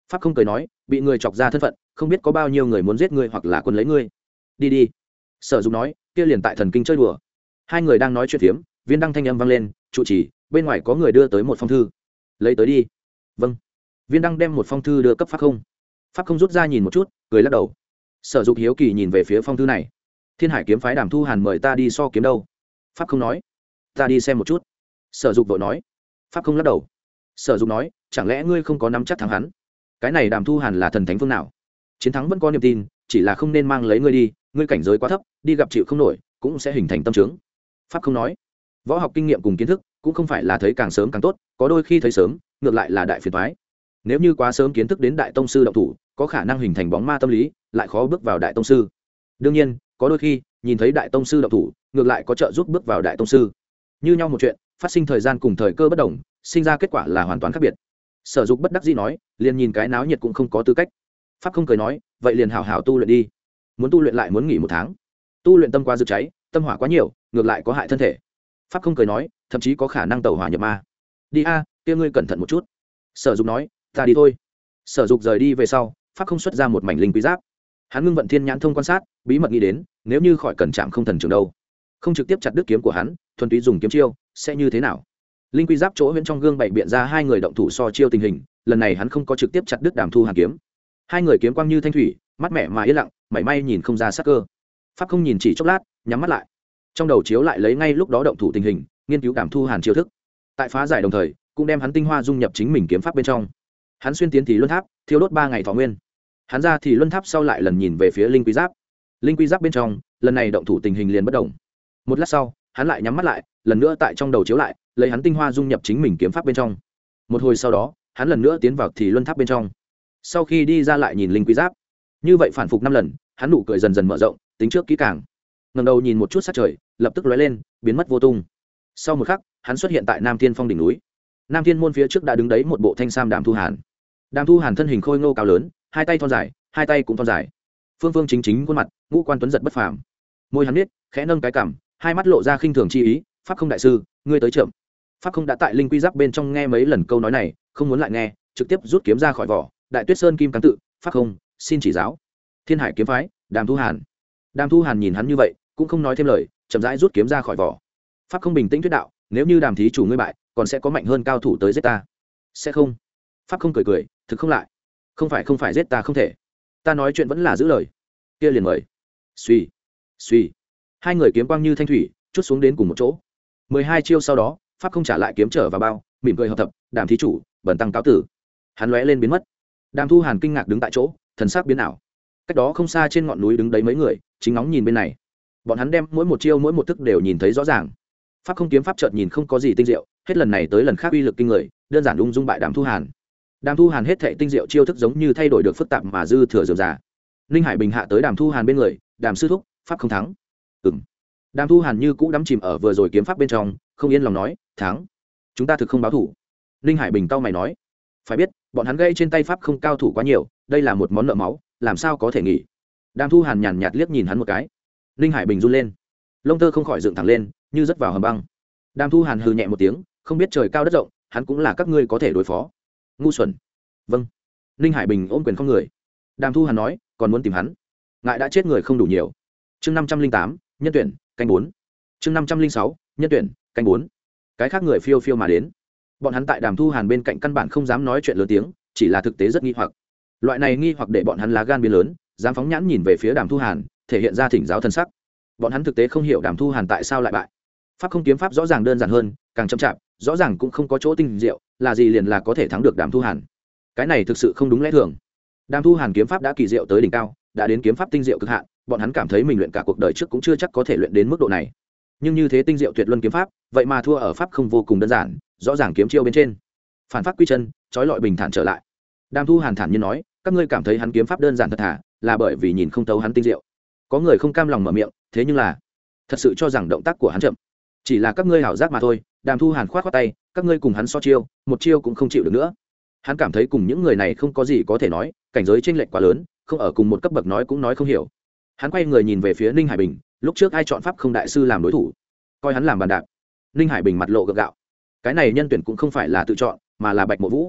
pháp không cười nói, bị người chọc ra thân phận, không biết có bao nhiêu người muốn giết ngươi hoặc là quân lấy ngươi. Đi đi. Sở Dục nói, kia liền tại thần kinh chơi đùa. Hai người đang nói chuyện phiếm, viên đăng thanh âm vang lên, trụ trì, bên ngoài có người đưa tới một phong thư. Lấy tới đi. Vâng. Viên đăng đem một phong thư đưa cấp pháp không. Pháp không rút ra nhìn một chút, cười lắc đầu. Sở Dục hiếu kỳ nhìn về phía phong thư này. Thiên Hải kiếm phái Đàm Thu Hàn mời ta đi so kiếm đâu? Pháp không nói. Ta đi xem một chút. Sở Dục vội nói. Pháp không lắc đầu. Sở Dục nói, chẳng lẽ ngươi không có nắm chắc thắng hắn? Cái này Đàm Thu Hàn là thần thánh phương nào? Chiến thắng vẫn có niềm tin, chỉ là không nên mang lấy ngươi đi, ngươi cảnh giới quá thấp, đi gặp chịu không nổi, cũng sẽ hình thành tâm trướng. Pháp không nói. Võ học kinh nghiệm cùng kiến thức cũng không phải là thấy càng sớm càng tốt, có đôi khi thấy sớm ngược lại là đại phiền toái. Nếu như quá sớm kiến thức đến đại tông sư động thủ, có khả năng hình thành bóng ma tâm lý, lại khó bước vào đại tông sư. Đương nhiên, có đôi khi nhìn thấy đại tông sư động thủ, ngược lại có trợ giúp bước vào đại tông sư. Như nhau một chuyện, phát sinh thời gian cùng thời cơ bất đồng, sinh ra kết quả là hoàn toàn khác biệt. Sở Dục bất đắc dĩ nói, liền nhìn cái náo nhiệt cũng không có tư cách. Pháp không cười nói, vậy liền hảo hảo tu luyện đi. Muốn tu luyện lại muốn nghỉ một tháng. Tu luyện tâm quá rực cháy, tâm hỏa quá nhiều, ngược lại có hại thân thể. Pháp không cười nói, thậm chí có khả năng tẩu hỏa nhập ma. Đi a, kia ngươi cẩn thận một chút. Sở Dục nói, ta đi thôi. Sở Dục rời đi về sau, Pháp không xuất ra một mảnh linh quý giáp. Hắn ngưng vận thiên nhãn thông quan sát, bí mật nghĩ đến, nếu như khỏi cẩn trạng không thần trường đâu, không trực tiếp chặt đứt kiếm của hắn, thuần túy dùng kiếm chiêu, sẽ như thế nào? Linh quý giáp chỗ huyễn trong gương bày biện ra hai người động thủ so chiêu tình hình, lần này hắn không có trực tiếp chặt đứt Đàm Thu Hàn kiếm. Hai người kiếm quang như thanh thủy, mắt mẹ mà yên lặng, mảy may nhìn không ra sắc cơ. Pháp không nhìn chỉ chốc lát, nhắm mắt lại. Trong đầu chiếu lại lấy ngay lúc đó động thủ tình hình, nghiên cứu Đàm Thu Hàn chiêu thức. Tại phá giải đồng thời, cũng đem hắn tinh hoa dung nhập chính mình kiếm pháp bên trong. Hắn xuyên tiến thì luân tháp, thiêu đốt ba ngày thọ nguyên. Hắn ra thì luân tháp sau lại lần nhìn về phía linh quý giáp. Linh quý giáp bên trong, lần này động thủ tình hình liền bất động. Một lát sau, hắn lại nhắm mắt lại, lần nữa tại trong đầu chiếu lại, lấy hắn tinh hoa dung nhập chính mình kiếm pháp bên trong. Một hồi sau đó, hắn lần nữa tiến vào thì luân tháp bên trong. Sau khi đi ra lại nhìn linh quý giáp, như vậy phản phục năm lần, hắn nụ cười dần dần mở rộng, tính trước kỹ càng. Ngẩng đầu nhìn một chút sát trời, lập tức lóe lên, biến mất vô tung. Sau một khắc, hắn xuất hiện tại Nam Thiên Phong đỉnh núi. Nam Thiên môn phía trước đã đứng đấy một bộ thanh sam Đàm Thu Hàn. Đàm Thu Hàn thân hình khôi ngô cao lớn, hai tay thon dài, hai tay cũng thon dài. Phương phương chính chính khuôn mặt, ngũ quan tuấn giật bất phàm. Môi hắn nhếch, khẽ nâng cái cằm, hai mắt lộ ra khinh thường chi ý, "Pháp không đại sư, ngươi tới chậm." Pháp không đã tại linh quy giáp bên trong nghe mấy lần câu nói này, không muốn lại nghe, trực tiếp rút kiếm ra khỏi vỏ, Đại Tuyết Sơn kim cang tự, "Pháp không, xin chỉ giáo." Thiên Hải kiếm phái, Đàm Thu Hàn. Đàm Thu Hàn nhìn hắn như vậy, cũng không nói thêm lời, chậm rãi rút kiếm ra khỏi vỏ. Pháp không bình tĩnh thuyết đạo, "Nếu như Đàm thí chủ ngươi bại, còn sẽ có mạnh hơn cao thủ tới giết ta." "Sẽ không." Pháp không cười cười, "Thực không lại. Không phải không phải giết ta không thể. Ta nói chuyện vẫn là giữ lời." "Kia liền mời." Suy, suy. Hai người kiếm quang như thanh thủy, chút xuống đến cùng một chỗ. Mười hai chiêu sau đó, Pháp không trả lại kiếm trở vào bao, mỉm cười hợp tập, "Đàm thí chủ, bần tăng cáo tử." Hắn lóe lên biến mất. Đàm Thu Hàn kinh ngạc đứng tại chỗ, thần sắc biến ảo. Cách đó không xa trên ngọn núi đứng đấy mấy người, chính ngóng nhìn bên này. Bọn hắn đem mỗi một chiêu mỗi một thức đều nhìn thấy rõ ràng. Pháp không kiếm pháp chợt nhìn không có gì tinh diệu, hết lần này tới lần khác uy lực kinh người, đơn giản ung dung bại Đàm Thu Hàn. Đàm Thu Hàn hết thảy tinh diệu chiêu thức giống như thay đổi được phức tạp mà dư thừa dường già. Ninh Hải Bình hạ tới Đàm Thu Hàn bên người, "Đàm sư thúc, pháp không thắng." Ừm. Đàm Thu Hàn như cũ đắm chìm ở vừa rồi kiếm pháp bên trong, không yên lòng nói, "Thắng. Chúng ta thực không báo thủ." Ninh Hải Bình cau mày nói, "Phải biết, bọn hắn gây trên tay pháp không cao thủ quá nhiều, đây là một món nợ máu, làm sao có thể nghỉ." Đàm Thu Hàn nhàn nhạt liếc nhìn hắn một cái. Ninh Hải Bình run lên, lông tơ không khỏi dựng thẳng lên, như rớt vào hầm băng. Đàm Thu Hàn hừ nhẹ một tiếng, "Không biết trời cao đất rộng, hắn cũng là các ngươi có thể đối phó." "Ngu xuẩn." "Vâng." Ninh Hải Bình ôm quyền không người. Đàm Thu Hàn nói, "Còn muốn tìm hắn, ngại đã chết người không đủ nhiều." Chương năm trăm linh tám, nhân tuyển, canh bốn. Chương năm trăm linh sáu, nhân tuyển, canh bốn. Cái khác người phiêu phiêu mà đến. Bọn hắn tại Đàm Thu Hàn bên cạnh căn bản không dám nói chuyện lớn tiếng, chỉ là thực tế rất nghi hoặc. Loại này nghi hoặc để bọn hắn lá gan biến lớn, dám phóng nhãn nhìn về phía Đàm Thu Hàn, thể hiện ra thỉnh giáo thân sắc. Bọn hắn thực tế không hiểu Đàm Thu Hàn tại sao lại bại. Pháp không kiếm pháp rõ ràng đơn giản hơn, càng chậm chạp, rõ ràng cũng không có chỗ tinh diệu, là gì liền là có thể thắng được Đàm Thu Hàn. Cái này thực sự không đúng lẽ thường. Đàm Thu Hàn kiếm pháp đã kỳ diệu tới đỉnh cao, đã đến kiếm pháp tinh diệu cực hạn, bọn hắn cảm thấy mình luyện cả cuộc đời trước cũng chưa chắc có thể luyện đến mức độ này. Nhưng như thế tinh diệu tuyệt luân kiếm pháp, vậy mà thua ở pháp không vô cùng đơn giản, rõ ràng kiếm chiêu bên trên. Phản pháp quy chân, trói lọi bình thản trở lại. Đàm Thu Hàn thản nhiên nói, "Các ngươi cảm thấy hắn kiếm pháp đơn giản thật thà, là bởi vì nhìn không thấu hắn tinh diệu." Có người không cam lòng mở miệng, "Thế nhưng là, thật sự cho rằng động tác của hắn chậm, chỉ là các ngươi hảo giác mà thôi." Đàm Thu Hàn khoát khoát tay, "Các ngươi cùng hắn so chiêu, một chiêu cũng không chịu được nữa." Hắn cảm thấy cùng những người này không có gì có thể nói, cảnh giới chênh lệch quá lớn, không ở cùng một cấp bậc nói cũng nói không hiểu. Hắn quay người nhìn về phía Ninh Hải Bình, lúc trước ai chọn pháp không đại sư làm đối thủ, coi hắn làm bàn đạp. Ninh Hải Bình mặt lộ gượng gạo, cái này nhân tuyển cũng không phải là tự chọn, mà là Bạch Mộ Vũ.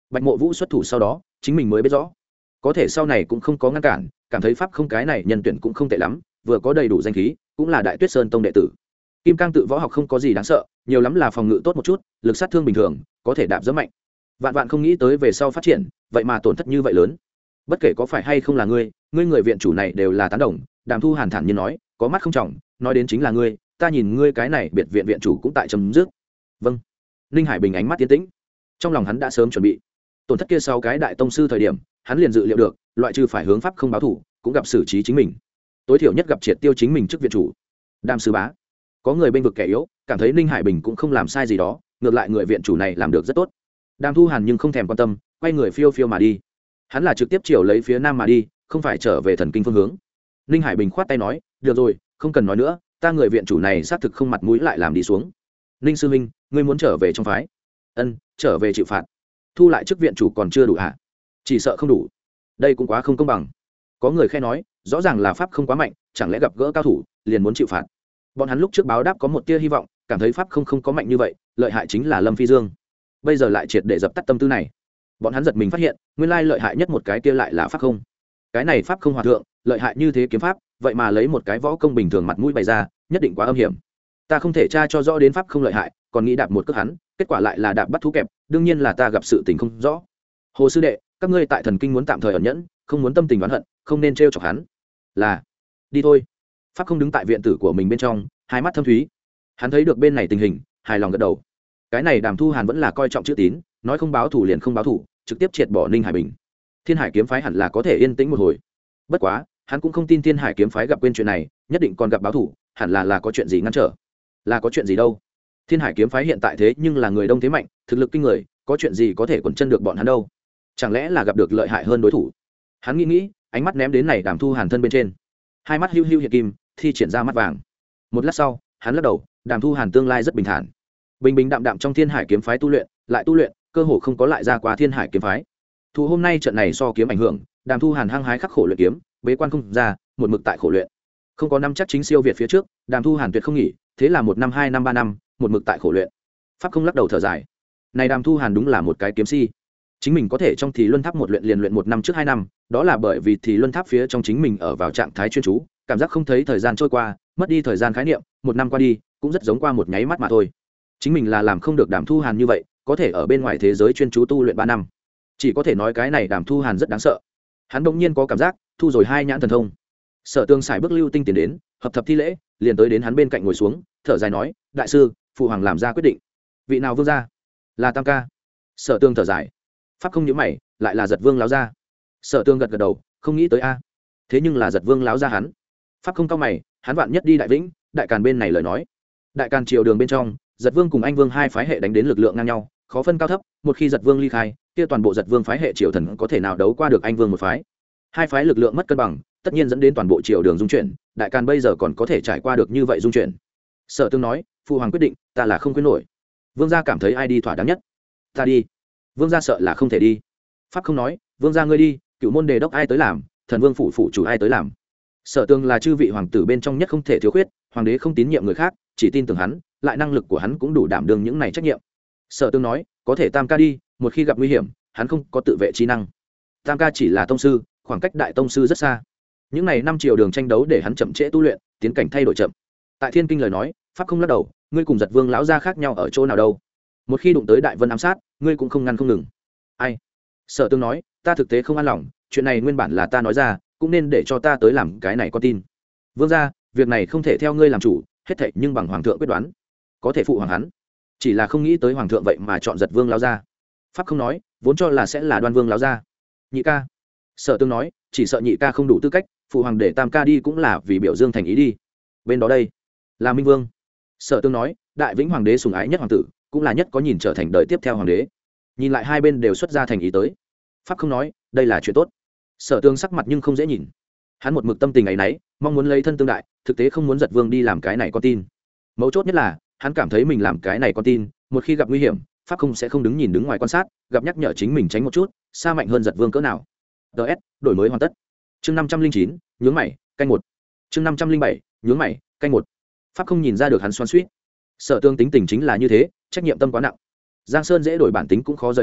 Bạch Mộ Vũ xuất thủ sau đó chính mình mới biết rõ, có thể sau này cũng không có ngăn cản, cảm thấy pháp không cái này nhân tuyển cũng không tệ lắm, vừa có đầy đủ danh khí, cũng là Đại Tuyết Sơn tông đệ tử. Kim Cang tự võ học không có gì đáng sợ, nhiều lắm là phòng ngự tốt một chút, lực sát thương bình thường, có thể đạp rất mạnh. Vạn vạn không nghĩ tới về sau phát triển, vậy mà tổn thất như vậy lớn. Bất kể có phải hay không là ngươi, ngươi người viện chủ này đều là tán đồng. Đàm Thu Hàn thản nhiên nói, có mắt không trọng, nói đến chính là ngươi, ta nhìn ngươi cái này biệt viện viện chủ cũng tại chấm dứt. Vâng. Ninh Hải Bình ánh mắt tiến tĩnh, trong lòng hắn đã sớm chuẩn bị. Tổn thất kia sau cái đại tông sư thời điểm, hắn liền dự liệu được, loại trừ phải hướng pháp không báo thủ, cũng gặp xử trí chính mình. Tối thiểu nhất gặp triệt tiêu chính mình trước viện chủ. Đàm sư bá, có người bên vực kẻ yếu, cảm thấy Ninh Hải Bình cũng không làm sai gì đó, ngược lại người viện chủ này làm được rất tốt. Đàm Thu Hàn nhưng không thèm quan tâm, quay người phiêu phiêu mà đi. Hắn là trực tiếp chiều lấy phía nam mà đi, không phải trở về thần kinh phương hướng. Ninh Hải Bình khoát tay nói, được rồi, không cần nói nữa, ta người viện chủ này xác thực không mặt mũi lại làm đi xuống. Ninh sư huynh, ngươi muốn trở về trong phái? Ân, trở về chịu phạt. Thu lại chức viện chủ còn chưa đủ hả? Chỉ sợ không đủ. Đây cũng quá không công bằng. Có người khe nói, rõ ràng là pháp không quá mạnh, chẳng lẽ gặp gỡ cao thủ liền muốn chịu phạt? Bọn hắn lúc trước báo đáp có một tia hy vọng, cảm thấy pháp không không có mạnh như vậy, lợi hại chính là Lâm Phi Dương. Bây giờ lại triệt để dập tắt tâm tư này. Bọn hắn giật mình phát hiện, nguyên lai lợi hại nhất một cái kia lại là pháp không. Cái này pháp không hòa thượng, lợi hại như thế kiếm pháp, vậy mà lấy một cái võ công bình thường mặt mũi bày ra, nhất định quá âm hiểm. Ta không thể tra cho rõ đến pháp không lợi hại, còn nghĩ đạp một cước hắn, kết quả lại là đạp bắt thú kẹp, đương nhiên là ta gặp sự tình không rõ. Hồ sư đệ, các ngươi tại thần kinh muốn tạm thời ẩn nhẫn, không muốn tâm tình oán hận, không nên trêu chọc hắn. Là, đi thôi. Pháp không đứng tại viện tử của mình bên trong, hai mắt thâm thúy. Hắn thấy được bên này tình hình, hài lòng gật đầu. Cái này Đàm Thu Hàn vẫn là coi trọng chữ tín, nói không báo thủ liền không báo thủ, trực tiếp triệt bỏ Ninh Hải Bình. Thiên Hải kiếm phái hẳn là có thể yên tĩnh một hồi. Bất quá, hắn cũng không tin Thiên Hải kiếm phái gặp quên chuyện này, nhất định còn gặp báo thủ, hẳn là là có chuyện gì ngăn trở. Là có chuyện gì đâu? Thiên Hải kiếm phái hiện tại thế nhưng là người đông thế mạnh, thực lực kinh người, có chuyện gì có thể quẩn chân được bọn hắn đâu? Chẳng lẽ là gặp được lợi hại hơn đối thủ? Hắn nghĩ nghĩ, ánh mắt ném đến này Đàm Thu Hàn thân bên trên. Hai mắt hưu hưu hiện kim, thi triển ra mắt vàng. Một lát sau, hắn lắc đầu, Đàm Thu Hàn tương lai rất bình thản. Bình bình đạm đạm trong Thiên Hải kiếm phái tu luyện, lại tu luyện, cơ hồ không có lại ra qua Thiên Hải kiếm phái. Thu hôm nay trận này so kiếm ảnh hưởng, Đàm Thu Hàn hăng hái khắc khổ luyện kiếm, bế quan không ra, một mực tại khổ luyện. Không có năm chắc chính siêu việt phía trước, Đàm Thu Hàn tuyệt không nghỉ, thế là một năm hai năm ba năm, một mực tại khổ luyện. Pháp không lắc đầu thở dài. Này Đàm Thu Hàn đúng là một cái kiếm si. Chính mình có thể trong thì luân tháp một luyện liền luyện một năm trước hai năm, đó là bởi vì thì luân tháp phía trong chính mình ở vào trạng thái chuyên chú, cảm giác không thấy thời gian trôi qua, mất đi thời gian khái niệm, một năm qua đi, cũng rất giống qua một nháy mắt mà thôi. Chính mình là làm không được Đàm Thu Hàn như vậy, có thể ở bên ngoài thế giới chuyên chú tu luyện ba năm. Chỉ có thể nói cái này Đàm Thu Hàn rất đáng sợ. Hắn bỗng nhiên có cảm giác, thu rồi hai nhãn thần thông. Sở Tương xài bước lưu tinh tiến đến, hợp thập thi lễ, liền tới đến hắn bên cạnh ngồi xuống, thở dài nói, đại sư, phụ hoàng làm ra quyết định. Vị nào vương gia? Là Tam ca. Sở Tương thở dài. Pháp không nhíu mày, lại là Giật Vương láo gia. Sở Tương gật gật đầu, không nghĩ tới a. Thế nhưng là Giật Vương láo gia hắn. Pháp không cao mày, hắn vạn nhất đi Đại Vĩnh, Đại Càn bên này lời nói. Đại Càn triều đường bên trong, Giật Vương cùng Anh Vương hai phái hệ đánh đến lực lượng ngang nhau, khó phân cao thấp, một khi Giật Vương ly khai, kia toàn bộ Giật Vương phái hệ triều thần có thể nào đấu qua được Anh Vương một phái. Hai phái lực lượng mất cân bằng, tất nhiên dẫn đến toàn bộ triều đường dung chuyển, Đại Càn bây giờ còn có thể trải qua được như vậy dung chuyển. Sở Tương nói, phụ hoàng quyết định, ta là không quyết nổi. Vương gia cảm thấy ai đi thỏa đáng nhất? Ta đi. Vương gia sợ là không thể đi. Pháp không nói, vương gia ngươi đi, cựu môn đề đốc ai tới làm, thần vương phủ phủ chủ ai tới làm. Sở Tương là chư vị hoàng tử bên trong nhất không thể thiếu khuyết, hoàng đế không tín nhiệm người khác, chỉ tin tưởng hắn, lại năng lực của hắn cũng đủ đảm đương những này trách nhiệm. Sở Tương nói, có thể Tam ca đi, một khi gặp nguy hiểm, hắn không có tự vệ trí năng. Tam ca chỉ là tông sư, khoảng cách đại tông sư rất xa. Những này năm triều đường tranh đấu để hắn chậm trễ tu luyện, tiến cảnh thay đổi chậm. Tại Thiên Kinh lời nói, pháp không lắc đầu, ngươi cùng Giật Vương lão gia khác nhau ở chỗ nào đâu? Một khi đụng tới Đại Vân ám sát, ngươi cũng không ngăn không ngừng. Ai? Sở Tương nói, ta thực tế không an lòng, chuyện này nguyên bản là ta nói ra, cũng nên để cho ta tới làm cái này con tin. Vương gia, việc này không thể theo ngươi làm chủ, hết thảy nhưng bằng hoàng thượng quyết đoán. Có thể phụ hoàng hắn, chỉ là không nghĩ tới hoàng thượng vậy mà chọn Giật Vương lão gia. Pháp không nói, vốn cho là sẽ là Đoan Vương lão gia. Nhị ca. Sở Tương nói, chỉ sợ nhị ca không đủ tư cách, phụ hoàng để Tam ca đi cũng là vì biểu dương thành ý đi. Bên đó đây là Minh Vương. Sở Tương nói, Đại Vĩnh hoàng đế sủng ái nhất hoàng tử, cũng là nhất có nhìn trở thành đời tiếp theo hoàng đế. Nhìn lại hai bên đều xuất ra thành ý tới. Pháp không nói, đây là chuyện tốt. Sở Tương sắc mặt nhưng không dễ nhìn. Hắn một mực tâm tình ấy nấy, mong muốn lấy thân tương đại, thực tế không muốn Giật Vương đi làm cái này con tin. Mấu chốt nhất là, hắn cảm thấy mình làm cái này con tin, một khi gặp nguy hiểm, Pháp không sẽ không đứng nhìn đứng ngoài quan sát, gặp nhắc nhở chính mình tránh một chút, xa mạnh hơn Giật Vương cỡ nào. ds đổi mới hoàn tất. Chương năm trăm linh chín, nhướng mày, canh một. Chương năm trăm linh bảy, nhướng mày, canh một. Pháp không nhìn ra được hắn xoan xuýt. Sở Tương tính tình chính là như thế, trách nhiệm tâm quá nặng. Giang Sơn dễ đổi bản tính cũng khó rời đi,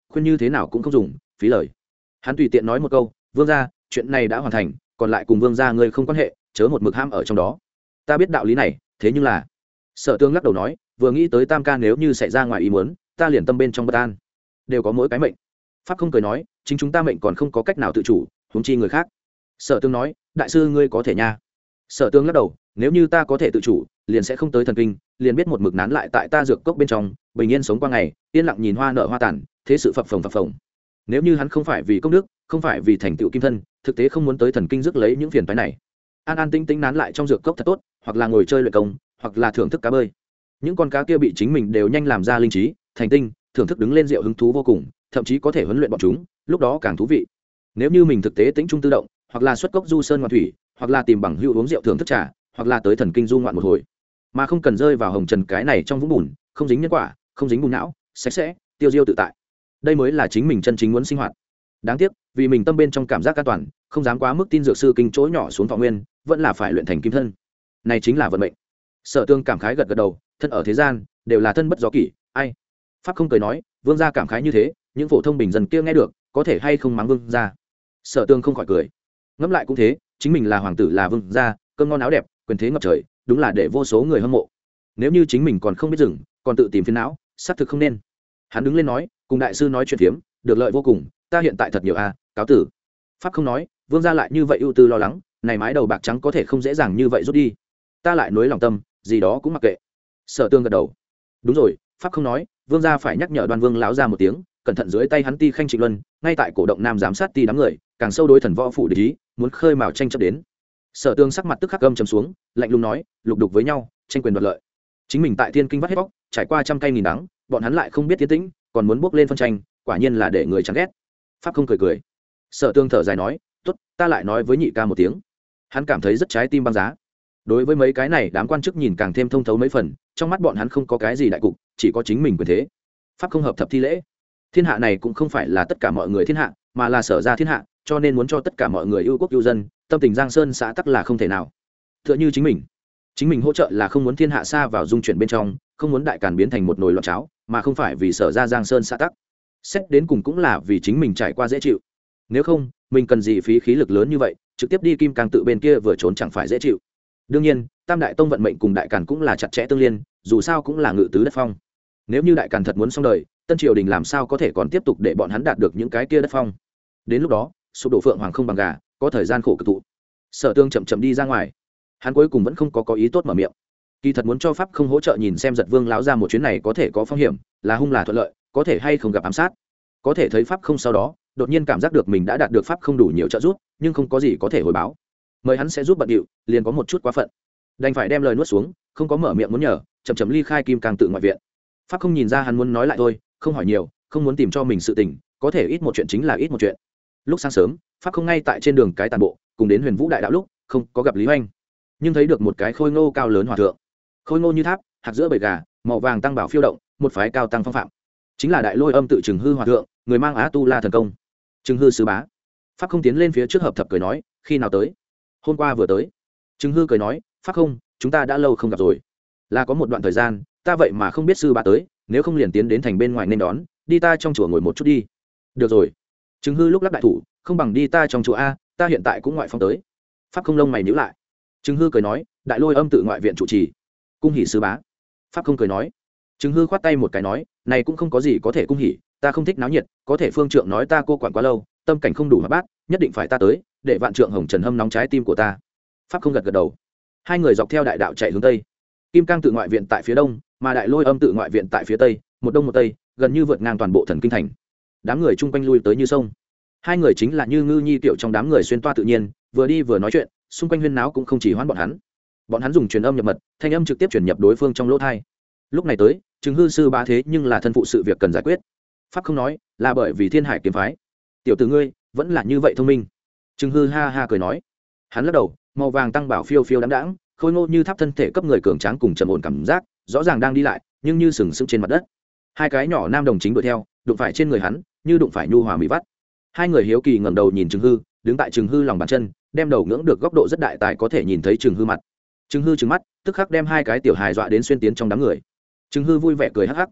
khuyên như thế nào cũng không dùng, phí lời. Hắn tùy tiện nói một câu, vương gia, chuyện này đã hoàn thành, còn lại cùng vương gia ngươi không quan hệ, chớ một mực ham ở trong đó. Ta biết đạo lý này, thế nhưng là Sở Tương lắc đầu nói, vừa nghĩ tới tam ca nếu như xảy ra ngoài ý muốn, ta liền tâm bên trong bất an. Đều có mỗi cái mệnh. Pháp không cười nói, chính chúng ta mệnh còn không có cách nào tự chủ, huống chi người khác. Sở Tương nói, đại sư ngươi có thể nha. Sở Tương lắc đầu, nếu như ta có thể tự chủ, liền sẽ không tới thần kinh, liền biết một mực nán lại tại ta dược cốc bên trong, bình yên sống qua ngày, yên lặng nhìn hoa nở hoa tàn, thế sự phập phồng phập phồng. Nếu như hắn không phải vì công đức, không phải vì thành tựu kim thân, thực tế không muốn tới thần kinh rước lấy những phiền toái này. An an tĩnh tĩnh nán lại trong dược cốc thật tốt, hoặc là ngồi chơi luyện công, hoặc là thưởng thức cá bơi. Những con cá kia bị chính mình đều nhanh làm ra linh trí, thành tinh, thưởng thức đứng lên rượu hứng thú vô cùng, thậm chí có thể huấn luyện bọn chúng, lúc đó càng thú vị. Nếu như mình thực tế tĩnh trung tự động, hoặc là xuất cốc du sơn ngoạn thủy, hoặc là tìm bằng hữu uống rượu thưởng thức trà, hoặc là tới thần kinh du ngoạn một hồi, mà không cần rơi vào hồng trần cái này trong vũng bùn, không dính nhân quả, không dính bùn não, sạch sẽ, tiêu diêu tự tại. Đây mới là chính mình chân chính muốn sinh hoạt. Đáng tiếc, vì mình tâm bên trong cảm giác an toàn, không dám quá mức tin dược sư kinh chỗ nhỏ xuống thọ nguyên, vẫn là phải luyện thành kim thân. Này chính là vận mệnh. Sở Tương cảm khái gật gật đầu, thân ở thế gian đều là thân bất do kỷ, ai. Pháp không cười nói, vương gia cảm khái như thế, những phổ thông bình dân kia nghe được, có thể hay không mắng vương gia. Sở Tương không khỏi cười. Ngẫm lại cũng thế, chính mình là hoàng tử là vương gia, cơm ngon áo đẹp, quyền thế ngập trời, đúng là để vô số người hâm mộ. Nếu như chính mình còn không biết dừng, còn tự tìm phiền não, xác thực không nên. Hắn đứng lên nói, cùng đại sư nói chuyện phiếm, được lợi vô cùng, ta hiện tại thật nhiều a, cáo tử. Pháp không nói, vương gia lại như vậy ưu tư lo lắng, này mái đầu bạc trắng có thể không dễ dàng như vậy rút đi. Ta lại nuối lòng tâm, gì đó cũng mặc kệ. Sở Tương gật đầu. Đúng rồi, Pháp không nói, vương gia phải nhắc nhở Đoan Vương lão ra một tiếng, cẩn thận dưới tay hắn Ti Khanh Trịnh Luân, ngay tại cổ động nam giám sát ti đám người, càng sâu đối thần võ phủ địch ý, muốn khơi mào tranh chấp đến. Sở Tương sắc mặt tức khắc gầm trầm xuống, lạnh lùng nói, lục đục với nhau, tranh quyền đoạt lợi. Chính mình tại Thiên Kinh vắt hết bóc, trải qua trăm cây nghìn đắng, bọn hắn lại không biết tiến tĩnh, còn muốn bước lên phân tranh, quả nhiên là để người chán ghét. Pháp không cười cười. Sở Tương thở dài nói, tốt, ta lại nói với nhị ca một tiếng. Hắn cảm thấy rất trái tim băng giá. Đối với mấy cái này đám quan chức nhìn càng thêm thông thấu mấy phần, trong mắt bọn hắn không có cái gì đại cục, chỉ có chính mình quyền thế. Pháp không hợp thập thi lễ. Thiên hạ này cũng không phải là tất cả mọi người thiên hạ, mà là sở ra thiên hạ, cho nên muốn cho tất cả mọi người yêu quốc yêu dân, tâm tình Giang Sơn xã tắc là không thể nào. Tựa như chính mình, chính mình hỗ trợ là không muốn thiên hạ xa vào dung chuyển bên trong, không muốn đại càn biến thành một nồi loạn cháo, mà không phải vì sở ra Giang Sơn xã tắc. Xét đến cùng cũng là vì chính mình trải qua dễ chịu. Nếu không, mình cần gì phí khí lực lớn như vậy, trực tiếp đi kim càng tự bên kia vừa trốn chẳng phải dễ chịu. Đương nhiên, Tam Đại Tông vận mệnh cùng Đại Càn cũng là chặt chẽ tương liên, dù sao cũng là ngự tứ đất phong. Nếu như Đại Càn thật muốn xong đời, Tân Triều Đình làm sao có thể còn tiếp tục để bọn hắn đạt được những cái kia đất phong? Đến lúc đó, sụp đổ phượng hoàng không bằng gà, có thời gian khổ cực tụ. Sở Tương chậm chậm đi ra ngoài, hắn cuối cùng vẫn không có có ý tốt mở miệng. Kỳ thật muốn cho Pháp không hỗ trợ nhìn xem Giật Vương lão ra một chuyến này có thể có phong hiểm, là hung là thuận lợi, có thể hay không gặp ám sát. Có thể thấy Pháp không sau đó, đột nhiên cảm giác được mình đã đạt được Pháp không đủ nhiều trợ giúp, nhưng không có gì có thể hồi báo. Mời hắn sẽ giúp bận điệu, liền có một chút quá phận, đành phải đem lời nuốt xuống, không có mở miệng muốn nhờ, chậm chậm ly khai kim càng tự ngoại viện. Pháp không nhìn ra hắn muốn nói lại thôi, không hỏi nhiều, không muốn tìm cho mình sự tình, có thể ít một chuyện chính là ít một chuyện. Lúc sáng sớm, Pháp không ngay tại trên đường cái tàn bộ, cùng đến Huyền Vũ đại đạo lúc, không có gặp Lý Hoành, nhưng thấy được một cái khôi ngô cao lớn hòa thượng, khôi ngô như tháp, hạc giữa bầy gà, màu vàng tăng bảo phiêu động, một phái cao tăng phong phạm, chính là Đại Lôi Âm tự Trừng Hư hòa thượng, người mang Á Tu La thần công. Trừng Hư sứ bá. Pháp không tiến lên phía trước hợp thập cười nói, khi nào tới? Hôm qua vừa tới. Trừng Hư cười nói, Pháp không, chúng ta đã lâu không gặp rồi, là có một đoạn thời gian ta vậy mà không biết sư bá tới, nếu không liền tiến đến thành bên ngoài nên đón, đi ta trong chùa ngồi một chút đi. Được rồi. Trừng Hư lúc lắc đại thủ, không bằng đi ta trong chùa a, ta hiện tại cũng ngoại phong tới. Pháp không lông mày nhíu lại. Trừng Hư cười nói, Đại Lôi Âm tự ngoại viện trụ trì, cung hỉ sư bá. Pháp không cười nói. Trừng Hư khoát tay một cái nói, này cũng không có gì có thể cung hỉ, ta không thích náo nhiệt, có thể phương trượng nói ta cô quản quá lâu, tâm cảnh không đủ hoạt bát, nhất định phải ta tới, để vạn trượng hồng trần hâm nóng trái tim của ta. Pháp không gật gật đầu. Hai người dọc theo đại đạo chạy hướng tây. Kim Cang tự ngoại viện tại phía đông, mà Đại Lôi Âm tự ngoại viện tại phía tây, một đông một tây, gần như vượt ngang toàn bộ thần kinh thành. Đám người chung quanh lui tới như sông. Hai người chính là như ngư nhi tiểu trong đám người xuyên toa tự nhiên, vừa đi vừa nói chuyện, xung quanh huyên náo cũng không chỉ hoãn bọn hắn. Bọn hắn dùng truyền âm nhập mật, thanh âm trực tiếp truyền nhập đối phương trong lỗ tai. Lúc này tới, Trừng Hư sư bá thế nhưng là thân phụ sự việc cần giải quyết. Pháp không nói, là bởi vì Thiên Hải kiếm phái. Tiểu tử ngươi, vẫn là như vậy thông minh. Trừng Hư ha ha cười nói. Hắn lắc đầu, màu vàng tăng bảo phiêu phiêu đáng đáng, khôi ngô như tháp thân thể cấp người cường tráng cùng trầm ổn cảm giác, rõ ràng đang đi lại, nhưng như sừng sững trên mặt đất. Hai cái nhỏ nam đồng chính đuổi theo, đụng phải trên người hắn, như đụng phải nhu hòa mỹ vắt. Hai người hiếu kỳ ngẩng đầu nhìn Trừng Hư, đứng tại Trừng Hư lòng bàn chân, đem đầu ngưỡng được góc độ rất đại tài có thể nhìn thấy Trừng Hư mặt. Trừng Hư trừng mắt, tức khắc đem hai cái tiểu hài dọa đến xuyên tiến trong đám người. Trừng Hư vui vẻ cười hắc hắc.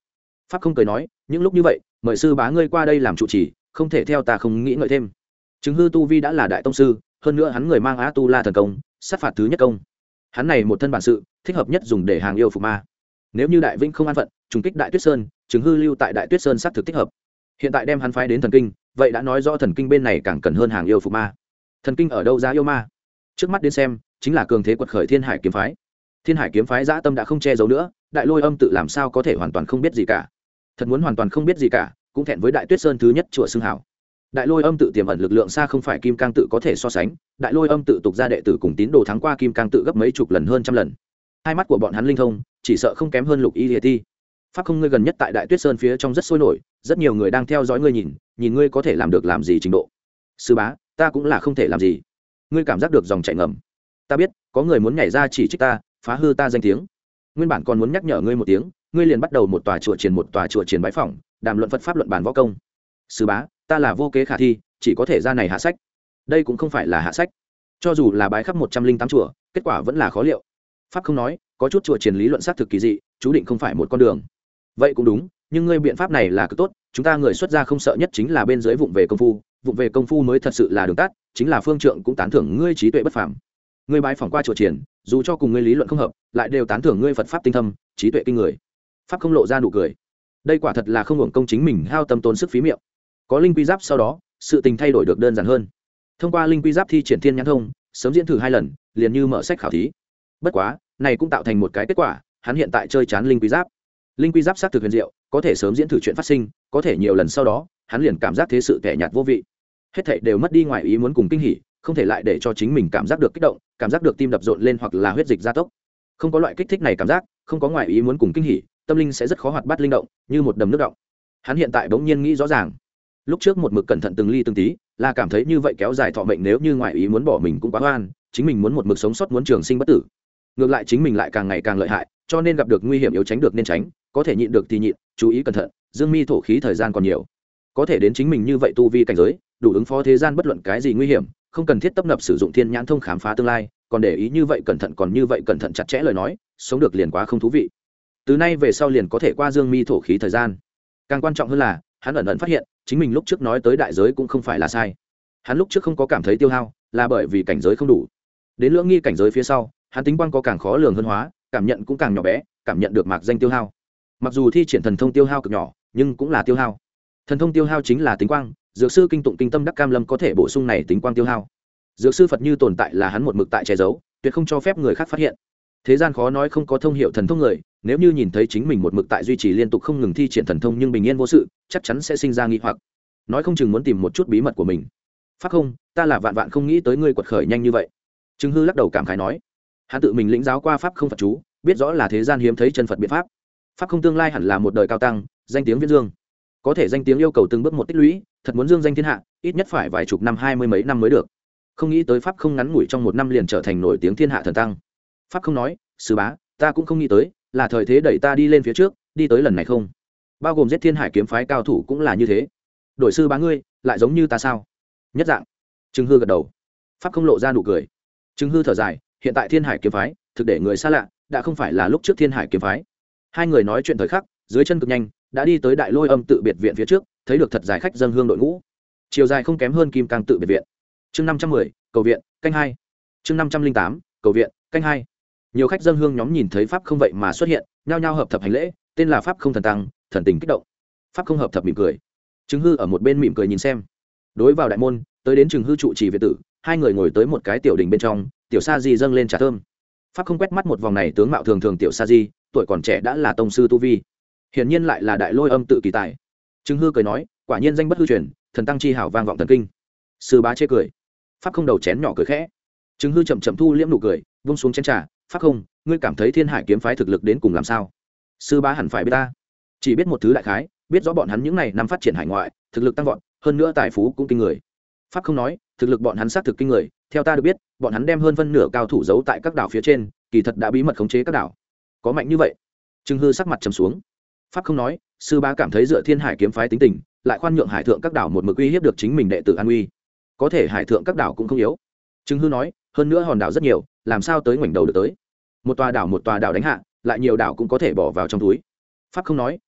Pháp không cười nói, những lúc như vậy mời sư bá ngươi qua đây làm trụ trì, không thể theo ta không nghĩ ngợi thêm. Chứng hư tu vi đã là đại tông sư, hơn nữa hắn người mang á tu la thần công, sát phạt thứ nhất công, hắn này một thân bản sự thích hợp nhất dùng để hàng yêu phục ma. Nếu như đại vĩnh không an phận trùng kích đại tuyết sơn, chứng hư lưu tại đại tuyết sơn sát thực thích hợp. Hiện tại đem hắn phái đến thần kinh, vậy đã nói rõ thần kinh bên này càng cần hơn hàng yêu phục ma. Thần kinh ở đâu ra yêu ma? Trước mắt đến xem chính là cường thế quật khởi thiên hải kiếm phái. Thiên hải kiếm phái dã tâm đã không che giấu nữa, đại lôi âm tự làm sao có thể hoàn toàn không biết gì cả. Thật muốn hoàn toàn không biết gì cả cũng thẹn với đại tuyết sơn thứ nhất chùa xưng hảo. Đại lôi âm tự tiềm ẩn lực lượng xa không phải kim cang tự có thể so sánh, đại lôi âm tự tục ra đệ tử cùng tín đồ thắng qua kim cang tự gấp mấy chục lần hơn trăm lần. Hai mắt của bọn hắn linh thông chỉ sợ không kém hơn lục y liệt ti. Pháp không ngươi gần nhất tại đại tuyết sơn phía trong rất sôi nổi, rất nhiều người đang theo dõi ngươi, nhìn nhìn ngươi có thể làm được làm gì trình độ. Sư bá, ta cũng là không thể làm gì. Ngươi cảm giác được dòng chảy ngầm. Ta biết có người muốn nhảy ra chỉ trích ta, phá hư ta danh tiếng. Nguyên bản còn muốn nhắc nhở ngươi một tiếng, ngươi liền bắt đầu một tòa chùa triển một tòa chùa triển bái phỏng, đàm luận Phật pháp luận bàn võ công. Sư bá, ta là vô kế khả thi, chỉ có thể ra này hạ sách. Đây cũng không phải là hạ sách, cho dù là bái khắp một trăm linh tám chùa, kết quả vẫn là khó liệu. Pháp không nói, có chút chùa triển lý luận xác thực kỳ dị, chú định không phải một con đường. Vậy cũng đúng, nhưng ngươi biện pháp này là cực tốt, chúng ta người xuất gia không sợ nhất chính là bên dưới vụng về công phu, vụng về công phu mới thật sự là đường tắt, chính là phương trượng cũng tán thưởng ngươi trí tuệ bất phàm. Ngươi bái phỏng qua chùa triển, dù cho cùng ngươi lý luận không hợp, lại đều tán thưởng ngươi Phật pháp tinh thâm, trí tuệ kinh người. Pháp không lộ ra nụ cười. Đây quả thật là không hưởng công chính mình hao tâm tốn sức phí miệng. Có linh quy giáp sau đó, sự tình thay đổi được đơn giản hơn. Thông qua linh quy giáp thi triển thiên nhãn thông, sớm diễn thử hai lần, liền như mở sách khảo thí. Bất quá, này cũng tạo thành một cái kết quả, hắn hiện tại chơi chán linh quy giáp. Linh quy giáp sát thực huyền diệu, có thể sớm diễn thử chuyện phát sinh, có thể nhiều lần sau đó, hắn liền cảm giác thế sự kẻ nhạt vô vị. Hết thảy đều mất đi ngoài ý muốn cùng kinh hỉ, không thể lại để cho chính mình cảm giác được kích động, cảm giác được tim đập rộn lên hoặc là huyết dịch gia tốc. Không có loại kích thích này cảm giác, không có ngoài ý muốn cùng kinh hỉ, tâm linh sẽ rất khó hoạt bát linh động, như một đầm nước động. Hắn hiện tại bỗng nhiên nghĩ rõ ràng, lúc trước một mực cẩn thận từng ly từng tí, là cảm thấy như vậy kéo dài thọ mệnh, nếu như ngoài ý muốn bỏ mình cũng quá oan, chính mình muốn một mực sống sót, muốn trường sinh bất tử. Ngược lại chính mình lại càng ngày càng lợi hại, cho nên gặp được nguy hiểm yếu tránh được nên tránh, có thể nhịn được thì nhịn, chú ý cẩn thận, dương mi thổ khí thời gian còn nhiều, có thể đến chính mình như vậy tu vi cảnh giới, đủ ứng phó thế gian bất luận cái gì nguy hiểm, không cần thiết tấp nập sử dụng thiên nhãn thông khám phá tương lai, còn để ý như vậy cẩn thận, còn như vậy cẩn thận chặt chẽ lời nói, sống được liền quá không thú vị. Từ nay về sau liền có thể qua dương mi thổ khí thời gian. Càng quan trọng hơn là, hắn ẩn ẩn phát hiện, chính mình lúc trước nói tới đại giới cũng không phải là sai. Hắn lúc trước không có cảm thấy tiêu hao, là bởi vì cảnh giới không đủ. Đến lưỡng nghi cảnh giới phía sau, hắn tính quang có càng khó lường hơn hóa, cảm nhận cũng càng nhỏ bé, cảm nhận được mạc danh tiêu hao. Mặc dù thi triển thần thông tiêu hao cực nhỏ, nhưng cũng là tiêu hao. Thần thông tiêu hao chính là tính quang, dược sư kinh tụng kinh tâm đắc cam lâm có thể bổ sung này tính quang tiêu hao. Dược sư Phật như tồn tại là hắn một mực tại che giấu, tuyệt không cho phép người khác phát hiện. Thế gian khó nói không có thông hiệu thần thông người, nếu như nhìn thấy chính mình một mực tại duy trì liên tục không ngừng thi triển thần thông nhưng bình yên vô sự, chắc chắn sẽ sinh ra nghi hoặc, nói không chừng muốn tìm một chút bí mật của mình. Pháp không, ta là vạn vạn không nghĩ tới ngươi quật khởi nhanh như vậy. Trừng Hư lắc đầu cảm khái nói, hắn tự mình lĩnh giáo qua pháp không Phật chú, biết rõ là thế gian hiếm thấy chân Phật biện pháp. Pháp không tương lai hẳn là một đời cao tăng, danh tiếng viễn dương. Có thể danh tiếng yêu cầu từng bước một tích lũy, thật muốn dương danh thiên hạ, ít nhất phải vài chục năm, hai mươi mấy năm mới được. Không nghĩ tới pháp không ngắn ngủi trong một năm liền trở thành nổi tiếng thiên hạ thần tăng. Pháp không nói, sư bá, ta cũng không nghĩ tới, là thời thế đẩy ta đi lên phía trước, đi tới lần này không. Bao gồm giết thiên hải kiếm phái cao thủ cũng là như thế. Đổi sư bá ngươi, lại giống như ta sao? Nhất dạng. Trừng Hư gật đầu. Pháp không lộ ra nụ cười. Trừng Hư thở dài, hiện tại thiên hải kiếm phái, thực để người xa lạ, đã không phải là lúc trước thiên hải kiếm phái. Hai người nói chuyện thời khắc, dưới chân cực nhanh, đã đi tới đại lôi âm tự biệt viện phía trước, thấy được thật dài khách dâng hương đội ngũ, chiều dài không kém hơn kim cang tự biệt viện. Chương năm trăm mười, cầu viện, canh hai. Chương năm trăm linh tám, cầu viện, canh hai. Nhiều khách dâng hương nhóm nhìn thấy pháp không vậy mà xuất hiện, nhao nhao hợp thập hành lễ, tên là pháp không thần tăng, thần tình kích động. Pháp không hợp thập mỉm cười. Trừng Hư ở một bên mỉm cười nhìn xem. Đối vào đại môn, tới đến Trừng Hư trụ trì viện tử, hai người ngồi tới một cái tiểu đình bên trong, tiểu sa di dâng lên trà thơm. Pháp không quét mắt một vòng này tướng mạo thường thường tiểu sa di, tuổi còn trẻ đã là tông sư tu vi, hiển nhiên lại là đại lôi âm tự kỳ tài. Trừng Hư cười nói, quả nhiên danh bất hư truyền, thần tăng chi hảo vang vọng thần kinh. Sư bá chê cười. Pháp không đầu chén nhỏ cười khẽ. Trừng Hư chậm chậm thu liễm nụ cười, buông xuống chén trà. Pháp không, ngươi cảm thấy thiên hải kiếm phái thực lực đến cùng làm sao? Sư bá hẳn phải biết ta, chỉ biết một thứ đại khái, biết rõ bọn hắn những này năm phát triển hải ngoại, thực lực tăng vọt, hơn nữa tài phú cũng kinh người. Pháp không nói, thực lực bọn hắn xác thực kinh người, theo ta được biết, bọn hắn đem hơn phân nửa cao thủ giấu tại các đảo phía trên, kỳ thật đã bí mật khống chế các đảo. Có mạnh như vậy? Trừng Hư sắc mặt trầm xuống. Pháp không nói, sư bá cảm thấy dựa thiên hải kiếm phái tính tình, lại khoan nhượng hải thượng các đảo một mực uy hiếp được chính mình đệ tử an uy. Có thể hải thượng các đảo cũng không yếu. Trừng Hư nói, hơn nữa hòn đảo rất nhiều, làm sao tới ngoảnh đầu được tới? Một tòa đảo một tòa đảo đánh hạ, lại nhiều đảo cũng có thể bỏ vào trong túi. Pháp không nói,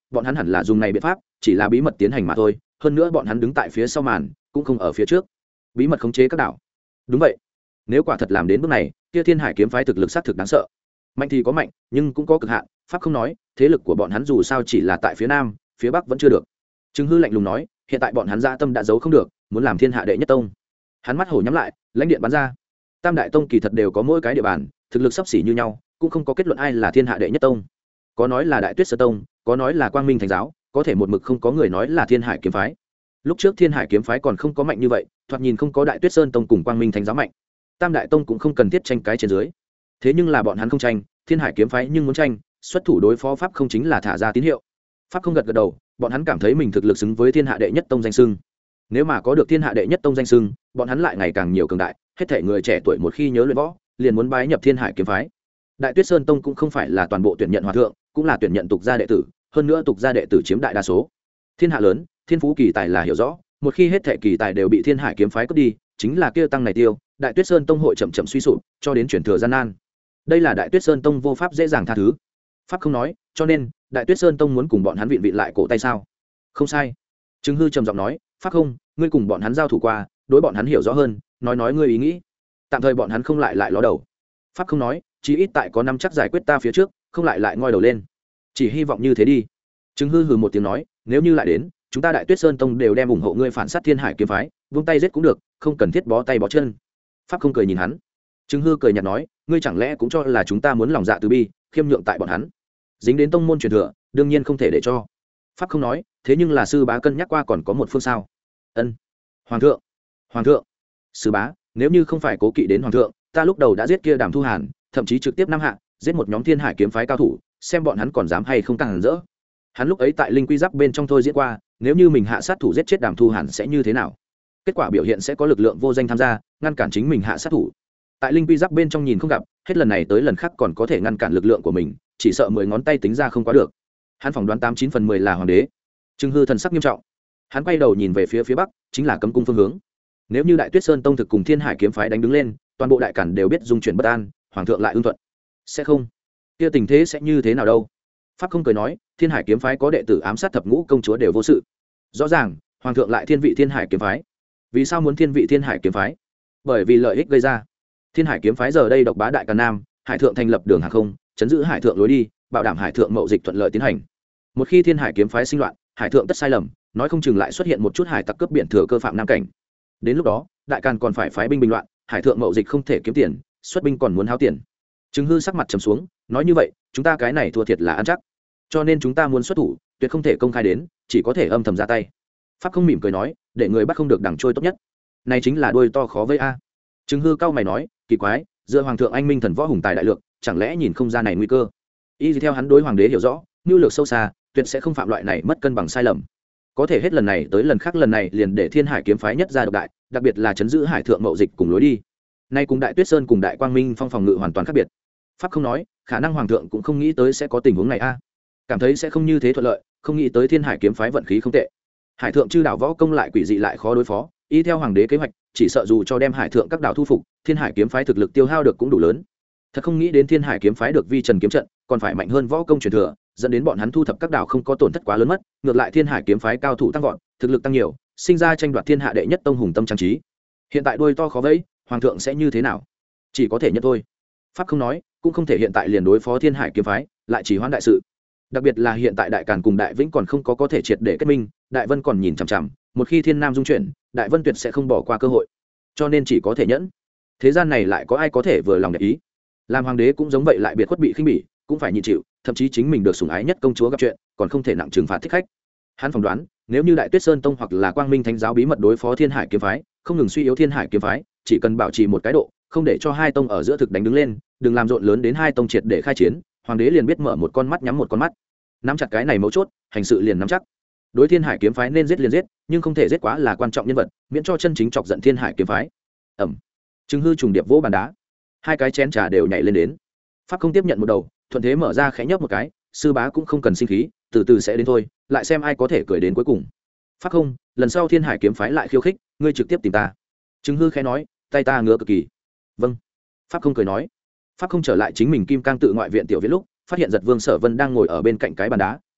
bọn hắn hẳn là dùng này biện pháp, chỉ là bí mật tiến hành mà thôi, hơn nữa bọn hắn đứng tại phía sau màn cũng không ở phía trước, bí mật khống chế các đảo. Đúng vậy, nếu quả thật làm đến bước này, kia Thiên Hải kiếm phái thực lực xác thực đáng sợ. Mạnh thì có mạnh, nhưng cũng có cực hạn, pháp không nói, thế lực của bọn hắn dù sao chỉ là tại phía nam, phía bắc vẫn chưa được. Trừng Hư lạnh lùng nói, hiện tại bọn hắn dạ tâm đã giấu không được, muốn làm thiên hạ đệ nhất tông. Hắn mắt hổ nhắm lại, lãnh điện bắn ra. Tam đại tông kỳ thật đều có mỗi cái địa bàn, thực lực sắp xỉ như nhau, cũng không có kết luận ai là thiên hạ đệ nhất tông. Có nói là Đại Tuyết Sơn tông, có nói là Quang Minh Thánh giáo, có thể một mực không có người nói là Thiên Hải kiếm phái. Lúc trước Thiên Hải kiếm phái còn không có mạnh như vậy, thoạt nhìn không có Đại Tuyết Sơn tông cùng Quang Minh Thánh giáo mạnh. Tam đại tông cũng không cần thiết tranh cái trên dưới. Thế nhưng là bọn hắn không tranh, Thiên Hải kiếm phái nhưng muốn tranh, xuất thủ đối phó pháp không chính là thả ra tín hiệu. Pháp không gật gật đầu, bọn hắn cảm thấy mình thực lực xứng với thiên hạ đệ nhất tông danh xưng. Nếu mà có được thiên hạ đệ nhất tông danh xưng, bọn hắn lại ngày càng nhiều cường đại, hết thảy người trẻ tuổi một khi nhớ luyện võ, liền muốn bái nhập Thiên Hải kiếm phái. Đại Tuyết Sơn tông cũng không phải là toàn bộ tuyển nhận hòa thượng, cũng là tuyển nhận tục gia đệ tử, hơn nữa tục gia đệ tử chiếm đại đa số. Thiên hạ lớn, thiên phú kỳ tài là hiểu rõ, một khi hết thảy kỳ tài đều bị Thiên Hải kiếm phái cướp đi, chính là kia tăng này tiêu, Đại Tuyết Sơn tông hội chậm chậm suy sụp, cho đến chuyển thừa gian nan. Đây là Đại Tuyết Sơn tông vô pháp dễ dàng tha thứ. Pháp không nói, cho nên Đại Tuyết Sơn tông muốn cùng bọn hắn vịn vịn lại cổ tay sao? Không sai. Trừng Hư trầm giọng nói, Pháp không, ngươi cùng bọn hắn giao thủ qua, đối bọn hắn hiểu rõ hơn, nói nói ngươi ý nghĩ. Tạm thời bọn hắn không lại lại ló đầu. Pháp không nói, chí ít tại có năm chắc giải quyết ta phía trước, không lại lại ngoi đầu lên. Chỉ hy vọng như thế đi. Trừng Hư hừ một tiếng nói, nếu như lại đến, chúng ta Đại Tuyết Sơn tông đều đem ủng hộ ngươi phản sát Thiên Hải kiếm phái, vung tay giết cũng được, không cần thiết bó tay bó chân. Pháp không cười nhìn hắn. Trừng Hư cười nhạt nói, ngươi chẳng lẽ cũng cho là chúng ta muốn lòng dạ từ bi, khiêm nhượng tại bọn hắn? Dính đến tông môn truyền thừa, đương nhiên không thể để cho. Pháp không nói, thế nhưng là sư bá cân nhắc qua còn có một phương sao? Ân. Hoàng thượng, hoàng thượng, sư bá, nếu như không phải cố kỵ đến hoàng thượng, ta lúc đầu đã giết kia Đàm Thu Hàn, thậm chí trực tiếp năm hạ, giết một nhóm Thiên Hải kiếm phái cao thủ, xem bọn hắn còn dám hay không càng rỡ. Hắn lúc ấy tại linh quy giáp bên trong thôi diễn qua, nếu như mình hạ sát thủ giết chết Đàm Thu Hàn sẽ như thế nào? Kết quả biểu hiện sẽ có lực lượng vô danh tham gia, ngăn cản chính mình hạ sát thủ. Tại linh quy giáp bên trong nhìn không gặp, hết lần này tới lần khác còn có thể ngăn cản lực lượng của mình, chỉ sợ mười ngón tay tính ra không quá được. Hắn phỏng đoán tám chín phần mười là hoàng đế. Trừng Hư thần sắc nghiêm trọng, hắn quay đầu nhìn về phía phía bắc, chính là cấm cung phương hướng. Nếu như Đại Tuyết Sơn tông thực cùng Thiên Hải kiếm phái đánh đứng lên, toàn bộ đại cản đều biết dung chuyển bất an, hoàng thượng lại ưng thuận. Sẽ không, kia tình thế sẽ như thế nào đâu? Pháp không cười nói, Thiên Hải kiếm phái có đệ tử ám sát thập ngũ công chúa đều vô sự. Rõ ràng, hoàng thượng lại thiên vị Thiên Hải kiếm phái. Vì sao muốn thiên vị Thiên Hải kiếm phái? Bởi vì lợi ích gây ra. Thiên Hải kiếm phái giờ đây độc bá đại càn nam, hải thượng thành lập đường hàng không, chấn giữ hải thượng lối đi, bảo đảm hải thượng mậu dịch thuận lợi tiến hành. Một khi Thiên Hải kiếm phái sinh loạn, hải thượng tất sai lầm, nói không chừng lại xuất hiện một chút hải tặc cướp biển thừa cơ phạm nam cảnh. Đến lúc đó, đại càn còn phải phái binh bình loạn, hải thượng mậu dịch không thể kiếm tiền, xuất binh còn muốn hao tiền. Trừng Hư sắc mặt trầm xuống, nói như vậy, chúng ta cái này thua thiệt là ăn chắc. Cho nên chúng ta muốn xuất thủ, tuyệt không thể công khai đến, chỉ có thể âm thầm ra tay. Pháp không mỉm cười nói, để người bắt không được đằng trôi tốt nhất. Này chính là đuôi to khó với a. Trừng Hư cao mày nói, kỳ quái, giữa hoàng thượng anh minh thần võ hùng tài đại lượng, chẳng lẽ nhìn không ra này nguy cơ? Y theo hắn đối hoàng đế hiểu rõ, nhu lược sâu xa, tuyệt sẽ không phạm loại này mất cân bằng sai lầm. Có thể hết lần này tới lần khác lần này liền để Thiên Hải kiếm phái nhất ra độc đại, đặc biệt là chấn giữ hải thượng mậu dịch cùng lối đi. Nay cùng Đại Tuyết Sơn cùng Đại Quang Minh phong phòng ngự hoàn toàn khác biệt. Pháp không nói, khả năng hoàng thượng cũng không nghĩ tới sẽ có tình huống này a. Cảm thấy sẽ không như thế thuận lợi, không nghĩ tới Thiên Hải kiếm phái vận khí không tệ. Hải thượng chư đảo võ công lại quỷ dị lại khó đối phó, y theo hoàng đế kế hoạch, chỉ sợ dù cho đem hải thượng các đảo thu phục, Thiên Hải kiếm phái thực lực tiêu hao được cũng đủ lớn. Thật không nghĩ đến Thiên Hải kiếm phái được vi trần kiếm trận, còn phải mạnh hơn võ công truyền thừa, dẫn đến bọn hắn thu thập các đảo không có tổn thất quá lớn mất, ngược lại Thiên Hải kiếm phái cao thủ tăng vọt, thực lực tăng nhiều, sinh ra tranh đoạt thiên hạ đệ nhất tông hùng tâm trang trí. Hiện tại đuôi to khó vẫy, hoàng thượng sẽ như thế nào? Chỉ có thể nhận thôi. Pháp không nói, cũng không thể hiện tại liền đối phó Thiên Hải kiếm phái, lại chỉ hoãn đại sự. Đặc biệt là hiện tại Đại Càn cùng Đại Vĩnh còn không có có thể triệt để kết minh, Đại Vân còn nhìn chằm chằm, một khi Thiên Nam dung chuyển, Đại Vân tuyệt sẽ không bỏ qua cơ hội. Cho nên chỉ có thể nhẫn. Thế gian này lại có ai có thể vừa lòng để ý? Làm hoàng đế cũng giống vậy, lại biệt khuất bị khinh bỉ, cũng phải nhịn chịu, thậm chí chính mình được sủng ái nhất công chúa gặp chuyện, còn không thể nặng trừng phạt thích khách. Hắn phỏng đoán, nếu như Đại Tuyết Sơn tông hoặc là Quang Minh Thánh giáo bí mật đối phó Thiên Hải kiếm phái, không ngừng suy yếu Thiên Hải kiếm phái, chỉ cần bảo trì một cái độ, không để cho hai tông ở giữa thực đánh đứng lên, đừng làm rộn lớn đến hai tông triệt để khai chiến, hoàng đế liền biết mở một con mắt nhắm một con mắt. Nắm chặt cái này mấu chốt, hành sự liền nắm chắc. Đối Thiên Hải kiếm phái nên giết liền giết, nhưng không thể giết quá là quan trọng nhân vật, miễn cho chân chính chọc giận Thiên Hải kiếm phái. Ẩm. Trừng Hư trùng điệp vỗ bàn đá, hai cái chén trà đều nhảy lên đến. Pháp không tiếp nhận một đầu, thuận thế mở ra khẽ nhấp một cái, sư bá cũng không cần sinh khí, từ từ sẽ đến thôi, lại xem ai có thể cười đến cuối cùng. Pháp không, lần sau Thiên Hải kiếm phái lại khiêu khích, ngươi trực tiếp tìm ta. Trừng Hư khẽ nói, tay ta ngứa cực kỳ. Vâng. Pháp không cười nói. Pháp không trở lại chính mình kim cang tự ngoại viện tiểu viện lúc, phát hiện Giật Vương Sở Vân đang ngồi ở bên cạnh cái bàn đá,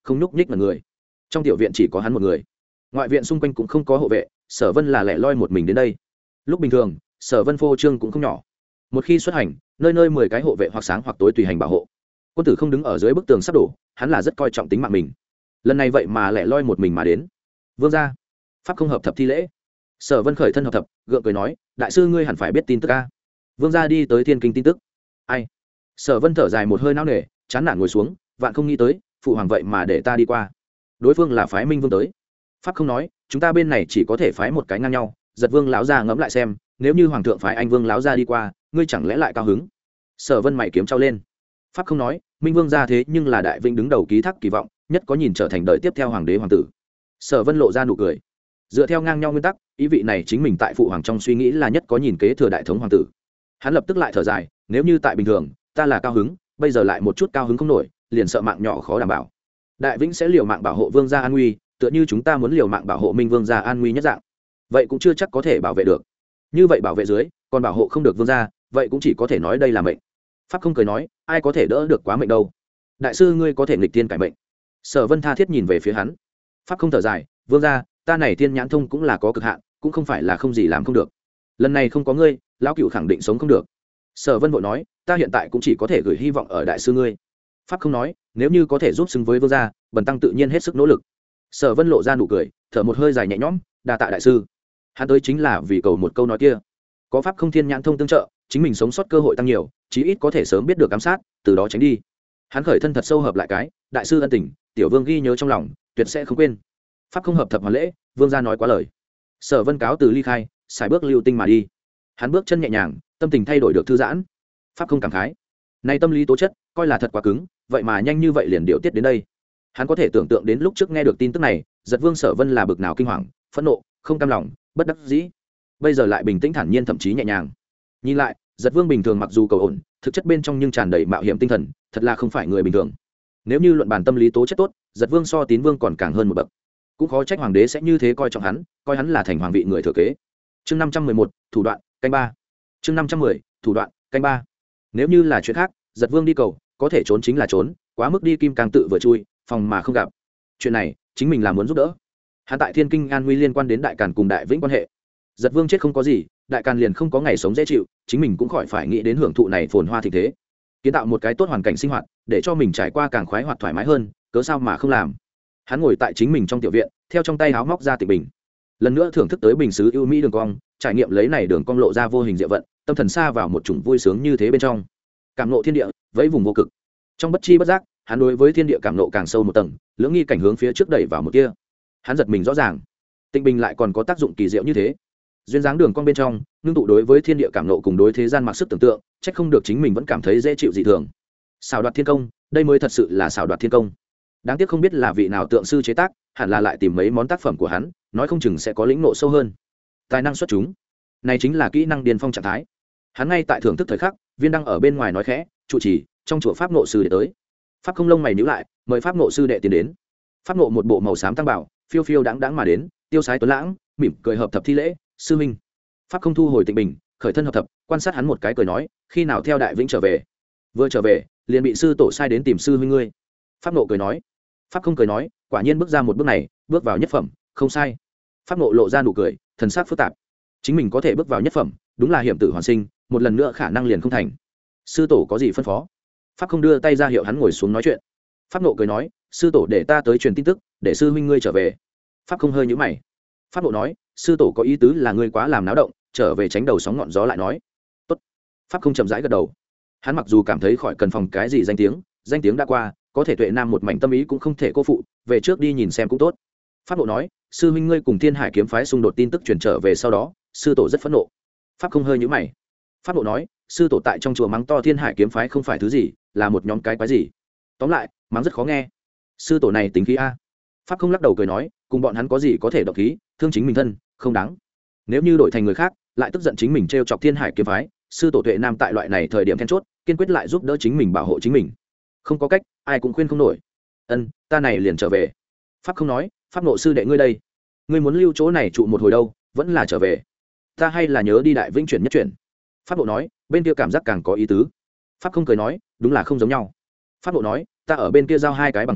không nhúc nhích mà người. Trong tiểu viện chỉ có hắn một người, ngoại viện xung quanh cũng không có hộ vệ, Sở Vân là lẻ loi một mình đến đây. Lúc bình thường Sở Vân phô trương cũng không nhỏ, một khi xuất hành nơi nơi mười cái hộ vệ hoặc sáng hoặc tối tùy hành bảo hộ. Quân tử không đứng ở dưới bức tường sắp đổ, hắn là rất coi trọng tính mạng mình. Lần này vậy mà lẻ loi một mình mà đến. Vương gia, pháp không hợp thập thi lễ. Sở Vân khởi thân hợp thập, gượng cười nói, đại sư ngươi hẳn phải biết tin tức a. Vương gia đi tới thiên kinh tin tức. Ai? Sở Vân thở dài một hơi não nề, chán nản ngồi xuống, vạn không nghĩ tới phụ hoàng vậy mà để ta đi qua. Đối phương là phái Minh Vương tới. Pháp không nói, chúng ta bên này chỉ có thể phái một cái ngang nhau. Giật Vương lão gia ngẫm lại xem, nếu như hoàng thượng phái anh Vương lão gia đi qua, ngươi chẳng lẽ lại cao hứng? Sở Vân mày kiếm trao lên. Pháp không nói, Minh Vương gia thế nhưng là đại vinh đứng đầu ký thác kỳ vọng, nhất có nhìn trở thành đời tiếp theo hoàng đế hoàng tử. Sở Vân lộ ra nụ cười. Dựa theo ngang nhau nguyên tắc, ý vị này chính mình tại phụ hoàng trong suy nghĩ là nhất có nhìn kế thừa đại thống hoàng tử. Hắn lập tức lại thở dài, nếu như tại bình thường, ta là cao hứng, bây giờ lại một chút cao hứng không nổi, liền sợ mạng nhỏ khó đảm bảo. Đại vĩnh sẽ liều mạng bảo hộ vương gia an nguy, tựa như chúng ta muốn liều mạng bảo hộ Minh Vương gia an nguy nhất dạng. Vậy cũng chưa chắc có thể bảo vệ được. Như vậy bảo vệ dưới, còn bảo hộ không được vương gia, vậy cũng chỉ có thể nói đây là mệnh. Pháp không cười nói, ai có thể đỡ được quá mệnh đâu. Đại sư ngươi có thể nghịch tiên cải mệnh. Sở Vân tha thiết nhìn về phía hắn. Pháp không thở dài, vương gia, ta này thiên nhãn thông cũng là có cực hạn, cũng không phải là không gì làm không được. Lần này không có ngươi, lão cửu khẳng định sống không được. Sở Vân vội nói, ta hiện tại cũng chỉ có thể gửi hy vọng ở đại sư ngươi. Pháp không nói, nếu như có thể giúp xứng với vương gia, bần tăng tự nhiên hết sức nỗ lực. Sở Vân lộ ra nụ cười, thở một hơi dài nhẹ nhõm, đa tạ đại sư. Hắn tới chính là vì cầu một câu nói kia. Có pháp không thiên nhãn thông tương trợ, chính mình sống sót cơ hội tăng nhiều, chí ít có thể sớm biết được giám sát, từ đó tránh đi. Hắn khởi thân thật sâu hợp lại cái, đại sư ân tình, tiểu vương ghi nhớ trong lòng, tuyệt sẽ không quên. Pháp không hợp thập hoàn lễ, vương gia nói quá lời. Sở Vân cáo từ ly khai, xài bước lưu tinh mà đi. Hắn bước chân nhẹ nhàng, tâm tình thay đổi được thư giãn. Pháp không cảm khái, nay tâm lý tố chất coi là thật quá cứng, vậy mà nhanh như vậy liền điều tiết đến đây. Hắn có thể tưởng tượng đến lúc trước nghe được tin tức này, giật vương Sở Vân là bực nào kinh hoàng, phẫn nộ, không cam lòng, bất đắc dĩ. Bây giờ lại bình tĩnh thản nhiên, thậm chí nhẹ nhàng. Nhìn lại, giật vương bình thường mặc dù cầu ổn, thực chất bên trong nhưng tràn đầy mạo hiểm tinh thần, thật là không phải người bình thường. Nếu như luận bàn tâm lý tố chất tốt, giật vương so tín vương còn càng hơn một bậc. Cũng khó trách hoàng đế sẽ như thế coi trọng hắn, coi hắn là thành hoàng vị người thừa kế. Chương năm trăm mười một, thủ đoạn, canh ba. Chương năm trăm mười, thủ đoạn, canh ba. Nếu như là chuyện khác, giật vương đi cầu, có thể trốn chính là trốn, quá mức đi kim càng tự vừa chui, phòng mà không gặp. Chuyện này, chính mình là muốn giúp đỡ. Hắn tại Thiên Kinh an nguy liên quan đến Đại Càn cùng Đại Vĩnh quan hệ. Giật vương chết không có gì, Đại Càn liền không có ngày sống dễ chịu, chính mình cũng khỏi phải nghĩ đến hưởng thụ này phồn hoa thịnh thế. Kiến tạo một cái tốt hoàn cảnh sinh hoạt, để cho mình trải qua càng khoái hoạt thoải mái hơn, cớ sao mà không làm. Hắn ngồi tại chính mình trong tiểu viện, theo trong tay háo móc ra tịch bình, lần nữa thưởng thức tới bình sứ ưu mỹ đường cong, trải nghiệm lấy này đường cong lộ ra vô hình diệu vận, tâm thần xa vào một chủng vui sướng như thế bên trong, cảm nộ thiên địa, vẫy vùng vô cực. Trong bất chi bất giác, hắn đối với thiên địa cảm nộ càng sâu một tầng, lưỡng nghi cảnh hướng phía trước đẩy vào một kia. Hắn giật mình rõ ràng, tịnh bình lại còn có tác dụng kỳ diệu như thế. Duyên dáng đường cong bên trong, nương tụ đối với thiên địa cảm nộ cùng đối thế gian mặc sức tưởng tượng, trách không được chính mình vẫn cảm thấy dễ chịu dị thường. Xảo đoạt thiên công, đây mới thật sự là xảo đoạt thiên công. Đáng tiếc không biết là vị nào tượng sư chế tác, hẳn là lại tìm mấy món tác phẩm của hắn, nói không chừng sẽ có lĩnh ngộ sâu hơn. Tài năng xuất chúng, này chính là kỹ năng điên phong trạng thái. Hắn ngay tại thưởng thức thời khắc, viên đăng ở bên ngoài nói khẽ, trụ trì, trong chùa pháp nộ sư đệ tới. Pháp không lông mày nhíu lại, mời pháp nộ sư đệ tiến đến. Pháp nộ một bộ màu xám tăng bảo, phiêu phiêu đãng đãng mà đến, tiêu sái tuấn lãng, mỉm cười hợp thập thi lễ, sư huynh. Pháp không thu hồi tịnh bình, khởi thân hợp thập, quan sát hắn một cái cười nói, khi nào theo Đại Vĩnh trở về? Vừa trở về, liền bị sư tổ sai đến tìm sư huynh ngươi. Pháp nộ cười nói. Pháp không cười nói, quả nhiên bước ra một bước này, bước vào nhất phẩm, không sai. Pháp nộ lộ ra nụ cười, thần sắc phức tạp. Chính mình có thể bước vào nhất phẩm, đúng là hiểm tử hoàn sinh, một lần nữa khả năng liền không thành. Sư tổ có gì phân phó? Pháp không đưa tay ra hiệu hắn ngồi xuống nói chuyện. Pháp nộ cười nói, sư tổ để ta tới truyền tin tức, để sư huynh ngươi trở về. Pháp không hơi nhíu mày. Pháp nộ nói, sư tổ có ý tứ là ngươi quá làm náo động, trở về tránh đầu sóng ngọn gió lại nói. Tốt. Pháp không chậm rãi gật đầu. Hắn mặc dù cảm thấy khỏi cần phòng cái gì danh tiếng, danh tiếng đã qua, có thể Tuệ Nam một mảnh tâm ý cũng không thể cô phụ, về trước đi nhìn xem cũng tốt. Pháp nộ nói, sư huynh ngươi cùng Thiên Hải kiếm phái xung đột tin tức truyền trở về sau đó, sư tổ rất phẫn nộ. Pháp không hơi nhíu mày. Pháp nộ nói, sư tổ tại trong chùa mắng to Thiên Hải kiếm phái không phải thứ gì, là một nhóm cái quái gì. Tóm lại, mắng rất khó nghe. Sư tổ này tính khí a. Pháp không lắc đầu cười nói, cùng bọn hắn có gì có thể động khí, thương chính mình thân, không đáng. Nếu như đổi thành người khác, lại tức giận chính mình trêu chọc Thiên Hải kiếm phái, sư tổ Tuệ Nam tại loại này thời điểm then chốt, kiên quyết lại giúp đỡ chính mình bảo hộ chính mình. Không có cách, ai cũng khuyên không nổi. Ân, ta này liền trở về. Pháp không nói, pháp nộ sư đệ ngươi đây, ngươi muốn lưu chỗ này trụ một hồi đâu, vẫn là trở về. Ta hay là nhớ đi Đại Vĩnh chuyển nhất chuyển. Pháp nộ nói, bên kia cảm giác càng có ý tứ. Pháp không cười nói, đúng là không giống nhau. Pháp nộ nói, ta ở bên kia giao hai cái bằng hữu,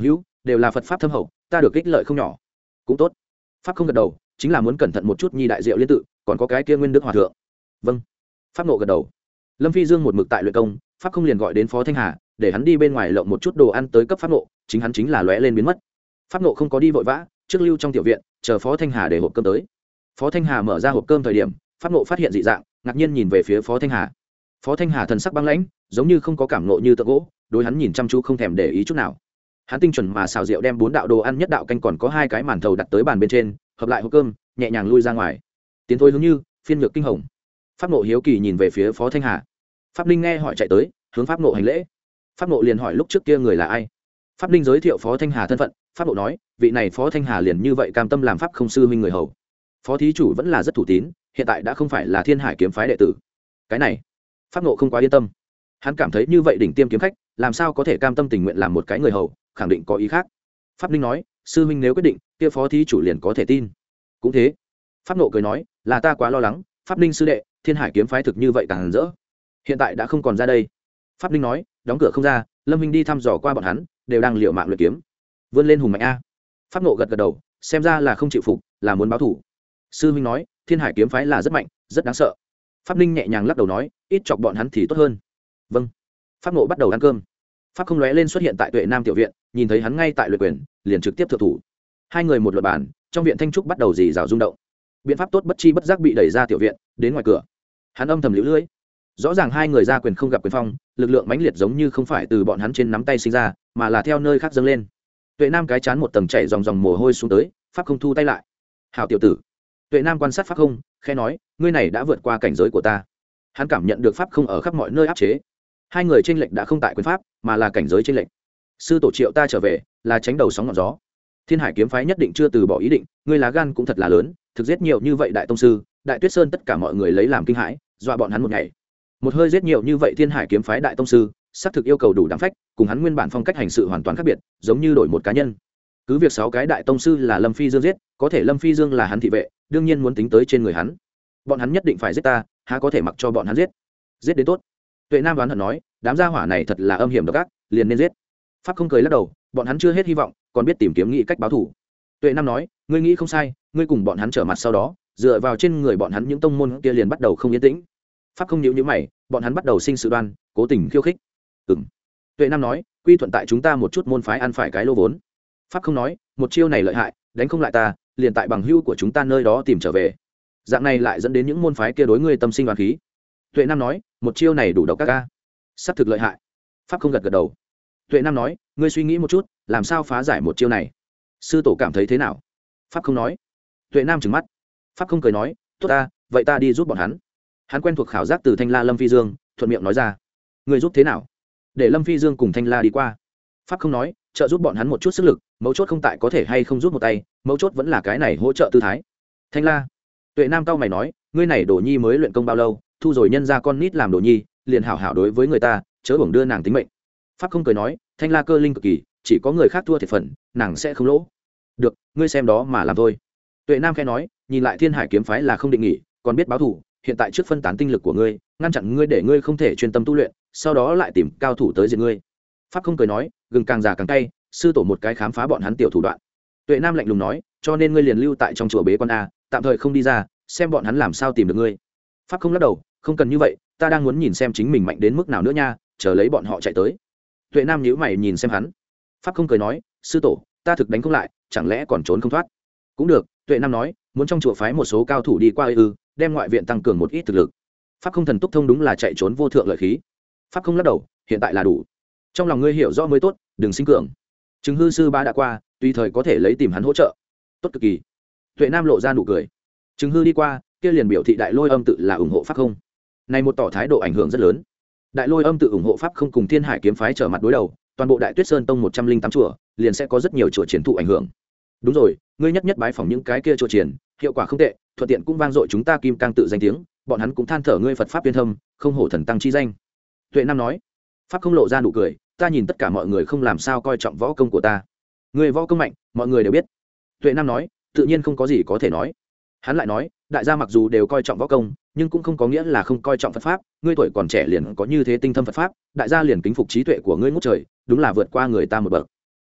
đều là Phật pháp thâm hậu, ta được ích lợi không nhỏ. Cũng tốt. Pháp không gật đầu, chính là muốn cẩn thận một chút nhi đại diệu liên tự, còn có cái kia Nguyên Đức hòa thượng. Vâng. Pháp nộ gật đầu. Lâm Phi Dương một mực tại luyện công, Pháp không liền gọi đến Phó Thanh Hà, để hắn đi bên ngoài lộng một chút đồ ăn tới cấp Pháp nộ, chính hắn chính là lóe lên biến mất. Pháp nộ không có đi vội vã, trước lưu trong tiểu viện, chờ Phó Thanh Hà để hộp cơm tới. Phó Thanh Hà mở ra hộp cơm thời điểm, Pháp nộ phát hiện dị dạng, ngạc nhiên nhìn về phía Phó Thanh Hà. Phó Thanh Hà thần sắc băng lãnh, giống như không có cảm nộ như tượng gỗ, đối hắn nhìn chăm chú không thèm để ý chút nào. Hắn tinh chuẩn mà xào rượu đem bốn đạo đồ ăn nhất đạo canh còn có hai cái màn thầu đặt tới bàn bên trên, hợp lại hộp cơm, nhẹ nhàng lui ra ngoài. Tiến thôi hướng như phiên nhược kinh hồng. Pháp nộ hiếu kỳ nhìn về phía Phó Thanh Hà. Pháp Linh nghe hỏi chạy tới, hướng Pháp nộ hành lễ. Pháp nộ liền hỏi lúc trước kia người là ai. Pháp Linh giới thiệu Phó Thanh Hà thân phận. Pháp nộ nói, vị này Phó Thanh Hà liền như vậy cam tâm làm pháp không sư huynh người hầu. Phó thí chủ vẫn là rất thủ tín, hiện tại đã không phải là Thiên Hải kiếm phái đệ tử. Cái này, Pháp nộ không quá yên tâm. Hắn cảm thấy như vậy đỉnh tiêm kiếm khách, làm sao có thể cam tâm tình nguyện làm một cái người hầu, khẳng định có ý khác. Pháp Linh nói, sư huynh nếu quyết định, kia Phó thí chủ liền có thể tin. Cũng thế. Pháp nộ cười nói, là ta quá lo lắng, Pháp Linh sư đệ, Thiên Hải kiếm phái thực như vậy càng rỡ. Hiện tại đã không còn ra đây. Pháp Linh nói, đóng cửa không ra, Lâm Minh đi thăm dò qua bọn hắn, đều đang liều mạng luyện kiếm. Vươn lên hùng mạnh a. Pháp nộ gật gật đầu, xem ra là không chịu phục, là muốn báo thù. Sư huynh nói, Thiên Hải kiếm phái là rất mạnh, rất đáng sợ. Pháp Linh nhẹ nhàng lắc đầu nói, ít chọc bọn hắn thì tốt hơn. Vâng. Pháp nộ bắt đầu ăn cơm. Pháp không lóe lên xuất hiện tại Tuệ Nam tiểu viện, nhìn thấy hắn ngay tại luyện quyền, liền trực tiếp thượng thủ. Hai người một luật bàn, trong viện thanh trúc bắt đầu rì rào rung động. Biện pháp tốt bất chi bất giác bị đẩy ra tiểu viện, đến ngoài cửa. Hắn âm thầm liễu lưỡi. Rõ ràng hai người ra quyền không gặp quyền phong, lực lượng mãnh liệt giống như không phải từ bọn hắn trên nắm tay sinh ra, mà là theo nơi khác dâng lên. Tuệ Nam cái chán một tầng chảy dòng dòng mồ hôi xuống tới, Pháp không thu tay lại. Hảo tiểu tử. Tuệ Nam quan sát Pháp không, khẽ nói, ngươi này đã vượt qua cảnh giới của ta. Hắn cảm nhận được Pháp không ở khắp mọi nơi áp chế. Hai người chênh lệch đã không tại quyền pháp, mà là cảnh giới chênh lệch. Sư tổ triệu ta trở về, là tránh đầu sóng ngọn gió. Thiên Hải kiếm phái nhất định chưa từ bỏ ý định, ngươi lá gan cũng thật là lớn, thực giết nhiều như vậy đại tông sư, Đại Tuyết Sơn tất cả mọi người lấy làm kinh hãi, dọa bọn hắn một ngày. Một hơi giết nhiều như vậy Thiên Hải kiếm phái đại tông sư, xác thực yêu cầu đủ đảm phách, cùng hắn nguyên bản phong cách hành sự hoàn toàn khác biệt, giống như đổi một cá nhân. Cứ việc sáu cái đại tông sư là Lâm Phi Dương giết, có thể Lâm Phi Dương là hắn thị vệ, đương nhiên muốn tính tới trên người hắn. Bọn hắn nhất định phải giết ta, há có thể mặc cho bọn hắn giết? Giết đến tốt. Tuệ Nam đoán hận nói, đám gia hỏa này thật là âm hiểm độc ác, liền nên giết. Pháp không cười lắc đầu, bọn hắn chưa hết hy vọng, còn biết tìm kiếm nghĩ cách báo thù. Tuệ Nam nói, ngươi nghĩ không sai, ngươi cùng bọn hắn trở mặt sau đó, dựa vào trên người bọn hắn những tông môn kia liền bắt đầu không yên tĩnh. Pháp không nhíu nhíu mày, bọn hắn bắt đầu sinh sự đoan, cố tình khiêu khích. Ừm. Tuệ Nam nói, quy thuận tại chúng ta một chút môn phái ăn phải cái lô vốn. Pháp không nói, một chiêu này lợi hại, đánh không lại ta, liền tại bằng hữu của chúng ta nơi đó tìm trở về. Dạng này lại dẫn đến những môn phái kia đối ngươi tâm sinh đoán khí. Tuệ Nam nói, một chiêu này đủ độc các ca. Sắp thực lợi hại. Pháp không gật gật đầu. Tuệ Nam nói, ngươi suy nghĩ một chút, làm sao phá giải một chiêu này? Sư tổ cảm thấy thế nào? Pháp không nói. Tuệ Nam trừng mắt. Pháp không cười nói, tốt ta, vậy ta đi giúp bọn hắn. Hắn quen thuộc khảo giác từ Thanh La Lâm Phi Dương, thuận miệng nói ra, ngươi giúp thế nào? Để Lâm Phi Dương cùng Thanh La đi qua. Pháp không nói, trợ giúp bọn hắn một chút sức lực, mấu chốt không tại có thể hay không giúp một tay, mấu chốt vẫn là cái này hỗ trợ tư thái. Thanh La. Tuệ Nam cao mày nói, ngươi này Đồ Nhi mới luyện công bao lâu, thu rồi nhân ra con nít làm Đồ Nhi, liền hảo hảo đối với người ta, chớ uổng đưa nàng tính mệnh. Pháp không cười nói, Thanh La cơ linh cực kỳ, chỉ có người khác thua thiệt phần, nàng sẽ không lỗ. Được, ngươi xem đó mà làm thôi. Tuệ Nam khẽ nói, nhìn lại Thiên Hải kiếm phái là không định nghỉ, còn biết báo thù, hiện tại trước phân tán tinh lực của ngươi, ngăn chặn ngươi để ngươi không thể chuyên tâm tu luyện, sau đó lại tìm cao thủ tới diệt ngươi. Pháp không cười nói, gừng càng già càng cay, sư tổ một cái khám phá bọn hắn tiểu thủ đoạn. Tuệ Nam lạnh lùng nói, cho nên ngươi liền lưu tại trong chùa bế quan a, tạm thời không đi ra, xem bọn hắn làm sao tìm được ngươi. Pháp không lắc đầu, không cần như vậy, ta đang muốn nhìn xem chính mình mạnh đến mức nào nữa nha, chờ lấy bọn họ chạy tới. Tuệ Nam nhíu mày nhìn xem hắn. Pháp không cười nói, sư tổ, ta thực đánh không lại, chẳng lẽ còn trốn không thoát? Cũng được. Tuệ Nam nói, muốn trong chùa phái một số cao thủ đi qua ư, đem ngoại viện tăng cường một ít thực lực. Pháp không thần túc thông đúng là chạy trốn vô thượng lợi khí. Pháp không lắc đầu, hiện tại là đủ. Trong lòng ngươi hiểu rõ mới tốt, đừng sinh cường. Chứng hư sư ba đã qua, tùy thời có thể lấy tìm hắn hỗ trợ. Tốt cực kỳ. Tuệ Nam lộ ra nụ cười. Chứng hư đi qua, kia liền biểu thị đại lôi âm tự là ủng hộ Pháp không. Này một tỏ thái độ ảnh hưởng rất lớn. Đại lôi âm tự ủng hộ Pháp không cùng Thiên Hải kiếm phái trở mặt đối đầu, toàn bộ Đại Tuyết Sơn tông một trăm linh tám chùa, liền sẽ có rất nhiều chùa triển thụ ảnh hưởng. Đúng rồi, ngươi nhất nhất bái phỏng những cái kia chùa triển, hiệu quả không tệ, thuận tiện cũng vang dội chúng ta Kim Cang tự danh tiếng, bọn hắn cũng than thở ngươi Phật pháp uyên thâm, không hổ thần tăng chi danh. Tuệ Nam nói. Pháp không lộ ra nụ cười, ta nhìn tất cả mọi người không làm sao coi trọng võ công của ta. Ngươi võ công mạnh, mọi người đều biết. Tuệ Nam nói, tự nhiên không có gì có thể nói. Hắn lại nói, đại gia mặc dù đều coi trọng võ công, nhưng cũng không có nghĩa là không coi trọng Phật pháp, ngươi tuổi còn trẻ liền có như thế tinh thâm Phật pháp, đại gia liền kính phục trí tuệ của ngươi ngút trời, đúng là vượt qua người ta một bậc.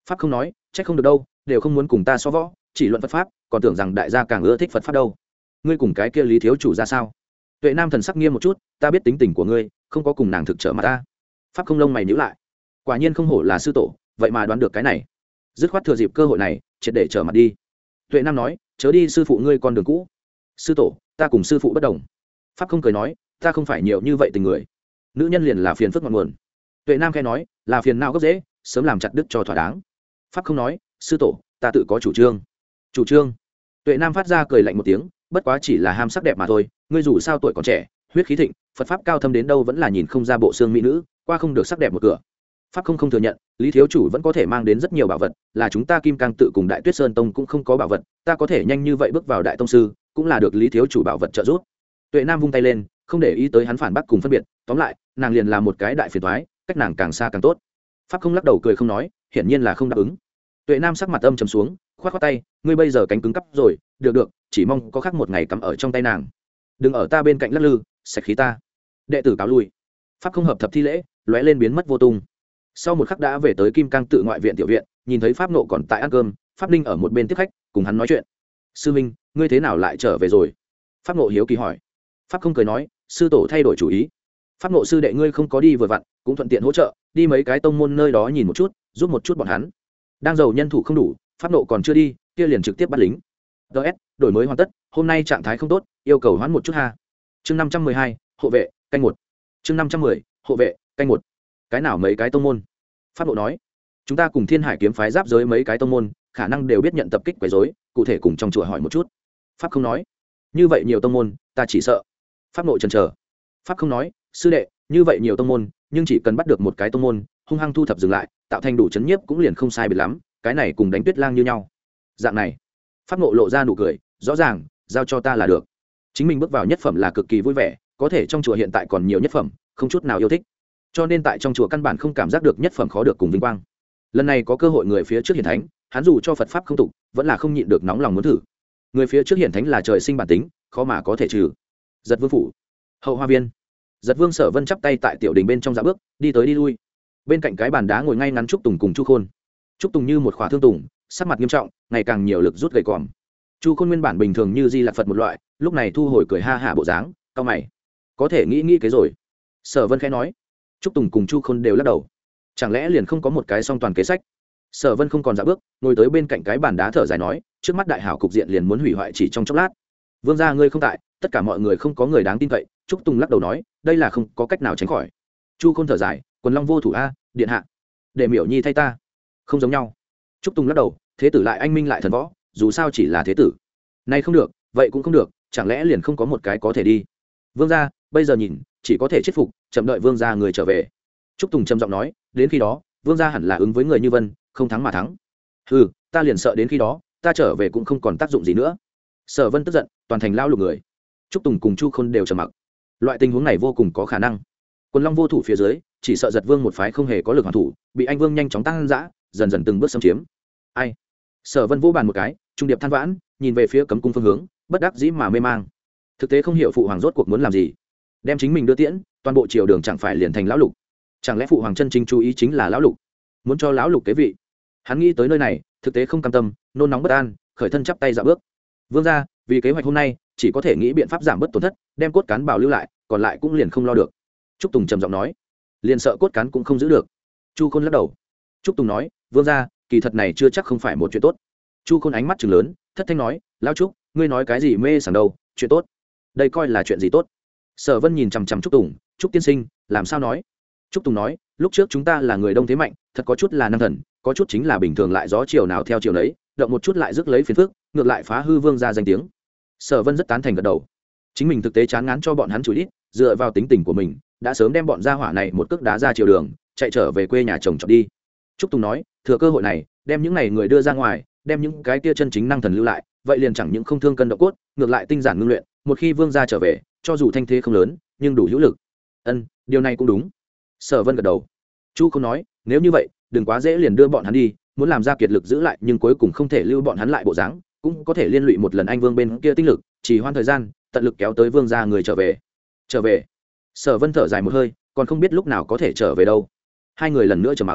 Pháp không nói, trách không được đâu, đều không muốn cùng ta so võ, chỉ luận Phật pháp, còn tưởng rằng đại gia càng ưa thích Phật pháp đâu. Ngươi cùng cái kia Lý thiếu chủ ra sao? Tuệ Nam thần sắc nghiêm một chút, ta biết tính tình của ngươi, không có cùng nàng thực trở mà ta. Pháp không lông mày nhíu lại, quả nhiên không hổ là sư tổ, vậy mà đoán được cái này. Dứt khoát thừa dịp cơ hội này, triệt để trở mặt đi. Tuệ Nam nói, chớ đi sư phụ ngươi con đường cũ. Sư tổ, ta cùng sư phụ bất đồng. Pháp không cười nói, ta không phải nhiều như vậy tình người, nữ nhân liền là phiền phức ngọn nguồn. Tuệ Nam khẽ nói, là phiền não gốc dễ, sớm làm chặt đứt cho thỏa đáng. Pháp không nói, sư tổ, ta tự có chủ trương. Chủ trương? Tuệ Nam phát ra cười lạnh một tiếng, bất quá chỉ là ham sắc đẹp mà thôi, ngươi dù sao tuổi còn trẻ, huyết khí thịnh, Phật pháp cao thâm đến đâu vẫn là nhìn không ra bộ xương mỹ nữ, qua không được sắc đẹp một cửa. Pháp không không thừa nhận, Lý thiếu chủ vẫn có thể mang đến rất nhiều bảo vật, là chúng ta Kim Cang tự cùng Đại Tuyết Sơn tông cũng không có bảo vật, ta có thể nhanh như vậy bước vào đại tông sư, cũng là được Lý thiếu chủ bảo vật trợ giúp. Tuệ Nam vung tay lên, không để ý tới hắn phản bác cùng phân biệt, tóm lại, nàng liền là một cái đại phiền toái, cách nàng càng xa càng tốt. Pháp không lắc đầu cười không nói, hiển nhiên là không đáp ứng. Tuệ Nam sắc mặt âm trầm xuống, khoát khoát tay, ngươi bây giờ cánh cứng cắp rồi, được được, chỉ mong có khác một ngày cắm ở trong tay nàng, đừng ở ta bên cạnh lắc lư, sạch khí ta. Đệ tử cáo lui. Pháp không hợp thập thi lễ, lóe lên biến mất vô tung. Sau một khắc đã về tới Kim Cang tự ngoại viện tiểu viện, nhìn thấy Pháp Nộ còn tại ăn cơm, Pháp Ninh ở một bên tiếp khách, cùng hắn nói chuyện. Sư minh, ngươi thế nào lại trở về rồi? Pháp Nộ hiếu kỳ hỏi. Pháp không cười nói, sư tổ thay đổi chủ ý. Pháp Nộ sư đệ ngươi không có đi vừa vặn, cũng thuận tiện hỗ trợ, đi mấy cái tông môn nơi đó nhìn một chút, giúp một chút bọn hắn. Đang giàu nhân thủ không đủ, Pháp Nộ còn chưa đi, kia liền trực tiếp bắt lính. ds đổi mới hoàn tất, hôm nay trạng thái không tốt, yêu cầu hoãn một chút ha. Chương năm trăm mười hai, hộ vệ canh một. Chương năm trăm mười, hộ vệ canh một. Cái nào mấy cái tông môn? Pháp Nộ nói, chúng ta cùng Thiên Hải kiếm phái giáp giới mấy cái tông môn, khả năng đều biết nhận tập kích quấy rối, cụ thể cùng trong chùa hỏi một chút. Pháp không nói, như vậy nhiều tông môn, ta chỉ sợ. Pháp Nộ chần chờ. Pháp không nói, sư đệ, như vậy nhiều tông môn, nhưng chỉ cần bắt được một cái tông môn, hung hăng thu thập dừng lại, tạo thành đủ chấn nhiếp cũng liền không sai biệt lắm, cái này cùng đánh Tuyết Lang như nhau. Dạng này, Pháp Nộ lộ ra nụ cười, rõ ràng, giao cho ta là được. Chính mình bước vào nhất phẩm là cực kỳ vui vẻ, có thể trong chùa hiện tại còn nhiều nhất phẩm, không chút nào yêu thích, cho nên tại trong chùa căn bản không cảm giác được nhất phẩm khó được cùng vinh quang. Lần này có cơ hội người phía trước hiển thánh, hắn dù cho Phật pháp không tục, vẫn là không nhịn được nóng lòng muốn thử. Người phía trước hiển thánh là trời sinh bản tính, khó mà có thể trừ. Giật Vương phủ, hậu hoa viên. Giật Vương Sở Vân chắp tay tại tiểu đình bên trong dạ bước, đi tới đi lui. Bên cạnh cái bàn đá ngồi ngay ngắn Trúc Tùng cùng Chu Khôn. Trúc Tùng như một khỏa thương tùng, sắc mặt nghiêm trọng, ngày càng nhiều lực rút gầy còm. Chu Khôn nguyên bản bình thường như Di Lạc Phật một loại, lúc này thu hồi cười ha hả bộ dáng, cau mày. Có thể nghĩ nghĩ cái rồi. Sở Vân khẽ nói. Trúc Tùng cùng Chu Khôn đều lắc đầu. Chẳng lẽ liền không có một cái song toàn kế sách? Sở Vân không còn dạ bước, ngồi tới bên cạnh cái bàn đá thở dài nói, trước mắt đại hảo cục diện liền muốn hủy hoại chỉ trong chốc lát. Vương gia ngươi không tại, tất cả mọi người không có người đáng tin cậy. Trúc Tùng lắc đầu nói, đây là không có cách nào tránh khỏi. Chu Khôn thở dài, quần long vô thủ a, điện hạ, để Miểu Nhi thay ta. Không giống nhau. Trúc Tùng lắc đầu, thế tử lại anh minh lại thần võ, dù sao chỉ là thế tử. Này không được, vậy cũng không được, chẳng lẽ liền không có một cái có thể đi? Vương gia, bây giờ nhìn, chỉ có thể chết phục, chậm đợi vương gia người trở về. Trúc Tùng trầm giọng nói, đến khi đó, vương gia hẳn là ứng với người như Vân, không thắng mà thắng. Hừ, ta liền sợ đến khi đó, ta trở về cũng không còn tác dụng gì nữa. Sở Vân tức giận, toàn thành lao lục người. Trúc Tùng cùng Chu Khôn đều trầm mặc. Loại tình huống này vô cùng có khả năng. Quân Long vô thủ phía dưới, chỉ sợ Giật Vương một phái không hề có lực hoàn thủ, bị anh Vương nhanh chóng tăng dã, dần dần từng bước xâm chiếm. Ai? Sở Vân vỗ bàn một cái, trung điệp than vãn, nhìn về phía cấm cung phương hướng, bất đắc dĩ mà mê mang. Thực tế không hiểu phụ hoàng rốt cuộc muốn làm gì, đem chính mình đưa tiễn, toàn bộ triều đường chẳng phải liền thành lão lục? Chẳng lẽ phụ hoàng chân chính chú ý chính là lão lục, muốn cho lão lục kế vị? Hắn nghĩ tới nơi này, thực tế không cam tâm, nôn nóng bất an, khởi thân chắp tay dạ bước. Vương gia, vì kế hoạch hôm nay, chỉ có thể nghĩ biện pháp giảm bớt tổn thất, đem cốt cán bảo lưu lại, còn lại cũng liền không lo được. Trúc Tùng trầm giọng nói, liền sợ cốt cán cũng không giữ được. Chu Khôn lắc đầu. Trúc Tùng nói, vương gia, kỳ thật này chưa chắc không phải một chuyện tốt. Chu Khôn ánh mắt trừng lớn, thất thanh nói, lão Trúc, ngươi nói cái gì mê sảng đâu, chuyện tốt? Đây coi là chuyện gì tốt? Sở Vân nhìn chằm chằm Trúc Tùng, Trúc tiên sinh, làm sao nói? Trúc Tùng nói, lúc trước chúng ta là người đông thế mạnh, thật có chút là năng thần, có chút chính là bình thường lại gió chiều nào theo chiều nấy, động một chút lại rước lấy phiền phức, ngược lại phá hư vương gia danh tiếng. Sở Vân rất tán thành gật đầu. Chính mình thực tế chán ngán cho bọn hắn chửi ít, dựa vào tính tình của mình, đã sớm đem bọn gia hỏa này một cước đá ra chiều đường, chạy trở về quê nhà chồng chọn đi. Trúc Tùng nói, thừa cơ hội này, đem những này người đưa ra ngoài, đem những cái kia chân chính năng thần lưu lại, vậy liền chẳng những không thương cân độ cốt, ngược lại tinh giản ngưng luyện, một khi vương gia trở về, cho dù thanh thế không lớn, nhưng đủ hữu lực. Ân, điều này cũng đúng. Sở Vân gật đầu. Chu không nói, nếu như vậy, đừng quá dễ liền đưa bọn hắn đi, muốn làm ra kiệt lực giữ lại, nhưng cuối cùng không thể lưu bọn hắn lại bộ dáng, cũng có thể liên lụy một lần anh vương bên kia tinh lực, chỉ hoãn thời gian, tận lực kéo tới vương gia người trở về. Trở về. Sở Vân thở dài một hơi, còn không biết lúc nào có thể trở về đâu. Hai người lần nữa trầm mặc.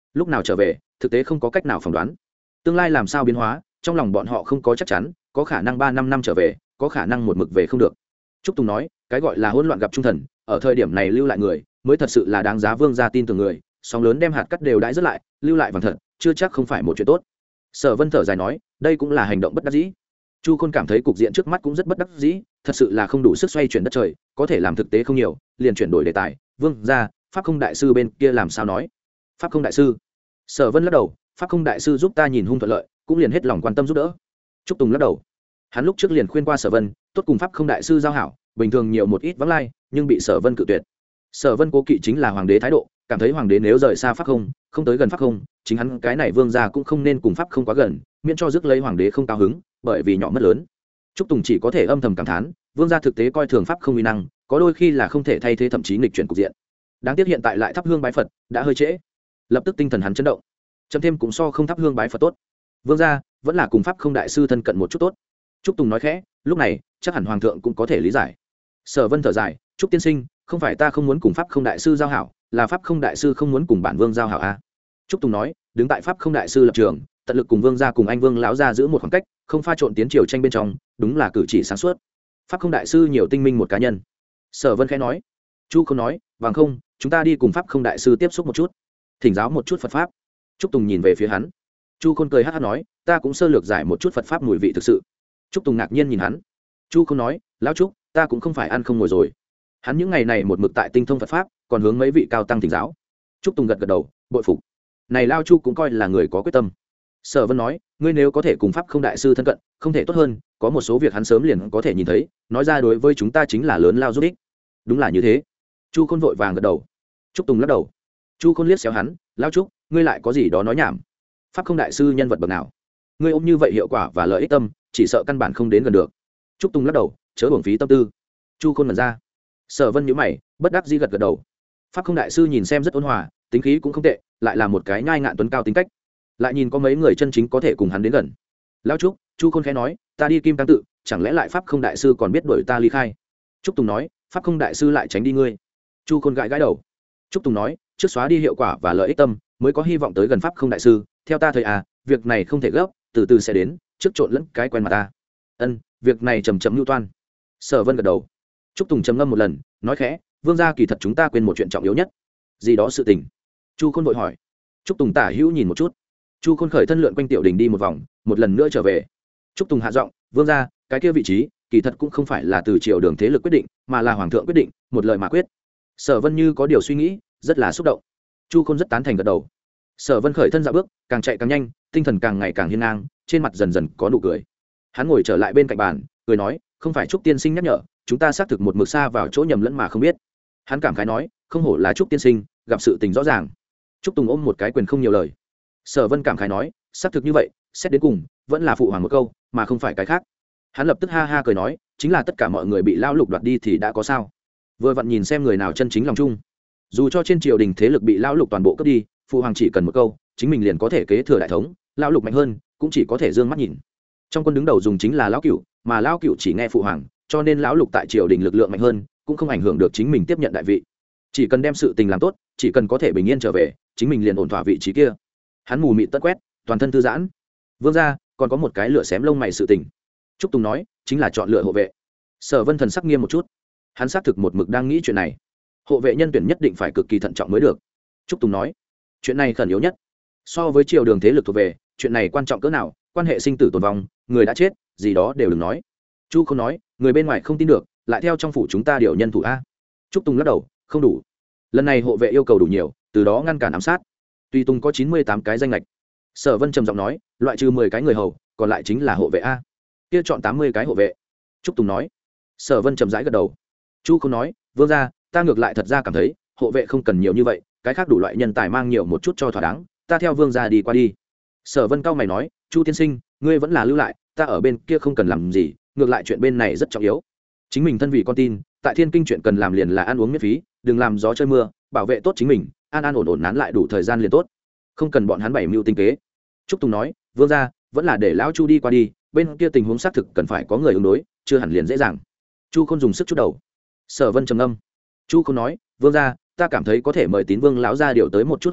lúc nào trở về thực tế không có cách nào phỏng đoán. Tương lai làm sao biến hóa trong lòng bọn họ không có chắc chắn, có khả năng ba năm năm trở về, có khả năng một mực về không được. Trúc Tùng nói, cái gọi là hỗn loạn gặp trung thần, ở thời điểm này lưu lại người mới thật sự là đáng giá vương gia tin tưởng người. Sóng lớn đem hạt cắt đều đãi rất lại, lưu lại vàng thật chưa chắc không phải một chuyện tốt. Sở Vân thở dài nói, đây cũng là hành động bất đắc dĩ. Chu Khôn cảm thấy cục diện trước mắt cũng rất bất đắc dĩ, thật sự là không đủ sức xoay chuyển đất trời, có thể làm thực tế không nhiều, liền chuyển đổi đề tài. Vương gia, pháp không đại sư bên kia làm sao nói? Pháp không đại sư? Sở Vân lắc đầu, pháp không đại sư giúp ta nhìn hung thuận lợi, cũng liền hết lòng quan tâm giúp đỡ. Trúc Tùng lắc đầu, hắn lúc trước liền khuyên qua Sở Vân, tốt cùng pháp không đại sư giao hảo, bình thường nhiều một ít vắng lai, nhưng bị Sở Vân cự tuyệt. Sở Vân cố kỵ chính là hoàng đế thái độ, cảm thấy hoàng đế nếu rời xa pháp không, không tới gần pháp không, chính hắn cái này vương gia cũng không nên cùng pháp không quá gần, miễn cho rước lấy hoàng đế không cao hứng, bởi vì nhỏ mất lớn. Trúc Tùng chỉ có thể âm thầm cảm thán, vương gia thực tế coi thường pháp không uy năng, có đôi khi là không thể thay thế thậm chí nghịch chuyển cục diện. Đáng tiếc hiện tại lại thắp hương bái Phật, đã hơi trễ. Lập tức tinh thần hắn chấn động. Chấm thêm cũng so không thắp hương bái Phật tốt. Vương gia vẫn là cùng pháp không đại sư thân cận một chút tốt. Trúc Tùng nói khẽ, lúc này chắc hẳn hoàng thượng cũng có thể lý giải. Sở Vân thở dài, Trúc tiên sinh, không phải ta không muốn cùng pháp không đại sư giao hảo, là pháp không đại sư không muốn cùng bản vương giao hảo a. Trúc Tùng nói, đứng tại pháp không đại sư lập trường, tận lực cùng vương gia cùng anh vương lão gia giữ một khoảng cách, không pha trộn tiến triều tranh bên trong, đúng là cử chỉ sáng suốt. Pháp không đại sư nhiều tinh minh một cá nhân. Sở Vân khẽ nói. Chu không nói, vàng không, chúng ta đi cùng pháp không đại sư tiếp xúc một chút, thỉnh giáo một chút Phật pháp. Trúc Tùng nhìn về phía hắn. Chu Khôn cười hắc hắc nói, ta cũng sơ lược giải một chút Phật pháp mùi vị thực sự. Trúc Tùng ngạc nhiên nhìn hắn. Chu Khôn nói, lão Trúc, ta cũng không phải ăn không ngồi rồi. Hắn những ngày này một mực tại tinh thông Phật pháp, còn hướng mấy vị cao tăng thỉnh giáo. Trúc Tùng gật gật đầu, bội phục. Này Lao Chu cũng coi là người có quyết tâm. Sở Vân nói, ngươi nếu có thể cùng pháp không đại sư thân cận, không thể tốt hơn, có một số việc hắn sớm liền có thể nhìn thấy, nói ra đối với chúng ta chính là lớn lao giúp ích. Đúng là như thế. Chu Khôn vội vàng gật đầu. Trúc Tùng lắc đầu. Chu Khôn liếc xéo hắn, lão Trúc, ngươi lại có gì đó nói nhảm. Pháp không đại sư nhân vật bậc nào? Ngươi ôm như vậy hiệu quả và lợi ích tâm, chỉ sợ căn bản không đến gần được. Trúc Tùng lắc đầu, chớ uổng phí tâm tư. Chu Khôn mở ra. Sở Vân nhíu mày, bất đắc dĩ gật gật đầu. Pháp không đại sư nhìn xem rất ôn hòa, tính khí cũng không tệ, lại là một cái nhai ngạn tuấn cao tính cách. Lại nhìn có mấy người chân chính có thể cùng hắn đến gần. Lão Trúc, Chu Khôn khẽ nói, ta đi Kim Cang tự, chẳng lẽ lại pháp không đại sư còn biết đuổi ta ly khai? Trúc Tùng nói, pháp không đại sư lại tránh đi ngươi. Chu Khôn gãi gãi đầu. Trúc Tùng nói, trước xóa đi hiệu quả và lợi ích tâm, mới có hy vọng tới gần pháp không đại sư. Theo ta thấy à, việc này không thể gấp, từ từ sẽ đến, trước trộn lẫn cái quen mặt ta. Ân, việc này chầm chậm lưu toan. Sở Vân gật đầu. Trúc Tùng trầm ngâm một lần, nói khẽ, vương gia kỳ thật chúng ta quên một chuyện trọng yếu nhất. Gì đó sự tình? Chu Khôn vội hỏi. Trúc Tùng tả hữu nhìn một chút. Chu Khôn khởi thân lượn quanh tiểu đình đi một vòng, một lần nữa trở về. Trúc Tùng hạ giọng, vương gia, cái kia vị trí, kỳ thật cũng không phải là từ triều đường thế lực quyết định, mà là hoàng thượng quyết định, một lời mà quyết. Sở Vân như có điều suy nghĩ, rất là xúc động. Chu Khôn rất tán thành gật đầu. Sở Vân khởi thân dạo bước, càng chạy càng nhanh, tinh thần càng ngày càng hiên ngang, trên mặt dần dần có nụ cười. Hắn ngồi trở lại bên cạnh bàn, cười nói, không phải Trúc tiên sinh nhắc nhở, chúng ta xác thực một mực xa vào chỗ nhầm lẫn mà không biết. Hắn cảm khái nói, không hổ là Trúc tiên sinh, gặp sự tình rõ ràng. Trúc Tùng ôm một cái quyền không nhiều lời. Sở Vân cảm khái nói, xác thực như vậy, xét đến cùng vẫn là phụ hoàng một câu, mà không phải cái khác. Hắn lập tức ha ha cười nói, chính là tất cả mọi người bị lão lục đoạt đi thì đã có sao? Vừa vặn nhìn xem người nào chân chính lòng chung. Dù cho trên triều đình thế lực bị lão lục toàn bộ cướp đi, phụ hoàng chỉ cần một câu, chính mình liền có thể kế thừa đại thống, lão lục mạnh hơn, cũng chỉ có thể dương mắt nhìn. Trong quân đứng đầu dùng chính là lão cửu, mà lão cửu chỉ nghe phụ hoàng, cho nên lão lục tại triều đình lực lượng mạnh hơn, cũng không ảnh hưởng được chính mình tiếp nhận đại vị. Chỉ cần đem sự tình làm tốt, chỉ cần có thể bình yên trở về, chính mình liền ổn thỏa vị trí kia. Hắn mù mịt tất quét, toàn thân thư giãn. Vương gia, còn có một cái lửa xém lông mày sự tình. Trúc Tùng nói, chính là chọn lựa hộ vệ. Sở Vân thần sắc nghiêm một chút. Hắn xác thực một mực đang nghĩ chuyện này. Hộ vệ nhân tuyển nhất định phải cực kỳ thận trọng mới được. Trúc Tùng nói, chuyện này khẩn yếu nhất. So với triều đường thế lực thuộc về, chuyện này quan trọng cỡ nào, quan hệ sinh tử tồn vong, người đã chết, gì đó đều đừng nói. Chu không nói, người bên ngoài không tin được, lại theo trong phủ chúng ta điều nhân thủ a. Trúc Tùng lắc đầu, không đủ. Lần này hộ vệ yêu cầu đủ nhiều, từ đó ngăn cản ám sát. Tuy Tùng có chín mươi tám cái danh lệch. Sở Vân trầm giọng nói, loại trừ mười cái người hầu, còn lại chính là hộ vệ a. Kia chọn tám mươi cái hộ vệ. Trúc Tùng nói. Sở Vân trầm rãi gật đầu. Chu không nói, vương gia, ta ngược lại thật ra cảm thấy, hộ vệ không cần nhiều như vậy, cái khác đủ loại nhân tài mang nhiều một chút cho thỏa đáng, ta theo vương gia đi qua đi. Sở Vân cao mày nói, Chu tiên sinh, ngươi vẫn là lưu lại, ta ở bên kia không cần làm gì, ngược lại chuyện bên này rất trọng yếu. Chính mình thân vì con tin, tại Thiên Kinh chuyện cần làm liền là ăn uống miễn phí, đừng làm gió chơi mưa, bảo vệ tốt chính mình, an an ổn ổn nán lại đủ thời gian liền tốt, không cần bọn hắn bảy mưu tinh kế. Trúc Tùng nói, vương gia, vẫn là để lão Chu đi qua đi, bên kia tình huống xác thực cần phải có người ứng đối, chưa hẳn liền dễ dàng. Chu không dùng sức chút đầu. Sở Vân trầm ngâm. Chu không nói, vương gia, ta cảm thấy có thể mời Tín Vương lão gia điều tới một chút hộ vệ,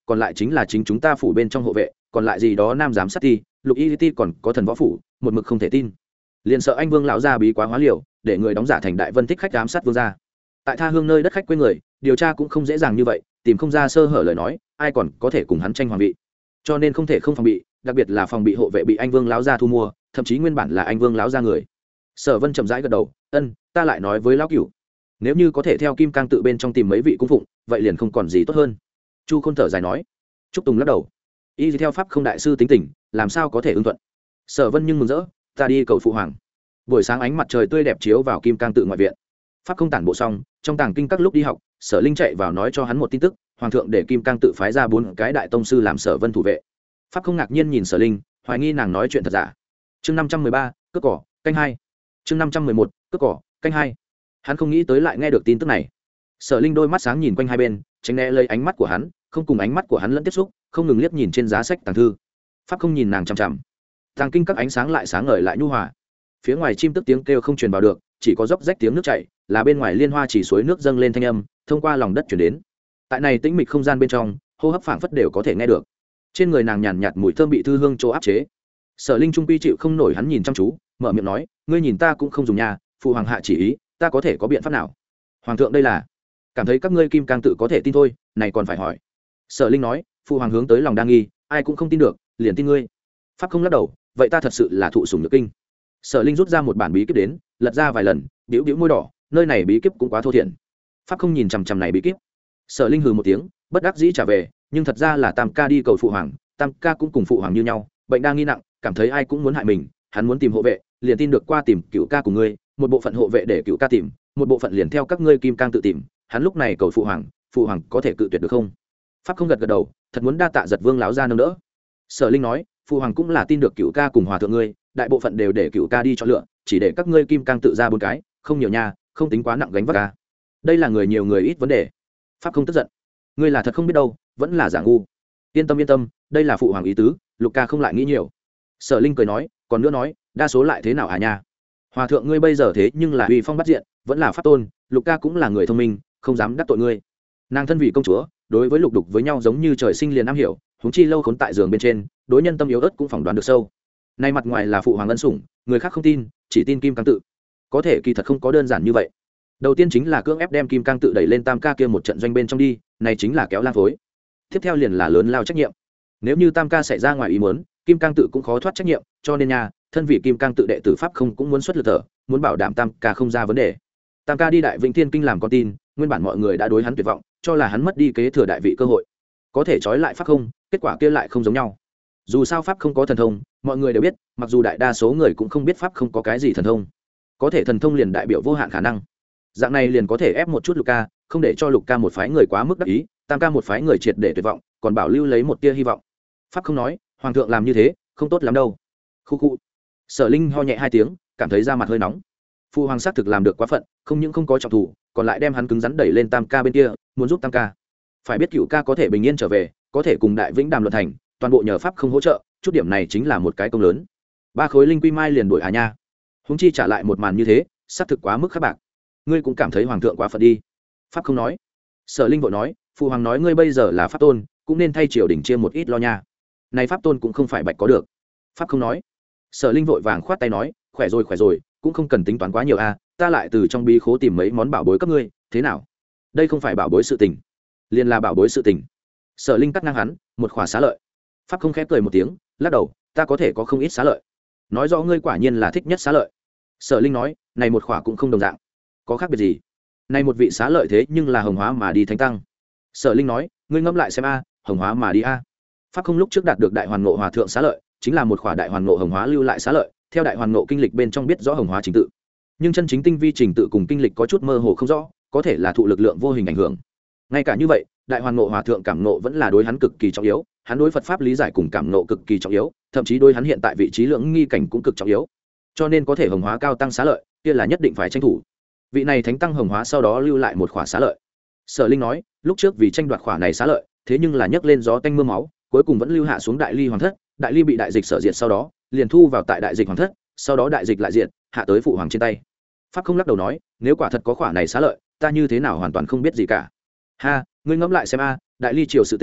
còn lại chính là chính chúng ta phủ bên trong hộ vệ, còn lại gì đó nam giám sát ti, lục y ti còn có thần võ phủ, một mực không thể tin. Liền sợ anh Vương lão gia bí quá hóa liều, để người đóng giả thành Đại Vân thích khách giám sát vương gia. Tại tha hương nơi đất khách quê người, điều tra cũng không dễ dàng như vậy, tìm không ra sơ hở lời nói, ai còn có thể cùng hắn tranh hoàng vị. Cho nên không thể không phòng bị, đặc biệt là phòng bị hộ vệ bị anh Vương lão gia thu mua, thậm chí nguyên bản là anh Vương lão gia người. Sở Vân chậm rãi gật đầu, ân, ta lại nói với lão cửu, nếu như có thể theo kim cang tự bên trong tìm mấy vị cung phụng, vậy liền không còn gì tốt hơn. Chu Khôn thở dài nói. Trúc Tùng lắc đầu, y theo pháp không đại sư tính tình, làm sao có thể ưng thuận. Sở Vân nhưng mừng rỡ, ta đi cầu phụ hoàng. Buổi sáng ánh mặt trời tươi đẹp chiếu vào kim cang tự ngoại viện, pháp không tản bộ xong, trong tàng kinh các lúc đi học, Sở Linh chạy vào nói cho hắn một tin tức, hoàng thượng để kim cang tự phái ra bốn cái đại tông sư làm Sở Vân thủ vệ. Pháp không ngạc nhiên nhìn Sở Linh, hoài nghi nàng nói chuyện thật giả. Chương năm trăm mười ba, cướp cỏ, canh hai. Chương năm trăm mười một, cướp cỏ, canh hai. Hắn không nghĩ tới lại nghe được tin tức này. Sở Linh đôi mắt sáng nhìn quanh hai bên, tránh né lấy ánh mắt của hắn, không cùng ánh mắt của hắn lẫn tiếp xúc, không ngừng liếc nhìn trên giá sách tàng thư. Pháp không nhìn nàng chằm chằm. Tàng kinh các ánh sáng lại sáng ngời lại nhu hòa. Phía ngoài chim tức tiếng kêu không truyền vào được, chỉ có róc rách tiếng nước chảy, là bên ngoài liên hoa chỉ suối nước dâng lên thanh âm, thông qua lòng đất truyền đến. Tại này tĩnh mịch không gian bên trong, hô hấp phảng phất đều có thể nghe được. Trên người nàng nhàn nhạt mùi thơm bị thư hương chỗ áp chế. Sở Linh trung quy chịu không nổi hắn nhìn chăm chú, mở miệng nói, ngươi nhìn ta cũng không dùng nhà, phụ hoàng hạ chỉ ý, ta có thể có biện pháp nào? Hoàng thượng đây là cảm thấy các ngươi kim cang tự có thể tin thôi, này còn phải hỏi. Sở Linh nói, phụ hoàng hướng tới lòng đang nghi, ai cũng không tin được, liền tin ngươi. Pháp không lắc đầu, vậy ta thật sự là thụ sủng nhược kinh. Sở Linh rút ra một bản bí kíp đến, lật ra vài lần, bĩu bĩu môi đỏ, nơi này bí kíp cũng quá thô thiển. Pháp không nhìn chằm chằm này bí kíp. Sở Linh hừ một tiếng, bất đắc dĩ trả về, nhưng thật ra là Tam ca đi cầu phụ hoàng, Tam ca cũng cùng phụ hoàng như nhau, bệnh đang nghi nặng, cảm thấy ai cũng muốn hại mình, hắn muốn tìm hộ vệ, liền tin được qua tìm Cửu ca cùng ngươi, một bộ phận hộ vệ để Cửu ca tìm, một bộ phận liền theo các ngươi kim cang tự tìm, hắn lúc này cầu phụ hoàng, phụ hoàng có thể cự tuyệt được không? Pháp không gật gật đầu, thật muốn đa tạ Giật Vương lão gia nâng đỡ. Sở Linh nói, phụ hoàng cũng là tin được Cửu ca cùng hòa thượng ngươi, đại bộ phận đều để Cửu ca đi chọn lựa, chỉ để các ngươi kim cang tự ra bốn cái, không nhiều nha, không tính quá nặng gánh vác ca. Đây là người nhiều người ít vấn đề. Pháp không tức giận, ngươi là thật không biết đâu, vẫn là giả ngu. Yên tâm yên tâm, đây là phụ hoàng ý tứ, Lục ca không lại nghĩ nhiều. Sở Linh cười nói, còn nữa nói, đa số lại thế nào à nha? Hòa thượng ngươi bây giờ thế nhưng là uy phong bắt diện, vẫn là pháp tôn, Lục ca cũng là người thông minh, không dám đắc tội ngươi. Nàng thân vị công chúa, đối với lục đục với nhau giống như trời sinh liền am hiểu, huống chi lâu khốn tại giường bên trên, đối nhân tâm yếu ớt cũng phỏng đoán được sâu. Nay mặt ngoài là phụ hoàng ân sủng, người khác không tin, chỉ tin kim cang tự. Có thể kỳ thật không có đơn giản như vậy. Đầu tiên chính là cưỡng ép đem kim cang tự đẩy lên Tam ca kia một trận doanh bên trong đi, này chính là kéo lang phối. Tiếp theo liền là lớn lao trách nhiệm. Nếu như Tam ca xảy ra ngoài ý muốn, kim cang tự cũng khó thoát trách nhiệm, cho nên nha, thân vị kim cang tự đệ tử pháp không cũng muốn xuất lực thở, muốn bảo đảm Tam ca không ra vấn đề. Tam ca đi đại Vĩnh Thiên kinh làm con tin, nguyên bản mọi người đã đối hắn tuyệt vọng, cho là hắn mất đi kế thừa đại vị cơ hội. Có thể trói lại pháp không, kết quả kia lại không giống nhau. Dù sao pháp không có thần thông, mọi người đều biết, mặc dù đại đa số người cũng không biết pháp không có cái gì thần thông. Có thể thần thông liền đại biểu vô hạn khả năng. Dạng này liền có thể ép một chút Lục ca, không để cho Lục ca một phái người quá mức đắc ý, Tam ca một phái người triệt để tuyệt vọng, còn bảo lưu lấy một tia hy vọng. Pháp không nói, hoàng thượng làm như thế, không tốt lắm đâu. Khu khu. Sở Linh ho nhẹ hai tiếng, cảm thấy da mặt hơi nóng. Phụ hoàng xác thực làm được quá phận, không những không có trọng thủ, còn lại đem hắn cứng rắn đẩy lên Tam ca bên kia, muốn giúp Tam ca. Phải biết Cửu ca có thể bình yên trở về, có thể cùng Đại Vĩnh đàm luận thành, toàn bộ nhờ pháp không hỗ trợ, chút điểm này chính là một cái công lớn. Ba khối linh quy mai liền đuổi hà nha. Huống chi trả lại một màn như thế, xác thực quá mức khắc bạc. Ngươi cũng cảm thấy hoàng thượng quá phận đi. Pháp không nói. Sở Linh vội nói, phụ hoàng nói ngươi bây giờ là pháp tôn, cũng nên thay triều đình chia một ít lo nha. Này pháp tôn cũng không phải bạch có được. Pháp không nói. Sở Linh vội vàng khoát tay nói, khỏe rồi khỏe rồi, cũng không cần tính toán quá nhiều a, ta lại từ trong bí khố tìm mấy món bảo bối cấp ngươi, thế nào? Đây không phải bảo bối sự tình, liền là bảo bối sự tình. Sở Linh cắt ngang hắn, một khỏa xá lợi. Pháp không khép cười một tiếng, lắc đầu, ta có thể có không ít xá lợi. Nói rõ ngươi quả nhiên là thích nhất xá lợi. Sở Linh nói, này một khỏa cũng không đồng dạng. Có khác biệt gì? Này một vị xá lợi thế nhưng là hồng hóa mà đi thánh tăng. Sở Linh nói, ngươi ngẫm lại xem a, hồng hóa mà đi a. Pháp không lúc trước đạt được đại hoàn ngộ hòa thượng xá lợi, chính là một khỏa đại hoàn ngộ hồng hóa lưu lại xá lợi, theo đại hoàn ngộ kinh lịch bên trong biết rõ hồng hóa trình tự. Nhưng chân chính tinh vi trình tự cùng kinh lịch có chút mơ hồ không rõ, có thể là thụ lực lượng vô hình ảnh hưởng. Ngay cả như vậy, đại hoàn ngộ hòa thượng cảm ngộ vẫn là đối hắn cực kỳ trọng yếu, hắn đối Phật pháp lý giải cùng cảm ngộ cực kỳ trọng yếu, thậm chí đối hắn hiện tại vị trí lượng nghi cảnh cũng cực trọng yếu. Cho nên có thể hồng hóa cao tăng xá lợi, kia là nhất định phải tranh thủ. Vị này thánh tăng hồng hóa sau đó lưu lại một khỏa xá lợi. Sở Linh nói, lúc trước vì tranh đoạt khỏa này xá lợi, thế nhưng là nhấc lên gió tanh mưa máu, cuối cùng vẫn lưu hạ xuống đại ly hoàng thất, đại ly bị đại dịch sở diệt sau đó, liền thu vào tại đại dịch hoàng thất, sau đó đại dịch lại diệt, hạ tới phụ hoàng trên tay. Pháp không lắc đầu nói, nếu quả thật có khỏa này xá lợi, ta như thế nào hoàn toàn không biết gì cả. Ha, ngươi ngẫm lại xem a, đại ly triều sự tình,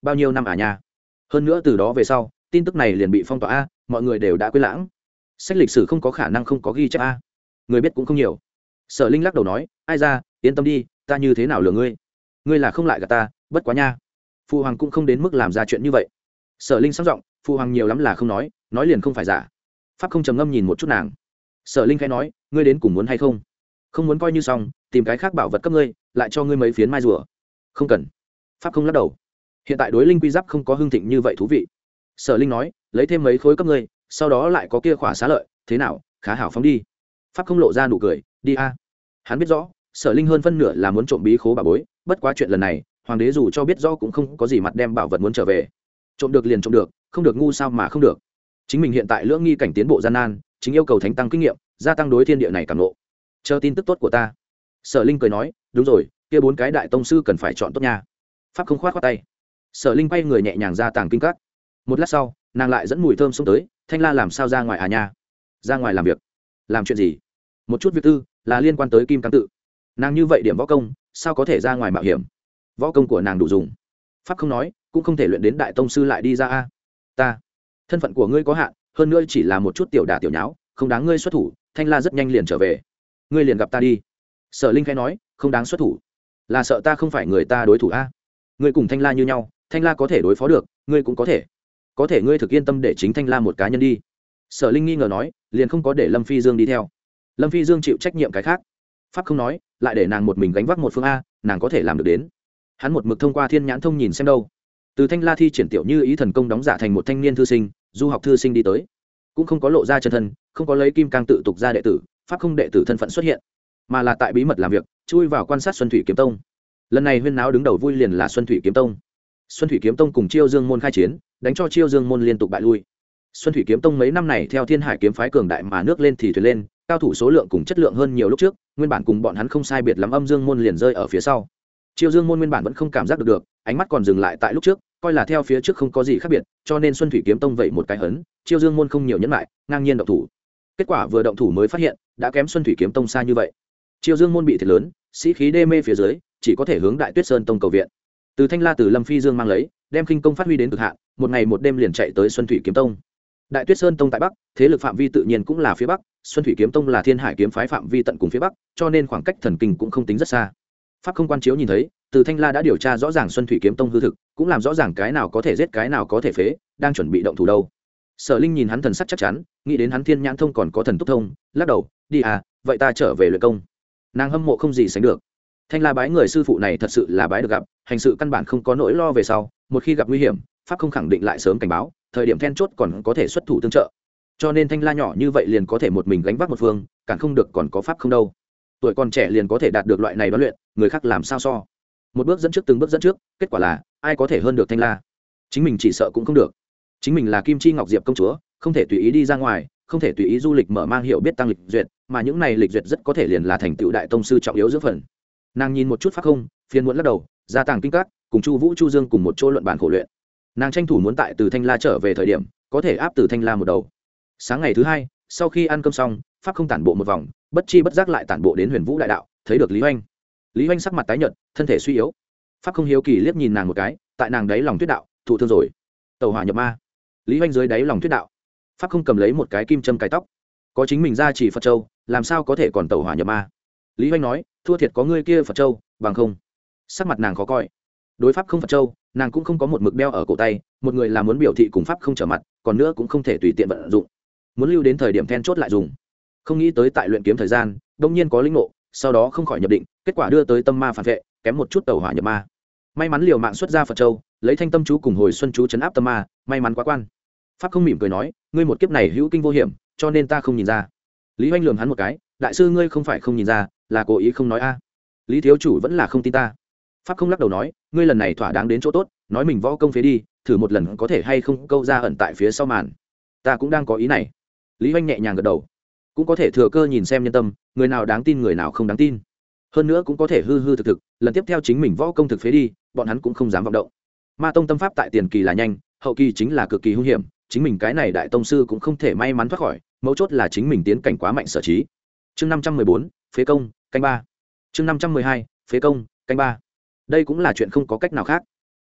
bao nhiêu năm à nha. Hơn nữa từ đó về sau tin tức này liền bị phong tỏa a, mọi người đều đã quên lãng. Sách lịch sử không có khả năng không có ghi chép a, người biết cũng không nhiều. Sở Linh lắc đầu nói, ai ra, yên tâm đi, ta như thế nào lừa ngươi, ngươi là không lại gạt ta, bất quá nha. Phụ hoàng cũng không đến mức làm ra chuyện như vậy. Sở Linh sáng giọng, phụ hoàng nhiều lắm là không nói, nói liền không phải giả. Pháp không trầm ngâm nhìn một chút nàng. Sở Linh khẽ nói, ngươi đến cùng muốn hay không? Không muốn coi như xong, tìm cái khác bảo vật cấp ngươi, lại cho ngươi mấy phiến mai rùa. Không cần. Pháp không lắc đầu. Hiện tại đối linh quy giáp không có hưng thịnh như vậy thú vị. Sở Linh nói, lấy thêm mấy khối cấp ngươi, sau đó lại có kia khỏa xá lợi, thế nào, khá hảo phóng đi. Pháp không lộ ra nụ cười, đi a. Hắn biết rõ, Sở Linh hơn phân nửa là muốn trộm bí khố bà bối, bất quá chuyện lần này, hoàng đế dù cho biết rõ cũng không có gì mặt đem bảo vật muốn trở về. Trộm được liền trộm được, không được ngu sao mà không được. Chính mình hiện tại lưỡng nghi cảnh tiến bộ gian nan, chính yêu cầu thánh tăng kinh nghiệm, gia tăng đối thiên địa này cảm ngộ. Chờ tin tức tốt của ta. Sở Linh cười nói, đúng rồi, kia bốn cái đại tông sư cần phải chọn tốt nha. Pháp không khoát khoát tay. Sở Linh quay người nhẹ nhàng ra tàng kinh các. Một lát sau, nàng lại dẫn mùi thơm xông tới, Thanh La làm sao ra ngoài à nha? Ra ngoài làm việc. Làm chuyện gì? Một chút việc tư, là liên quan tới Kim Cang tự. Nàng như vậy điểm võ công, sao có thể ra ngoài mạo hiểm? Võ công của nàng đủ dùng. Pháp không nói, cũng không thể luyện đến đại tông sư lại đi ra a. Ta, thân phận của ngươi có hạn, hơn nữa chỉ là một chút tiểu đả tiểu nháo, không đáng ngươi xuất thủ. Thanh La rất nhanh liền trở về. Ngươi liền gặp ta đi. Sở Linh khẽ nói, không đáng xuất thủ, là sợ ta không phải người ta đối thủ a. Ngươi cùng Thanh La như nhau, Thanh La có thể đối phó được, ngươi cũng có thể. Có thể ngươi thực yên tâm để chính Thanh La một cá nhân đi. Sở Linh nghi ngờ nói, liền không có để Lâm Phi Dương đi theo. Lâm Phi Dương chịu trách nhiệm cái khác. Pháp không nói, lại để nàng một mình gánh vác một phương a, nàng có thể làm được đến. Hắn một mực thông qua thiên nhãn thông nhìn xem đâu. Từ Thanh La thi triển tiểu như ý thần công đóng giả thành một thanh niên thư sinh, du học thư sinh đi tới, cũng không có lộ ra chân thân, không có lấy Kim Cang tự tục ra đệ tử, Pháp không đệ tử thân phận xuất hiện, mà là tại bí mật làm việc, chui vào quan sát Xuân Thủy Kiếm Tông. Lần này huyên náo đứng đầu vui liền là Xuân Thủy Kiếm Tông. Xuân Thủy Kiếm Tông cùng Chiêu Dương môn khai chiến, đánh cho Chiêu Dương môn liên tục bại lui. Xuân Thủy Kiếm Tông mấy năm này theo Thiên Hải kiếm phái cường đại mà nước lên thì thuyền lên, cao thủ số lượng cùng chất lượng hơn nhiều lúc trước, nguyên bản cùng bọn hắn không sai biệt lắm, Âm Dương môn liền rơi ở phía sau. Chiêu Dương môn nguyên bản vẫn không cảm giác được được, ánh mắt còn dừng lại tại lúc trước, coi là theo phía trước không có gì khác biệt, cho nên Xuân Thủy Kiếm Tông vậy một cái hấn, Chiêu Dương môn không nhiều nhẫn lại, ngang nhiên động thủ. Kết quả vừa động thủ mới phát hiện, đã kém Xuân Thủy Kiếm Tông xa như vậy. Chiêu Dương môn bị thiệt lớn, sĩ khí đê mê phía dưới, chỉ có thể hướng Đại Tuyết Sơn Tông cầu viện. Từ Thanh La từ Lâm Phi Dương mang lấy, đem khinh công phát huy đến cực hạn, một ngày một đêm liền chạy tới Xuân Thủy Kiếm Tông. Đại Tuyết Sơn Tông tại bắc, thế lực phạm vi tự nhiên cũng là phía bắc, Xuân Thủy Kiếm Tông là Thiên Hải kiếm phái phạm vi tận cùng phía bắc, cho nên khoảng cách thần kinh cũng không tính rất xa. Pháp không quan chiếu nhìn thấy, từ Thanh La đã điều tra rõ ràng Xuân Thủy Kiếm Tông hư thực, cũng làm rõ ràng cái nào có thể giết cái nào có thể phế, đang chuẩn bị động thủ đâu. Sở Linh nhìn hắn thần sắc chắc chắn, nghĩ đến hắn thiên nhãn thông còn có thần túc thông, lắc đầu, đi à, vậy ta trở về luyện công. Nàng hâm mộ không gì sánh được. Thanh La bái người sư phụ này thật sự là bái được gặp, hành sự căn bản không có nỗi lo về sau, một khi gặp nguy hiểm, Pháp không khẳng định lại sớm cảnh báo, thời điểm then chốt còn có thể xuất thủ tương trợ. Cho nên Thanh La nhỏ như vậy liền có thể một mình gánh vác một phương, càng không được còn có Pháp không đâu. Tuổi còn trẻ liền có thể đạt được loại này đoán luyện, người khác làm sao so. Một bước dẫn trước từng bước dẫn trước, kết quả là ai có thể hơn được Thanh La? Chính mình chỉ sợ cũng không được. Chính mình là Kim Chi Ngọc Diệp công chúa, không thể tùy ý đi ra ngoài, không thể tùy ý du lịch mở mang hiểu biết tăng lịch duyệt, mà những này lịch duyệt rất có thể liền là thành tựu đại tông sư trọng yếu giữa phần. Nàng nhìn một chút Pháp không, phiền muộn lắc đầu, ra tàng kinh các, cùng Chu Vũ Chu Dương cùng một chỗ luận bàn khổ luyện. Nàng tranh thủ muốn tại từ Thanh La trở về thời điểm, có thể áp từ Thanh La một đầu. Sáng ngày thứ hai, sau khi ăn cơm xong, Pháp không tản bộ một vòng, bất chi bất giác lại tản bộ đến Huyền Vũ đại đạo, thấy được Lý Hoành. Lý Hoành sắc mặt tái nhợt, thân thể suy yếu. Pháp không hiếu kỳ liếc nhìn nàng một cái, tại nàng đáy lòng tuyết đạo, thụ thương rồi. Tẩu hỏa nhập ma. Lý Hoành dưới đáy lòng tuyết đạo. Pháp không cầm lấy một cái kim châm cài tóc, có chính mình ra chỉ Phật châu, làm sao có thể còn tẩu hỏa nhập ma. Lý Hoành nói, thua thiệt có ngươi kia Phật châu, bằng không. Sắc mặt nàng khó coi. Đối Pháp không Phật châu, nàng cũng không có một mực đeo ở cổ tay, một người là muốn biểu thị cùng Pháp không trở mặt, còn nữa cũng không thể tùy tiện vận dụng, muốn lưu đến thời điểm then chốt lại dùng. Không nghĩ tới tại luyện kiếm thời gian, đông nhiên có linh ngộ, sau đó không khỏi nhập định, kết quả đưa tới tâm ma phản vệ, kém một chút tẩu hỏa nhập ma. May mắn liều mạng xuất ra Phật châu, lấy thanh tâm chú cùng hồi xuân chú chấn áp tâm ma, may mắn quá quan. Pháp không mỉm cười nói, ngươi một kiếp này hữu kinh vô hiểm, cho nên ta không nhìn ra. Lý Hoành lườm hắn một cái, đại sư ngươi không phải không nhìn ra, là cố ý không nói a. Lý thiếu chủ vẫn là không tin ta. Pháp không lắc đầu nói, ngươi lần này thỏa đáng đến chỗ tốt, nói mình võ công phế đi, thử một lần có thể hay không câu ra ẩn tại phía sau màn. Ta cũng đang có ý này. Lý Hoành nhẹ nhàng gật đầu, cũng có thể thừa cơ nhìn xem nhân tâm, người nào đáng tin người nào không đáng tin. Hơn nữa cũng có thể hư hư thực thực, lần tiếp theo chính mình võ công thực phế đi, bọn hắn cũng không dám vọng động. Ma tông tâm pháp tại tiền kỳ là nhanh, hậu kỳ chính là cực kỳ hung hiểm, chính mình cái này đại tông sư cũng không thể may mắn thoát khỏi, mấu chốt là chính mình tiến cảnh quá mạnh sở trí. Chương năm trăm mười bốn, phế công, canh ba. Chương năm trăm mười hai, phế công, canh ba. Đây cũng là chuyện không có cách nào khác.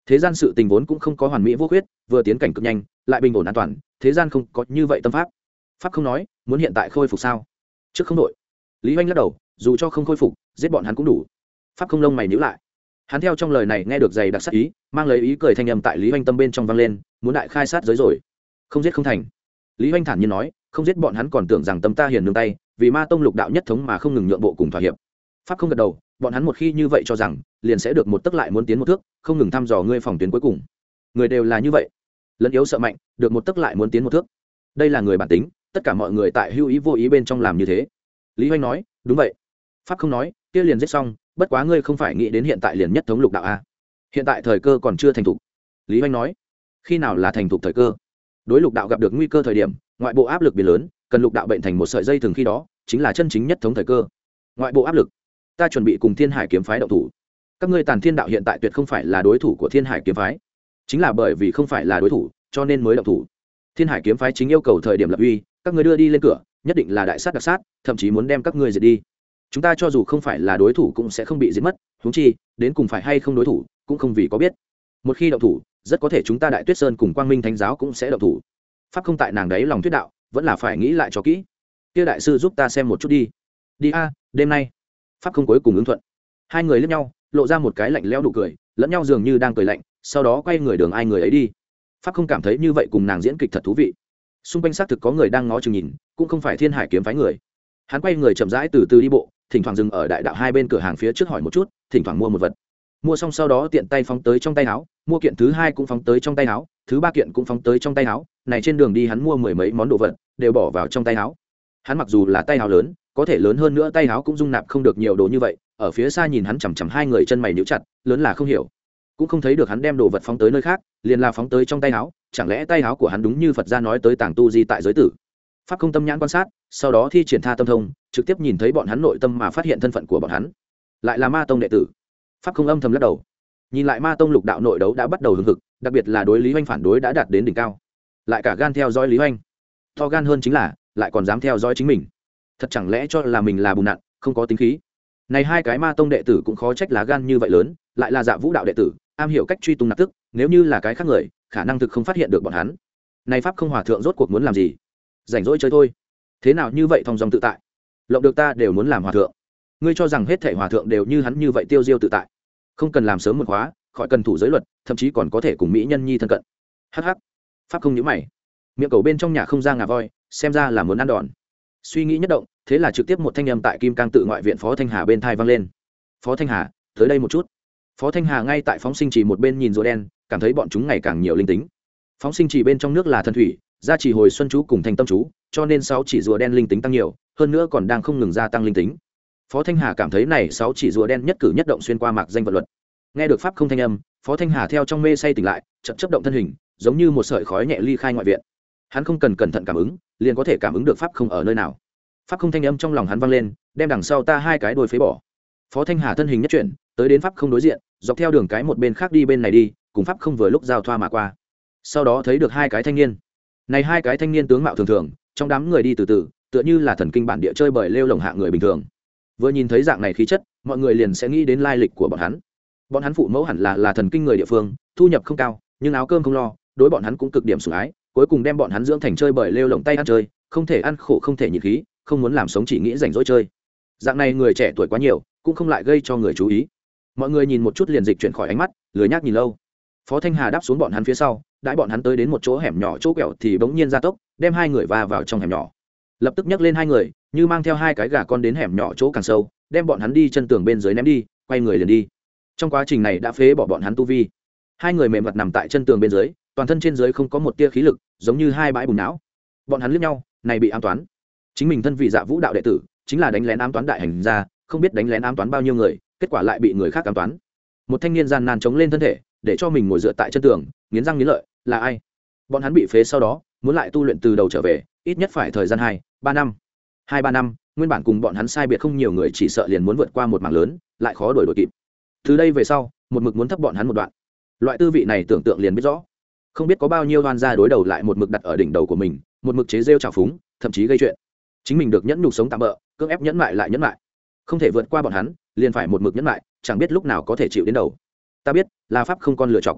thế gian sự tình vốn cũng không có hoàn mỹ vô khuyết, vừa tiến cảnh cực nhanh lại bình ổn an toàn, thế gian không có như vậy tâm pháp. Pháp không nói muốn hiện tại khôi phục sao? Trước không đội. Lý Hoành lắc đầu, dù cho không khôi phục giết bọn hắn cũng đủ. Pháp không lông mày nhíu lại, hắn theo trong lời này nghe được dày đặc sắc ý, mang lấy ý cười thanh âm tại Lý Hoành tâm bên trong vang lên, muốn đại khai sát giới rồi. Không giết không thành. Lý Hoành thản nhiên nói, không giết bọn hắn còn tưởng rằng tâm ta hiền nương tay, vì ma tông lục đạo nhất thống mà không ngừng nhượng bộ cùng thỏa hiệp. Pháp không gật đầu, bọn hắn một khi như vậy cho rằng liền sẽ được một tức lại muốn tiến một thước, không ngừng thăm dò ngươi phòng tuyến cuối cùng. Người đều là như vậy, lẫn yếu sợ mạnh, được một tức lại muốn tiến một thước. Đây là người bản tính, tất cả mọi người tại hữu ý vô ý bên trong làm như thế. Lý Hoành nói, đúng vậy. Pháp không nói, kia liền giết xong, bất quá ngươi không phải nghĩ đến hiện tại liền nhất thống lục đạo a? Hiện tại thời cơ còn chưa thành thục. Lý Hoành nói, khi nào là thành thục thời cơ? Đối lục đạo gặp được nguy cơ thời điểm, ngoại bộ áp lực biến lớn, cần lục đạo bệnh thành một sợi dây thường, khi đó chính là chân chính nhất thống thời cơ. Ngoại bộ áp lực, ta chuẩn bị cùng Thiên Hải kiếm phái động thủ. Các ngươi Tàn Thiên đạo hiện tại tuyệt không phải là đối thủ của Thiên Hải kiếm phái, chính là bởi vì không phải là đối thủ cho nên mới động thủ. Thiên Hải kiếm phái chính yêu cầu thời điểm lập uy, các ngươi đưa đi lên cửa nhất định là đại sát đặc sát, thậm chí muốn đem các ngươi diệt đi. Chúng ta cho dù không phải là đối thủ cũng sẽ không bị giết mất, huống chi đến cùng phải hay không đối thủ cũng không vì có biết. Một khi động thủ rất có thể chúng ta Đại Tuyết Sơn cùng Quang Minh Thánh giáo cũng sẽ động thủ. Pháp không tại nàng đấy lòng thuyết đạo, vẫn là phải nghĩ lại cho kỹ. Kia đại sư giúp ta xem một chút đi. Đi a, đêm nay. Pháp không cuối cùng ứng thuận. Hai người liếc nhau, lộ ra một cái lạnh lẽo nụ cười, lẫn nhau dường như đang cười lạnh, sau đó quay người đường ai người ấy đi. Pháp không cảm thấy như vậy cùng nàng diễn kịch thật thú vị. Xung quanh xác thực có người đang ngó chừng nhìn, cũng không phải Thiên Hải kiếm phái người. Hắn quay người chậm rãi từ từ đi bộ, thỉnh thoảng dừng ở đại đạo hai bên cửa hàng phía trước hỏi một chút, thỉnh thoảng mua một vật. Mua xong sau đó tiện tay phóng tới trong tay áo, mua kiện thứ hai cũng phóng tới trong tay áo, thứ ba kiện cũng phóng tới trong tay áo. Này trên đường đi hắn mua mười mấy món đồ vật, đều bỏ vào trong tay áo. Hắn mặc dù là tay áo lớn, có thể lớn hơn nữa tay áo cũng dung nạp không được nhiều đồ như vậy. Ở phía xa nhìn hắn chằm chằm hai người chân mày nhíu chặt, lớn là không hiểu, cũng không thấy được hắn đem đồ vật phóng tới nơi khác, liền là phóng tới trong tay áo. Chẳng lẽ tay áo của hắn đúng như Phật gia nói tới tàng tu di tại giới tử? Pháp không tâm nhãn quan sát, sau đó thi triển tha tâm thông, trực tiếp nhìn thấy bọn hắn nội tâm mà phát hiện thân phận của bọn hắn, lại là ma tông đệ tử. Pháp không âm thầm lắc đầu, nhìn lại ma tông lục đạo nội đấu đã bắt đầu hừng hực, đặc biệt là đối Lý Hoành phản đối đã đạt đến đỉnh cao, lại cả gan theo dõi Lý Hoành. To gan hơn chính là lại còn dám theo dõi chính mình, thật chẳng lẽ cho là mình là bùn nặn không có tính khí? Này hai cái ma tông đệ tử cũng khó trách lá gan như vậy lớn, lại là Dạ Vũ đạo đệ tử, am hiểu cách truy tung nạp tức, nếu như là cái khác người khả năng thực không phát hiện được bọn hắn. Này Pháp không hòa thượng rốt cuộc muốn làm gì? Rảnh rỗi chơi thôi, thế nào như vậy thong dong tự tại, lộng được ta đều muốn làm hòa thượng. Ngươi cho rằng hết thảy hòa thượng đều như hắn như vậy tiêu diêu tự tại? Không cần làm sớm một khóa, khỏi cần thủ giới luật, thậm chí còn có thể cùng mỹ nhân nhi thân cận. Hắc hắc. Pháp không nhíu mày, miệng cầu bên trong nhà không ra ngà voi, xem ra là muốn ăn đòn. Suy nghĩ nhất động, thế là trực tiếp một thanh âm tại Kim Cang tự ngoại viện Phó Thanh Hà bên thai vang lên. Phó Thanh Hà, tới đây một chút. Phó Thanh Hà ngay tại phóng sinh trì một bên nhìn rùa đen, cảm thấy bọn chúng ngày càng nhiều linh tính. Phóng sinh trì bên trong nước là thần thủy, gia trì hồi xuân chú cùng thành tâm chú, cho nên sáu chỉ rùa đen linh tính tăng nhiều, hơn nữa còn đang không ngừng gia tăng linh tính. Phó Thanh Hà cảm thấy này sáu chỉ rùa đen nhất cử nhất động xuyên qua mạc danh vật luật. Nghe được pháp không thanh âm, Phó Thanh Hà theo trong mê say tỉnh lại, chợt chớp động thân hình, giống như một sợi khói nhẹ ly khai ngoại viện. Hắn không cần cẩn thận cảm ứng, liền có thể cảm ứng được pháp không ở nơi nào. Pháp không thanh âm trong lòng hắn vang lên, đem đằng sau ta hai cái đuôi phế bỏ. Phó Thanh Hà thân hình nhất chuyển, tới đến pháp không đối diện, dọc theo đường cái một bên khác đi bên này đi, cùng pháp không vừa lúc giao thoa mà qua. Sau đó thấy được hai cái thanh niên. Này hai cái thanh niên tướng mạo thường thường, trong đám người đi từ từ, tựa như là thần kinh bản địa chơi bời lêu lồng hạ người bình thường. Vừa nhìn thấy dạng này khí chất, mọi người liền sẽ nghĩ đến lai lịch của bọn hắn. Bọn hắn phụ mẫu hẳn là là thần kinh người địa phương, thu nhập không cao, nhưng áo cơm không lo, đối bọn hắn cũng cực điểm sủng ái, cuối cùng đem bọn hắn dưỡng thành chơi bời lêu lồng tay ăn chơi, không thể ăn khổ không thể nhịn khí, không muốn làm sống chỉ nghĩ rảnh rỗi chơi. Dạng này người trẻ tuổi quá nhiều, cũng không lại gây cho người chú ý. Mọi người nhìn một chút liền dịch chuyển khỏi ánh mắt, lười nhác nhìn lâu. Phó Thanh Hà đáp xuống bọn hắn phía sau, đãi bọn hắn tới đến một chỗ hẻm nhỏ chỗ quẹo thì bỗng nhiên gia tốc, đem hai người va vào trong hẻm nhỏ. Lập tức nhấc lên hai người, như mang theo hai cái gà con đến hẻm nhỏ chỗ càng sâu, đem bọn hắn đi chân tường bên dưới ném đi, quay người liền đi. Trong quá trình này đã phế bỏ bọn hắn tu vi. Hai người mềm mặt nằm tại chân tường bên dưới, toàn thân trên dưới không có một tia khí lực, giống như hai bãi bùn não. Bọn hắn liếc nhau, này bị ám toán. Chính mình thân vị Dạ Vũ đạo đệ tử, chính là đánh lén ám toán đại hành gia, không biết đánh lén ám toán bao nhiêu người, kết quả lại bị người khác ám toán. Một thanh niên gian nan chống lên thân thể, để cho mình ngồi dựa tại chân tường, nghiến răng nghiến lợi, là ai? Bọn hắn bị phế sau đó, muốn lại tu luyện từ đầu trở về, ít nhất phải thời gian hai, ba năm. Hai ba năm, nguyên bản cùng bọn hắn sai biệt không nhiều người chỉ sợ liền muốn vượt qua một mảng lớn, lại khó đuổi đuổi kịp. Từ đây về sau, một mực muốn thấp bọn hắn một đoạn. Loại tư vị này tưởng tượng liền biết rõ. Không biết có bao nhiêu oan gia đối đầu lại một mực đặt ở đỉnh đầu của mình, một mực chế rêu trào phúng, thậm chí gây chuyện. Chính mình được nhẫn nhục sống tạm bỡ, cưỡng ép nhẫn mại lại nhẫn mại. Không thể vượt qua bọn hắn, liền phải một mực nhẫn mại, chẳng biết lúc nào có thể chịu đến đầu. Ta biết, là pháp không con lựa chọc.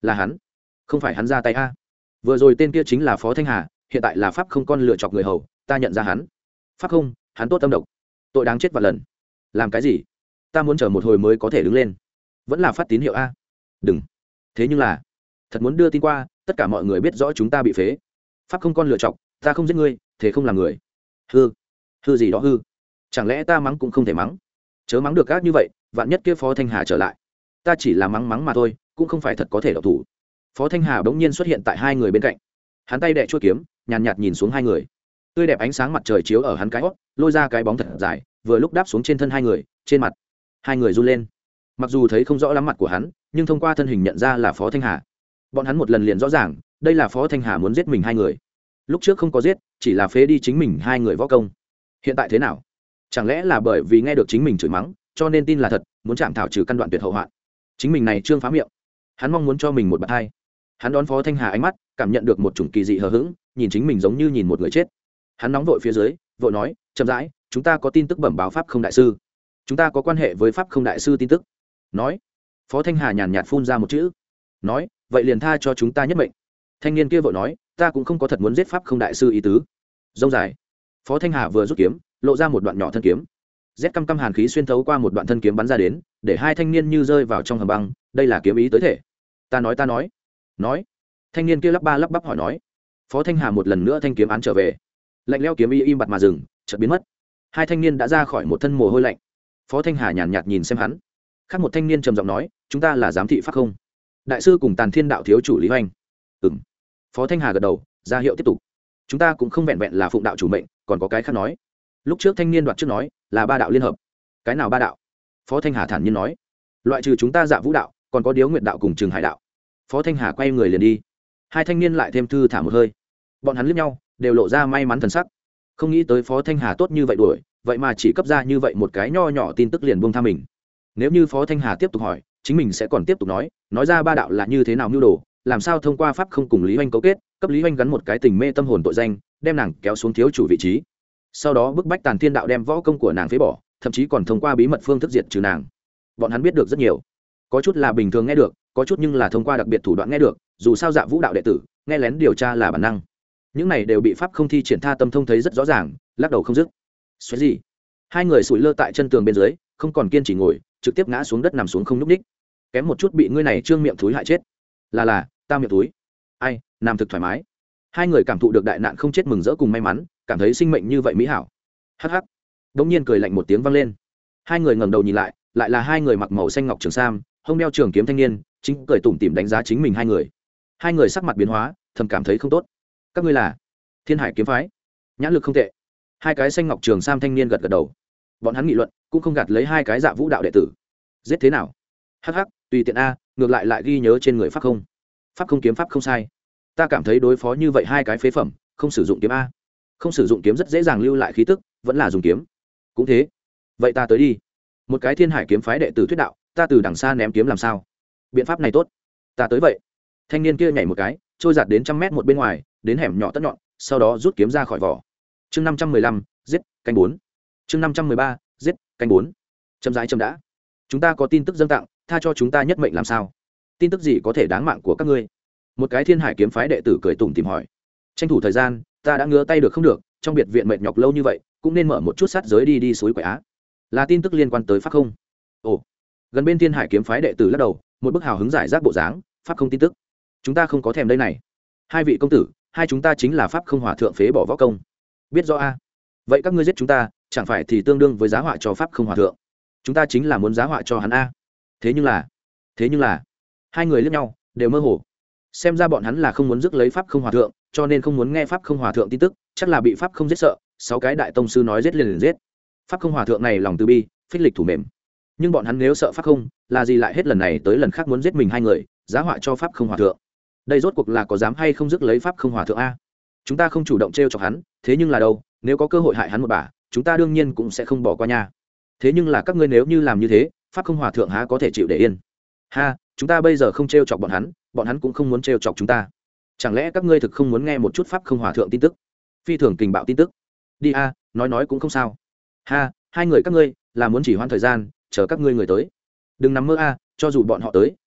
là hắn, không phải hắn ra tay a. Vừa rồi tên kia chính là Phó Thanh Hà, hiện tại là pháp không con lựa chọc người hầu, ta nhận ra hắn. Pháp không, hắn tốt tâm độc, tội đáng chết vạn lần. Làm cái gì? Ta muốn chờ một hồi mới có thể đứng lên. Vẫn là phát tín hiệu a. Đừng. Thế nhưng là, thật muốn đưa tin qua, tất cả mọi người biết rõ chúng ta bị phế. Pháp không con lựa chọc, ta không giết ngươi, thế không làm người. Hư. Hư gì đó hư. Chẳng lẽ ta mắng cũng không thể mắng? Chớ mắng được ác như vậy, vạn nhất kia Phó Thanh Hà trở lại, ta chỉ là mắng mắng mà thôi, cũng không phải thật có thể độc thủ. Phó Thanh Hà bỗng nhiên xuất hiện tại hai người bên cạnh, hắn tay đè chuôi kiếm, nhàn nhạt nhìn xuống hai người, tươi đẹp ánh sáng mặt trời chiếu ở hắn cái hót, lôi ra cái bóng thật dài, vừa lúc đáp xuống trên thân hai người, trên mặt hai người run lên. Mặc dù thấy không rõ lắm mặt của hắn, nhưng thông qua thân hình nhận ra là Phó Thanh Hà. Bọn hắn một lần liền rõ ràng, đây là Phó Thanh Hà muốn giết mình hai người. Lúc trước không có giết, chỉ là phế đi chính mình hai người võ công. Hiện tại thế nào? Chẳng lẽ là bởi vì nghe được chính mình chửi mắng, cho nên tin là thật, muốn chạm thảo trừ căn đoạn tuyệt hậu hoạn. Chính mình này trương phá miệng, hắn mong muốn cho mình một bạt hai. Hắn đón Phó Thanh Hà ánh mắt, cảm nhận được một chủng kỳ dị hờ hững, nhìn chính mình giống như nhìn một người chết. Hắn nóng vội phía dưới, vội nói, chậm rãi, chúng ta có tin tức bẩm báo pháp không đại sư, chúng ta có quan hệ với pháp không đại sư tin tức. Nói. Phó Thanh Hà nhàn nhạt phun ra một chữ, nói, vậy liền tha cho chúng ta nhất mệnh. Thanh niên kia vội nói, ta cũng không có thật muốn giết pháp không đại sư ý tứ. Rông dài. Phó Thanh Hà vừa rút kiếm, lộ ra một đoạn nhỏ thân kiếm, rét căm căm hàn khí xuyên thấu qua một đoạn thân kiếm bắn ra đến, để hai thanh niên như rơi vào trong hầm băng. Đây là kiếm ý tới thể. Ta nói ta nói nói thanh niên kia lắp ba lắp bắp hỏi nói. Phó Thanh Hà một lần nữa thanh kiếm án trở về, lạnh leo kiếm ý im bặt mà dừng, chợt biến mất. Hai thanh niên đã ra khỏi một thân mồ hôi lạnh. Phó Thanh Hà nhàn nhạt nhìn xem hắn. Khác một thanh niên trầm giọng nói, chúng ta là giám thị pháp không đại sư cùng Tàn Thiên đạo thiếu chủ Lý Hoành. Ừm. Phó Thanh Hà gật đầu, ra hiệu tiếp tục. Chúng ta cũng không vẹn vẹn là phụng đạo chủ mệnh, còn có cái khác nói. Lúc trước thanh niên đoạt trước nói là ba đạo liên hợp. Cái nào ba đạo? Phó Thanh Hà thản nhiên nói, loại trừ chúng ta Dạ Vũ đạo, còn có Điếu Nguyệt đạo cùng Trường Hải đạo. Phó Thanh Hà quay người liền đi. Hai thanh niên lại thêm thư thả một hơi. Bọn hắn liếc nhau, đều lộ ra may mắn thần sắc. Không nghĩ tới Phó Thanh Hà tốt như vậy đuổi, vậy mà chỉ cấp ra như vậy một cái nho nhỏ tin tức liền buông tha mình. Nếu như Phó Thanh Hà tiếp tục hỏi, chính mình sẽ còn tiếp tục nói, nói ra ba đạo là như thế nào mưu đồ, làm sao thông qua pháp không cùng Lý Hoành cấu kết, cấp Lý Hoành gắn một cái tình mê tâm hồn tội danh, đem nàng kéo xuống thiếu chủ vị trí. Sau đó bức bách Tàn Thiên đạo đem võ công của nàng phế bỏ, thậm chí còn thông qua bí mật phương thức diệt trừ nàng. Bọn hắn biết được rất nhiều, có chút là bình thường nghe được, có chút nhưng là thông qua đặc biệt thủ đoạn nghe được, dù sao Dạ Vũ đạo đệ tử nghe lén điều tra là bản năng. Những này đều bị pháp không thi triển tha tâm thông thấy rất rõ ràng, lắc đầu không dứt. Xoáy gì? Hai người sủi lơ tại chân tường bên dưới, không còn kiên trì ngồi, trực tiếp ngã xuống đất nằm xuống không nhúc nhích. Kém một chút bị ngươi này trương miệng thúi hại chết. Là là, ta miệng thúi. Ai, làm thực thoải mái. Hai người cảm thụ được đại nạn không chết mừng rỡ cùng may mắn, cảm thấy sinh mệnh như vậy mỹ hảo. Hắc hắc. Đống nhiên cười lạnh một tiếng vang lên. Hai người ngẩng đầu nhìn lại, lại là hai người mặc màu xanh ngọc trường sam, hông đeo trường kiếm thanh niên, chính cười tủm tỉm đánh giá chính mình hai người. Hai người sắc mặt biến hóa, thầm cảm thấy không tốt. Các ngươi là Thiên Hải kiếm phái? Nhãn lực không tệ. Hai cái xanh ngọc trường sam thanh niên gật gật đầu. Bọn hắn nghị luận, cũng không gạt lấy hai cái Dạ Vũ đạo đệ tử. Giết thế nào? Hắc hắc, tùy tiện a, ngược lại lại ghi nhớ trên người pháp không. Pháp không kiếm pháp không sai. Ta cảm thấy đối phó như vậy hai cái phế phẩm, không sử dụng kiếm a. Không sử dụng kiếm rất dễ dàng lưu lại khí tức, vẫn là dùng kiếm. Cũng thế. Vậy ta tới đi. Một cái Thiên Hải kiếm phái đệ tử thuyết đạo, ta từ đằng xa ném kiếm làm sao? Biện pháp này tốt. Ta tới vậy. Thanh niên kia nhảy một cái, trôi giạt đến trăm mét một bên ngoài, đến hẻm nhỏ tất nhọn, sau đó rút kiếm ra khỏi vỏ. Chương năm trăm mười lăm, giết, canh bốn. Chương năm trăm mười ba, giết, canh bốn. Chậm rãi chậm đã. Chúng ta có tin tức dâng tặng, tha cho chúng ta nhất mệnh làm sao? Tin tức gì có thể đáng mạng của các ngươi? Một cái Thiên Hải kiếm phái đệ tử cười tủm tỉm hỏi. Tranh thủ thời gian, ta đã ngứa tay được không được, trong biệt viện mệt nhọc lâu như vậy, cũng nên mở một chút sát giới đi đi suối quậy á. Là tin tức liên quan tới pháp không? Ồ. Gần bên Thiên Hải kiếm phái đệ tử lắc đầu, một bức hào hứng giải rác bộ dáng, pháp không tin tức. Chúng ta không có thèm đây này. Hai vị công tử, hai chúng ta chính là pháp không hòa thượng phế bỏ võ công. Biết rõ a? Vậy các ngươi giết chúng ta, chẳng phải thì tương đương với giá họa cho pháp không hòa thượng? Chúng ta chính là muốn giá họa cho hắn a. Thế nhưng là, thế nhưng là, hai người liếc nhau, đều mơ hồ. Xem ra bọn hắn là không muốn rước lấy pháp không hòa thượng, cho nên không muốn nghe pháp không hòa thượng tin tức, chắc là bị pháp không giết sợ. Sáu cái đại tông sư nói giết liền liền giết. Pháp không hòa thượng này lòng từ bi, phích lịch thủ mềm. Nhưng bọn hắn nếu sợ pháp không, là gì lại hết lần này tới lần khác muốn giết mình hai người, giá họa cho pháp không hòa thượng. Đây rốt cuộc là có dám hay không rước lấy pháp không hòa thượng a? Chúng ta không chủ động trêu chọc hắn, thế nhưng là đâu, nếu có cơ hội hại hắn một bà, chúng ta đương nhiên cũng sẽ không bỏ qua nha. Thế nhưng là các ngươi nếu như làm như thế, pháp không hòa thượng há có thể chịu để yên? Ha, chúng ta bây giờ không trêu chọc bọn hắn, bọn hắn cũng không muốn trêu chọc chúng ta. Chẳng lẽ các ngươi thực không muốn nghe một chút pháp không hòa thượng tin tức? Phi thường kình bạo tin tức. Đi a, nói nói cũng không sao. Ha, hai người các ngươi là muốn chỉ hoãn thời gian, chờ các ngươi người tới. Đừng nằm mơ a, cho dù bọn họ tới,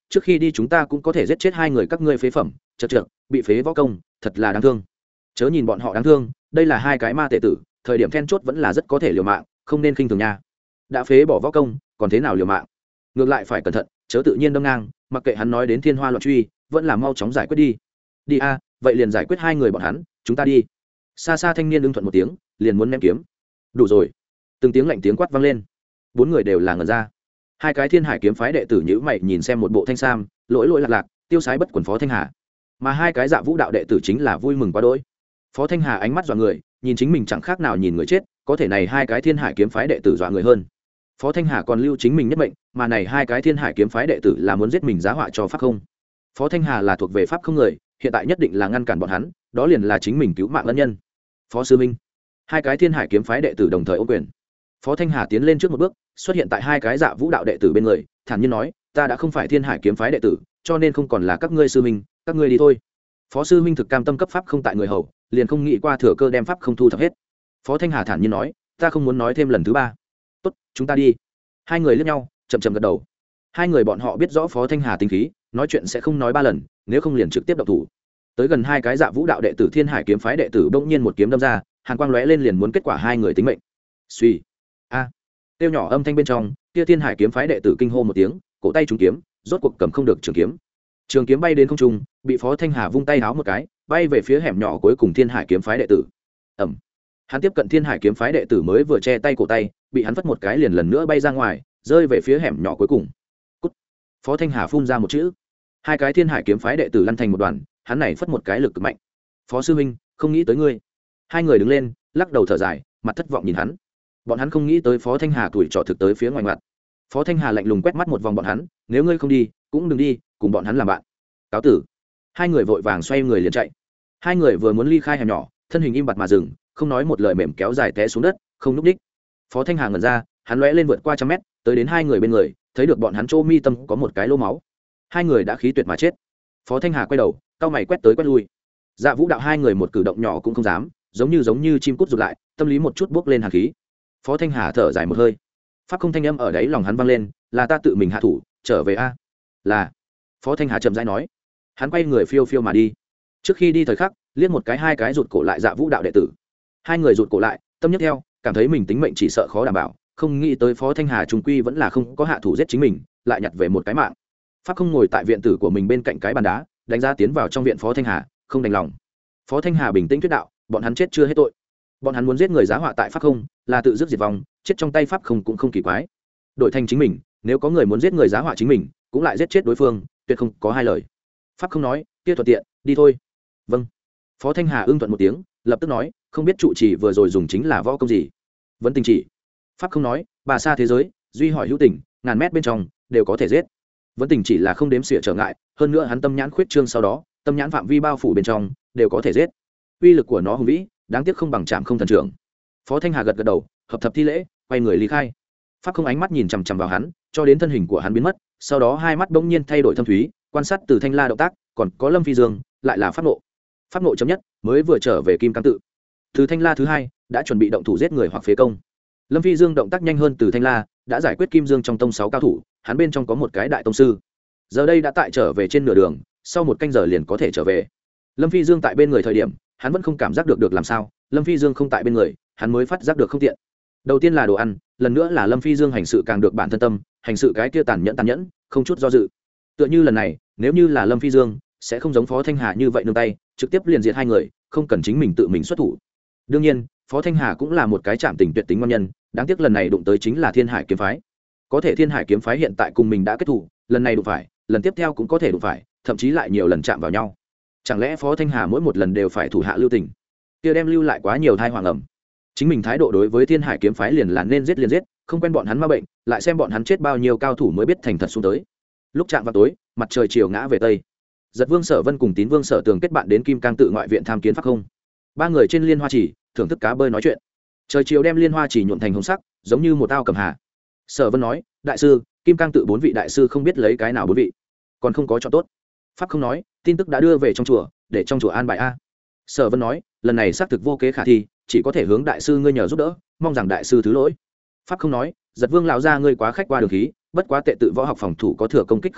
trước khi đi chúng ta cũng có thể giết chết hai người các ngươi phế phẩm chật trượt bị phế võ công thật là đáng thương. Chớ nhìn bọn họ đáng thương, đây là hai cái ma tệ tử, thời điểm then chốt vẫn là rất có thể liều mạng, không nên khinh thường nha. Đã phế bỏ võ công còn thế nào liều mạng, ngược lại phải cẩn thận, chớ tự nhiên đâm ngang, mặc kệ hắn nói đến thiên hoa loạn truy, vẫn là mau chóng giải quyết đi. Đi a, vậy liền giải quyết hai người bọn hắn, chúng ta đi. Xa xa thanh niên ưng thuận một tiếng, liền muốn ném kiếm. Đủ rồi. Từng tiếng lạnh tiếng quát vang lên, bốn người đều là ngẩn ra. Hai cái thiên hải kiếm phái đệ tử nhữ mày nhìn xem một bộ thanh sam, lỗi lỗi lạc lạc, tiêu sái bất quần Phó Thanh Hà, mà hai cái dạ vũ đạo đệ tử chính là vui mừng quá đỗi. Phó Thanh Hà ánh mắt dọa người, nhìn chính mình chẳng khác nào nhìn người chết, có thể này hai cái thiên hải kiếm phái đệ tử dọa người hơn. Phó Thanh Hà còn lưu chính mình nhất mệnh, mà này hai cái thiên hải kiếm phái đệ tử là muốn giết mình giá họa cho pháp không. Phó Thanh Hà là thuộc về pháp không người, hiện tại nhất định là ngăn cản bọn hắn, đó liền là chính mình cứu mạng ân nhân. Phó sư minh. Hai cái thiên hải kiếm phái đệ tử đồng thời ôm quyền. Phó Thanh Hà tiến lên trước một bước, xuất hiện tại hai cái dạ vũ đạo đệ tử bên người, thản nhiên nói, ta đã không phải thiên hải kiếm phái đệ tử, cho nên không còn là các ngươi sư minh, các ngươi đi thôi. Phó sư minh thực cam tâm cấp pháp không tại người hầu, liền không nghĩ qua thừa cơ đem pháp không thu thập hết. Phó Thanh Hà thản nhiên nói, ta không muốn nói thêm lần thứ ba. Tốt, chúng ta đi. Hai người liếc nhau, chậm chậm gật đầu. Hai người bọn họ biết rõ Phó Thanh Hà tính khí, nói chuyện sẽ không nói ba lần, nếu không liền trực tiếp động thủ. Tới gần hai cái dạ vũ đạo đệ tử thiên hải kiếm phái đệ tử bỗng nhiên một kiếm đâm ra, hàn quang lóe lên liền muốn kết quả hai người tính mệnh. Suy. A. Tiêu nhỏ âm thanh bên trong, kia thiên hải kiếm phái đệ tử kinh hô một tiếng, cổ tay trúng kiếm, rốt cuộc cầm không được trường kiếm. Trường kiếm bay đến không trung, bị Phó Thanh Hà vung tay háo một cái, bay về phía hẻm nhỏ cuối cùng thiên hải kiếm phái đệ tử. Ầm. Hắn tiếp cận thiên hải kiếm phái đệ tử mới vừa che tay cổ tay, bị hắn vất một cái liền lần nữa bay ra ngoài, rơi về phía hẻm nhỏ cuối cùng. Cút. Phó Thanh Hà phun ra một chữ. Hai cái thiên hải kiếm phái đệ tử lăn thành một đoàn, hắn này phất một cái lực cực mạnh. Phó sư huynh, không nghĩ tới ngươi. Hai người đứng lên, lắc đầu thở dài, mặt thất vọng nhìn hắn. Bọn hắn không nghĩ tới Phó Thanh Hà tuổi trọ thực tới phía ngoài mặt. Phó Thanh Hà lạnh lùng quét mắt một vòng bọn hắn, nếu ngươi không đi, cũng đừng đi, cùng bọn hắn làm bạn. Cáo tử. Hai người vội vàng xoay người liền chạy. Hai người vừa muốn ly khai hẻm nhỏ, thân hình im bặt mà dừng, không nói một lời mềm kéo dài té xuống đất, không núp đích. Phó Thanh Hà ngẩn ra, hắn lóe lên vượt qua trăm mét, tới đến hai người bên người, thấy được bọn hắn chỗ mi tâm có một cái lỗ máu. Hai người đã khí tuyệt mà chết. Phó Thanh Hà quay đầu, cau mày quét tới quét lui. Dạ Vũ đạo hai người một cử động nhỏ cũng không dám, giống như giống như chim cút rụt lại, tâm lý một chút bước lên hàn khí. Phó Thanh Hà thở dài một hơi, pháp không thanh âm ở đấy lòng hắn vang lên, là ta tự mình hạ thủ, trở về a. Là. Phó Thanh Hà chậm rãi nói. Hắn quay người phiêu phiêu mà đi. Trước khi đi thời khắc, liếc một cái hai cái rụt cổ lại Dạ Vũ đạo đệ tử. Hai người rụt cổ lại, tâm nhất theo, cảm thấy mình tính mệnh chỉ sợ khó đảm bảo, không nghĩ tới Phó Thanh Hà trùng quy vẫn là không có hạ thủ giết chính mình, lại nhặt về một cái mạng. Pháp không ngồi tại viện tử của mình bên cạnh cái bàn đá, đánh giá tiến vào trong viện Phó Thanh Hà, không đành lòng. Phó Thanh Hà bình tĩnh thuyết đạo, bọn hắn chết chưa hết tội. Bọn hắn muốn giết người giá họa tại Pháp không, là tự dứt diệt vong, chết trong tay Pháp không cũng không kỳ quái. Đổi thành chính mình, nếu có người muốn giết người giá họa chính mình, cũng lại giết chết đối phương, tuyệt không có hai lời. Pháp không nói, kia thuận tiện, đi thôi. Vâng. Phó Thanh Hà ưng thuận một tiếng, lập tức nói, không biết trụ trì vừa rồi dùng chính là võ công gì. Vẫn tình chỉ. Pháp không nói, bà xa thế giới, duy hỏi hữu tình, ngàn mét bên trong đều có thể giết. Vẫn tình chỉ là không đếm xỉa trở ngại, hơn nữa hắn tâm nhãn khuyết trương sau đó, tâm nhãn phạm vi bao phủ bên trong đều có thể giết. Uy lực của nó hùng vĩ, đáng tiếc không bằng Trảm Không thần trưởng. Phó Thanh Hà gật gật đầu, hợp thập thi lễ, quay người ly khai. Pháp không ánh mắt nhìn chằm chằm vào hắn, cho đến thân hình của hắn biến mất, sau đó hai mắt bỗng nhiên thay đổi thâm thúy, quan sát từ Thanh La động tác, còn có Lâm Phi Dương, lại là pháp nộ. Pháp nộ chấm nhất, mới vừa trở về Kim Cang tự. Từ Thanh La thứ hai, đã chuẩn bị động thủ giết người hoặc phế công. Lâm Phi Dương động tác nhanh hơn từ Thanh La, đã giải quyết Kim Dương trong tông sáu cao thủ, hắn bên trong có một cái đại tông sư. Giờ đây đã tại trở về trên nửa đường, sau một canh giờ liền có thể trở về. Lâm Phi Dương tại bên người thời điểm, hắn vẫn không cảm giác được được làm sao, Lâm Phi Dương không tại bên người, hắn mới phát giác được không tiện. Đầu tiên là đồ ăn, lần nữa là Lâm Phi Dương hành sự càng được bản thân tâm, hành sự cái kia tàn nhẫn tàn nhẫn, không chút do dự. Tựa như lần này, nếu như là Lâm Phi Dương, sẽ không giống Phó Thanh Hà như vậy nương tay, trực tiếp liền diệt hai người, không cần chính mình tự mình xuất thủ. Đương nhiên, Phó Thanh Hà cũng là một cái trảm tình tuyệt tính ngon nhân, đáng tiếc lần này đụng tới chính là Thiên Hải kiếm phái. Có thể Thiên Hải kiếm phái hiện tại cùng mình đã kết thủ, lần này đụng phải, lần tiếp theo cũng có thể đụng phải, thậm chí lại nhiều lần chạm vào nhau. Chẳng lẽ Phó Thanh Hà mỗi một lần đều phải thủ hạ lưu tình? Kia đem lưu lại quá nhiều thai hoàng ẩm. Chính mình thái độ đối với Thiên Hải kiếm phái liền là nên giết liền giết, không quen bọn hắn ma bệnh, lại xem bọn hắn chết bao nhiêu cao thủ mới biết thành thật xuống tới. Lúc chạm vào tối, mặt trời chiều ngã về tây. Giật Vương Sở Vân cùng Tín Vương Sở Tường kết bạn đến Kim Cang tự ngoại viện tham kiến Pháp không. Ba người trên liên hoa chỉ, thưởng thức cá bơi nói chuyện. Trời chiều đem liên hoa chỉ nhuộm thành hồng sắc, giống như một ao cầm hà. Sở Vân nói, đại sư, Kim Cang tự bốn vị đại sư không biết lấy cái nào bốn vị, còn không có chọn tốt. Pháp không nói, tin tức đã đưa về trong chùa, để trong chùa an bài a. Sở Vân nói, lần này xác thực vô kế khả thi, chỉ có thể hướng đại sư ngươi nhờ giúp đỡ, mong rằng đại sư thứ lỗi. Pháp không nói, Giật Vương lão gia ngươi quá khách qua đường khí, bất quá tệ tự võ học phòng thủ có thừa công kích không đủ,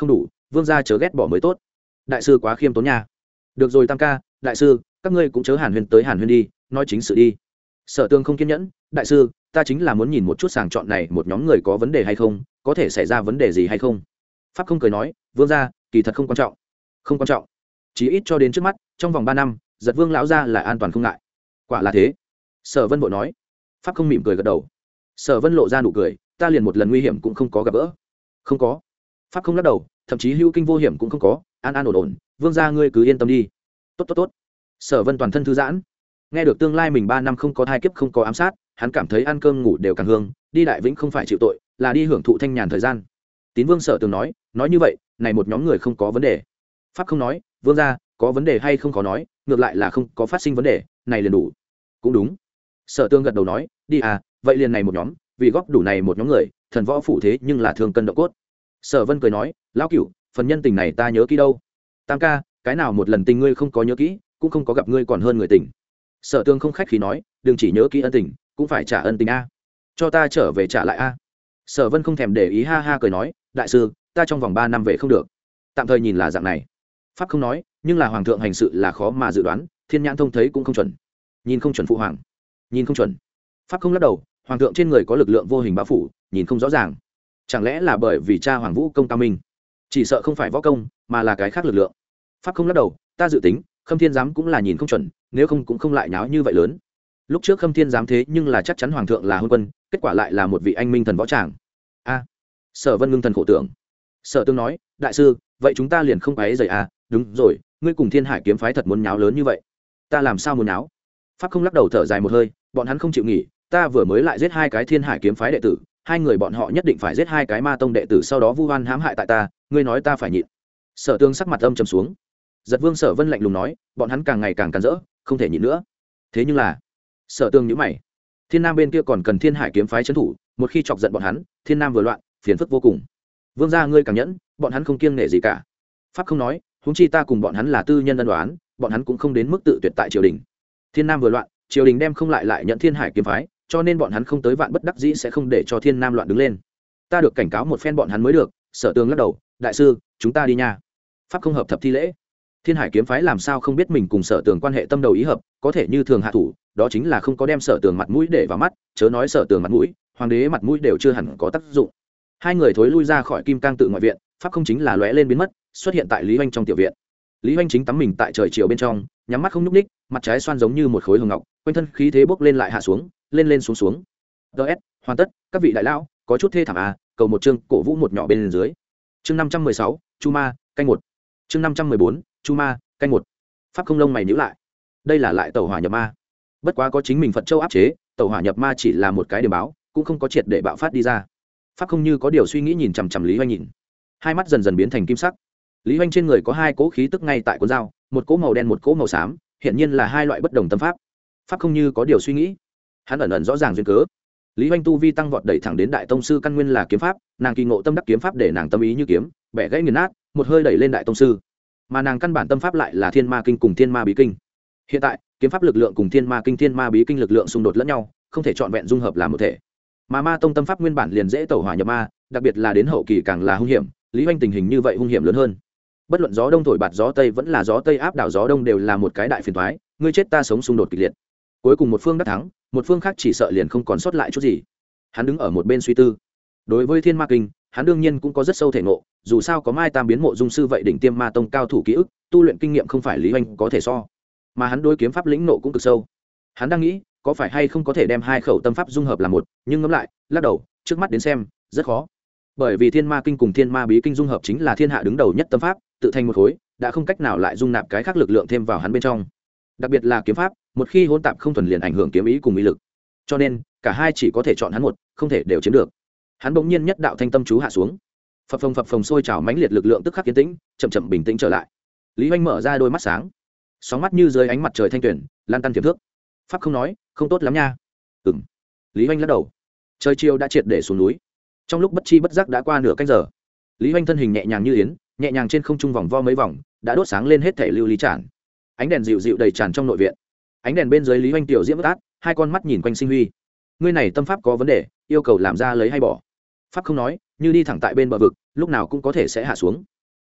vương gia chớ ghét bỏ mới tốt. Đại sư quá khiêm tốn nha. Được rồi tam ca, đại sư các ngươi cũng chớ hàn huyên tới hàn huyên đi, nói chính sự đi. Sở Tương không kiên nhẫn, đại sư ta chính là muốn nhìn một chút sàng chọn này một nhóm người có vấn đề hay không, có thể xảy ra vấn đề gì hay không. Pháp không cười nói, vương gia kỳ thật không quan trọng. Không quan trọng, chí ít cho đến trước mắt trong vòng ba năm giật vương lão gia là an toàn không ngại. Quả là thế. Sở Vân vội nói. Pháp không mỉm cười gật đầu. Sở Vân lộ ra nụ cười, ta liền một lần nguy hiểm cũng không có gặp gỡ. Không có. Pháp không lắc đầu, thậm chí hữu kinh vô hiểm cũng không có, an an ổn ổn, vương gia ngươi cứ yên tâm đi. Tốt tốt tốt. Sở Vân toàn thân thư giãn, nghe được tương lai mình ba năm không có thai kiếp không có ám sát, hắn cảm thấy ăn cơm ngủ đều càng hương, đi đại vĩnh không phải chịu tội, là đi hưởng thụ thanh nhàn thời gian. Tín Vương Sở Tường nói, nói như vậy, này một nhóm người không có vấn đề. Pháp không nói, vương gia có vấn đề hay không khó nói, ngược lại là không có phát sinh vấn đề, này liền đủ. Cũng đúng. Sở Tương gật đầu nói, đi à, vậy liền này một nhóm, vì góp đủ này một nhóm người, thần võ phủ thế nhưng là thường cân độ cốt. Sở Vân cười nói, lão cửu, phần nhân tình này ta nhớ kỹ đâu. Tam ca, cái nào một lần tình ngươi không có nhớ kỹ, cũng không có gặp ngươi còn hơn người tình. Sở Tương không khách khí nói, đừng chỉ nhớ kỹ ân tình, cũng phải trả ân tình a. Cho ta trở về trả lại a. Sở Vân không thèm để ý, ha ha cười nói, đại sư ta trong vòng ba năm về không được. Tạm thời nhìn là dạng này. Pháp không nói, nhưng là hoàng thượng hành sự là khó mà dự đoán, thiên nhãn thông thấy cũng không chuẩn. Nhìn không chuẩn phụ hoàng, nhìn không chuẩn. Pháp không lắc đầu, hoàng thượng trên người có lực lượng vô hình bao phủ, nhìn không rõ ràng. Chẳng lẽ là bởi vì cha hoàng vũ công cao minh? Chỉ sợ không phải võ công, mà là cái khác lực lượng. Pháp không lắc đầu, ta dự tính Khâm Thiên giám cũng là nhìn không chuẩn, nếu không cũng không lại nháo như vậy lớn. Lúc trước Khâm Thiên giám thế nhưng là chắc chắn hoàng thượng là hôn quân, kết quả lại là một vị anh minh thần võ tràng. A. Sở Vân ngưng thần khổ tưởng. Sở Tương nói, đại sư vậy chúng ta liền không ấy rời à, đúng rồi, ngươi cùng Thiên Hải kiếm phái thật muốn nháo lớn như vậy. Ta làm sao muốn nháo? Pháp không lắc đầu thở dài một hơi, bọn hắn không chịu nghỉ, ta vừa mới lại giết hai cái Thiên Hải kiếm phái đệ tử, hai người bọn họ nhất định phải giết hai cái ma tông đệ tử, sau đó vu oan hãm hại tại ta, ngươi nói ta phải nhịn. Sở Tương sắc mặt âm trầm xuống. Giật Vương Sở Vân lạnh lùng nói, bọn hắn càng ngày càng càn rỡ, không thể nhịn nữa. Thế nhưng là, Sở Tương nhíu mày, Thiên Nam bên kia còn cần Thiên Hải kiếm phái trấn thủ, một khi chọc giận bọn hắn, Thiên Nam vừa loạn, phiền phức vô cùng. Vương gia ngươi càng nhẫn, bọn hắn không kiêng nể gì cả. Pháp không nói, huống chi ta cùng bọn hắn là tư nhân ân đoán, bọn hắn cũng không đến mức tự tuyệt tại triều đình. Thiên Nam vừa loạn, triều đình đem không lại lại nhận Thiên Hải kiếm phái, cho nên bọn hắn không tới vạn bất đắc dĩ sẽ không để cho Thiên Nam loạn đứng lên. Ta được cảnh cáo một phen bọn hắn mới được. Sở Tương lắc đầu, đại sư chúng ta đi nha. Pháp không hợp thập thi lễ. Thiên Hải kiếm phái làm sao không biết mình cùng Sở Tường quan hệ tâm đầu ý hợp, có thể như thường hạ thủ, đó chính là không có đem Sở Tường mặt mũi để vào mắt, chớ nói Sở Tường mặt mũi, hoàng đế mặt mũi đều chưa hẳn có tác dụng. Hai người thối lui ra khỏi Kim Cang tự ngoại viện, Pháp không chính là lóe lên biến mất, xuất hiện tại Lý Hoành trong tiểu viện. Lý Hoành chính tắm mình tại trời chiều bên trong, nhắm mắt không nhúc ních, mặt trái xoan giống như một khối hồng ngọc, quanh thân khí thế bốc lên lại hạ xuống, lên lên xuống xuống. ds hoàn tất, các vị đại lão, có chút thê thảm à, cầu một chương, cổ vũ một nhỏ bên dưới. Chương năm trăm mười sáu, Chu Ma, canh một. Chương năm trăm mười bốn, Chu Ma, canh một. Pháp không lông mày nhíu lại. Đây là lại tẩu hỏa nhập ma. Bất quá có chính mình Phật Châu áp chế, tẩu hỏa nhập ma chỉ là một cái điểm báo, cũng không có triệt để bạo phát đi ra. Pháp không như có điều suy nghĩ nhìn chằm chằm Lý Hoành nhìn. Hai mắt dần dần biến thành kim sắc. Lý Hoành trên người có hai cỗ khí tức ngay tại cuốn dao, một cỗ màu đen một cỗ màu xám, hiện nhiên là hai loại bất đồng tâm pháp. Pháp không như có điều suy nghĩ. Hắn ẩn ẩn rõ ràng duyên cớ. Lý Hoành tu vi tăng vọt đẩy thẳng đến đại tông sư căn nguyên là kiếm pháp, nàng kỳ ngộ tâm đắc kiếm pháp để nàng tâm ý như kiếm, bẻ gãy nghiền nát, một hơi đẩy lên đại tông sư. Mà nàng căn bản tâm pháp lại là Thiên Ma kinh cùng Thiên Ma bí kinh. Hiện tại, kiếm pháp lực lượng cùng Thiên Ma kinh Thiên Ma bí kinh lực lượng xung đột lẫn nhau, không thể trọn vẹn dung hợp làm một thể. Mà Ma tông tâm pháp nguyên bản liền dễ tẩu hỏa nhập ma, đặc biệt là đến hậu kỳ càng là hung hiểm, Lý Hoành tình hình như vậy hung hiểm lớn hơn. Bất luận gió đông thổi bạt gió tây vẫn là gió tây áp đảo gió đông đều là một cái đại phiền toái, ngươi chết ta sống xung đột kịch liệt. Cuối cùng một phương đắc thắng, một phương khác chỉ sợ liền không còn sót lại chút gì. Hắn đứng ở một bên suy tư. Đối với Thiên Ma kinh, hắn đương nhiên cũng có rất sâu thể ngộ, dù sao có Mai Tam biến mộ dung sư vậy đỉnh tiêm ma tông cao thủ ký ức, tu luyện kinh nghiệm không phải Lý Hoành có thể so. Mà hắn đối kiếm pháp lĩnh nộ cũng cực sâu. Hắn đang nghĩ, có phải hay không có thể đem hai khẩu tâm pháp dung hợp làm một, nhưng ngẫm lại, lắc đầu, trước mắt đến xem, rất khó. Bởi vì Thiên Ma kinh cùng Thiên Ma bí kinh dung hợp chính là thiên hạ đứng đầu nhất tâm pháp, tự thành một khối, đã không cách nào lại dung nạp cái khác lực lượng thêm vào hắn bên trong. Đặc biệt là kiếm pháp, một khi hỗn tạp không thuần liền ảnh hưởng kiếm ý cùng ý lực. Cho nên, cả hai chỉ có thể chọn hắn một, không thể đều chiếm được. Hắn bỗng nhiên nhất đạo thanh tâm chú hạ xuống. Phập phồng phập phồng sôi trào mãnh liệt lực lượng tức khắc yên tĩnh, chậm chậm bình tĩnh trở lại. Lý Hoành mở ra đôi mắt sáng, sóng mắt như dưới ánh mặt trời thanh tuyển, lan tăn tiềm thước. Pháp không nói, không tốt lắm nha. Ừm. Lý Hoành lắc đầu. Trời chiều đã triệt để xuống núi. Trong lúc bất chi bất giác đã qua nửa canh giờ. Lý Hoành thân hình nhẹ nhàng như yến, nhẹ nhàng trên không trung vòng vo mấy vòng, đã đốt sáng lên hết thảy lưu ly tràn. Ánh đèn dịu dịu đầy tràn trong nội viện. Ánh đèn bên dưới Lý Hoành tiểu diễm át, hai con mắt nhìn quanh sinh huy. Ngươi này tâm pháp có vấn đề, yêu cầu làm ra lấy hay bỏ. Pháp không nói, như đi thẳng tại bên bờ vực, lúc nào cũng có thể sẽ hạ xuống.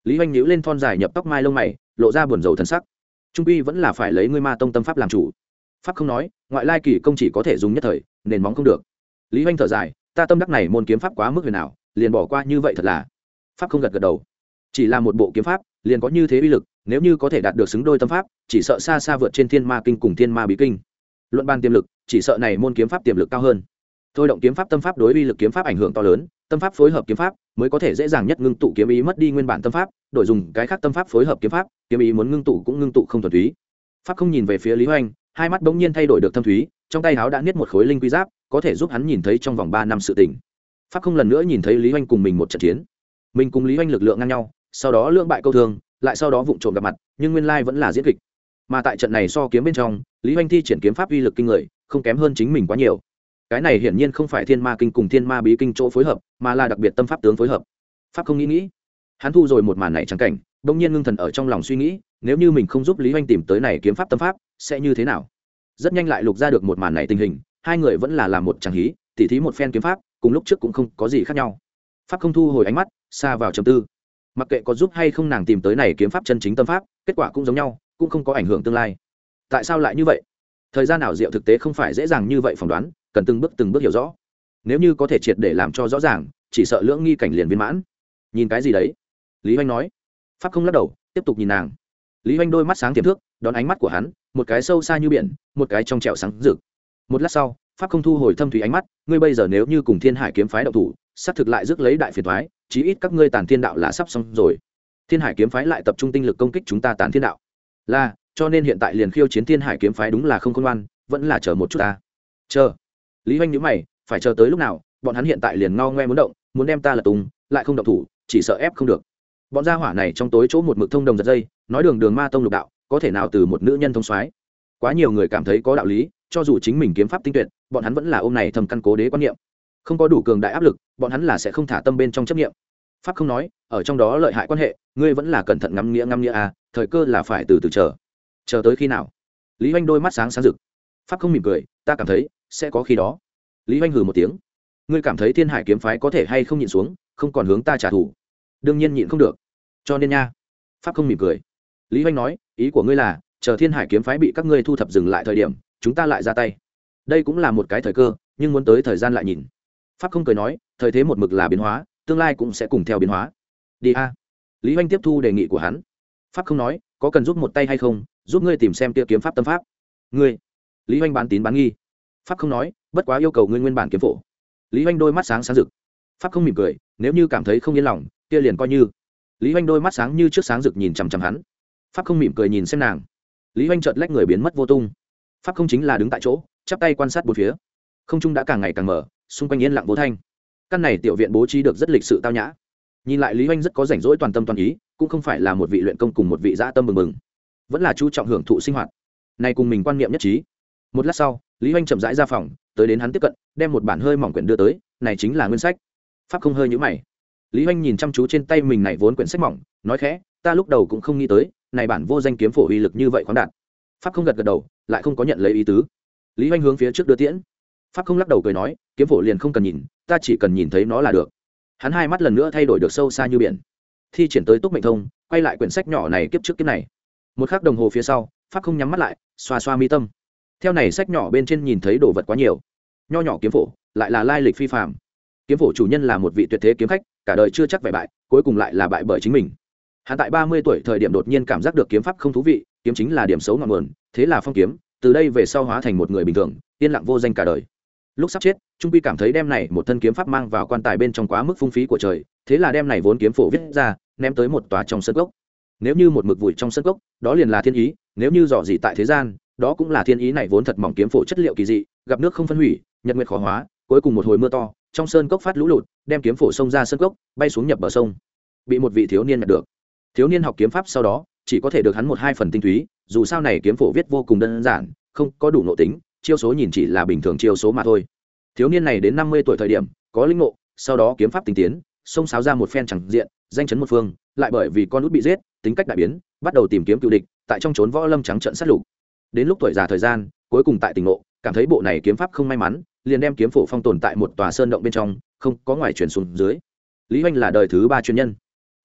Lý Hoành nhíu lên thon dài nhập tóc mai lông mày, lộ ra buồn rầu thần sắc. Trung quy vẫn là phải lấy ngươi ma tông tâm pháp làm chủ. Pháp không nói, ngoại lai kỳ công chỉ có thể dùng nhất thời, nền móng không được. Lý Hoành thở dài, ta tâm đắc này môn kiếm pháp quá mức huyền ảo, liền bỏ qua như vậy thật là. Pháp không gật gật đầu. Chỉ là một bộ kiếm pháp, liền có như thế uy lực, nếu như có thể đạt được xứng đôi tâm pháp, chỉ sợ xa xa vượt trên Thiên Ma kinh cùng Thiên Ma bí kinh. Luận ban tiềm lực, chỉ sợ này môn kiếm pháp tiềm lực cao hơn. Thôi động kiếm pháp tâm pháp đối uy lực kiếm pháp ảnh hưởng to lớn, tâm pháp phối hợp kiếm pháp mới có thể dễ dàng nhất ngưng tụ kiếm ý mất đi nguyên bản tâm pháp, đổi dùng cái khác tâm pháp phối hợp kiếm pháp, kiếm ý muốn ngưng tụ cũng ngưng tụ không thuần túy. Pháp không nhìn về phía Lý Hoành, hai mắt bỗng nhiên thay đổi được thâm thúy, trong tay áo đã niết một khối linh quy giáp, có thể giúp hắn nhìn thấy trong vòng ba năm sự tình. Pháp không lần nữa nhìn thấy Lý Hoành cùng mình một trận chiến, mình cùng Lý Hoành lực lượng ngang nhau, sau đó lưỡng bại câu thương, lại sau đó vụng trộm gặp mặt, nhưng nguyên lai vẫn là diễn kịch. Mà tại trận này so kiếm bên trong, Lý Hoành thi triển kiếm pháp uy lực kinh người, không kém hơn chính mình quá nhiều. Cái này hiển nhiên không phải Thiên Ma kinh cùng Thiên Ma bí kinh chỗ phối hợp, mà là đặc biệt tâm pháp tướng phối hợp. Pháp không nghĩ nghĩ, hắn thu rồi một màn này chẳng cảnh, đông nhiên ngưng thần ở trong lòng suy nghĩ, nếu như mình không giúp Lý Hoành tìm tới này kiếm pháp tâm pháp, sẽ như thế nào? Rất nhanh lại lục ra được một màn này tình hình, hai người vẫn là làm một chẳng hí, tỉ thí một phen kiếm pháp, cùng lúc trước cũng không có gì khác nhau. Pháp không thu hồi ánh mắt, xa vào trầm tư. Mặc kệ có giúp hay không nàng tìm tới này kiếm pháp chân chính tâm pháp, kết quả cũng giống nhau, cũng không có ảnh hưởng tương lai. Tại sao lại như vậy? Thời gian ảo diệu thực tế không phải dễ dàng như vậy phỏng đoán, cần từng bước từng bước hiểu rõ. Nếu như có thể triệt để làm cho rõ ràng, chỉ sợ lưỡng nghi cảnh liền viên mãn. Nhìn cái gì đấy? Lý Hoành nói. Pháp không lắc đầu, tiếp tục nhìn nàng. Lý Hoành đôi mắt sáng tiềm thước, đón ánh mắt của hắn, một cái sâu xa như biển, một cái trong trẻo sáng rực. Một lát sau, Pháp không thu hồi thâm thủy ánh mắt, ngươi bây giờ nếu như cùng Thiên Hải kiếm phái động thủ, sắp thực lại rước lấy đại phiền toái, chí ít các ngươi Tản Thiên đạo là sắp xong rồi. Thiên Hải kiếm phái lại tập trung tinh lực công kích chúng ta Tản Thiên đạo. Là, cho nên hiện tại liền khiêu chiến Thiên Hải kiếm phái đúng là không khôn ngoan, vẫn là chờ một chút ta. Chờ. Lý Hoành nhíu mày, phải chờ tới lúc nào? Bọn hắn hiện tại liền ngao ngoe muốn động, muốn đem ta lật tung, lại không động thủ, chỉ sợ ép không được. Bọn gia hỏa này trong tối chỗ một mực thông đồng giật dây, nói đường đường ma tông lục đạo, có thể nào từ một nữ nhân thông soái? Quá nhiều người cảm thấy có đạo lý, cho dù chính mình kiếm pháp tinh tuyệt, bọn hắn vẫn là ôm này thầm căn cố đế quan niệm. Không có đủ cường đại áp lực, bọn hắn là sẽ không thả tâm bên trong chấp niệm. Pháp không nói, ở trong đó lợi hại quan hệ, ngươi vẫn là cẩn thận ngắm nghĩa ngắm nghĩa à, thời cơ là phải từ từ chờ. Chờ tới khi nào? Lý Hoành đôi mắt sáng sáng rực. Pháp không mỉm cười, ta cảm thấy sẽ có khi đó. Lý Hoành hừ một tiếng, ngươi cảm thấy Thiên Hải kiếm phái có thể hay không nhịn xuống, không còn hướng ta trả thù? Đương nhiên nhịn không được. Cho nên nha. Pháp không mỉm cười. Lý Hoành nói, ý của ngươi là chờ Thiên Hải kiếm phái bị các ngươi thu thập dừng lại thời điểm, chúng ta lại ra tay. Đây cũng là một cái thời cơ, nhưng muốn tới thời gian lại nhìn. Pháp không cười nói, thời thế một mực là biến hóa, tương lai cũng sẽ cùng theo biến hóa. Đi a. Lý Hoành tiếp thu đề nghị của hắn. Pháp không nói, có cần giúp một tay hay không, giúp ngươi tìm xem kia kiếm pháp tâm pháp. Ngươi. Lý Hoành bán tín bán nghi. Pháp không nói, bất quá yêu cầu ngươi nguyên bản kiếm phổ. Lý Hoành đôi mắt sáng sáng rực. Pháp không mỉm cười, nếu như cảm thấy không yên lòng, kia liền coi như. Lý Hoành đôi mắt sáng như trước sáng rực nhìn chằm chằm hắn. Pháp không mỉm cười nhìn xem nàng. Lý Hoành chợt lách người biến mất vô tung. Pháp không chính là đứng tại chỗ, chắp tay quan sát bốn phía. Không trung đã càng ngày càng mở, xung quanh yên lặng vô thanh. Căn này tiểu viện bố trí được rất lịch sự tao nhã. Nhìn lại Lý Hoành rất có rảnh rỗi toàn tâm toàn ý, cũng không phải là một vị luyện công cùng một vị dã tâm bừng bừng, vẫn là chú trọng hưởng thụ sinh hoạt. Này cùng mình quan niệm nhất trí. Một lát sau, Lý Hoành chậm rãi ra phòng, tới đến hắn tiếp cận, đem một bản hơi mỏng quyển đưa tới, này chính là nguyên sách. Pháp không hơi nhíu mày. Lý Hoành nhìn chăm chú trên tay mình này vốn quyển sách mỏng, nói khẽ, ta lúc đầu cũng không nghĩ tới, này bản vô danh kiếm phổ uy lực như vậy khoáng đạt. Pháp không gật gật đầu, lại không có nhận lấy ý tứ. Lý Hoành hướng phía trước đưa tiễn. Pháp không lắc đầu cười nói, kiếm phổ liền không cần nhìn, ta chỉ cần nhìn thấy nó là được. Hắn hai mắt lần nữa thay đổi được sâu xa như biển. Thi triển tới túc mệnh thông, quay lại quyển sách nhỏ này kiếp trước kiếp này. Một khắc đồng hồ phía sau, Pháp không nhắm mắt lại, xoa xoa mi tâm. Theo này sách nhỏ bên trên nhìn thấy đồ vật quá nhiều. Nho nhỏ kiếm phổ, lại là lai lịch phi phàm. Kiếm phổ chủ nhân là một vị tuyệt thế kiếm khách, cả đời chưa chắc vẻ bại, cuối cùng lại là bại bởi chính mình. Hắn tại ba mươi tuổi thời điểm đột nhiên cảm giác được kiếm pháp không thú vị, kiếm chính là điểm xấu ngọn nguồn, thế là phong kiếm, từ đây về sau hóa thành một người bình thường, yên lặng vô danh cả đời. Lúc sắp chết, trung quy cảm thấy đem này một thân kiếm pháp mang vào quan tài bên trong quá mức phung phí của trời, thế là đem này vốn kiếm phổ viết ra, ném tới một tòa trong sân cốc. Nếu như một mực vùi trong sân cốc, đó liền là thiên ý, nếu như dò gì tại thế gian, đó cũng là thiên ý. Này vốn thật mỏng kiếm phổ chất liệu kỳ dị, gặp nước không phân hủy, nhật nguyệt khó hóa, cuối cùng một hồi mưa to, trong sơn cốc phát lũ lụt, đem kiếm phổ xông ra sơn cốc, bay xuống nhập bờ sông, bị một vị thiếu niên nhặt được. Thiếu niên học kiếm pháp sau đó, chỉ có thể được hắn một hai phần tinh túy, dù sao này kiếm phổ viết vô cùng đơn giản, không có đủ nội tính, chiêu số nhìn chỉ là bình thường chiêu số mà thôi. Thiếu niên này đến năm mươi tuổi thời điểm, có linh ngộ, sau đó kiếm pháp tinh tiến, xông xáo ra một phen chẳng diện, danh chấn một phương, lại bởi vì con út bị giết, tính cách đại biến, bắt đầu tìm kiếm cựu địch, tại trong trốn võ lâm trắng trợn sát lục. Đến lúc tuổi già thời gian, cuối cùng tại tỉnh ngộ, cảm thấy bộ này kiếm pháp không may mắn, liền đem kiếm phổ phong tồn tại một tòa sơn động bên trong, không có ngoài truyền xuống dưới. Lý Hoành là đời thứ ba truyền nhân.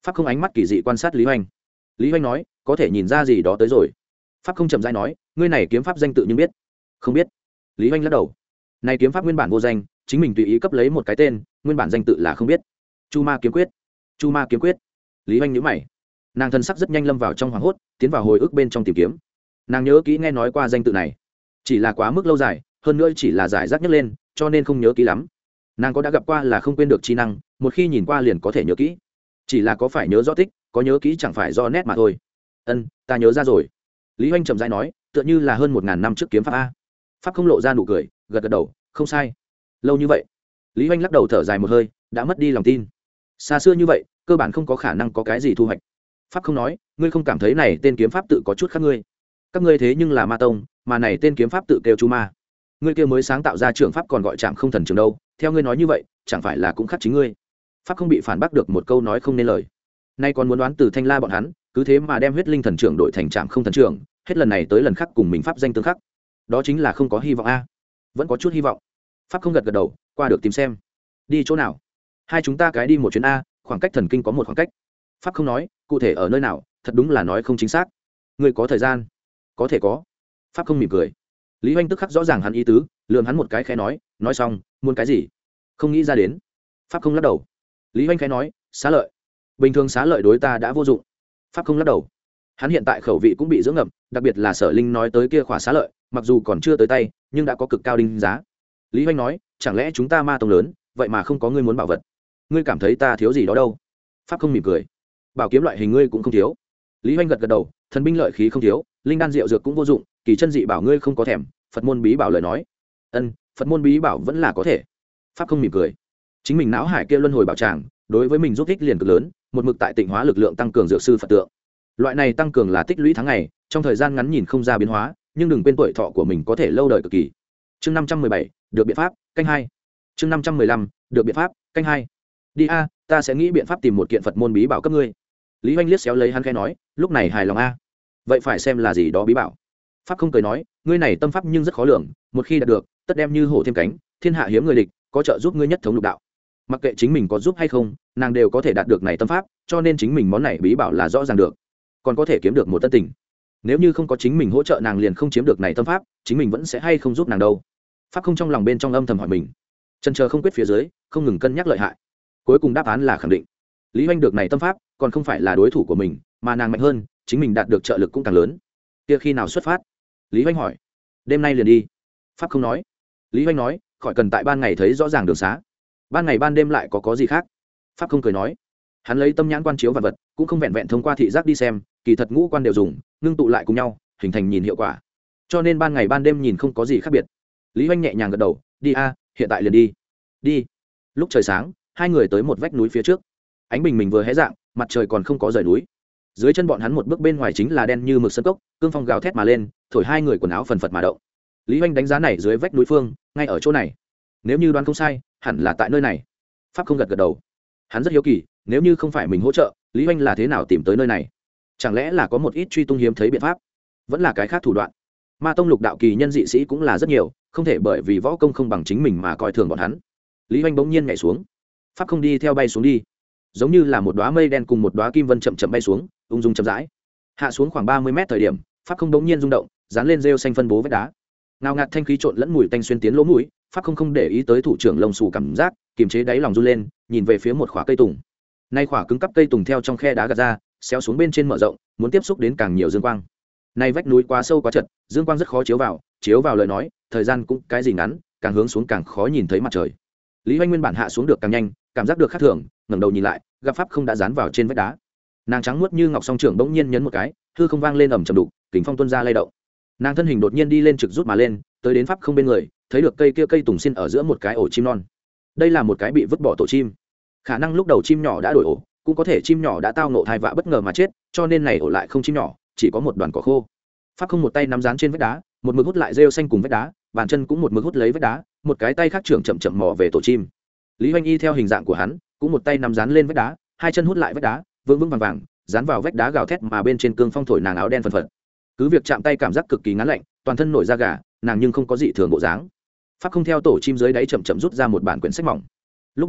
pháp không ánh mắt kỳ dị quan sát lý hoành. Lý hoành nói, có thể nhìn ra gì đó tới rồi. Pháp không chậm rãi nói, ngươi này kiếm pháp danh tự nhưng biết? Không biết. Lý hoành lắc đầu. Này kiếm pháp nguyên bản vô danh, chính mình tùy ý cấp lấy một cái tên, nguyên bản danh tự là không biết. Chu Ma kiếm quyết. Chu Ma kiếm quyết. Lý hoành nhíu mày. Nàng thân sắc rất nhanh lâm vào trong hoảng hốt, tiến vào hồi ức bên trong tìm kiếm. Nàng nhớ kỹ nghe nói qua danh tự này, chỉ là quá mức lâu dài, hơn nữa chỉ là giải rác nhấc lên, cho nên không nhớ kỹ lắm. Nàng có đã gặp qua là không quên được chi năng, một khi nhìn qua liền có thể nhớ kỹ, chỉ là có phải nhớ rõ tích, có nhớ kỹ chẳng phải do nét mà thôi. Ân, ta nhớ ra rồi. Lý hoành chậm rãi nói, tựa như là hơn một ngàn năm trước kiếm pháp a. Pháp không lộ ra nụ cười, gật gật đầu, không sai. Lâu như vậy. Lý hoành lắc đầu thở dài một hơi, đã mất đi lòng tin. Xa xưa như vậy, cơ bản không có khả năng có cái gì thu hoạch. Pháp không nói, ngươi không cảm thấy này tên kiếm pháp tự có chút khác ngươi? Các ngươi thế nhưng là ma tông, mà này tên kiếm pháp tự kêu chu ma. Ngươi kia mới sáng tạo ra trường pháp còn gọi chạm không thần trường đâu, theo ngươi nói như vậy, chẳng phải là cũng khác chính ngươi? Pháp không bị phản bác được một câu nói không nên lời. Nay còn muốn đoán từ Thanh La bọn hắn, cứ thế mà đem huyết linh thần trưởng đổi thành chạm không thần trưởng, hết lần này tới lần khác cùng mình pháp danh tương khắc. Đó chính là không có hy vọng a. Vẫn có chút hy vọng. Pháp không gật gật đầu, qua được tìm xem. Đi chỗ nào? Hai chúng ta cái đi một chuyến a, khoảng cách thần kinh có một khoảng cách. Pháp không nói, cụ thể ở nơi nào, thật đúng là nói không chính xác. Ngươi có thời gian? Có thể có. Pháp không mỉm cười. Lý hoành tức khắc rõ ràng hắn ý tứ, lườm hắn một cái khẽ nói, nói xong, muốn cái gì? Không nghĩ ra đến. Pháp không lắc đầu. Lý hoành khẽ nói, xá lợi. Bình thường xá lợi đối ta đã vô dụng. Pháp không lắc đầu. Hắn hiện tại khẩu vị cũng bị dưỡng ngậm, đặc biệt là Sở Linh nói tới kia khỏa xá lợi, mặc dù còn chưa tới tay, nhưng đã có cực cao đinh giá. Lý hoành nói, chẳng lẽ chúng ta ma tông lớn, vậy mà không có ngươi muốn bảo vật? Ngươi cảm thấy ta thiếu gì đó đâu? Pháp không mỉm cười. Bảo kiếm loại hình ngươi cũng không thiếu. Lý hoành gật gật đầu, thần binh lợi khí không thiếu, linh đan rượu dược cũng vô dụng, kỳ chân dị bảo ngươi không có thèm, Phật môn bí bảo lời nói. Ân, Phật môn bí bảo vẫn là có thể. Pháp không mỉm cười. Chính mình não hải kia luân hồi bảo tràng, đối với mình giúp ích liền cực lớn, một mực tại tịnh hóa lực lượng tăng cường dược sư Phật tượng. Loại này tăng cường là tích lũy tháng ngày, trong thời gian ngắn nhìn không ra biến hóa, nhưng đừng quên tuổi thọ của mình có thể lâu đời cực kỳ. Chương năm trăm mười bảy, được biện pháp, canh hai. Chương năm trăm mười lăm, được biện pháp, canh hai. Đi a, ta sẽ nghĩ biện pháp tìm một kiện Phật môn bí bảo cấp ngươi. Lý hoành liếc xéo lấy hắn khẽ nói, lúc này hài lòng a. Vậy phải xem là gì đó bí bảo. Pháp không cười nói, ngươi này tâm pháp nhưng rất khó lường, một khi đạt được, tất đem như hổ thêm cánh, thiên hạ hiếm người địch, có trợ giúp ngươi nhất thống lục đạo. Mặc kệ chính mình có giúp hay không, nàng đều có thể đạt được này tâm pháp, cho nên chính mình món này bí bảo là rõ ràng được, còn có thể kiếm được một tân tình. Nếu như không có chính mình hỗ trợ nàng liền không chiếm được này tâm pháp, chính mình vẫn sẽ hay không giúp nàng đâu. Pháp không trong lòng bên trong âm thầm hỏi mình, chần chờ không quyết phía dưới, không ngừng cân nhắc lợi hại. Cuối cùng đáp án là khẳng định. Lý hoành được này tâm pháp, còn không phải là đối thủ của mình, mà nàng mạnh hơn, chính mình đạt được trợ lực cũng càng lớn. Kia khi nào xuất phát? Lý hoành hỏi. Đêm nay liền đi. Pháp không nói. Lý hoành nói, khỏi cần tại ban ngày thấy rõ ràng đường xá, ban ngày ban đêm lại có có gì khác? Pháp không cười nói. Hắn lấy tâm nhãn quan chiếu vật vật, cũng không vẹn vẹn thông qua thị giác đi xem, kỳ thật ngũ quan đều dùng, ngưng tụ lại cùng nhau, hình thành nhìn hiệu quả, cho nên ban ngày ban đêm nhìn không có gì khác biệt. Lý hoành nhẹ nhàng gật đầu, đi a, hiện tại liền đi. Đi. Lúc trời sáng, hai người tới một vách núi phía trước. Ánh bình mình vừa hé dạng, mặt trời còn không có rời núi. Dưới chân bọn hắn một bước bên ngoài chính là đen như mực sân cốc, cương phong gào thét mà lên, thổi hai người quần áo phần phật mà động. Lý hoành đánh giá này dưới vách núi phương, ngay ở chỗ này. Nếu như đoán không sai, hẳn là tại nơi này. Pháp không gật gật đầu. Hắn rất hiếu kỳ, nếu như không phải mình hỗ trợ, Lý hoành là thế nào tìm tới nơi này? Chẳng lẽ là có một ít truy tung hiếm thấy biện pháp, vẫn là cái khác thủ đoạn? Ma tông lục đạo kỳ nhân dị sĩ cũng là rất nhiều, không thể bởi vì võ công không bằng chính mình mà coi thường bọn hắn. Lý hoành bỗng nhiên nhảy xuống. Pháp không đi theo bay xuống đi, giống như là một đóa mây đen cùng một đóa kim vân chậm chậm bay xuống, ung dung chậm rãi hạ xuống khoảng ba mươi mét thời điểm, Pháp không bỗng nhiên rung động, dán lên rêu xanh phân bố vách đá. Ngao ngạt thanh khí trộn lẫn mùi tanh xuyên tiến lỗ mũi, Pháp không không để ý tới thủ trưởng lông xù cảm giác, kiềm chế đáy lòng run lên, nhìn về phía một khỏa cây tùng. Nay khỏa cứng cắp cây tùng theo trong khe đá gạt ra, xéo xuống bên trên mở rộng, muốn tiếp xúc đến càng nhiều dương quang. Nay vách núi quá sâu quá chật, dương quang rất khó chiếu vào, chiếu vào lời nói, thời gian cũng cái gì ngắn, càng hướng xuống càng khó nhìn thấy mặt trời. Lý hoành nguyên bản hạ xuống được càng nhanh, cảm giác được khác thường, ngẩng đầu nhìn lại, gặp Pháp không đã dán vào trên vách đá. Nàng trắng muốt như ngọc song trưởng bỗng nhiên nhấn một cái, hư không vang lên ầm trầm đục, kính phong tuôn ra lay động. Nàng thân hình đột nhiên đi lên trực rút mà lên, tới đến Pháp không bên người, thấy được cây kia cây tùng xiên ở giữa một cái ổ chim non. Đây là một cái bị vứt bỏ tổ chim, khả năng lúc đầu chim nhỏ đã đổi ổ, cũng có thể chim nhỏ đã tao ngộ thai vạ bất ngờ mà chết, cho nên này ổ lại không chim nhỏ, chỉ có một đoàn cỏ khô. Pháp không một tay nắm dán trên vách đá, một mực hút lại rêu xanh cùng vách đá, bàn chân cũng một mực hút lấy vách đá, một cái tay khác trưởng chậm chậm mò về tổ chim. Lý hoành y theo hình dạng của hắn, cũng một tay nắm dán lên vách đá, hai chân hút lại vách đá, vững vững vàng vàng dán vào vách đá gào thét mà bên trên cương phong thổi nàng áo đen phần phật. Cứ việc chạm tay cảm giác cực kỳ ngán lạnh, toàn thân nổi da gà, nàng nhưng không có gì thường bộ dáng. Pháp không theo tổ chim dưới đáy chậm chậm rút ra một bản quyển sách mỏng. Lúc này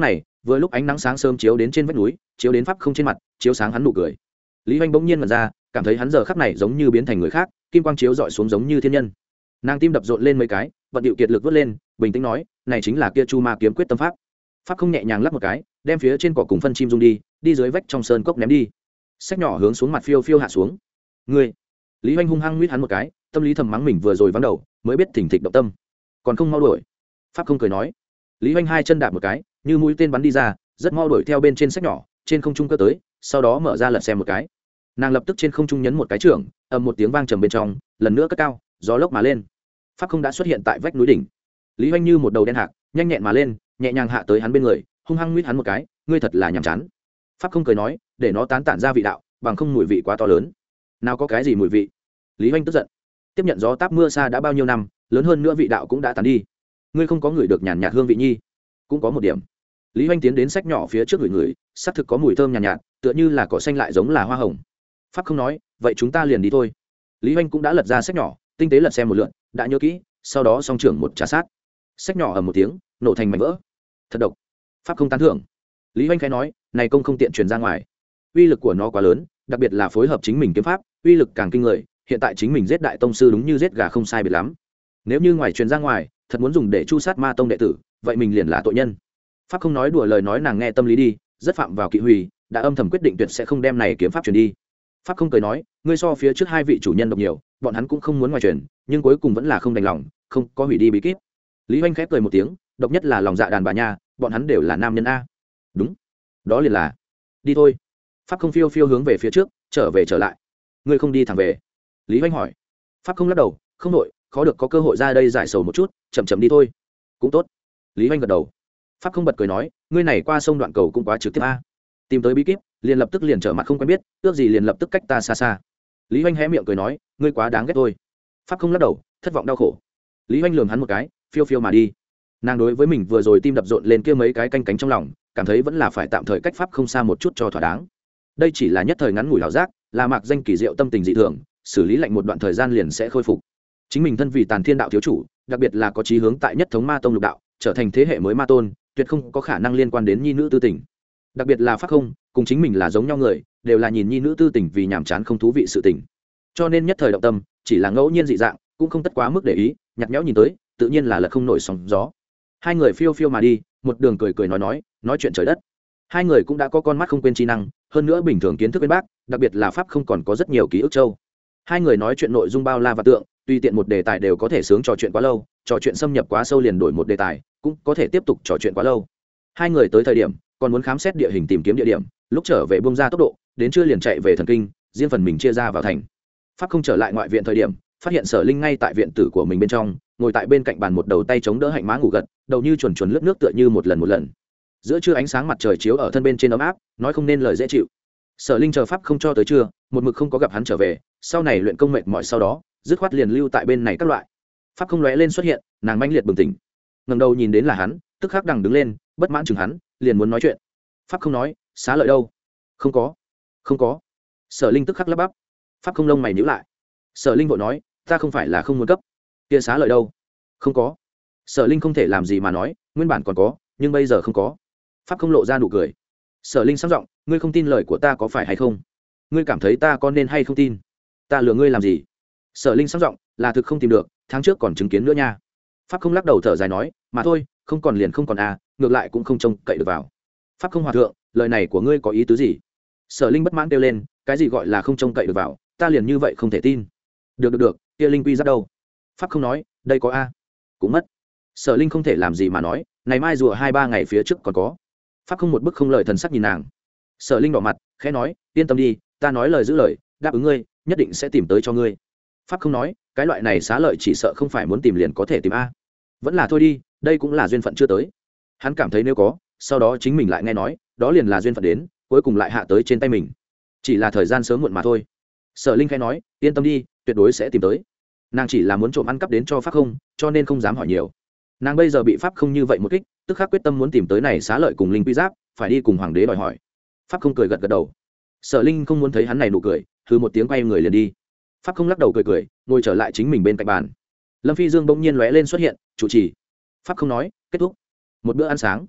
vừa lúc ánh nắng sáng sớm chiếu đến trên vách núi, chiếu đến pháp không trên mặt, chiếu sáng hắn nụ cười. Lý Hoành bỗng nhiên mở ra, cảm thấy hắn giờ khắc này giống như biến thành người khác, kim quang chiếu dọi xuống giống như thiên nhân. Nàng tim đập rộn lên mấy cái, vận điệu kiệt lực vớt lên, bình tĩnh nói, này chính là kia Chu Ma kiếm quyết tâm pháp. Pháp không nhẹ nhàng lắc một cái, đem phía trên cỏ cùng phân chim rung đi, đi dưới vách trong sơn cốc ném đi. Sách nhỏ hướng xuống mặt phiêu phiêu hạ xuống. Ngươi! Lý Hoành hung hăng nguyết hắn một cái, tâm lý thầm mắng mình vừa rồi vắng đầu, mới biết thỉnh thịch động tâm, còn không mau đuổi. Pháp không cười nói. Lý Hoành hai chân đạp một cái, như mũi tên bắn đi ra, rất mau đuổi theo bên trên sách nhỏ, trên không trung cơ tới, sau đó mở ra lật xem một cái. Nàng lập tức trên không trung nhấn một cái trưởng, ầm một tiếng vang trầm bên trong, lần nữa cất cao, gió lốc mà lên. Pháp không đã xuất hiện tại vách núi đỉnh. Lý Hoành như một đầu đen hạc, nhanh nhẹn mà lên, nhẹ nhàng hạ tới hắn bên người, hung hăng nguyết hắn một cái, ngươi thật là nhàm chán. Pháp không cười nói, để nó tán tản ra vị đạo, bằng không mùi vị quá to lớn. Nào có cái gì mùi vị? Lý Hoành tức giận. Tiếp nhận gió táp mưa xa đã bao nhiêu năm, lớn hơn nữa vị đạo cũng đã tàn đi. Ngươi không có người được nhàn nhạt hương vị nhi, cũng có một điểm. Lý Hoành tiến đến sách nhỏ phía trước người người, xác thực có mùi thơm nhàn nhạt, nhạt, tựa như là cỏ xanh lại giống là hoa hồng. Pháp không nói, vậy chúng ta liền đi thôi. Lý Hoành cũng đã lật ra sách nhỏ, tinh tế lật xem một lượt, đã nhớ kỹ, sau đó song trưởng một trà sát. Sách nhỏ ầm một tiếng, nổ thành mảnh vỡ. Thật độc. Pháp không tán thưởng. Lý Hoành khẽ nói, này công không tiện truyền ra ngoài. Uy lực của nó quá lớn, đặc biệt là phối hợp chính mình kiếm pháp, uy lực càng kinh người, hiện tại chính mình giết đại tông sư đúng như giết gà không sai biệt lắm. Nếu như ngoài truyền ra ngoài, thật muốn dùng để chu sát ma tông đệ tử, vậy mình liền là tội nhân. Pháp không nói đùa lời nói nàng nghe tâm lý đi, rất phạm vào kỵ hủy, đã âm thầm quyết định tuyệt sẽ không đem này kiếm pháp truyền đi. Pháp không cười nói, ngươi so phía trước hai vị chủ nhân độc nhiều, bọn hắn cũng không muốn ngoài truyền, nhưng cuối cùng vẫn là không đành lòng, không có hủy đi bí kíp. Lý Hoành khép cười một tiếng, độc nhất là lòng dạ đàn bà nha, bọn hắn đều là nam nhân a. Đúng, đó liền là. Đi thôi. Pháp không phiêu phiêu hướng về phía trước, trở về trở lại. Ngươi không đi thẳng về? Lý Hoành hỏi. Pháp không lắc đầu, không đội, khó được có cơ hội ra đây giải sầu một chút, chậm chậm đi thôi. Cũng tốt. Lý Hoành gật đầu. Pháp không bật cười nói, ngươi này qua sông đoạn cầu cũng quá trực tiếp a. Tìm tới bí kíp, liền lập tức liền trở mặt không quen biết, ước gì liền lập tức cách ta xa xa. Lý Hoành hé miệng cười nói, ngươi quá đáng ghét thôi. Pháp không lắc đầu, thất vọng đau khổ. Lý Hoành lườm hắn một cái, phiêu phiêu mà đi. Nàng đối với mình vừa rồi tim đập rộn lên kia mấy cái canh cánh trong lòng, cảm thấy vẫn là phải tạm thời cách Pháp không xa một chút cho thỏa đáng. Đây chỉ là nhất thời ngắn ngủi hảo giác, là mạc danh kỳ diệu tâm tình dị thường, xử lý lạnh một đoạn thời gian liền sẽ khôi phục. Chính mình thân vì Tàn Thiên đạo thiếu chủ, đặc biệt là có chí hướng tại nhất thống ma tông lục đạo, trở thành thế hệ mới ma tôn, tuyệt không có khả năng liên quan đến nhi nữ tư tình. Đặc biệt là Pháp không, cùng chính mình là giống nhau người, đều là nhìn nhi nữ tư tình vì nhàm chán không thú vị sự tình. Cho nên nhất thời động tâm, chỉ là ngẫu nhiên dị dạng, cũng không tất quá mức để ý, nhặt nhẽo nhìn tới, tự nhiên là lật không nổi sóng gió. Hai người phiêu phiêu mà đi, một đường cười cười nói nói, nói chuyện trời đất. Hai người cũng đã có con mắt không quên trí năng, hơn nữa bình thường kiến thức bên bác, đặc biệt là Pháp không còn có rất nhiều ký ức châu. Hai người nói chuyện nội dung bao la và tượng, tùy tiện một đề tài đều có thể sướng trò chuyện quá lâu, trò chuyện xâm nhập quá sâu liền đổi một đề tài, cũng có thể tiếp tục trò chuyện quá lâu. Hai người tới thời điểm còn muốn khám xét địa hình tìm kiếm địa điểm, lúc trở về bung ra tốc độ, đến trưa liền chạy về thần kinh, riêng phần mình chia ra vào thành. Pháp không trở lại ngoại viện thời điểm, phát hiện Sở Linh ngay tại viện tử của mình bên trong, ngồi tại bên cạnh bàn một đầu tay chống đỡ hạnh má ngủ gật, đầu như chuồn chuồn lướt nước tựa như một lần một lần. Giữa trưa ánh sáng mặt trời chiếu ở thân bên trên ấm áp, nói không nên lời dễ chịu. Sở Linh chờ Pháp không cho tới trưa, một mực không có gặp hắn trở về, sau này luyện công mệt mỏi sau đó, dứt khoát liền lưu tại bên này các loại. Pháp không lóe lên xuất hiện, nàng manh liệt bừng tỉnh, ngẩng đầu nhìn đến là hắn, tức khắc đằng đứng lên, bất mãn chừng hắn, liền muốn nói chuyện. Pháp không nói, xá lợi đâu? Không có, không có. Sở Linh tức khắc lắp bắp. Pháp không lông mày nhíu lại. Sở Linh vội nói, ta không phải là không muốn cấp, kia xá lợi đâu? Không có. Sở Linh không thể làm gì mà nói, nguyên bản còn có, nhưng bây giờ không có. Pháp không lộ ra nụ cười. Sở Linh sáng giọng, ngươi không tin lời của ta có phải hay không? Ngươi cảm thấy ta có nên hay không tin? Ta lừa ngươi làm gì? Sở Linh sáng giọng, là thực không tìm được, tháng trước còn chứng kiến nữa nha. Pháp không lắc đầu thở dài nói, mà thôi, không còn liền không còn à, ngược lại cũng không trông cậy được vào. Pháp không hòa thượng, lời này của ngươi có ý tứ gì? Sở Linh bất mãn kêu lên, cái gì gọi là không trông cậy được vào, ta liền như vậy không thể tin. Được được được, kia linh quy giáp đâu? Pháp không nói, đây có a, cũng mất. Sở Linh không thể làm gì mà nói, ngày mai rùa hai ba ngày phía trước còn có. Pháp không một bức không lời thần sắc nhìn nàng. Sở Linh đỏ mặt, khẽ nói, yên tâm đi, ta nói lời giữ lời, đáp ứng ngươi, nhất định sẽ tìm tới cho ngươi. Pháp không nói, cái loại này xá lợi chỉ sợ không phải muốn tìm liền có thể tìm a. Vẫn là thôi đi, đây cũng là duyên phận chưa tới. Hắn cảm thấy nếu có, sau đó chính mình lại nghe nói, đó liền là duyên phận đến, cuối cùng lại hạ tới trên tay mình. Chỉ là thời gian sớm muộn mà thôi. Sở Linh khẽ nói, yên tâm đi, tuyệt đối sẽ tìm tới. Nàng chỉ là muốn trộm ăn cắp đến cho Pháp không, cho nên không dám hỏi nhiều. Nàng bây giờ bị Pháp không như vậy một kích, tức khắc quyết tâm muốn tìm tới này xá lợi cùng linh quy giáp, phải đi cùng hoàng đế đòi hỏi. Pháp không cười gật gật đầu. Sở Linh không muốn thấy hắn này nụ cười, hừ một tiếng quay người liền đi. Pháp không lắc đầu cười cười, ngồi trở lại chính mình bên cạnh bàn. Lâm Phi Dương bỗng nhiên lóe lên xuất hiện, chủ trì. Pháp không nói, kết thúc. Một bữa ăn sáng.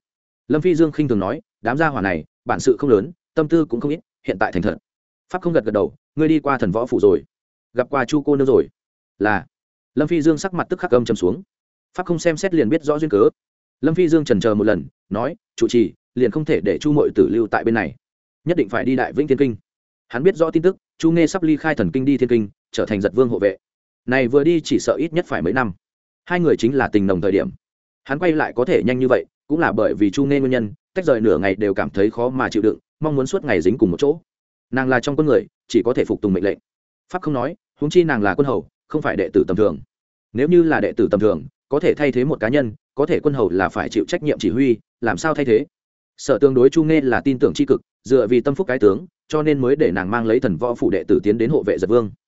Lâm Phi Dương khinh thường nói, đám gia hỏa này bản sự không lớn, tâm tư cũng không ít, hiện tại thành thật. Pháp không gật gật đầu, ngươi đi qua thần võ phủ rồi, gặp qua Chu cô nương rồi. Là. Lâm Phi Dương sắc mặt tức khắc âm trầm xuống. Pháp không xem xét liền biết rõ duyên cớ. Lâm Phi Dương chần chờ một lần, nói, chủ trì liền không thể để Chu muội tử lưu tại bên này, nhất định phải đi Đại Vĩnh Thiên Kinh. Hắn biết rõ tin tức, Chu Nghe sắp ly khai thần kinh đi Thiên Kinh, trở thành Giật Vương hộ vệ. Này vừa đi chỉ sợ ít nhất phải mấy năm. Hai người chính là tình nồng thời điểm. Hắn quay lại có thể nhanh như vậy, cũng là bởi vì Chu Nghe nguyên nhân, tách rời nửa ngày đều cảm thấy khó mà chịu đựng, mong muốn suốt ngày dính cùng một chỗ. Nàng là trong quân người, chỉ có thể phục tùng mệnh lệnh. Pháp không nói, huống chi nàng là quân hầu, không phải đệ tử tầm thường. Nếu như là đệ tử tầm thường, có thể thay thế một cá nhân, có thể quân hầu là phải chịu trách nhiệm chỉ huy, làm sao thay thế? Sở tương đối Chu Nghe là tin tưởng chi cực, dựa vì tâm phúc cái tướng, cho nên mới để nàng mang lấy thần võ phủ đệ tử tiến đến hộ vệ Giật Vương.